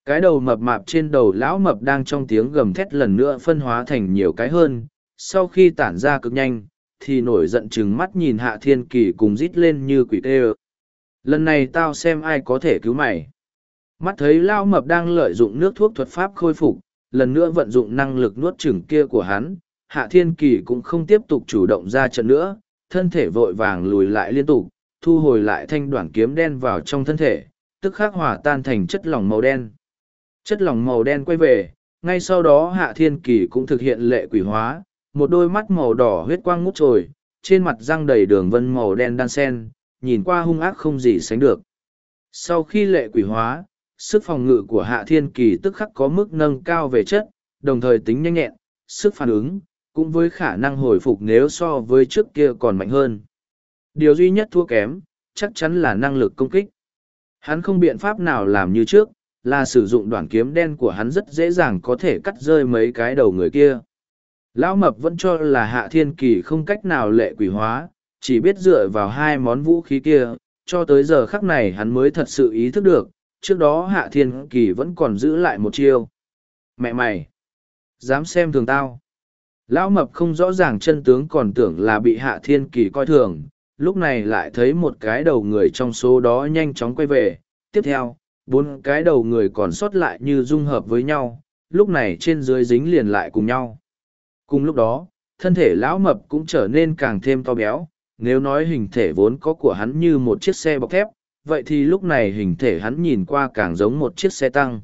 Cái đầu mập mạp trên đầu lão mập đang trong tiếng gầm thét lần nữa phân hóa thành nhiều cái hơn, sau khi tản ra cực nhanh, thì nổi giận chừng mắt nhìn Hạ Thiên Kỳ cùng rít lên như quỷ tê ơ. Lần này tao xem ai có thể cứu mày. Mắt thấy lão mập đang lợi dụng nước thuốc thuật pháp khôi phục, lần nữa vận dụng năng lực nuốt chửng kia của hắn, Hạ Thiên Kỳ cũng không tiếp tục chủ động ra trận nữa, thân thể vội vàng lùi lại liên tục, thu hồi lại thanh đoạn kiếm đen vào trong thân thể, tức khắc hòa tan thành chất lỏng màu đen. Chất lỏng màu đen quay về, ngay sau đó Hạ Thiên Kỳ cũng thực hiện lệ quỷ hóa, một đôi mắt màu đỏ huyết quang ngút trồi, trên mặt răng đầy đường vân màu đen đan sen, nhìn qua hung ác không gì sánh được. Sau khi lệ quỷ hóa, sức phòng ngự của Hạ Thiên Kỳ tức khắc có mức nâng cao về chất, đồng thời tính nhanh nhẹn, sức phản ứng, cũng với khả năng hồi phục nếu so với trước kia còn mạnh hơn. Điều duy nhất thua kém, chắc chắn là năng lực công kích. Hắn không biện pháp nào làm như trước, là sử dụng đoạn kiếm đen của hắn rất dễ dàng có thể cắt rơi mấy cái đầu người kia. Lão Mập vẫn cho là Hạ Thiên Kỳ không cách nào lệ quỷ hóa, chỉ biết dựa vào hai món vũ khí kia, cho tới giờ khắc này hắn mới thật sự ý thức được, trước đó Hạ Thiên Kỳ vẫn còn giữ lại một chiêu. Mẹ mày! Dám xem thường tao! Lão Mập không rõ ràng chân tướng còn tưởng là bị Hạ Thiên Kỳ coi thường, lúc này lại thấy một cái đầu người trong số đó nhanh chóng quay về. Tiếp theo, bốn cái đầu người còn sót lại như dung hợp với nhau, lúc này trên dưới dính liền lại cùng nhau. Cùng lúc đó, thân thể lão mập cũng trở nên càng thêm to béo, nếu nói hình thể vốn có của hắn như một chiếc xe bọc thép, vậy thì lúc này hình thể hắn nhìn qua càng giống một chiếc xe tăng.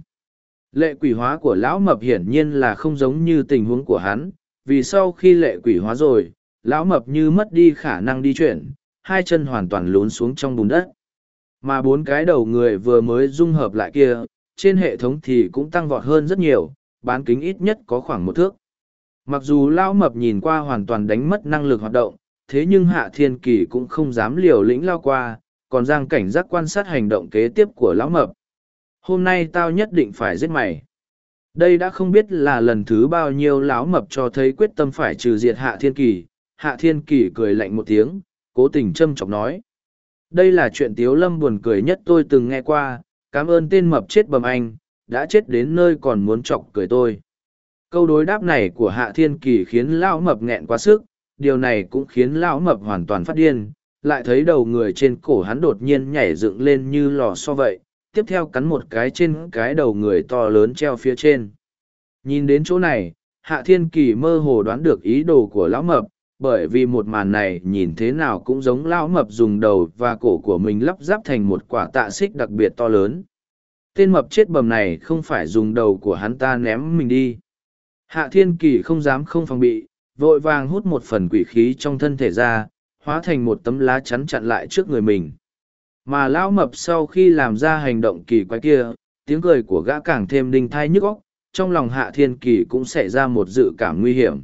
Lệ quỷ hóa của lão mập hiển nhiên là không giống như tình huống của hắn, vì sau khi lệ quỷ hóa rồi, lão mập như mất đi khả năng đi chuyển, hai chân hoàn toàn lún xuống trong bùn đất. Mà bốn cái đầu người vừa mới dung hợp lại kia, trên hệ thống thì cũng tăng vọt hơn rất nhiều, bán kính ít nhất có khoảng 1 thước. Mặc dù lão mập nhìn qua hoàn toàn đánh mất năng lực hoạt động, thế nhưng Hạ Thiên Kỳ cũng không dám liều lĩnh lao qua, còn giang cảnh giác quan sát hành động kế tiếp của lão mập. Hôm nay tao nhất định phải giết mày. Đây đã không biết là lần thứ bao nhiêu lão mập cho thấy quyết tâm phải trừ diệt Hạ Thiên Kỳ. Hạ Thiên Kỳ cười lạnh một tiếng, cố tình châm chọc nói. Đây là chuyện Tiếu Lâm buồn cười nhất tôi từng nghe qua, cảm ơn tên mập chết bầm anh, đã chết đến nơi còn muốn chọc cười tôi. Câu đối đáp này của Hạ Thiên Kỳ khiến lão mập nghẹn quá sức, điều này cũng khiến lão mập hoàn toàn phát điên, lại thấy đầu người trên cổ hắn đột nhiên nhảy dựng lên như lò xo vậy, tiếp theo cắn một cái trên cái đầu người to lớn treo phía trên. Nhìn đến chỗ này, Hạ Thiên Kỳ mơ hồ đoán được ý đồ của lão mập, bởi vì một màn này nhìn thế nào cũng giống lão mập dùng đầu và cổ của mình lắp ráp thành một quả tạ xích đặc biệt to lớn. Tên mập chết bầm này không phải dùng đầu của hắn ta ném mình đi. Hạ Thiên Kỳ không dám không phòng bị, vội vàng hút một phần quỷ khí trong thân thể ra, hóa thành một tấm lá chắn chặn lại trước người mình. Mà lão mập sau khi làm ra hành động kỳ quái kia, tiếng cười của gã càng thêm đinh thai nhức óc, trong lòng Hạ Thiên Kỳ cũng xảy ra một dự cảm nguy hiểm.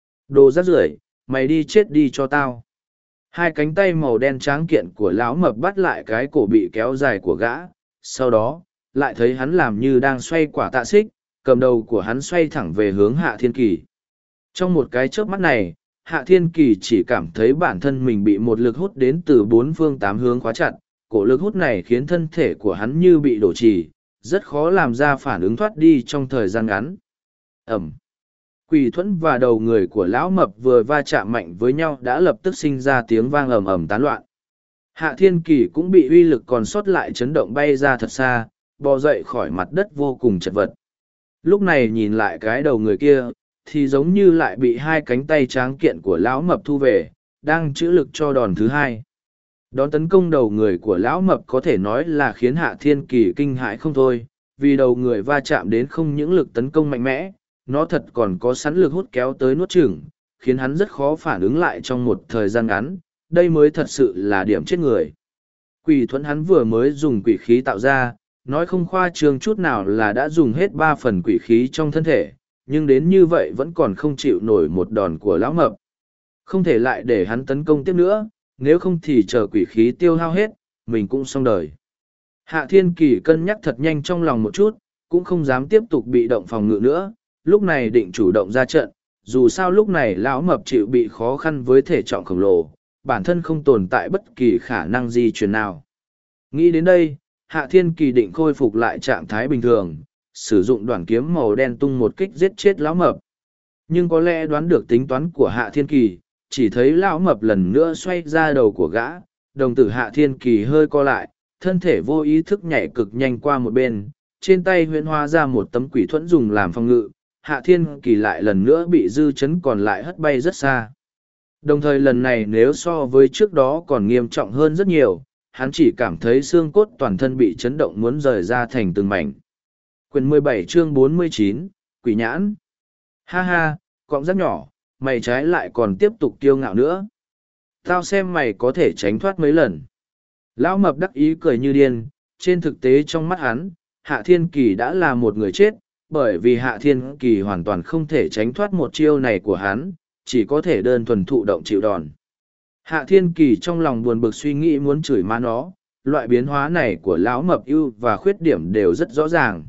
Đồ rác rưởi, mày đi chết đi cho tao. Hai cánh tay màu đen tráng kiện của lão mập bắt lại cái cổ bị kéo dài của gã, sau đó, lại thấy hắn làm như đang xoay quả tạ xích, cầm đầu của hắn xoay thẳng về hướng Hạ Thiên Kỳ. Trong một cái chớp mắt này, Hạ Thiên Kỳ chỉ cảm thấy bản thân mình bị một lực hút đến từ 4 phương 8 hướng khóa chặt, cổ lực hút này khiến thân thể của hắn như bị đổ trì, rất khó làm ra phản ứng thoát đi trong thời gian ngắn. Ẩm. Quỷ thuẫn và đầu người của lão mập vừa va chạm mạnh với nhau đã lập tức sinh ra tiếng vang ầm ầm tán loạn. Hạ Thiên Kỳ cũng bị uy lực còn sót lại chấn động bay ra thật xa, bò dậy khỏi mặt đất vô cùng chật vật. Lúc này nhìn lại cái đầu người kia, thì giống như lại bị hai cánh tay tráng kiện của lão mập thu về, đang trữ lực cho đòn thứ hai. Đón tấn công đầu người của lão mập có thể nói là khiến Hạ Thiên Kỳ kinh hãi không thôi, vì đầu người va chạm đến không những lực tấn công mạnh mẽ, nó thật còn có sẵn lực hút kéo tới nuốt chửng, khiến hắn rất khó phản ứng lại trong một thời gian ngắn, đây mới thật sự là điểm chết người. Quỷ thuẫn hắn vừa mới dùng quỷ khí tạo ra, nói không khoa trương chút nào là đã dùng hết 3 phần quỷ khí trong thân thể, nhưng đến như vậy vẫn còn không chịu nổi một đòn của lão mập. Không thể lại để hắn tấn công tiếp nữa, nếu không thì chờ quỷ khí tiêu hao hết, mình cũng xong đời. Hạ Thiên Kỳ cân nhắc thật nhanh trong lòng một chút, cũng không dám tiếp tục bị động phòng ngự nữa, lúc này định chủ động ra trận, dù sao lúc này lão mập chịu bị khó khăn với thể trọng khổng lồ, bản thân không tồn tại bất kỳ khả năng di chuyển nào. Nghĩ đến đây, Hạ Thiên Kỳ định khôi phục lại trạng thái bình thường, sử dụng đoạn kiếm màu đen tung một kích giết chết lão mập. Nhưng có lẽ đoán được tính toán của Hạ Thiên Kỳ, chỉ thấy lão mập lần nữa xoay ra đầu của gã, đồng tử Hạ Thiên Kỳ hơi co lại, thân thể vô ý thức nhảy cực nhanh qua một bên, trên tay huyễn hóa ra một tấm quỷ thuẫn dùng làm phòng ngự. Hạ Thiên Kỳ lại lần nữa bị dư chấn còn lại hất bay rất xa. Đồng thời lần này nếu so với trước đó còn nghiêm trọng hơn rất nhiều, hắn chỉ cảm thấy xương cốt toàn thân bị chấn động muốn rời ra thành từng mảnh. Quyển 17 chương 49, Quỷ Nhãn. Ha ha, cọng rác nhỏ, mày trái lại còn tiếp tục kiêu ngạo nữa. Tao xem mày có thể tránh thoát mấy lần. Lão mập đắc ý cười như điên, trên thực tế trong mắt hắn, Hạ Thiên Kỳ đã là một người chết, bởi vì Hạ Thiên Kỳ hoàn toàn không thể tránh thoát một chiêu này của hắn, chỉ có thể đơn thuần thụ động chịu đòn. Hạ Thiên Kỳ trong lòng buồn bực suy nghĩ muốn chửi má nó, loại biến hóa này của lão mập ưu và khuyết điểm đều rất rõ ràng.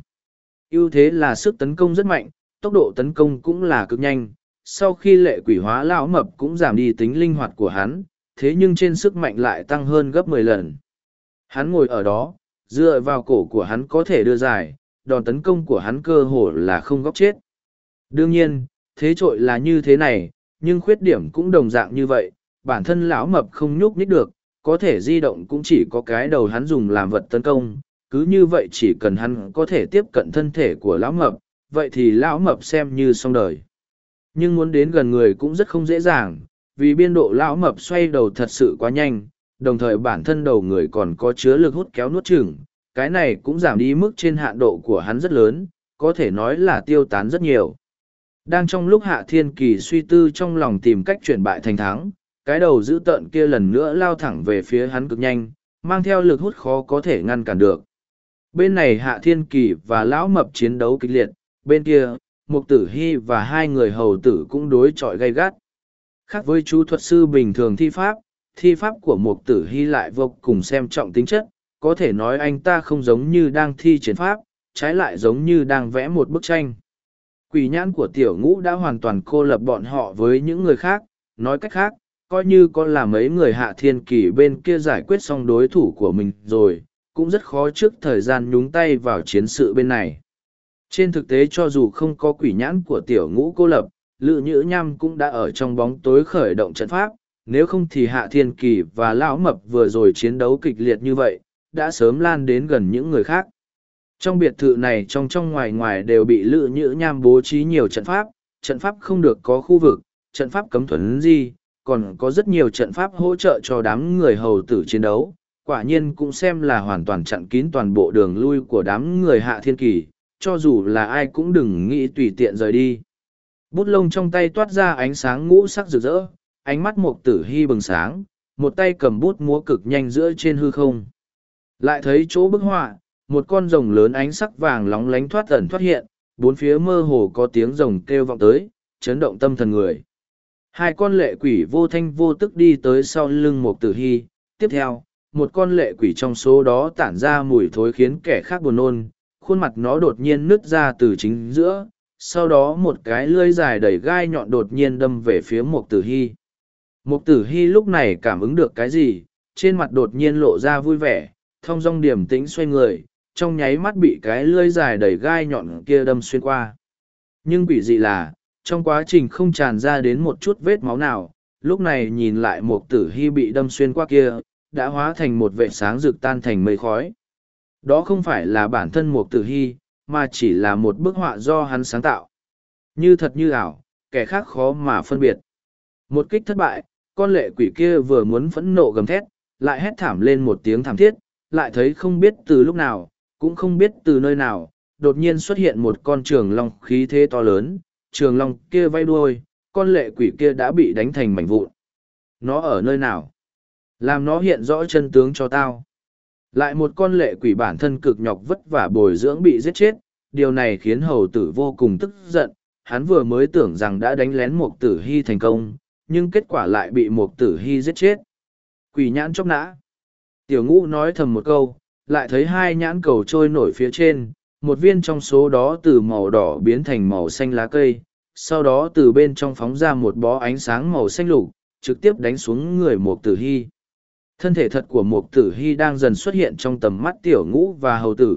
Ưu thế là sức tấn công rất mạnh, tốc độ tấn công cũng là cực nhanh, sau khi lệ quỷ hóa lão mập cũng giảm đi tính linh hoạt của hắn, thế nhưng trên sức mạnh lại tăng hơn gấp 10 lần. Hắn ngồi ở đó, dựa vào cổ của hắn có thể đưa dài, đòn tấn công của hắn cơ hồ là không góc chết. Đương nhiên, thế trội là như thế này, nhưng khuyết điểm cũng đồng dạng như vậy, bản thân lão mập không nhúc nhích được, có thể di động cũng chỉ có cái đầu hắn dùng làm vật tấn công, cứ như vậy chỉ cần hắn có thể tiếp cận thân thể của lão mập, vậy thì lão mập xem như xong đời. Nhưng muốn đến gần người cũng rất không dễ dàng, vì biên độ lão mập xoay đầu thật sự quá nhanh, đồng thời bản thân đầu người còn có chứa lực hút kéo nuốt chửng, cái này cũng giảm đi mức trên hạn độ của hắn rất lớn, có thể nói là tiêu tán rất nhiều. Đang trong lúc Hạ Thiên Kỳ suy tư trong lòng tìm cách chuyển bại thành thắng, cái đầu dữ tợn kia lần nữa lao thẳng về phía hắn cực nhanh, mang theo lực hút khó có thể ngăn cản được. Bên này Hạ Thiên Kỳ và lão mập chiến đấu kịch liệt, bên kia, Mục Tử Hy và hai người hầu tử cũng đối chọi gay gắt. Khác với chú thuật sư bình thường thi pháp của Mục Tử Hy lại vô cùng xem trọng tính chất, có thể nói anh ta không giống như đang thi triển pháp, trái lại giống như đang vẽ một bức tranh. Quỷ nhãn của Tiểu Ngũ đã hoàn toàn cô lập bọn họ với những người khác, nói cách khác, coi như có là mấy người Hạ Thiên Kỳ bên kia giải quyết xong đối thủ của mình rồi, cũng rất khó trước thời gian nhúng tay vào chiến sự bên này. Trên thực tế cho dù không có quỷ nhãn của Tiểu Ngũ cô lập, Lữ Nhữ Nham cũng đã ở trong bóng tối khởi động trận pháp, nếu không thì Hạ Thiên Kỳ và Lão Mập vừa rồi chiến đấu kịch liệt như vậy, đã sớm lan đến gần những người khác. Trong biệt thự này trong ngoài ngoài đều bị Lữ Nhữ Nham bố trí nhiều trận pháp không được có khu vực, trận pháp cấm thuẫn gì, còn có rất nhiều trận pháp hỗ trợ cho đám người hầu tử chiến đấu, quả nhiên cũng xem là hoàn toàn chặn kín toàn bộ đường lui của đám người Hạ Thiên Kỳ, cho dù là ai cũng đừng nghĩ tùy tiện rời đi. Bút lông trong tay toát ra ánh sáng ngũ sắc rực rỡ, ánh mắt Mục Tử Hy bừng sáng, một tay cầm bút múa cực nhanh giữa trên hư không. Lại thấy chỗ bức họa, một con rồng lớn ánh sắc vàng lóng lánh thoát ẩn thoát hiện, bốn phía mơ hồ có tiếng rồng kêu vọng tới, chấn động tâm thần người. Hai con lệ quỷ vô thanh vô tức đi tới sau lưng Mục Tử Hy, tiếp theo, một con lệ quỷ trong số đó tản ra mùi thối khiến kẻ khác buồn nôn, khuôn mặt nó đột nhiên nứt ra từ chính giữa, sau đó một cái lưỡi dài đầy gai nhọn đột nhiên đâm về phía Mục Tử Hy. Mục Tử Hy lúc này cảm ứng được cái gì, trên mặt đột nhiên lộ ra vui vẻ, thong dong điềm tĩnh xoay người, trong nháy mắt bị cái lưỡi dài đầy gai nhọn kia đâm xuyên qua. Nhưng quỷ dị là, trong quá trình không tràn ra đến một chút vết máu nào, lúc này nhìn lại Mục Tử Hy bị đâm xuyên qua kia, đã hóa thành một vệt sáng rực tan thành mây khói. Đó không phải là bản thân Mục Tử Hy, mà chỉ là một bức họa do hắn sáng tạo. Như thật như ảo, kẻ khác khó mà phân biệt. Một kích thất bại, con lệ quỷ kia vừa muốn phẫn nộ gầm thét, lại hét thảm lên một tiếng thảm thiết, lại thấy không biết từ lúc nào, cũng không biết từ nơi nào, đột nhiên xuất hiện một con trường long khí thế to lớn, trường long kia vây đuôi, con lệ quỷ kia đã bị đánh thành mảnh vụn. Nó ở nơi nào? Làm nó hiện rõ chân tướng cho tao. Lại một con lệ quỷ bản thân cực nhọc vất vả bồi dưỡng bị giết chết, điều này khiến hầu tử vô cùng tức giận, hắn vừa mới tưởng rằng đã đánh lén Mục Tử Hy thành công, nhưng kết quả lại bị Mục Tử Hy giết chết. Quỷ nhãn chóc nã. Tiểu Ngũ nói thầm một câu, lại thấy hai nhãn cầu trôi nổi phía trên, một viên trong số đó từ màu đỏ biến thành màu xanh lá cây, sau đó từ bên trong phóng ra một bó ánh sáng màu xanh lục, trực tiếp đánh xuống người Mục Tử Hy. Thân thể thật của Mục Tử Hy đang dần xuất hiện trong tầm mắt Tiểu Ngũ và hầu tử,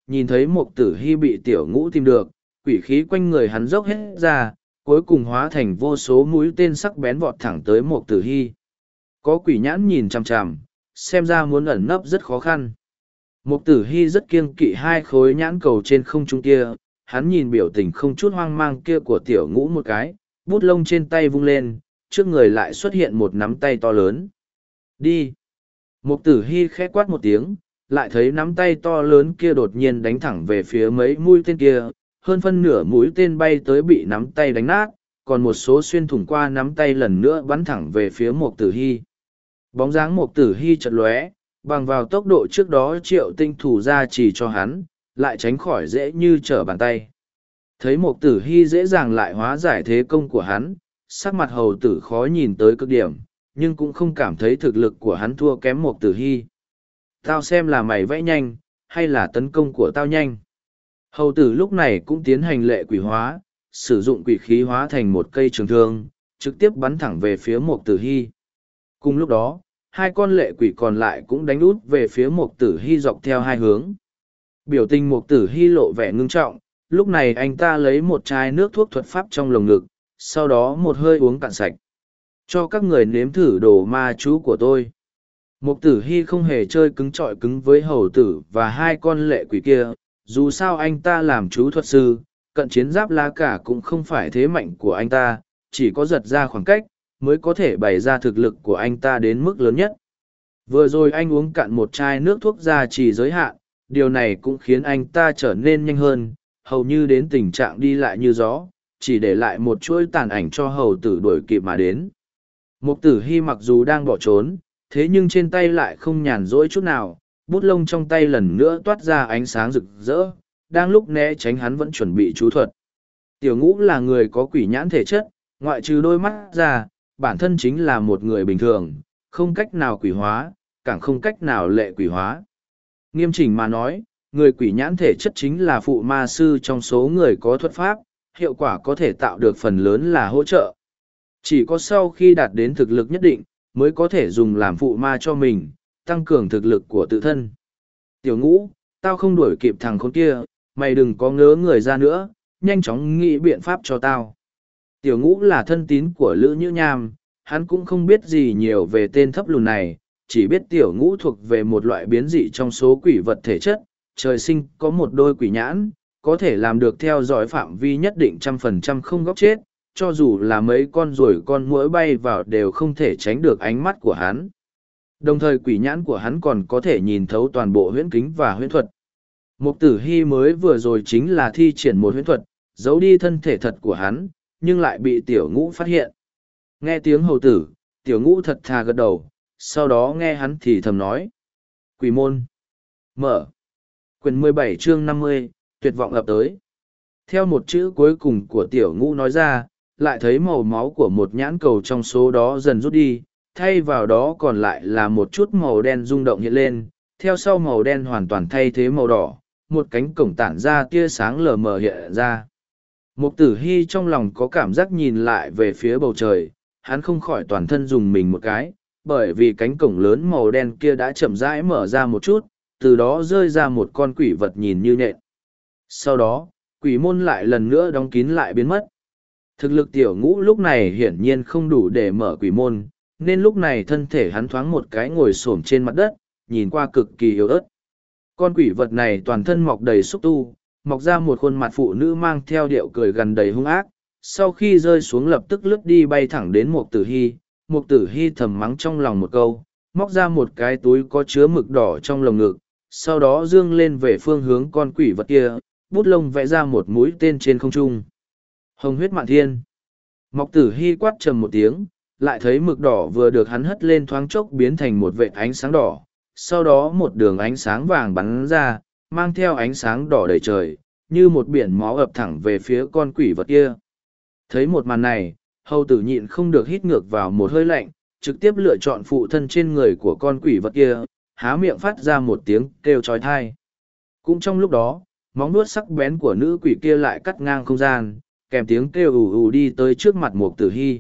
nhìn thấy Mục Tử Hy bị tiểu ngũ tìm được, quỷ khí quanh người hắn dốc hết ra, cuối cùng hóa thành vô số mũi tên sắc bén vọt thẳng tới Mục Tử Hy. Có quỷ nhãn nhìn chằm chằm, xem ra muốn ẩn nấp rất khó khăn. Mục Tử Hy rất kiêng kỵ hai khối nhãn cầu trên không trung kia, hắn nhìn biểu tình không chút hoang mang kia của tiểu ngũ một cái, bút lông trên tay vung lên, trước người lại xuất hiện một nắm tay to lớn. Đi! Mục Tử Hy khẽ quát một tiếng, lại thấy nắm tay to lớn kia đột nhiên đánh thẳng về phía mấy mũi tên kia, hơn phân nửa mũi tên bay tới bị nắm tay đánh nát, còn một số xuyên thủng qua nắm tay lần nữa bắn thẳng về phía Mục Tử Hy. Bóng dáng Mục Tử Hy chật lóe, bằng vào tốc độ trước đó Triệu Tinh thủ ra chỉ cho hắn, lại tránh khỏi dễ như trở bàn tay. Thấy Mục Tử Hy dễ dàng lại hóa giải thế công của hắn, sắc mặt hầu tử khó nhìn tới cực điểm, nhưng cũng không cảm thấy thực lực của hắn thua kém Mục Tử Hy. Tao xem là mày vẽ nhanh, hay là tấn công của tao nhanh. Hầu tử lúc này cũng tiến hành lệ quỷ hóa, sử dụng quỷ khí hóa thành một cây trường thương, trực tiếp bắn thẳng về phía Mục Tử Hy. Cùng lúc đó, hai con lệ quỷ còn lại cũng đánh út về phía Mục Tử Hy dọc theo hai hướng. Biểu tình Mục Tử Hy lộ vẻ ngưng trọng, lúc này anh ta lấy một chai nước thuốc thuật pháp trong lồng ngực, sau đó một hơi uống cạn sạch. Cho các người nếm thử đồ ma chú của tôi. Mục Tử Hy không hề chơi cứng trọi cứng với hầu tử và hai con lệ quỷ kia, dù sao anh ta làm chú thuật sư, cận chiến giáp lá cả cũng không phải thế mạnh của anh ta, chỉ có giật ra khoảng cách, mới có thể bày ra thực lực của anh ta đến mức lớn nhất. Vừa rồi anh uống cạn một chai nước thuốc gia trì giới hạn, điều này cũng khiến anh ta trở nên nhanh hơn, hầu như đến tình trạng đi lại như gió, chỉ để lại một chuỗi tàn ảnh cho hầu tử đuổi kịp mà đến. Mục Tử Hy mặc dù đang bỏ trốn, thế nhưng trên tay lại không nhàn rỗi chút nào, bút lông trong tay lần nữa toát ra ánh sáng rực rỡ, đang lúc né tránh hắn vẫn chuẩn bị chú thuật. Tiểu ngũ là người có quỷ nhãn thể chất, ngoại trừ đôi mắt ra, bản thân chính là một người bình thường, không cách nào quỷ hóa, càng không cách nào lệ quỷ hóa. Nghiêm chỉnh mà nói, người quỷ nhãn thể chất chính là phụ ma sư trong số người có thuật pháp, hiệu quả có thể tạo được phần lớn là hỗ trợ. Chỉ có sau khi đạt đến thực lực nhất định, mới có thể dùng làm phụ ma cho mình, tăng cường thực lực của tự thân. Tiểu ngũ, tao không đuổi kịp thằng con kia, mày đừng có ngớ người ra nữa, nhanh chóng nghĩ biện pháp cho tao. Tiểu ngũ là thân tín của Lữ Nhữ Nham, hắn cũng không biết gì nhiều về tên thấp lùn này, chỉ biết tiểu ngũ thuộc về một loại biến dị trong số quỷ vật thể chất, trời sinh có một đôi quỷ nhãn, có thể làm được theo dõi phạm vi nhất định 100% không góc chết, cho dù là mấy con ruồi con muỗi bay vào đều không thể tránh được ánh mắt của hắn. Đồng thời quỷ nhãn của hắn còn có thể nhìn thấu toàn bộ huyễn kính và huyễn thuật. Mục Tử Hy mới vừa rồi chính là thi triển một huyễn thuật, giấu đi thân thể thật của hắn, nhưng lại bị tiểu ngũ phát hiện. Nghe tiếng hầu tử, tiểu ngũ thật thà gật đầu, sau đó nghe hắn thì thầm nói. Quỷ môn. Mở. Quyển 17 chương 50, tuyệt vọng ập tới. Theo một chữ cuối cùng của tiểu ngũ nói ra, lại thấy màu máu của một nhãn cầu trong số đó dần rút đi, thay vào đó còn lại là một chút màu đen rung động hiện lên, theo sau màu đen hoàn toàn thay thế màu đỏ, một cánh cổng tản ra tia sáng lờ mờ hiện ra. Mục Tử Hy trong lòng có cảm giác nhìn lại về phía bầu trời, hắn không khỏi toàn thân dùng mình một cái, bởi vì cánh cổng lớn màu đen kia đã chậm rãi mở ra một chút, từ đó rơi ra một con quỷ vật nhìn như nhện. Sau đó, quỷ môn lại lần nữa đóng kín lại biến mất. Thực lực tiểu ngũ lúc này hiển nhiên không đủ để mở quỷ môn, nên lúc này thân thể hắn thoáng một cái ngồi xổm trên mặt đất, nhìn qua cực kỳ yếu ớt. Con quỷ vật này toàn thân mọc đầy xúc tu, mọc ra một khuôn mặt phụ nữ mang theo điệu cười gần đầy hung ác, sau khi rơi xuống lập tức lướt đi bay thẳng đến Mục Tử Hy. Mục Tử Hy thầm mắng trong lòng một câu, móc ra một cái túi có chứa mực đỏ trong lồng ngực, sau đó dương lên về phương hướng con quỷ vật kia, bút lông vẽ ra một mũi tên trên không trung. Hồng huyết mạn thiên. Mục Tử Hy quát trầm một tiếng, lại thấy mực đỏ vừa được hắn hất lên thoáng chốc biến thành một vệt ánh sáng đỏ, sau đó một đường ánh sáng vàng bắn ra, mang theo ánh sáng đỏ đầy trời, như một biển máu ập thẳng về phía con quỷ vật kia. Thấy một màn này, hầu tử nhịn không được hít ngược vào một hơi lạnh, trực tiếp lựa chọn phụ thân trên người của con quỷ vật kia, há miệng phát ra một tiếng kêu trói thai. Cũng trong lúc đó, móng vuốt sắc bén của nữ quỷ kia lại cắt ngang không gian, kèm tiếng kêu ù ù đi tới trước mặt Mục Tử Hy.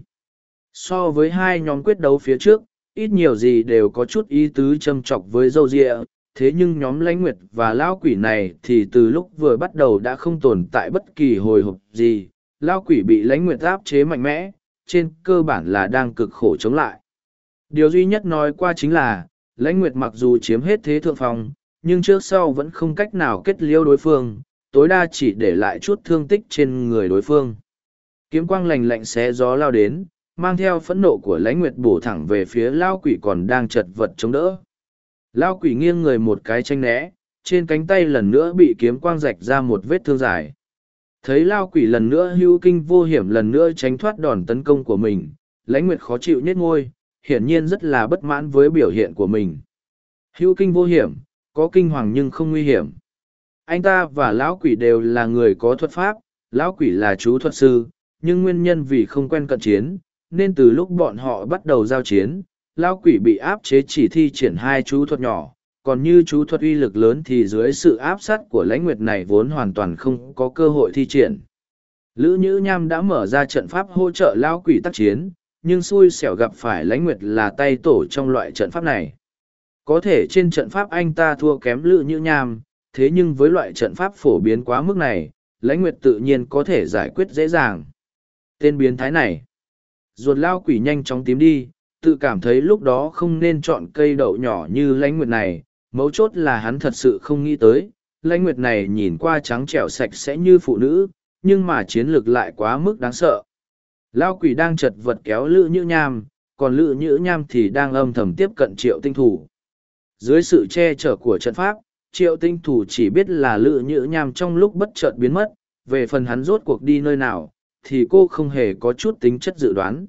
So với hai nhóm quyết đấu phía trước, ít nhiều gì đều có chút ý tứ châm chọc với dâu dịa, Thế nhưng nhóm lãnh nguyệt và lão quỷ này thì từ lúc vừa bắt đầu đã không tồn tại bất kỳ hồi hộp gì. Lão quỷ bị lãnh nguyệt áp chế mạnh mẽ, trên cơ bản là đang cực khổ chống lại. Điều duy nhất nói qua chính là, lãnh nguyệt mặc dù chiếm hết thế thượng phong, nhưng trước sau vẫn không cách nào kết liễu đối phương, tối đa chỉ để lại chút thương tích trên người đối phương. Kiếm quang lành lạnh xé gió lao đến, mang theo phẫn nộ của lãnh nguyệt bổ thẳng về phía lao quỷ còn đang chật vật chống đỡ. Lao quỷ nghiêng người một cái tranh né, trên cánh tay lần nữa bị kiếm quang rạch ra một vết thương dài. Thấy lao quỷ lần nữa hữu kinh vô hiểm lần nữa tránh thoát đòn tấn công của mình, lãnh nguyệt khó chịu nhếch môi, hiển nhiên rất là bất mãn với biểu hiện của mình. Hữu kinh vô hiểm, có kinh hoàng nhưng không nguy hiểm. Anh ta và lão quỷ đều là người có thuật pháp, lão quỷ là chú thuật sư, nhưng nguyên nhân vì không quen cận chiến, nên từ lúc bọn họ bắt đầu giao chiến, lão quỷ bị áp chế chỉ thi triển hai chú thuật nhỏ, còn như chú thuật uy lực lớn thì dưới sự áp sát của lãnh nguyệt này vốn hoàn toàn không có cơ hội thi triển. Lữ Nhữ Nham đã mở ra trận pháp hỗ trợ lão quỷ tác chiến, nhưng xui xẻo gặp phải lãnh nguyệt là tay tổ trong loại trận pháp này. Có thể trên trận pháp anh ta thua kém Lữ Nhữ Nham, thế nhưng với loại trận pháp phổ biến quá mức này, lãnh nguyệt tự nhiên có thể giải quyết dễ dàng. Tên biến thái này, ruột lao quỷ nhanh chóng tím đi, tự cảm thấy lúc đó không nên chọn cây đậu nhỏ như lãnh nguyệt này, mấu chốt là hắn thật sự không nghĩ tới, lãnh nguyệt này nhìn qua trắng trẻo sạch sẽ như phụ nữ, nhưng mà chiến lược lại quá mức đáng sợ. Lao quỷ đang chật vật kéo Lữ Nhữ Nham, còn Lữ Nhữ Nham thì đang âm thầm tiếp cận Triệu Tinh Thủ. Dưới sự che chở của trận pháp, Triệu Tinh Thủ chỉ biết là Lữ Nhữ Nham trong lúc bất chợt biến mất, về phần hắn rốt cuộc đi nơi nào, thì cô không hề có chút tính chất dự đoán.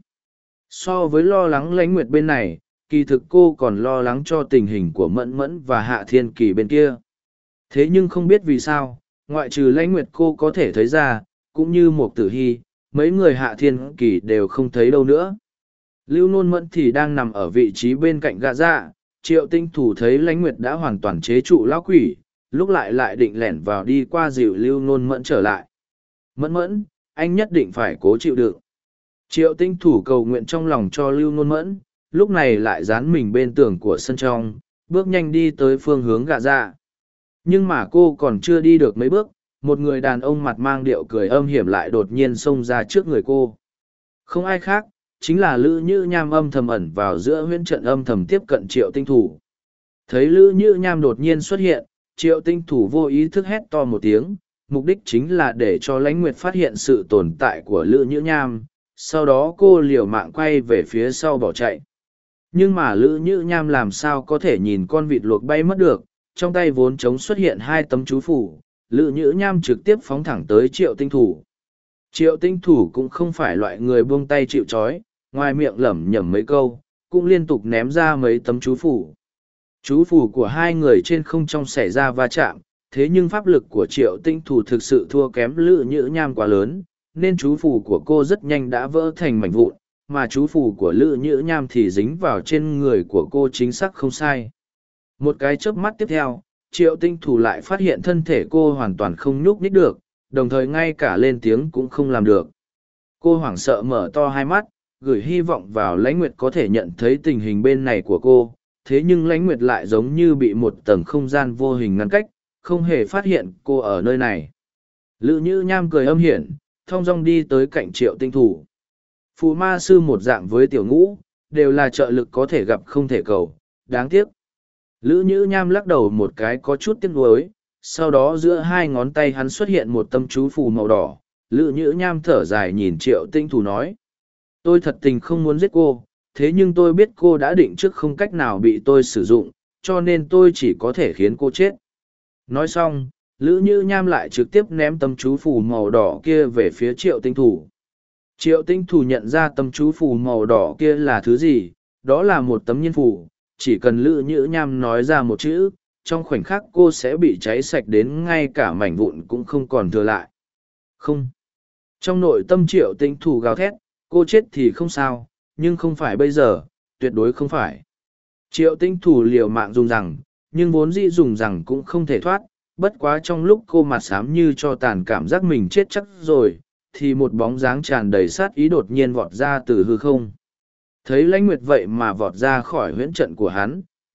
So với lo lắng lãnh nguyệt bên này, kỳ thực cô còn lo lắng cho tình hình của Mẫn Mẫn và Hạ Thiên Kỳ bên kia. Thế nhưng không biết vì sao, ngoại trừ lãnh nguyệt cô có thể thấy ra, cũng như Mục Tử Hy, mấy người Hạ Thiên Kỳ đều không thấy đâu nữa. Lưu Nôn Mẫn thì đang nằm ở vị trí bên cạnh gã dạ, Triệu Tinh Thủ thấy lãnh nguyệt đã hoàn toàn chế trụ lão quỷ, lúc lại định lẻn vào đi qua dịu Lưu Nôn Mẫn trở lại. Mẫn Mẫn, anh nhất định phải cố chịu đựng. Triệu Tinh Thủ cầu nguyện trong lòng cho Lưu Nôn Mẫn, lúc này lại dán mình bên tường của sân trong, bước nhanh đi tới phương hướng gạ dạ. Nhưng mà cô còn chưa đi được mấy bước, một người đàn ông mặt mang điệu cười âm hiểm lại đột nhiên xông ra trước người cô. Không ai khác, chính là Lữ Nhữ Nham âm thầm ẩn vào giữa huyễn trận âm thầm tiếp cận Triệu Tinh Thủ. Thấy Lữ Nhữ Nham đột nhiên xuất hiện, Triệu Tinh Thủ vô ý thức hét to một tiếng, mục đích chính là để cho lãnh nguyệt phát hiện sự tồn tại của Lữ Nhữ Nham, sau đó cô liều mạng quay về phía sau bỏ chạy. Nhưng mà Lữ Nhữ Nham làm sao có thể nhìn con vịt luộc bay mất được, trong tay vốn trống xuất hiện hai tấm chú phủ, Lữ Nhữ Nham trực tiếp phóng thẳng tới Triệu Tinh Thủ. Triệu Tinh Thủ cũng không phải loại người buông tay chịu trói, ngoài miệng lẩm nhẩm mấy câu, cũng liên tục ném ra mấy tấm chú phủ. Chú phủ của hai người trên không trung xảy ra va chạm, thế nhưng pháp lực của Triệu Tinh Thủ thực sự thua kém Lữ Nhữ Nham quá lớn, nên chú phủ của cô rất nhanh đã vỡ thành mảnh vụn, mà chú phủ của Lữ Nhữ Nham thì dính vào trên người của cô chính xác không sai. Một cái chớp mắt tiếp theo, Triệu Tinh Thủ lại phát hiện thân thể cô hoàn toàn không nhúc nhích được, đồng thời ngay cả lên tiếng cũng không làm được. Cô hoảng sợ mở to hai mắt, gửi hy vọng vào lãnh nguyệt có thể nhận thấy tình hình bên này của cô, thế nhưng lãnh nguyệt lại giống như bị một tầng không gian vô hình ngăn cách, không hề phát hiện cô ở nơi này. Lữ Nhữ Nham cười âm hiểm, thong dong đi tới cạnh Triệu Tinh Thủ. Phù ma sư một dạng với tiểu ngũ, đều là trợ lực có thể gặp không thể cầu, đáng tiếc. Lữ Nhữ Nham lắc đầu một cái có chút tiếc nuối, sau đó giữa hai ngón tay hắn xuất hiện một tâm chú phù màu đỏ. Lữ Nhữ Nham thở dài nhìn Triệu Tinh Thủ nói. Tôi thật tình không muốn giết cô, thế nhưng tôi biết cô đã định trước không cách nào bị tôi sử dụng, cho nên tôi chỉ có thể khiến cô chết. Nói xong, Lữ Nhữ Nham lại trực tiếp ném tâm chú phù màu đỏ kia về phía Triệu Tinh Thủ. Triệu Tinh Thủ nhận ra tâm chú phù màu đỏ kia là thứ gì, đó là một tấm nhiên phù, chỉ cần Lữ Nhữ Nham nói ra một chữ, trong khoảnh khắc cô sẽ bị cháy sạch đến ngay cả mảnh vụn cũng không còn thừa lại. Không. Trong nội tâm Triệu Tinh Thủ gào thét, cô chết thì không sao, nhưng không phải bây giờ, tuyệt đối không phải. Triệu Tinh Thủ liều mạng dùng rằng, nhưng vốn dĩ dùng rằng cũng không thể thoát, bất quá trong lúc cô mặt xám như cho tàn cảm giác mình chết chắc rồi, thì một bóng dáng tràn đầy sát ý đột nhiên vọt ra từ hư không. Thấy lãnh nguyệt vậy mà vọt ra khỏi huyễn trận của hắn,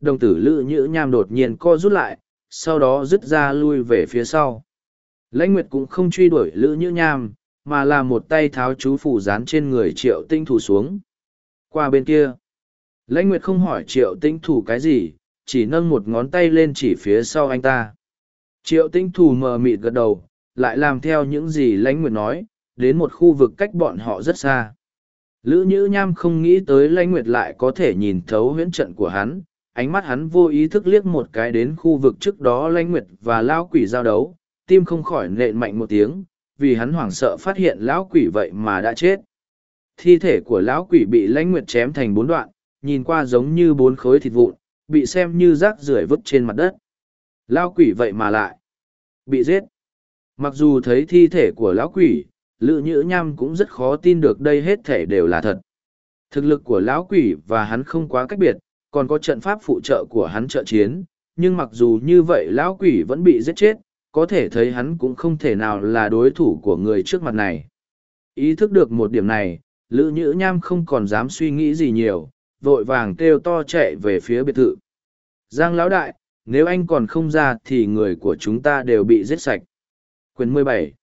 Đồng tử Lữ Nhữ Nham đột nhiên co rút lại, sau đó dứt ra lui về phía sau. Lãnh Nguyệt cũng không truy đuổi Lữ Nhữ Nham, mà là một tay tháo chú phủ dán trên người Triệu Tinh Thủ xuống. Qua bên kia, Lãnh Nguyệt không hỏi Triệu Tinh Thủ cái gì, chỉ nâng một ngón tay lên chỉ phía sau anh ta. Triệu Tinh Thủ mờ mịt gật đầu, lại làm theo những gì Lãnh Nguyệt nói, đến một khu vực cách bọn họ rất xa. Lữ Nhữ Nham không nghĩ tới Lãnh Nguyệt lại có thể nhìn thấu huyễn trận của hắn, ánh mắt hắn vô ý thức liếc một cái đến khu vực trước đó Lãnh Nguyệt và Lão Quỷ giao đấu, tim không khỏi nện mạnh một tiếng, vì hắn hoảng sợ phát hiện Lão Quỷ vậy mà đã chết. Thi thể của Lão Quỷ bị Lãnh Nguyệt chém thành 4 đoạn, nhìn qua giống như 4 khối thịt vụn, bị xem như rác rưởi vứt trên mặt đất. Lão Quỷ vậy mà lại bị giết. Mặc dù thấy thi thể của Lão Quỷ, Lữ Nhữ Nham cũng rất khó tin được đây hết thể đều là thật. Thực lực của Lão Quỷ và hắn không quá cách biệt, còn có trận pháp phụ trợ của hắn trợ chiến, nhưng mặc dù như vậy Lão Quỷ vẫn bị giết chết, có thể thấy hắn cũng không thể nào là đối thủ của người trước mặt này. Ý thức được một điểm này, Lữ Nhữ Nham không còn dám suy nghĩ gì nhiều, vội vàng kêu to chạy về phía biệt thự. Giang Lão Đại, nếu anh còn không ra thì người của chúng ta đều bị giết sạch. Quyền 17